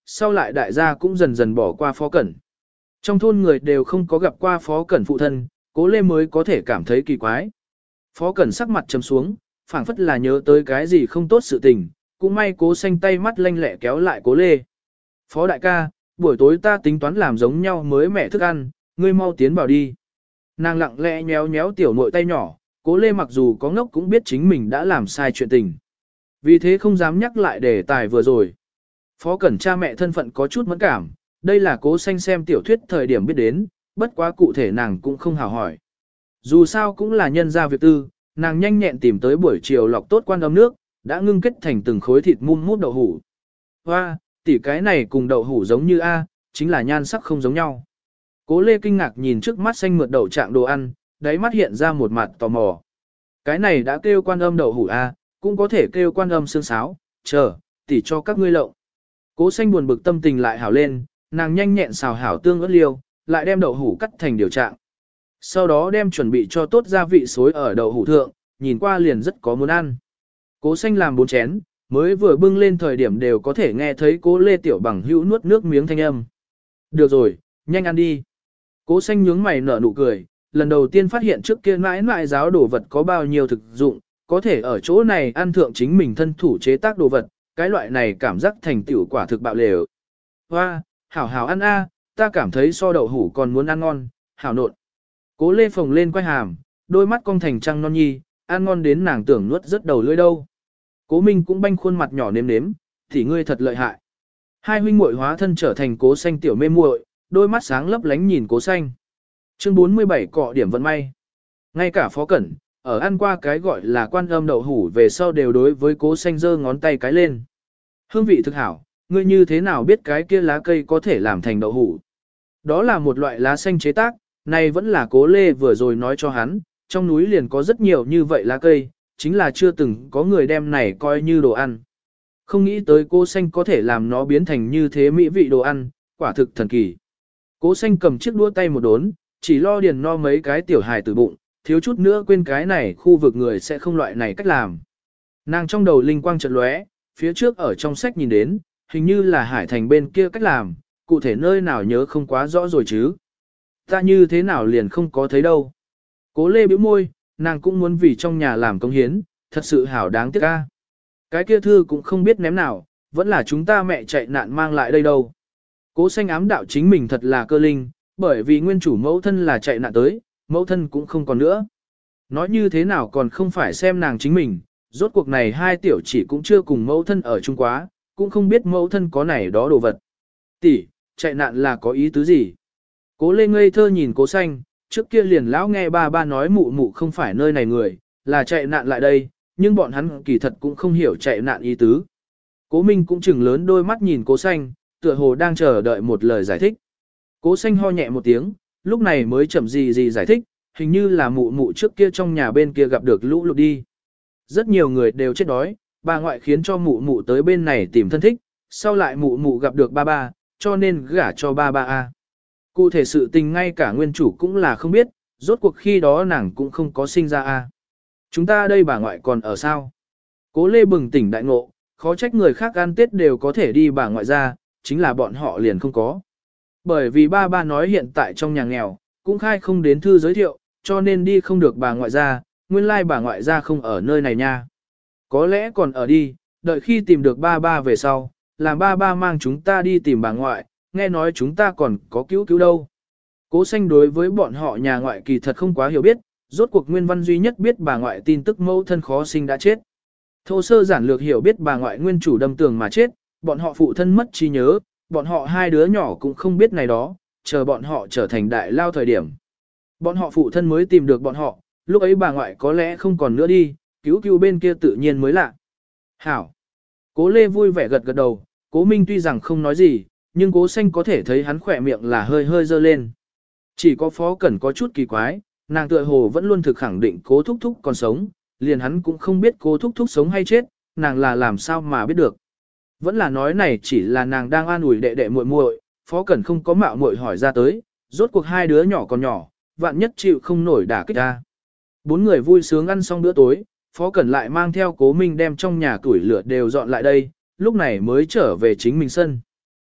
S1: sau lại đại gia cũng dần dần bỏ qua Phó Cẩn. Trong thôn người đều không có gặp qua Phó Cẩn phụ thân, Cố Lê mới có thể cảm thấy kỳ quái. Phó Cẩn sắc mặt trầm xuống, phảng phất là nhớ tới cái gì không tốt sự tình, cũng may Cố Xanh tay mắt lanh lẹ kéo lại Cố Lê. Phó đại ca, buổi tối ta tính toán làm giống nhau mới mẹ thức ăn, ngươi mau tiến vào đi. Nàng lặng lẽ nhéo nhéo tiểu muội tay nhỏ, Cố Lê mặc dù có ngốc cũng biết chính mình đã làm sai chuyện tình. Vì thế không dám nhắc lại đề tài vừa rồi. Phó Cẩn cha mẹ thân phận có chút mẫn cảm, đây là Cố Xanh xem tiểu thuyết thời điểm biết đến, bất quá cụ thể nàng cũng không hào hỏi. Dù sao cũng là nhân gia việc tư, nàng nhanh nhẹn tìm tới buổi chiều lọc tốt quan âm nước, đã ngưng kết thành từng khối thịt mum mút đậu hủ. Hoa, tỉ cái này cùng đậu hủ giống như A, chính là nhan sắc không giống nhau. Cố Lê kinh ngạc nhìn trước mắt xanh mượt đậu trạng đồ ăn, đáy mắt hiện ra một mặt tò mò. Cái này đã kêu quan âm đậu hủ A, cũng có thể kêu quan âm xương sáo, chờ, tỉ cho các ngươi lộng. Cố Xanh buồn bực tâm tình lại hảo lên, nàng nhanh nhẹn xào hảo tương ớt liêu, lại đem đậu hủ cắt thành điều trạng. Sau đó đem chuẩn bị cho tốt gia vị xối ở đậu hủ thượng, nhìn qua liền rất có muốn ăn. Cố Xanh làm 4 chén, mới vừa bưng lên thời điểm đều có thể nghe thấy Cố Lê tiểu bằng hữu nuốt nước miếng thanh âm. Được rồi, nhanh ăn đi. Cố Xanh nhướng mày nở nụ cười, lần đầu tiên phát hiện trước kia mãi mãi giáo đồ vật có bao nhiêu thực dụng, có thể ở chỗ này ăn thượng chính mình thân thủ chế tác đồ vật, cái loại này cảm giác thành tựu quả thực bạo lều. Hoa, hảo hảo ăn a, ta cảm thấy so đậu hủ còn muốn ăn ngon, hảo nộn. Cố Lê phồng lên quay hàm, đôi mắt cong thành trăng non nhi, ăn ngon đến nàng tưởng nuốt rất đầu lưỡi đâu. Cố Minh cũng banh khuôn mặt nhỏ nếm nếm, thì ngươi thật lợi hại. Hai huynh muội hóa thân trở thành Cố Xanh tiểu mê muội, đôi mắt sáng lấp lánh nhìn Cố Xanh. Chương 47 cọ điểm vận may. Ngay cả Phó Cẩn, ở ăn qua cái gọi là quan âm đậu hủ về sau đều đối với Cố Xanh giơ ngón tay cái lên. Hương vị thực hảo, ngươi như thế nào biết cái kia lá cây có thể làm thành đậu hủ? Đó là một loại lá xanh chế tác, này vẫn là Cố Lê vừa rồi nói cho hắn, trong núi liền có rất nhiều như vậy lá cây, chính là chưa từng có người đem này coi như đồ ăn. Không nghĩ tới Cố Xanh có thể làm nó biến thành như thế mỹ vị đồ ăn, quả thực thần kỳ. Cố Xanh cầm chiếc đũa tay một đốn, chỉ lo điền no mấy cái tiểu hài từ bụng, thiếu chút nữa quên cái này khu vực người sẽ không loại này cách làm. Nàng trong đầu linh quang chợt lóe, phía trước ở trong sách nhìn đến, hình như là Hải Thành bên kia cách làm, cụ thể nơi nào nhớ không quá rõ rồi chứ. Ta như thế nào liền không có thấy đâu. Cố Lê bĩu môi, nàng cũng muốn vì trong nhà làm công hiến, thật sự hảo đáng tiếc a. Cái kia thư cũng không biết ném nào, vẫn là chúng ta mẹ chạy nạn mang lại đây đâu. Cố Xanh ám đạo chính mình thật là cơ linh, bởi vì nguyên chủ mẫu thân là chạy nạn tới, mẫu thân cũng không còn nữa. Nói như thế nào còn không phải xem nàng chính mình, rốt cuộc này hai tiểu chỉ cũng chưa cùng mẫu thân ở chung quá, cũng không biết mẫu thân có này đó đồ vật. Tỷ, chạy nạn là có ý tứ gì? Cố Lê ngây thơ nhìn Cố Xanh, trước kia liền lão nghe ba nói mụ mụ không phải nơi này người, là chạy nạn lại đây, nhưng bọn hắn kỳ thật cũng không hiểu chạy nạn ý tứ. Cố Minh cũng chừng lớn đôi mắt nhìn Cố Xanh, tựa hồ đang chờ đợi một lời giải thích. Cố Xanh ho nhẹ một tiếng, lúc này mới chậm gì giải thích, hình như là mụ mụ trước kia trong nhà bên kia gặp được lũ lụt đi. Rất nhiều người đều chết đói, bà ngoại khiến cho mụ mụ tới bên này tìm thân thích, sau lại mụ mụ gặp được ba, cho nên gả cho ba a. Cụ thể sự tình ngay cả nguyên chủ cũng là không biết, rốt cuộc khi đó nàng cũng không có sinh ra a. Chúng ta đây bà ngoại còn ở sao? Cố Lê bừng tỉnh đại ngộ, khó trách người khác ăn Tết đều có thể đi bà ngoại ra, chính là bọn họ liền không có. Bởi vì ba nói hiện tại trong nhà nghèo, cũng khai không đến thư giới thiệu, cho nên đi không được bà ngoại ra, nguyên lai bà ngoại ra không ở nơi này nha. Có lẽ còn ở đi, đợi khi tìm được ba về sau, làm ba mang chúng ta đi tìm bà ngoại, nghe nói chúng ta còn có cứu đâu. Cố Xanh đối với bọn họ nhà ngoại kỳ thật không quá hiểu biết, rốt cuộc nguyên văn duy nhất biết bà ngoại tin tức mẫu thân khó sinh đã chết. Thô sơ giản lược hiểu biết bà ngoại nguyên chủ đâm tường mà chết, bọn họ phụ thân mất trí nhớ, bọn họ hai đứa nhỏ cũng không biết này đó, chờ bọn họ trở thành đại lao thời điểm. Bọn họ phụ thân mới tìm được bọn họ, lúc ấy bà ngoại có lẽ không còn nữa đi, cứu bên kia tự nhiên mới lạ. Hảo. Cố Lê vui vẻ gật gật đầu, Cố Minh tuy rằng không nói gì, nhưng Cố Xanh có thể thấy hắn khỏe miệng là hơi dơ lên. Chỉ có Phó Cẩn có chút kỳ quái, nàng tựa hồ vẫn luôn thực khẳng định Cố Thúc Thúc còn sống, liền hắn cũng không biết Cố Thúc Thúc sống hay chết, nàng là làm sao mà biết được. Vẫn là nói này chỉ là nàng đang an ủi đệ muội muội, Phó Cẩn không có mạo muội hỏi ra tới, rốt cuộc hai đứa nhỏ còn nhỏ, vạn nhất chịu không nổi đả kích ra. Bốn người vui sướng ăn xong bữa tối, Phó Cẩn lại mang theo Cố Minh đem trong nhà củi lửa đều dọn lại đây, lúc này mới trở về chính mình sân.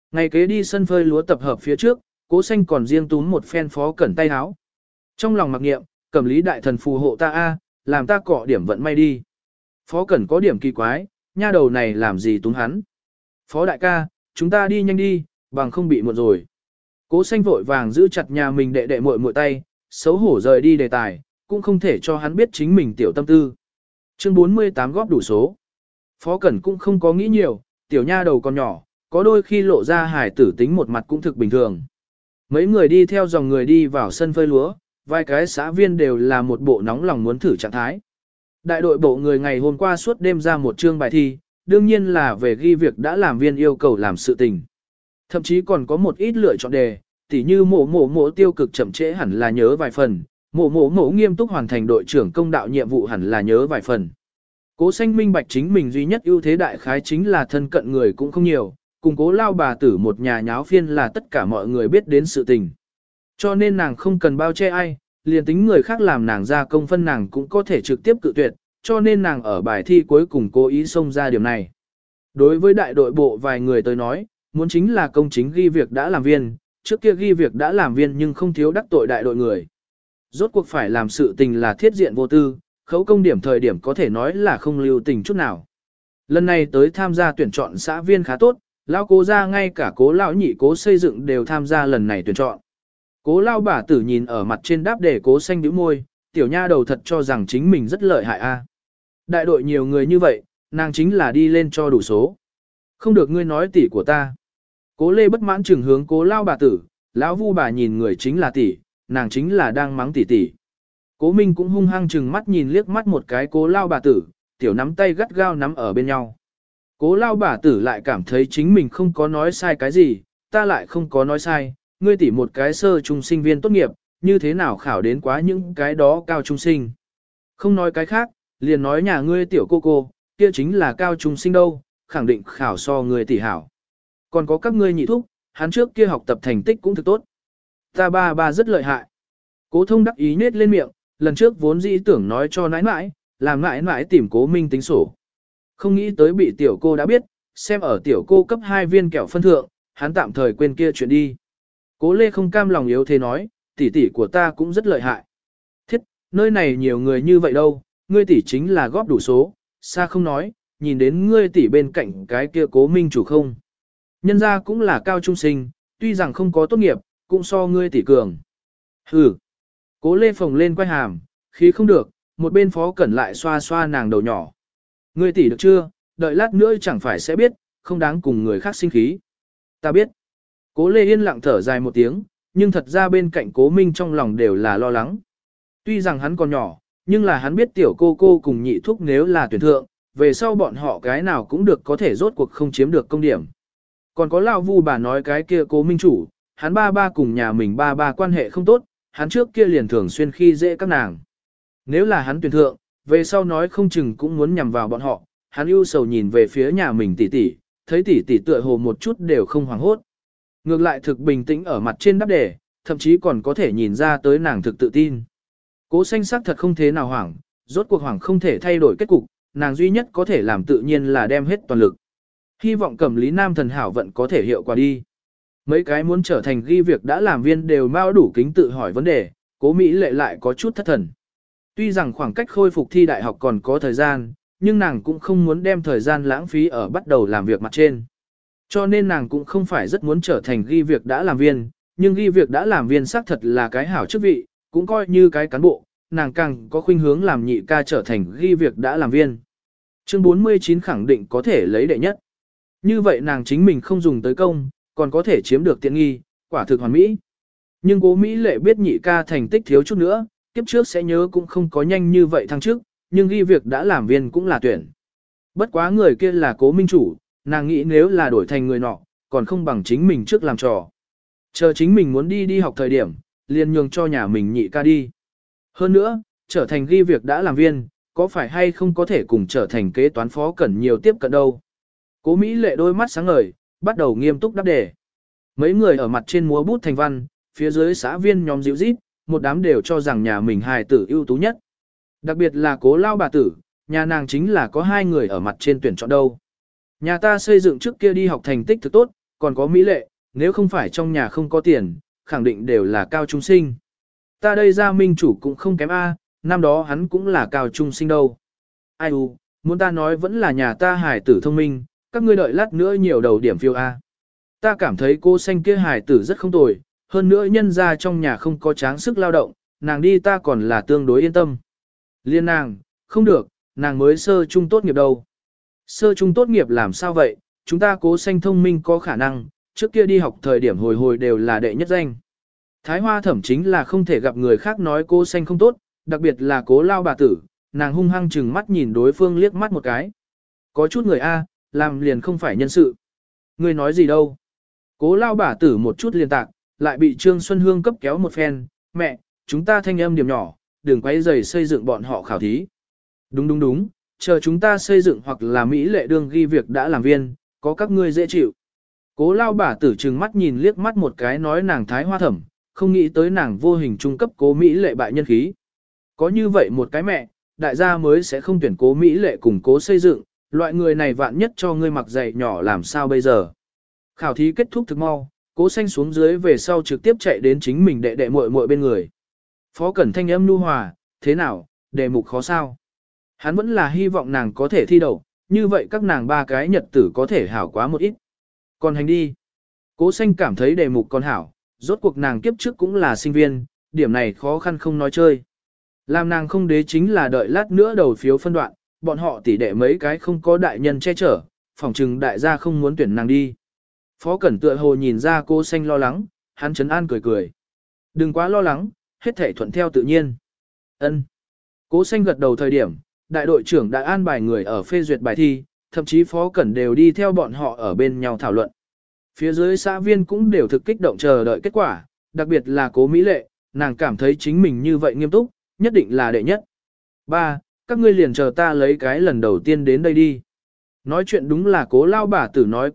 S1: Ngày kế đi sân phơi lúa tập hợp phía trước, Cố Xanh còn riêng túm một phen Phó Cẩn tay áo. Trong lòng mặc niệm, Cẩm Lý đại thần phù hộ ta a, làm ta cọ điểm vận may đi. Phó Cẩn có điểm kỳ quái, nha đầu này làm gì túm hắn. Phó đại ca, chúng ta đi nhanh đi, bằng không bị muộn rồi. Cố Xanh vội vàng giữ chặt nhà mình đệ đệ muội muội tay, xấu hổ rời đi đề tài, cũng không thể cho hắn biết chính mình tiểu tâm tư. Chương 48 góp đủ số. Phó Cẩn cũng không có nghĩ nhiều, tiểu nha đầu còn nhỏ, có đôi khi lộ ra hài tử tính một mặt cũng thực bình thường. Mấy người đi theo dòng người đi vào sân phơi lúa, vài cái xã viên đều là một bộ nóng lòng muốn thử trạng thái. Đại đội bộ người ngày hôm qua suốt đêm ra một chương bài thi, đương nhiên là về ghi việc đã làm viên yêu cầu làm sự tình. Thậm chí còn có một ít lựa chọn đề, tỉ như mộ tiêu cực chậm trễ hẳn là nhớ vài phần, mộ nghiêm túc hoàn thành đội trưởng công đạo nhiệm vụ hẳn là nhớ vài phần. Cố Xanh minh bạch chính mình duy nhất ưu thế đại khái chính là thân cận người cũng không nhiều, cùng Cố lao bà tử một nhà nháo phiên là tất cả mọi người biết đến sự tình. Cho nên nàng không cần bao che ai, liền tính người khác làm nàng ra công phân nàng cũng có thể trực tiếp cự tuyệt, cho nên nàng ở bài thi cuối cùng cố ý xông ra điểm này. Đối với đại đội bộ vài người tới nói, muốn chính là công chính ghi việc đã làm viên, trước kia ghi việc đã làm viên nhưng không thiếu đắc tội đại đội người. Rốt cuộc phải làm sự tình là thiết diện vô tư, khấu công điểm thời điểm có thể nói là không lưu tình chút nào. Lần này tới tham gia tuyển chọn xã viên khá tốt, lão Cố ra ngay cả Cố lão nhị Cố xây dựng đều tham gia lần này tuyển chọn. Cố lao bà tử nhìn ở mặt trên đáp để Cố Xanh bĩu môi, tiểu nha đầu thật cho rằng chính mình rất lợi hại a. Đại đội nhiều người như vậy, nàng chính là đi lên cho đủ số. Không được ngươi nói tỷ của ta. Cố Lê bất mãn trừng hướng Cố lao bà tử, lão Vu bà nhìn người chính là tỷ, nàng chính là đang mắng tỷ tỷ. Cố Minh cũng hung hăng trừng mắt nhìn liếc mắt một cái Cố lao bà tử, tiểu nắm tay gắt gao nắm ở bên nhau. Cố lao bà tử lại cảm thấy chính mình không có nói sai cái gì, ta lại không có nói sai, ngươi tỷ một cái sơ trung sinh viên tốt nghiệp, như thế nào khảo đến quá những cái đó cao trung sinh. Không nói cái khác, liền nói nhà ngươi tiểu cô, kia chính là cao trung sinh đâu, khẳng định khảo so ngươi tỷ hảo. Còn có các ngươi nhị thúc, hắn trước kia học tập thành tích cũng thực tốt. Ta ba rất lợi hại. Cố Thông đắc ý nết lên miệng, lần trước vốn dĩ tưởng nói cho nãi nãi, làm nãi nãi tìm Cố Minh tính sổ. Không nghĩ tới bị tiểu cô đã biết, xem ở tiểu cô cấp 2 viên kẹo phân thượng, hắn tạm thời quên kia chuyện đi. Cố Lê không cam lòng yếu thế nói, tỷ tỷ của ta cũng rất lợi hại. Thiết, nơi này nhiều người như vậy đâu, ngươi tỷ chính là góp đủ số, xa không nói, nhìn đến ngươi tỷ bên cạnh cái kia Cố Minh chủ không. Nhân ra cũng là cao trung sinh, tuy rằng không có tốt nghiệp, cũng so ngươi tỷ cường. Hừ. Cố Lê phồng lên quay hàm, khí không được, một bên Phó Cẩn lại xoa xoa nàng đầu nhỏ. Ngươi tỷ được chưa, đợi lát nữa chẳng phải sẽ biết, không đáng cùng người khác sinh khí. Ta biết. Cố Lê yên lặng thở dài một tiếng, nhưng thật ra bên cạnh Cố Minh trong lòng đều là lo lắng. Tuy rằng hắn còn nhỏ, nhưng là hắn biết tiểu cô cùng nhị thúc nếu là tuyển thượng, về sau bọn họ cái nào cũng được có thể rốt cuộc không chiếm được công điểm. Còn có lão Vu bà nói cái kia Cố Minh chủ, hắn ba cùng nhà mình ba quan hệ không tốt, hắn trước kia liền thường xuyên khi dễ các nàng. Nếu là hắn tuyển thượng, về sau nói không chừng cũng muốn nhằm vào bọn họ, hắn ưu sầu nhìn về phía nhà mình tỷ tỷ, thấy tỷ tỷ tựa hồ một chút đều không hoảng hốt. Ngược lại thực bình tĩnh ở mặt trên đáp đề, thậm chí còn có thể nhìn ra tới nàng thực tự tin. Cố Xanh sắc thật không thế nào hoảng, rốt cuộc hoảng không thể thay đổi kết cục, nàng duy nhất có thể làm tự nhiên là đem hết toàn lực. Hy vọng Cẩm Lý Nam thần hảo vận có thể hiệu quả đi. Mấy cái muốn trở thành ghi việc đã làm viên đều mau đủ kính tự hỏi vấn đề, Cố Mỹ Lệ lại có chút thất thần. Tuy rằng khoảng cách khôi phục thi đại học còn có thời gian, nhưng nàng cũng không muốn đem thời gian lãng phí ở bắt đầu làm việc mặt trên. Cho nên nàng cũng không phải rất muốn trở thành ghi việc đã làm viên, nhưng ghi việc đã làm viên xác thật là cái hảo chức vị, cũng coi như cái cán bộ, nàng càng có khuynh hướng làm nhị ca trở thành ghi việc đã làm viên. Chương 49 khẳng định có thể lấy đệ nhất. Như vậy nàng chính mình không dùng tới công, còn có thể chiếm được tiện nghi, quả thực hoàn mỹ. Nhưng Cố Mỹ Lệ biết nhị ca thành tích thiếu chút nữa, kiếp trước sẽ nhớ cũng không có nhanh như vậy thăng trước, nhưng ghi việc đã làm viên cũng là tuyển. Bất quá người kia là Cố Minh chủ, nàng nghĩ nếu là đổi thành người nọ, còn không bằng chính mình trước làm trò. Chờ chính mình muốn đi học thời điểm, liền nhường cho nhà mình nhị ca đi. Hơn nữa, trở thành ghi việc đã làm viên, có phải hay không có thể cùng trở thành kế toán Phó Cẩn nhiều tiếp cận đâu. Cố Mỹ Lệ đôi mắt sáng ngời, bắt đầu nghiêm túc đáp đề. Mấy người ở mặt trên múa bút thành văn, phía dưới xã viên nhóm dịu rít, một đám đều cho rằng nhà mình hài tử ưu tú nhất. Đặc biệt là Cố lao bà tử, nhà nàng chính là có 2 người ở mặt trên tuyển chọn đâu. Nhà ta xây dựng trước kia đi học thành tích thực tốt, Còn có Mỹ Lệ, nếu không phải trong nhà không có tiền, khẳng định đều là cao trung sinh. Ta đây ra minh chủ cũng không kém A, năm đó hắn cũng là cao trung sinh đâu. Ai u, muốn ta nói vẫn là nhà ta hài tử thông minh, các ngươi đợi lát nữa nhiều đầu điểm phiêu A. Ta cảm thấy cô xanh kia hài tử rất không tồi, hơn nữa nhân ra trong nhà không có tráng sức lao động, nàng đi ta còn là tương đối yên tâm. Liên nàng, không được, nàng mới sơ trung tốt nghiệp đâu. Sơ trung tốt nghiệp làm sao vậy, chúng ta cố xanh thông minh có khả năng, trước kia đi học thời điểm hồi hồi đều là đệ nhất danh. Thái Hoa Thẩm chính là không thể gặp người khác nói cô xanh không tốt, đặc biệt là cố lao bà tử, nàng hung hăng chừng mắt nhìn đối phương liếc mắt một cái. Có chút người A, làm liền không phải nhân sự. Người nói gì đâu. Cố lao bà tử một chút liền tạc, lại bị Trương Xuân Hương cấp kéo một phen, mẹ, chúng ta thanh âm điểm nhỏ, đừng quấy rầy xây dựng bọn họ khảo thí. Đúng đúng đúng, chờ chúng ta xây dựng hoặc là Mỹ Lệ đương ghi việc đã làm viên, có các ngươi dễ chịu. Cố lao bà tử trừng mắt nhìn liếc mắt một cái nói nàng Thái Hoa Thẩm, không nghĩ tới nàng vô hình trung cấp cố Mỹ Lệ bại nhân khí. Có như vậy một cái mẹ, đại gia mới sẽ không tuyển cố Mỹ Lệ cùng cố xây dựng, loại người này vạn nhất cho ngươi mặc giày nhỏ làm sao bây giờ. Khảo thí kết thúc thực mau, cố xanh xuống dưới về sau trực tiếp chạy đến chính mình đệ đệ muội muội bên người. Phó Cẩn thanh âm nhu hòa, thế nào, đề mục khó sao? Hắn vẫn là hy vọng nàng có thể thi đậu, như vậy các nàng ba cái nhật tử có thể hảo quá một ít. Còn hành đi. Cố xanh cảm thấy đề mục còn hảo, rốt cuộc nàng kiếp trước cũng là sinh viên, điểm này khó khăn không nói chơi. Làm nàng không đế chính là đợi lát nữa đầu phiếu phân đoạn, bọn họ tỉ đệ mấy cái không có đại nhân che chở, phỏng chừng đại gia không muốn tuyển nàng đi. Phó Cẩn tựa hồ nhìn ra cô xanh lo lắng, hắn trấn an cười cười. Đừng quá lo lắng, hết thể thuận theo tự nhiên. Ân. Cố xanh gật đầu thời điểm, đại đội trưởng đã an bài người ở phê duyệt bài thi, thậm chí Phó Cẩn đều đi theo bọn họ ở bên nhau thảo luận. Phía dưới xã viên cũng đều thực kích động chờ đợi kết quả, đặc biệt là cố Mỹ Lệ, nàng cảm thấy chính mình như vậy nghiêm túc, nhất định là đệ nhất. 3. Các ngươi liền chờ ta lấy cái lần đầu tiên đến đây đi. Nói chuyện đúng là cố lao bà tử nói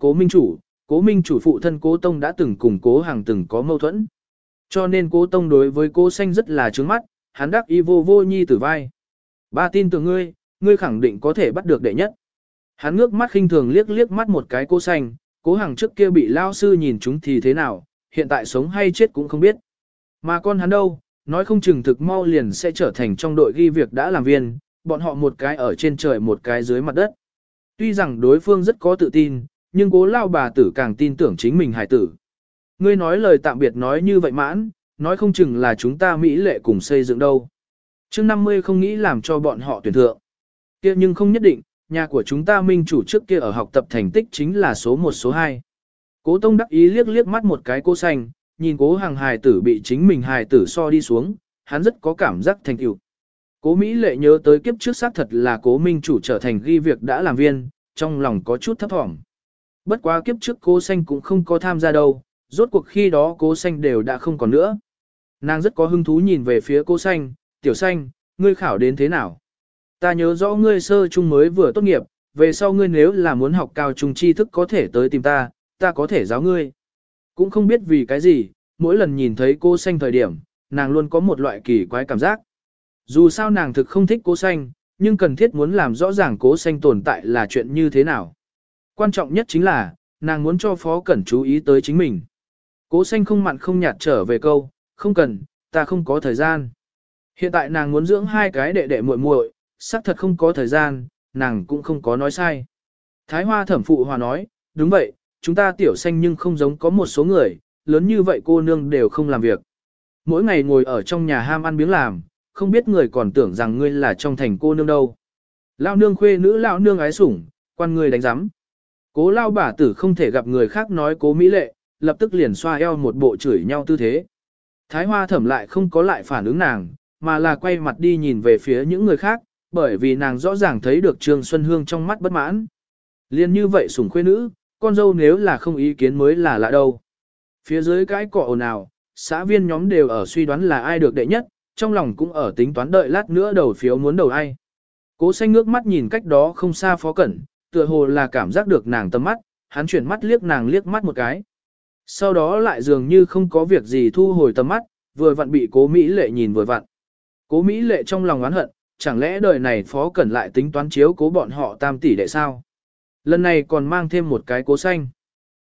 S1: cố minh chủ phụ thân cố tông đã từng cùng cố hàng từng có mâu thuẫn. Cho nên cố tông đối với cố xanh rất là trướng mắt, hắn đắc y vô vô nhi tử vai. Ba tin tưởng ngươi khẳng định có thể bắt được đệ nhất. Hắn ngước mắt khinh thường liếc mắt một cái cố xanh, cố hàng trước kia bị lao sư nhìn chúng thì thế nào, hiện tại sống hay chết cũng không biết. Mà con hắn đâu, nói không chừng thực mau liền sẽ trở thành trong đội ghi việc đã làm viên, bọn họ một cái ở trên trời một cái dưới mặt đất. Tuy rằng đối phương rất có tự tin, nhưng cố lao bà tử càng tin tưởng chính mình hài tử. Ngươi nói lời tạm biệt nói như vậy mãn, nói không chừng là chúng ta Mỹ Lệ cùng xây dựng đâu. Chương 50 không nghĩ làm cho bọn họ tuyển thượng. Kia nhưng không nhất định, nhà của chúng ta minh chủ trước kia ở học tập thành tích chính là số 1 số 2. Cố Tông đắc ý liếc mắt một cái cô xanh, nhìn cố hàng hài tử bị chính mình hài tử so đi xuống, hắn rất có cảm giác thành tựu. Cố Mỹ Lệ nhớ tới kiếp trước xác thật là cố minh chủ trở thành ghi việc đã làm viên, trong lòng có chút thấp thỏm. Bất quá kiếp trước cố xanh cũng không có tham gia đâu, rốt cuộc khi đó cố xanh đều đã không còn nữa. Nàng rất có hứng thú nhìn về phía cố xanh, tiểu xanh, ngươi khảo đến thế nào? Ta nhớ rõ ngươi sơ trung mới vừa tốt nghiệp, về sau ngươi nếu là muốn học cao trung tri thức có thể tới tìm ta, ta có thể giáo ngươi. Cũng không biết vì cái gì, mỗi lần nhìn thấy cố xanh thời điểm, nàng luôn có một loại kỳ quái cảm giác. Dù sao nàng thực không thích cố xanh, nhưng cần thiết muốn làm rõ ràng cố xanh tồn tại là chuyện như thế nào. Quan trọng nhất chính là, nàng muốn cho Phó Cẩn chú ý tới chính mình. Cố xanh không mặn không nhạt trở về câu, không cần, ta không có thời gian. Hiện tại nàng muốn dưỡng hai cái đệ đệ muội muội, xác thật không có thời gian, nàng cũng không có nói sai. Thái Hoa Thẩm phụ hòa nói, đúng vậy, chúng ta tiểu xanh nhưng không giống có một số người, lớn như vậy cô nương đều không làm việc. Mỗi ngày ngồi ở trong nhà ham ăn biếng làm, không biết người còn tưởng rằng ngươi là trong thành cô nương đâu. Lão nương khuê nữ lão nương ái sủng, quan ngươi đánh giám. Cố lao bà tử không thể gặp người khác nói cố Mỹ Lệ, lập tức liền xoa eo một bộ chửi nhau tư thế. Thái Hoa Thẩm lại không có lại phản ứng nàng, mà là quay mặt đi nhìn về phía những người khác, bởi vì nàng rõ ràng thấy được Trương Xuân Hương trong mắt bất mãn. Liên như vậy sủng khuê nữ, con dâu nếu là không ý kiến mới là lạ đâu. Phía dưới cái cọ ồn ào, xã viên nhóm đều ở suy đoán là ai được đệ nhất, trong lòng cũng ở tính toán đợi lát nữa đầu phiếu muốn đầu ai. Cố xanh ngước mắt nhìn cách đó không xa Phó Cẩn, tựa hồ là cảm giác được nàng tầm mắt, hắn chuyển mắt liếc nàng liếc mắt một cái. Sau đó lại dường như không có việc gì thu hồi tầm mắt, vừa vặn bị cố Mỹ Lệ nhìn vừa vặn. Cố Mỹ Lệ trong lòng oán hận, chẳng lẽ đời này Phó Cẩn lại tính toán chiếu cố bọn họ tam tỷ đệ sao? Lần này còn mang thêm một cái cố xanh.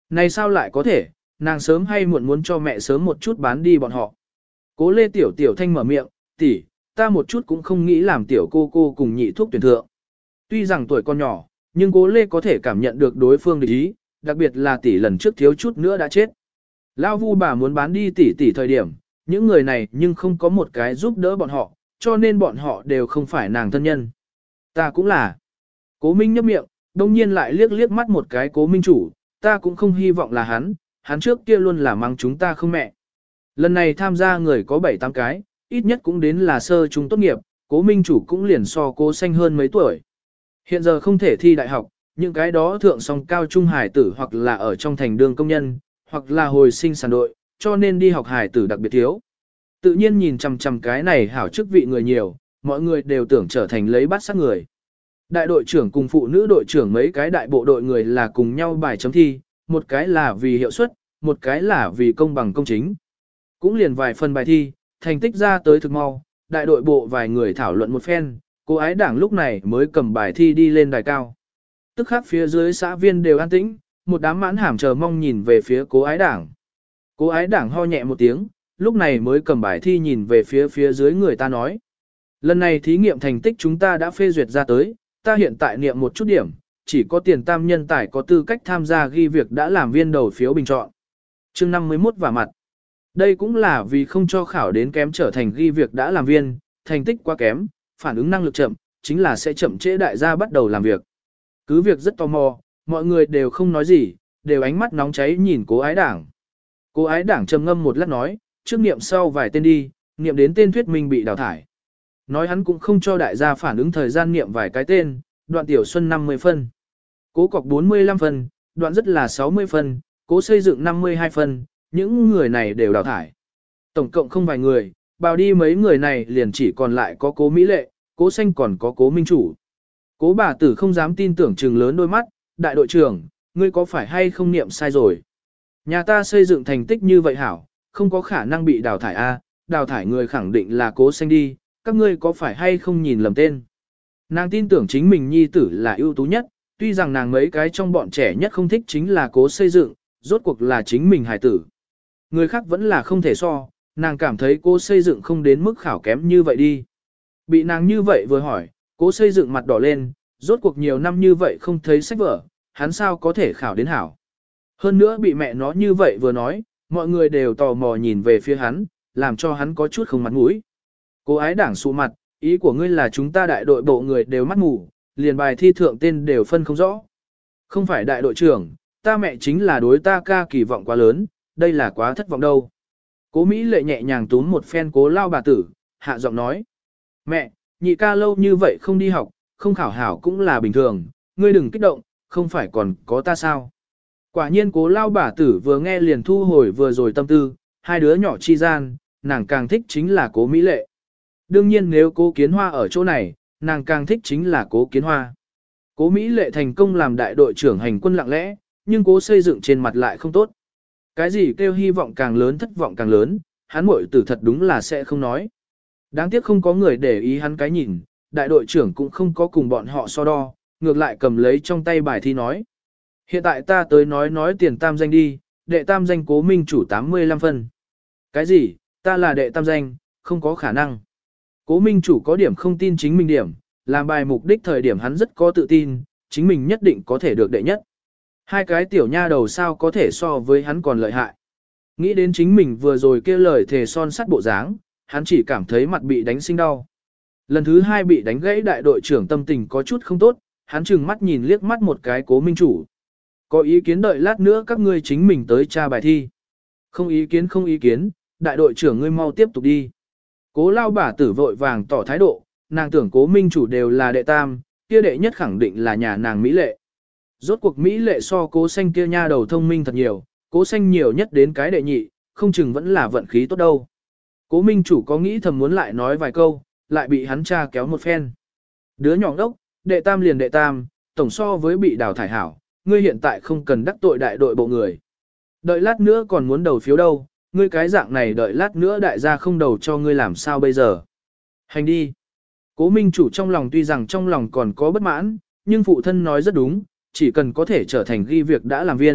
S1: Này sao lại có thể, nàng sớm hay muộn muốn cho mẹ sớm một chút bán đi bọn họ. Cố Lê Tiểu Tiểu Thanh mở miệng, tỷ, ta một chút cũng không nghĩ làm tiểu cô cùng nhị thuốc tuyển thượng. Tuy rằng tuổi còn nhỏ, nhưng Cố Lê có thể cảm nhận được đối phương địch ý, đặc biệt là tỷ lần trước thiếu chút nữa đã chết. Lão Vu bà muốn bán đi tỷ thời điểm, những người này nhưng không có một cái giúp đỡ bọn họ, cho nên bọn họ đều không phải nàng thân nhân. Ta cũng là. Cố Minh nhấp miệng, đông nhiên lại liếc mắt một cái Cố Minh chủ, ta cũng không hy vọng là hắn trước kia luôn là mang chúng ta không mẹ. Lần này tham gia người có 7-8 cái, ít nhất cũng đến là sơ trung tốt nghiệp, Cố Minh chủ cũng liền so Cố Xanh hơn mấy tuổi. Hiện giờ không thể thi đại học, những cái đó thượng song cao trung hải tử hoặc là ở trong thành đường công nhân, hoặc là hồi sinh sản đội, cho nên đi học hải tử đặc biệt thiếu. Tự nhiên nhìn chằm chằm cái này hảo chức vị người nhiều, mọi người đều tưởng trở thành lấy bát sát người. Đại đội trưởng cùng phụ nữ đội trưởng mấy cái đại bộ đội người là cùng nhau bài chấm thi, một cái là vì hiệu suất, một cái là vì công bằng công chính. Cũng liền vài phần bài thi, thành tích ra tới thực mau, đại đội bộ vài người thảo luận một phen, cô ái đảng lúc này mới cầm bài thi đi lên đài cao. Tức khắc phía dưới xã viên đều an tĩnh, một đám mãn hàm chờ mong nhìn về phía cố ái đảng. Cố ái đảng ho nhẹ một tiếng, lúc này mới cầm bài thi nhìn về phía dưới người ta nói. Lần này thí nghiệm thành tích chúng ta đã phê duyệt ra tới, ta hiện tại niệm một chút điểm, chỉ có tiền tam nhân tài có tư cách tham gia ghi việc đã làm viên đầu phiếu bình chọn. Chương 51 và mặt. Đây cũng là vì không cho khảo đến kém trở thành ghi việc đã làm viên, thành tích quá kém, phản ứng năng lực chậm, chính là sẽ chậm trễ đại gia bắt đầu làm việc. Cứ việc rất tò mò, mọi người đều không nói gì, đều ánh mắt nóng cháy nhìn cố ái đảng. Cố ái đảng trầm ngâm một lát nói, trước niệm sau vài tên đi, niệm đến tên thuyết minh bị đào thải. Nói hắn cũng không cho đại gia phản ứng thời gian niệm vài cái tên, đoạn tiểu xuân 50 phân, cố cọc 45 phân, đoạn rất là 60 phân, cố xây dựng 52 phân, những người này đều đào thải. Tổng cộng không vài người, bào đi mấy người này liền chỉ còn lại có cố Mỹ Lệ, cố Xanh còn có cố Minh Chủ. Cố bà tử không dám tin tưởng trừng lớn đôi mắt, đại đội trưởng, ngươi có phải hay không niệm sai rồi? Nhà ta xây dựng thành tích như vậy hảo, không có khả năng bị đào thải a, đào thải người khẳng định là cố Xanh đi, các ngươi có phải hay không nhìn lầm tên? Nàng tin tưởng chính mình nhi tử là ưu tú nhất, tuy rằng nàng mấy cái trong bọn trẻ nhất không thích chính là cố xây dựng, rốt cuộc là chính mình hài tử. Người khác vẫn là không thể so, nàng cảm thấy cố xây dựng không đến mức khảo kém như vậy đi. Bị nàng như vậy vừa hỏi, cố xây dựng mặt đỏ lên, rốt cuộc nhiều năm như vậy không thấy sách vở, hắn sao có thể khảo đến hảo. Hơn nữa bị mẹ nó như vậy vừa nói, mọi người đều tò mò nhìn về phía hắn, làm cho hắn có chút không mặt mũi. Cố ái đảng sụ mặt, ý của ngươi là chúng ta đại đội bộ người đều mắt mù, liền bài thi thượng tên đều phân không rõ. Không phải đại đội trưởng, ta mẹ chính là đối ta ca kỳ vọng quá lớn, đây là quá thất vọng đâu. Cố Mỹ Lệ nhẹ nhàng túm một phen cố lao bà tử, hạ giọng nói. Mẹ, nhị ca lâu như vậy không đi học, không khảo hảo cũng là bình thường, ngươi đừng kích động, không phải còn có ta sao. Quả nhiên cố lao bà tử vừa nghe liền thu hồi vừa rồi tâm tư, hai đứa nhỏ chi gian, nàng càng thích chính là cố Mỹ Lệ. Đương nhiên nếu cố Kiến Hoa ở chỗ này, nàng càng thích chính là cố Kiến Hoa. Cố Mỹ Lệ thành công làm đại đội trưởng hành quân lặng lẽ, nhưng cố xây dựng trên mặt lại không tốt. Cái gì kêu hy vọng càng lớn thất vọng càng lớn, hắn muội tử thật đúng là sẽ không nói. Đáng tiếc không có người để ý hắn cái nhìn, đại đội trưởng cũng không có cùng bọn họ so đo, ngược lại cầm lấy trong tay bài thi nói. Hiện tại ta tới nói tiền tam danh đi, đệ tam danh cố minh chủ 85 phân. Cái gì, ta là đệ tam danh, không có khả năng. Cố minh chủ có điểm không tin chính mình điểm, làm bài mục đích thời điểm hắn rất có tự tin, chính mình nhất định có thể được đệ nhất. Hai cái tiểu nha đầu sao có thể so với hắn còn lợi hại. Nghĩ đến chính mình vừa rồi kia lời thề son sắt bộ dáng, hắn chỉ cảm thấy mặt bị đánh sinh đau. Lần thứ hai bị đánh gãy đại đội trưởng tâm tình có chút không tốt, hắn chừng mắt nhìn liếc mắt một cái cố minh chủ. Có ý kiến đợi lát nữa các ngươi chính mình tới tra bài thi. Không ý kiến, đại đội trưởng ngươi mau tiếp tục đi. Cố lao bà tử vội vàng tỏ thái độ, nàng tưởng cố minh chủ đều là đệ tam, kia đệ nhất khẳng định là nhà nàng Mỹ Lệ. Rốt cuộc Mỹ Lệ so cố xanh kia nha đầu thông minh thật nhiều, cố xanh nhiều nhất đến cái đệ nhị, không chừng vẫn là vận khí tốt đâu. Cố minh chủ có nghĩ thầm muốn lại nói vài câu, lại bị hắn cha kéo một phen. Đứa nhỏ đốc, đệ tam liền đệ tam, tổng so với bị đào thải hảo, ngươi hiện tại không cần đắc tội đại đội bộ người. Đợi lát nữa còn muốn đầu phiếu đâu, ngươi cái dạng này đợi lát nữa đại gia không đầu cho ngươi làm sao bây giờ. Hành đi. Cố minh chủ trong lòng tuy rằng trong lòng còn có bất mãn, nhưng phụ thân nói rất đúng, chỉ cần có thể trở thành ghi việc đã làm viên,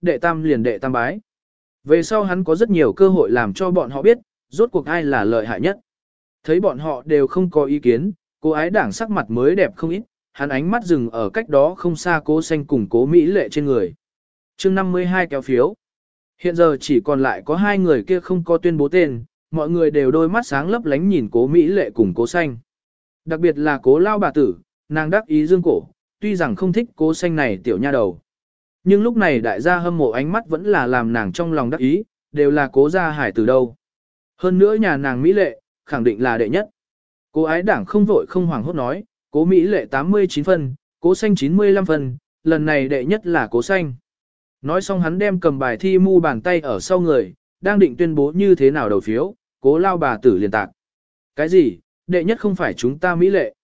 S1: đệ tam liền đệ tam bái. Về sau hắn có rất nhiều cơ hội làm cho bọn họ biết, rốt cuộc ai là lợi hại nhất. Thấy bọn họ đều không có ý kiến, cô ái đảng sắc mặt mới đẹp không ít, hắn ánh mắt dừng ở cách đó không xa Cố Xanh cùng Cố Mỹ Lệ trên người. Chương 52 kéo phiếu. Hiện giờ chỉ còn lại có hai người kia không có tuyên bố tên, mọi người đều đôi mắt sáng lấp lánh nhìn Cố Mỹ Lệ cùng Cố Xanh. Đặc biệt là Cố lao bà tử, nàng đắc ý dương cổ, tuy rằng không thích Cố Xanh này tiểu nha đầu. Nhưng lúc này đại gia hâm mộ ánh mắt vẫn là làm nàng trong lòng đắc ý, đều là Cố gia hải từ đâu. Hơn nữa nhà nàng Mỹ Lệ, khẳng định là đệ nhất. Cố ái đảng không vội không hoảng hốt nói, Cố Mỹ Lệ 89 phân, Cố Xanh 95 phân, lần này đệ nhất là Cố Xanh. Nói xong hắn đem cầm bài thi mu bàn tay ở sau người, đang định tuyên bố như thế nào đầu phiếu, Cố lao bà tử liền tạc. Cái gì, đệ nhất không phải chúng ta Mỹ Lệ.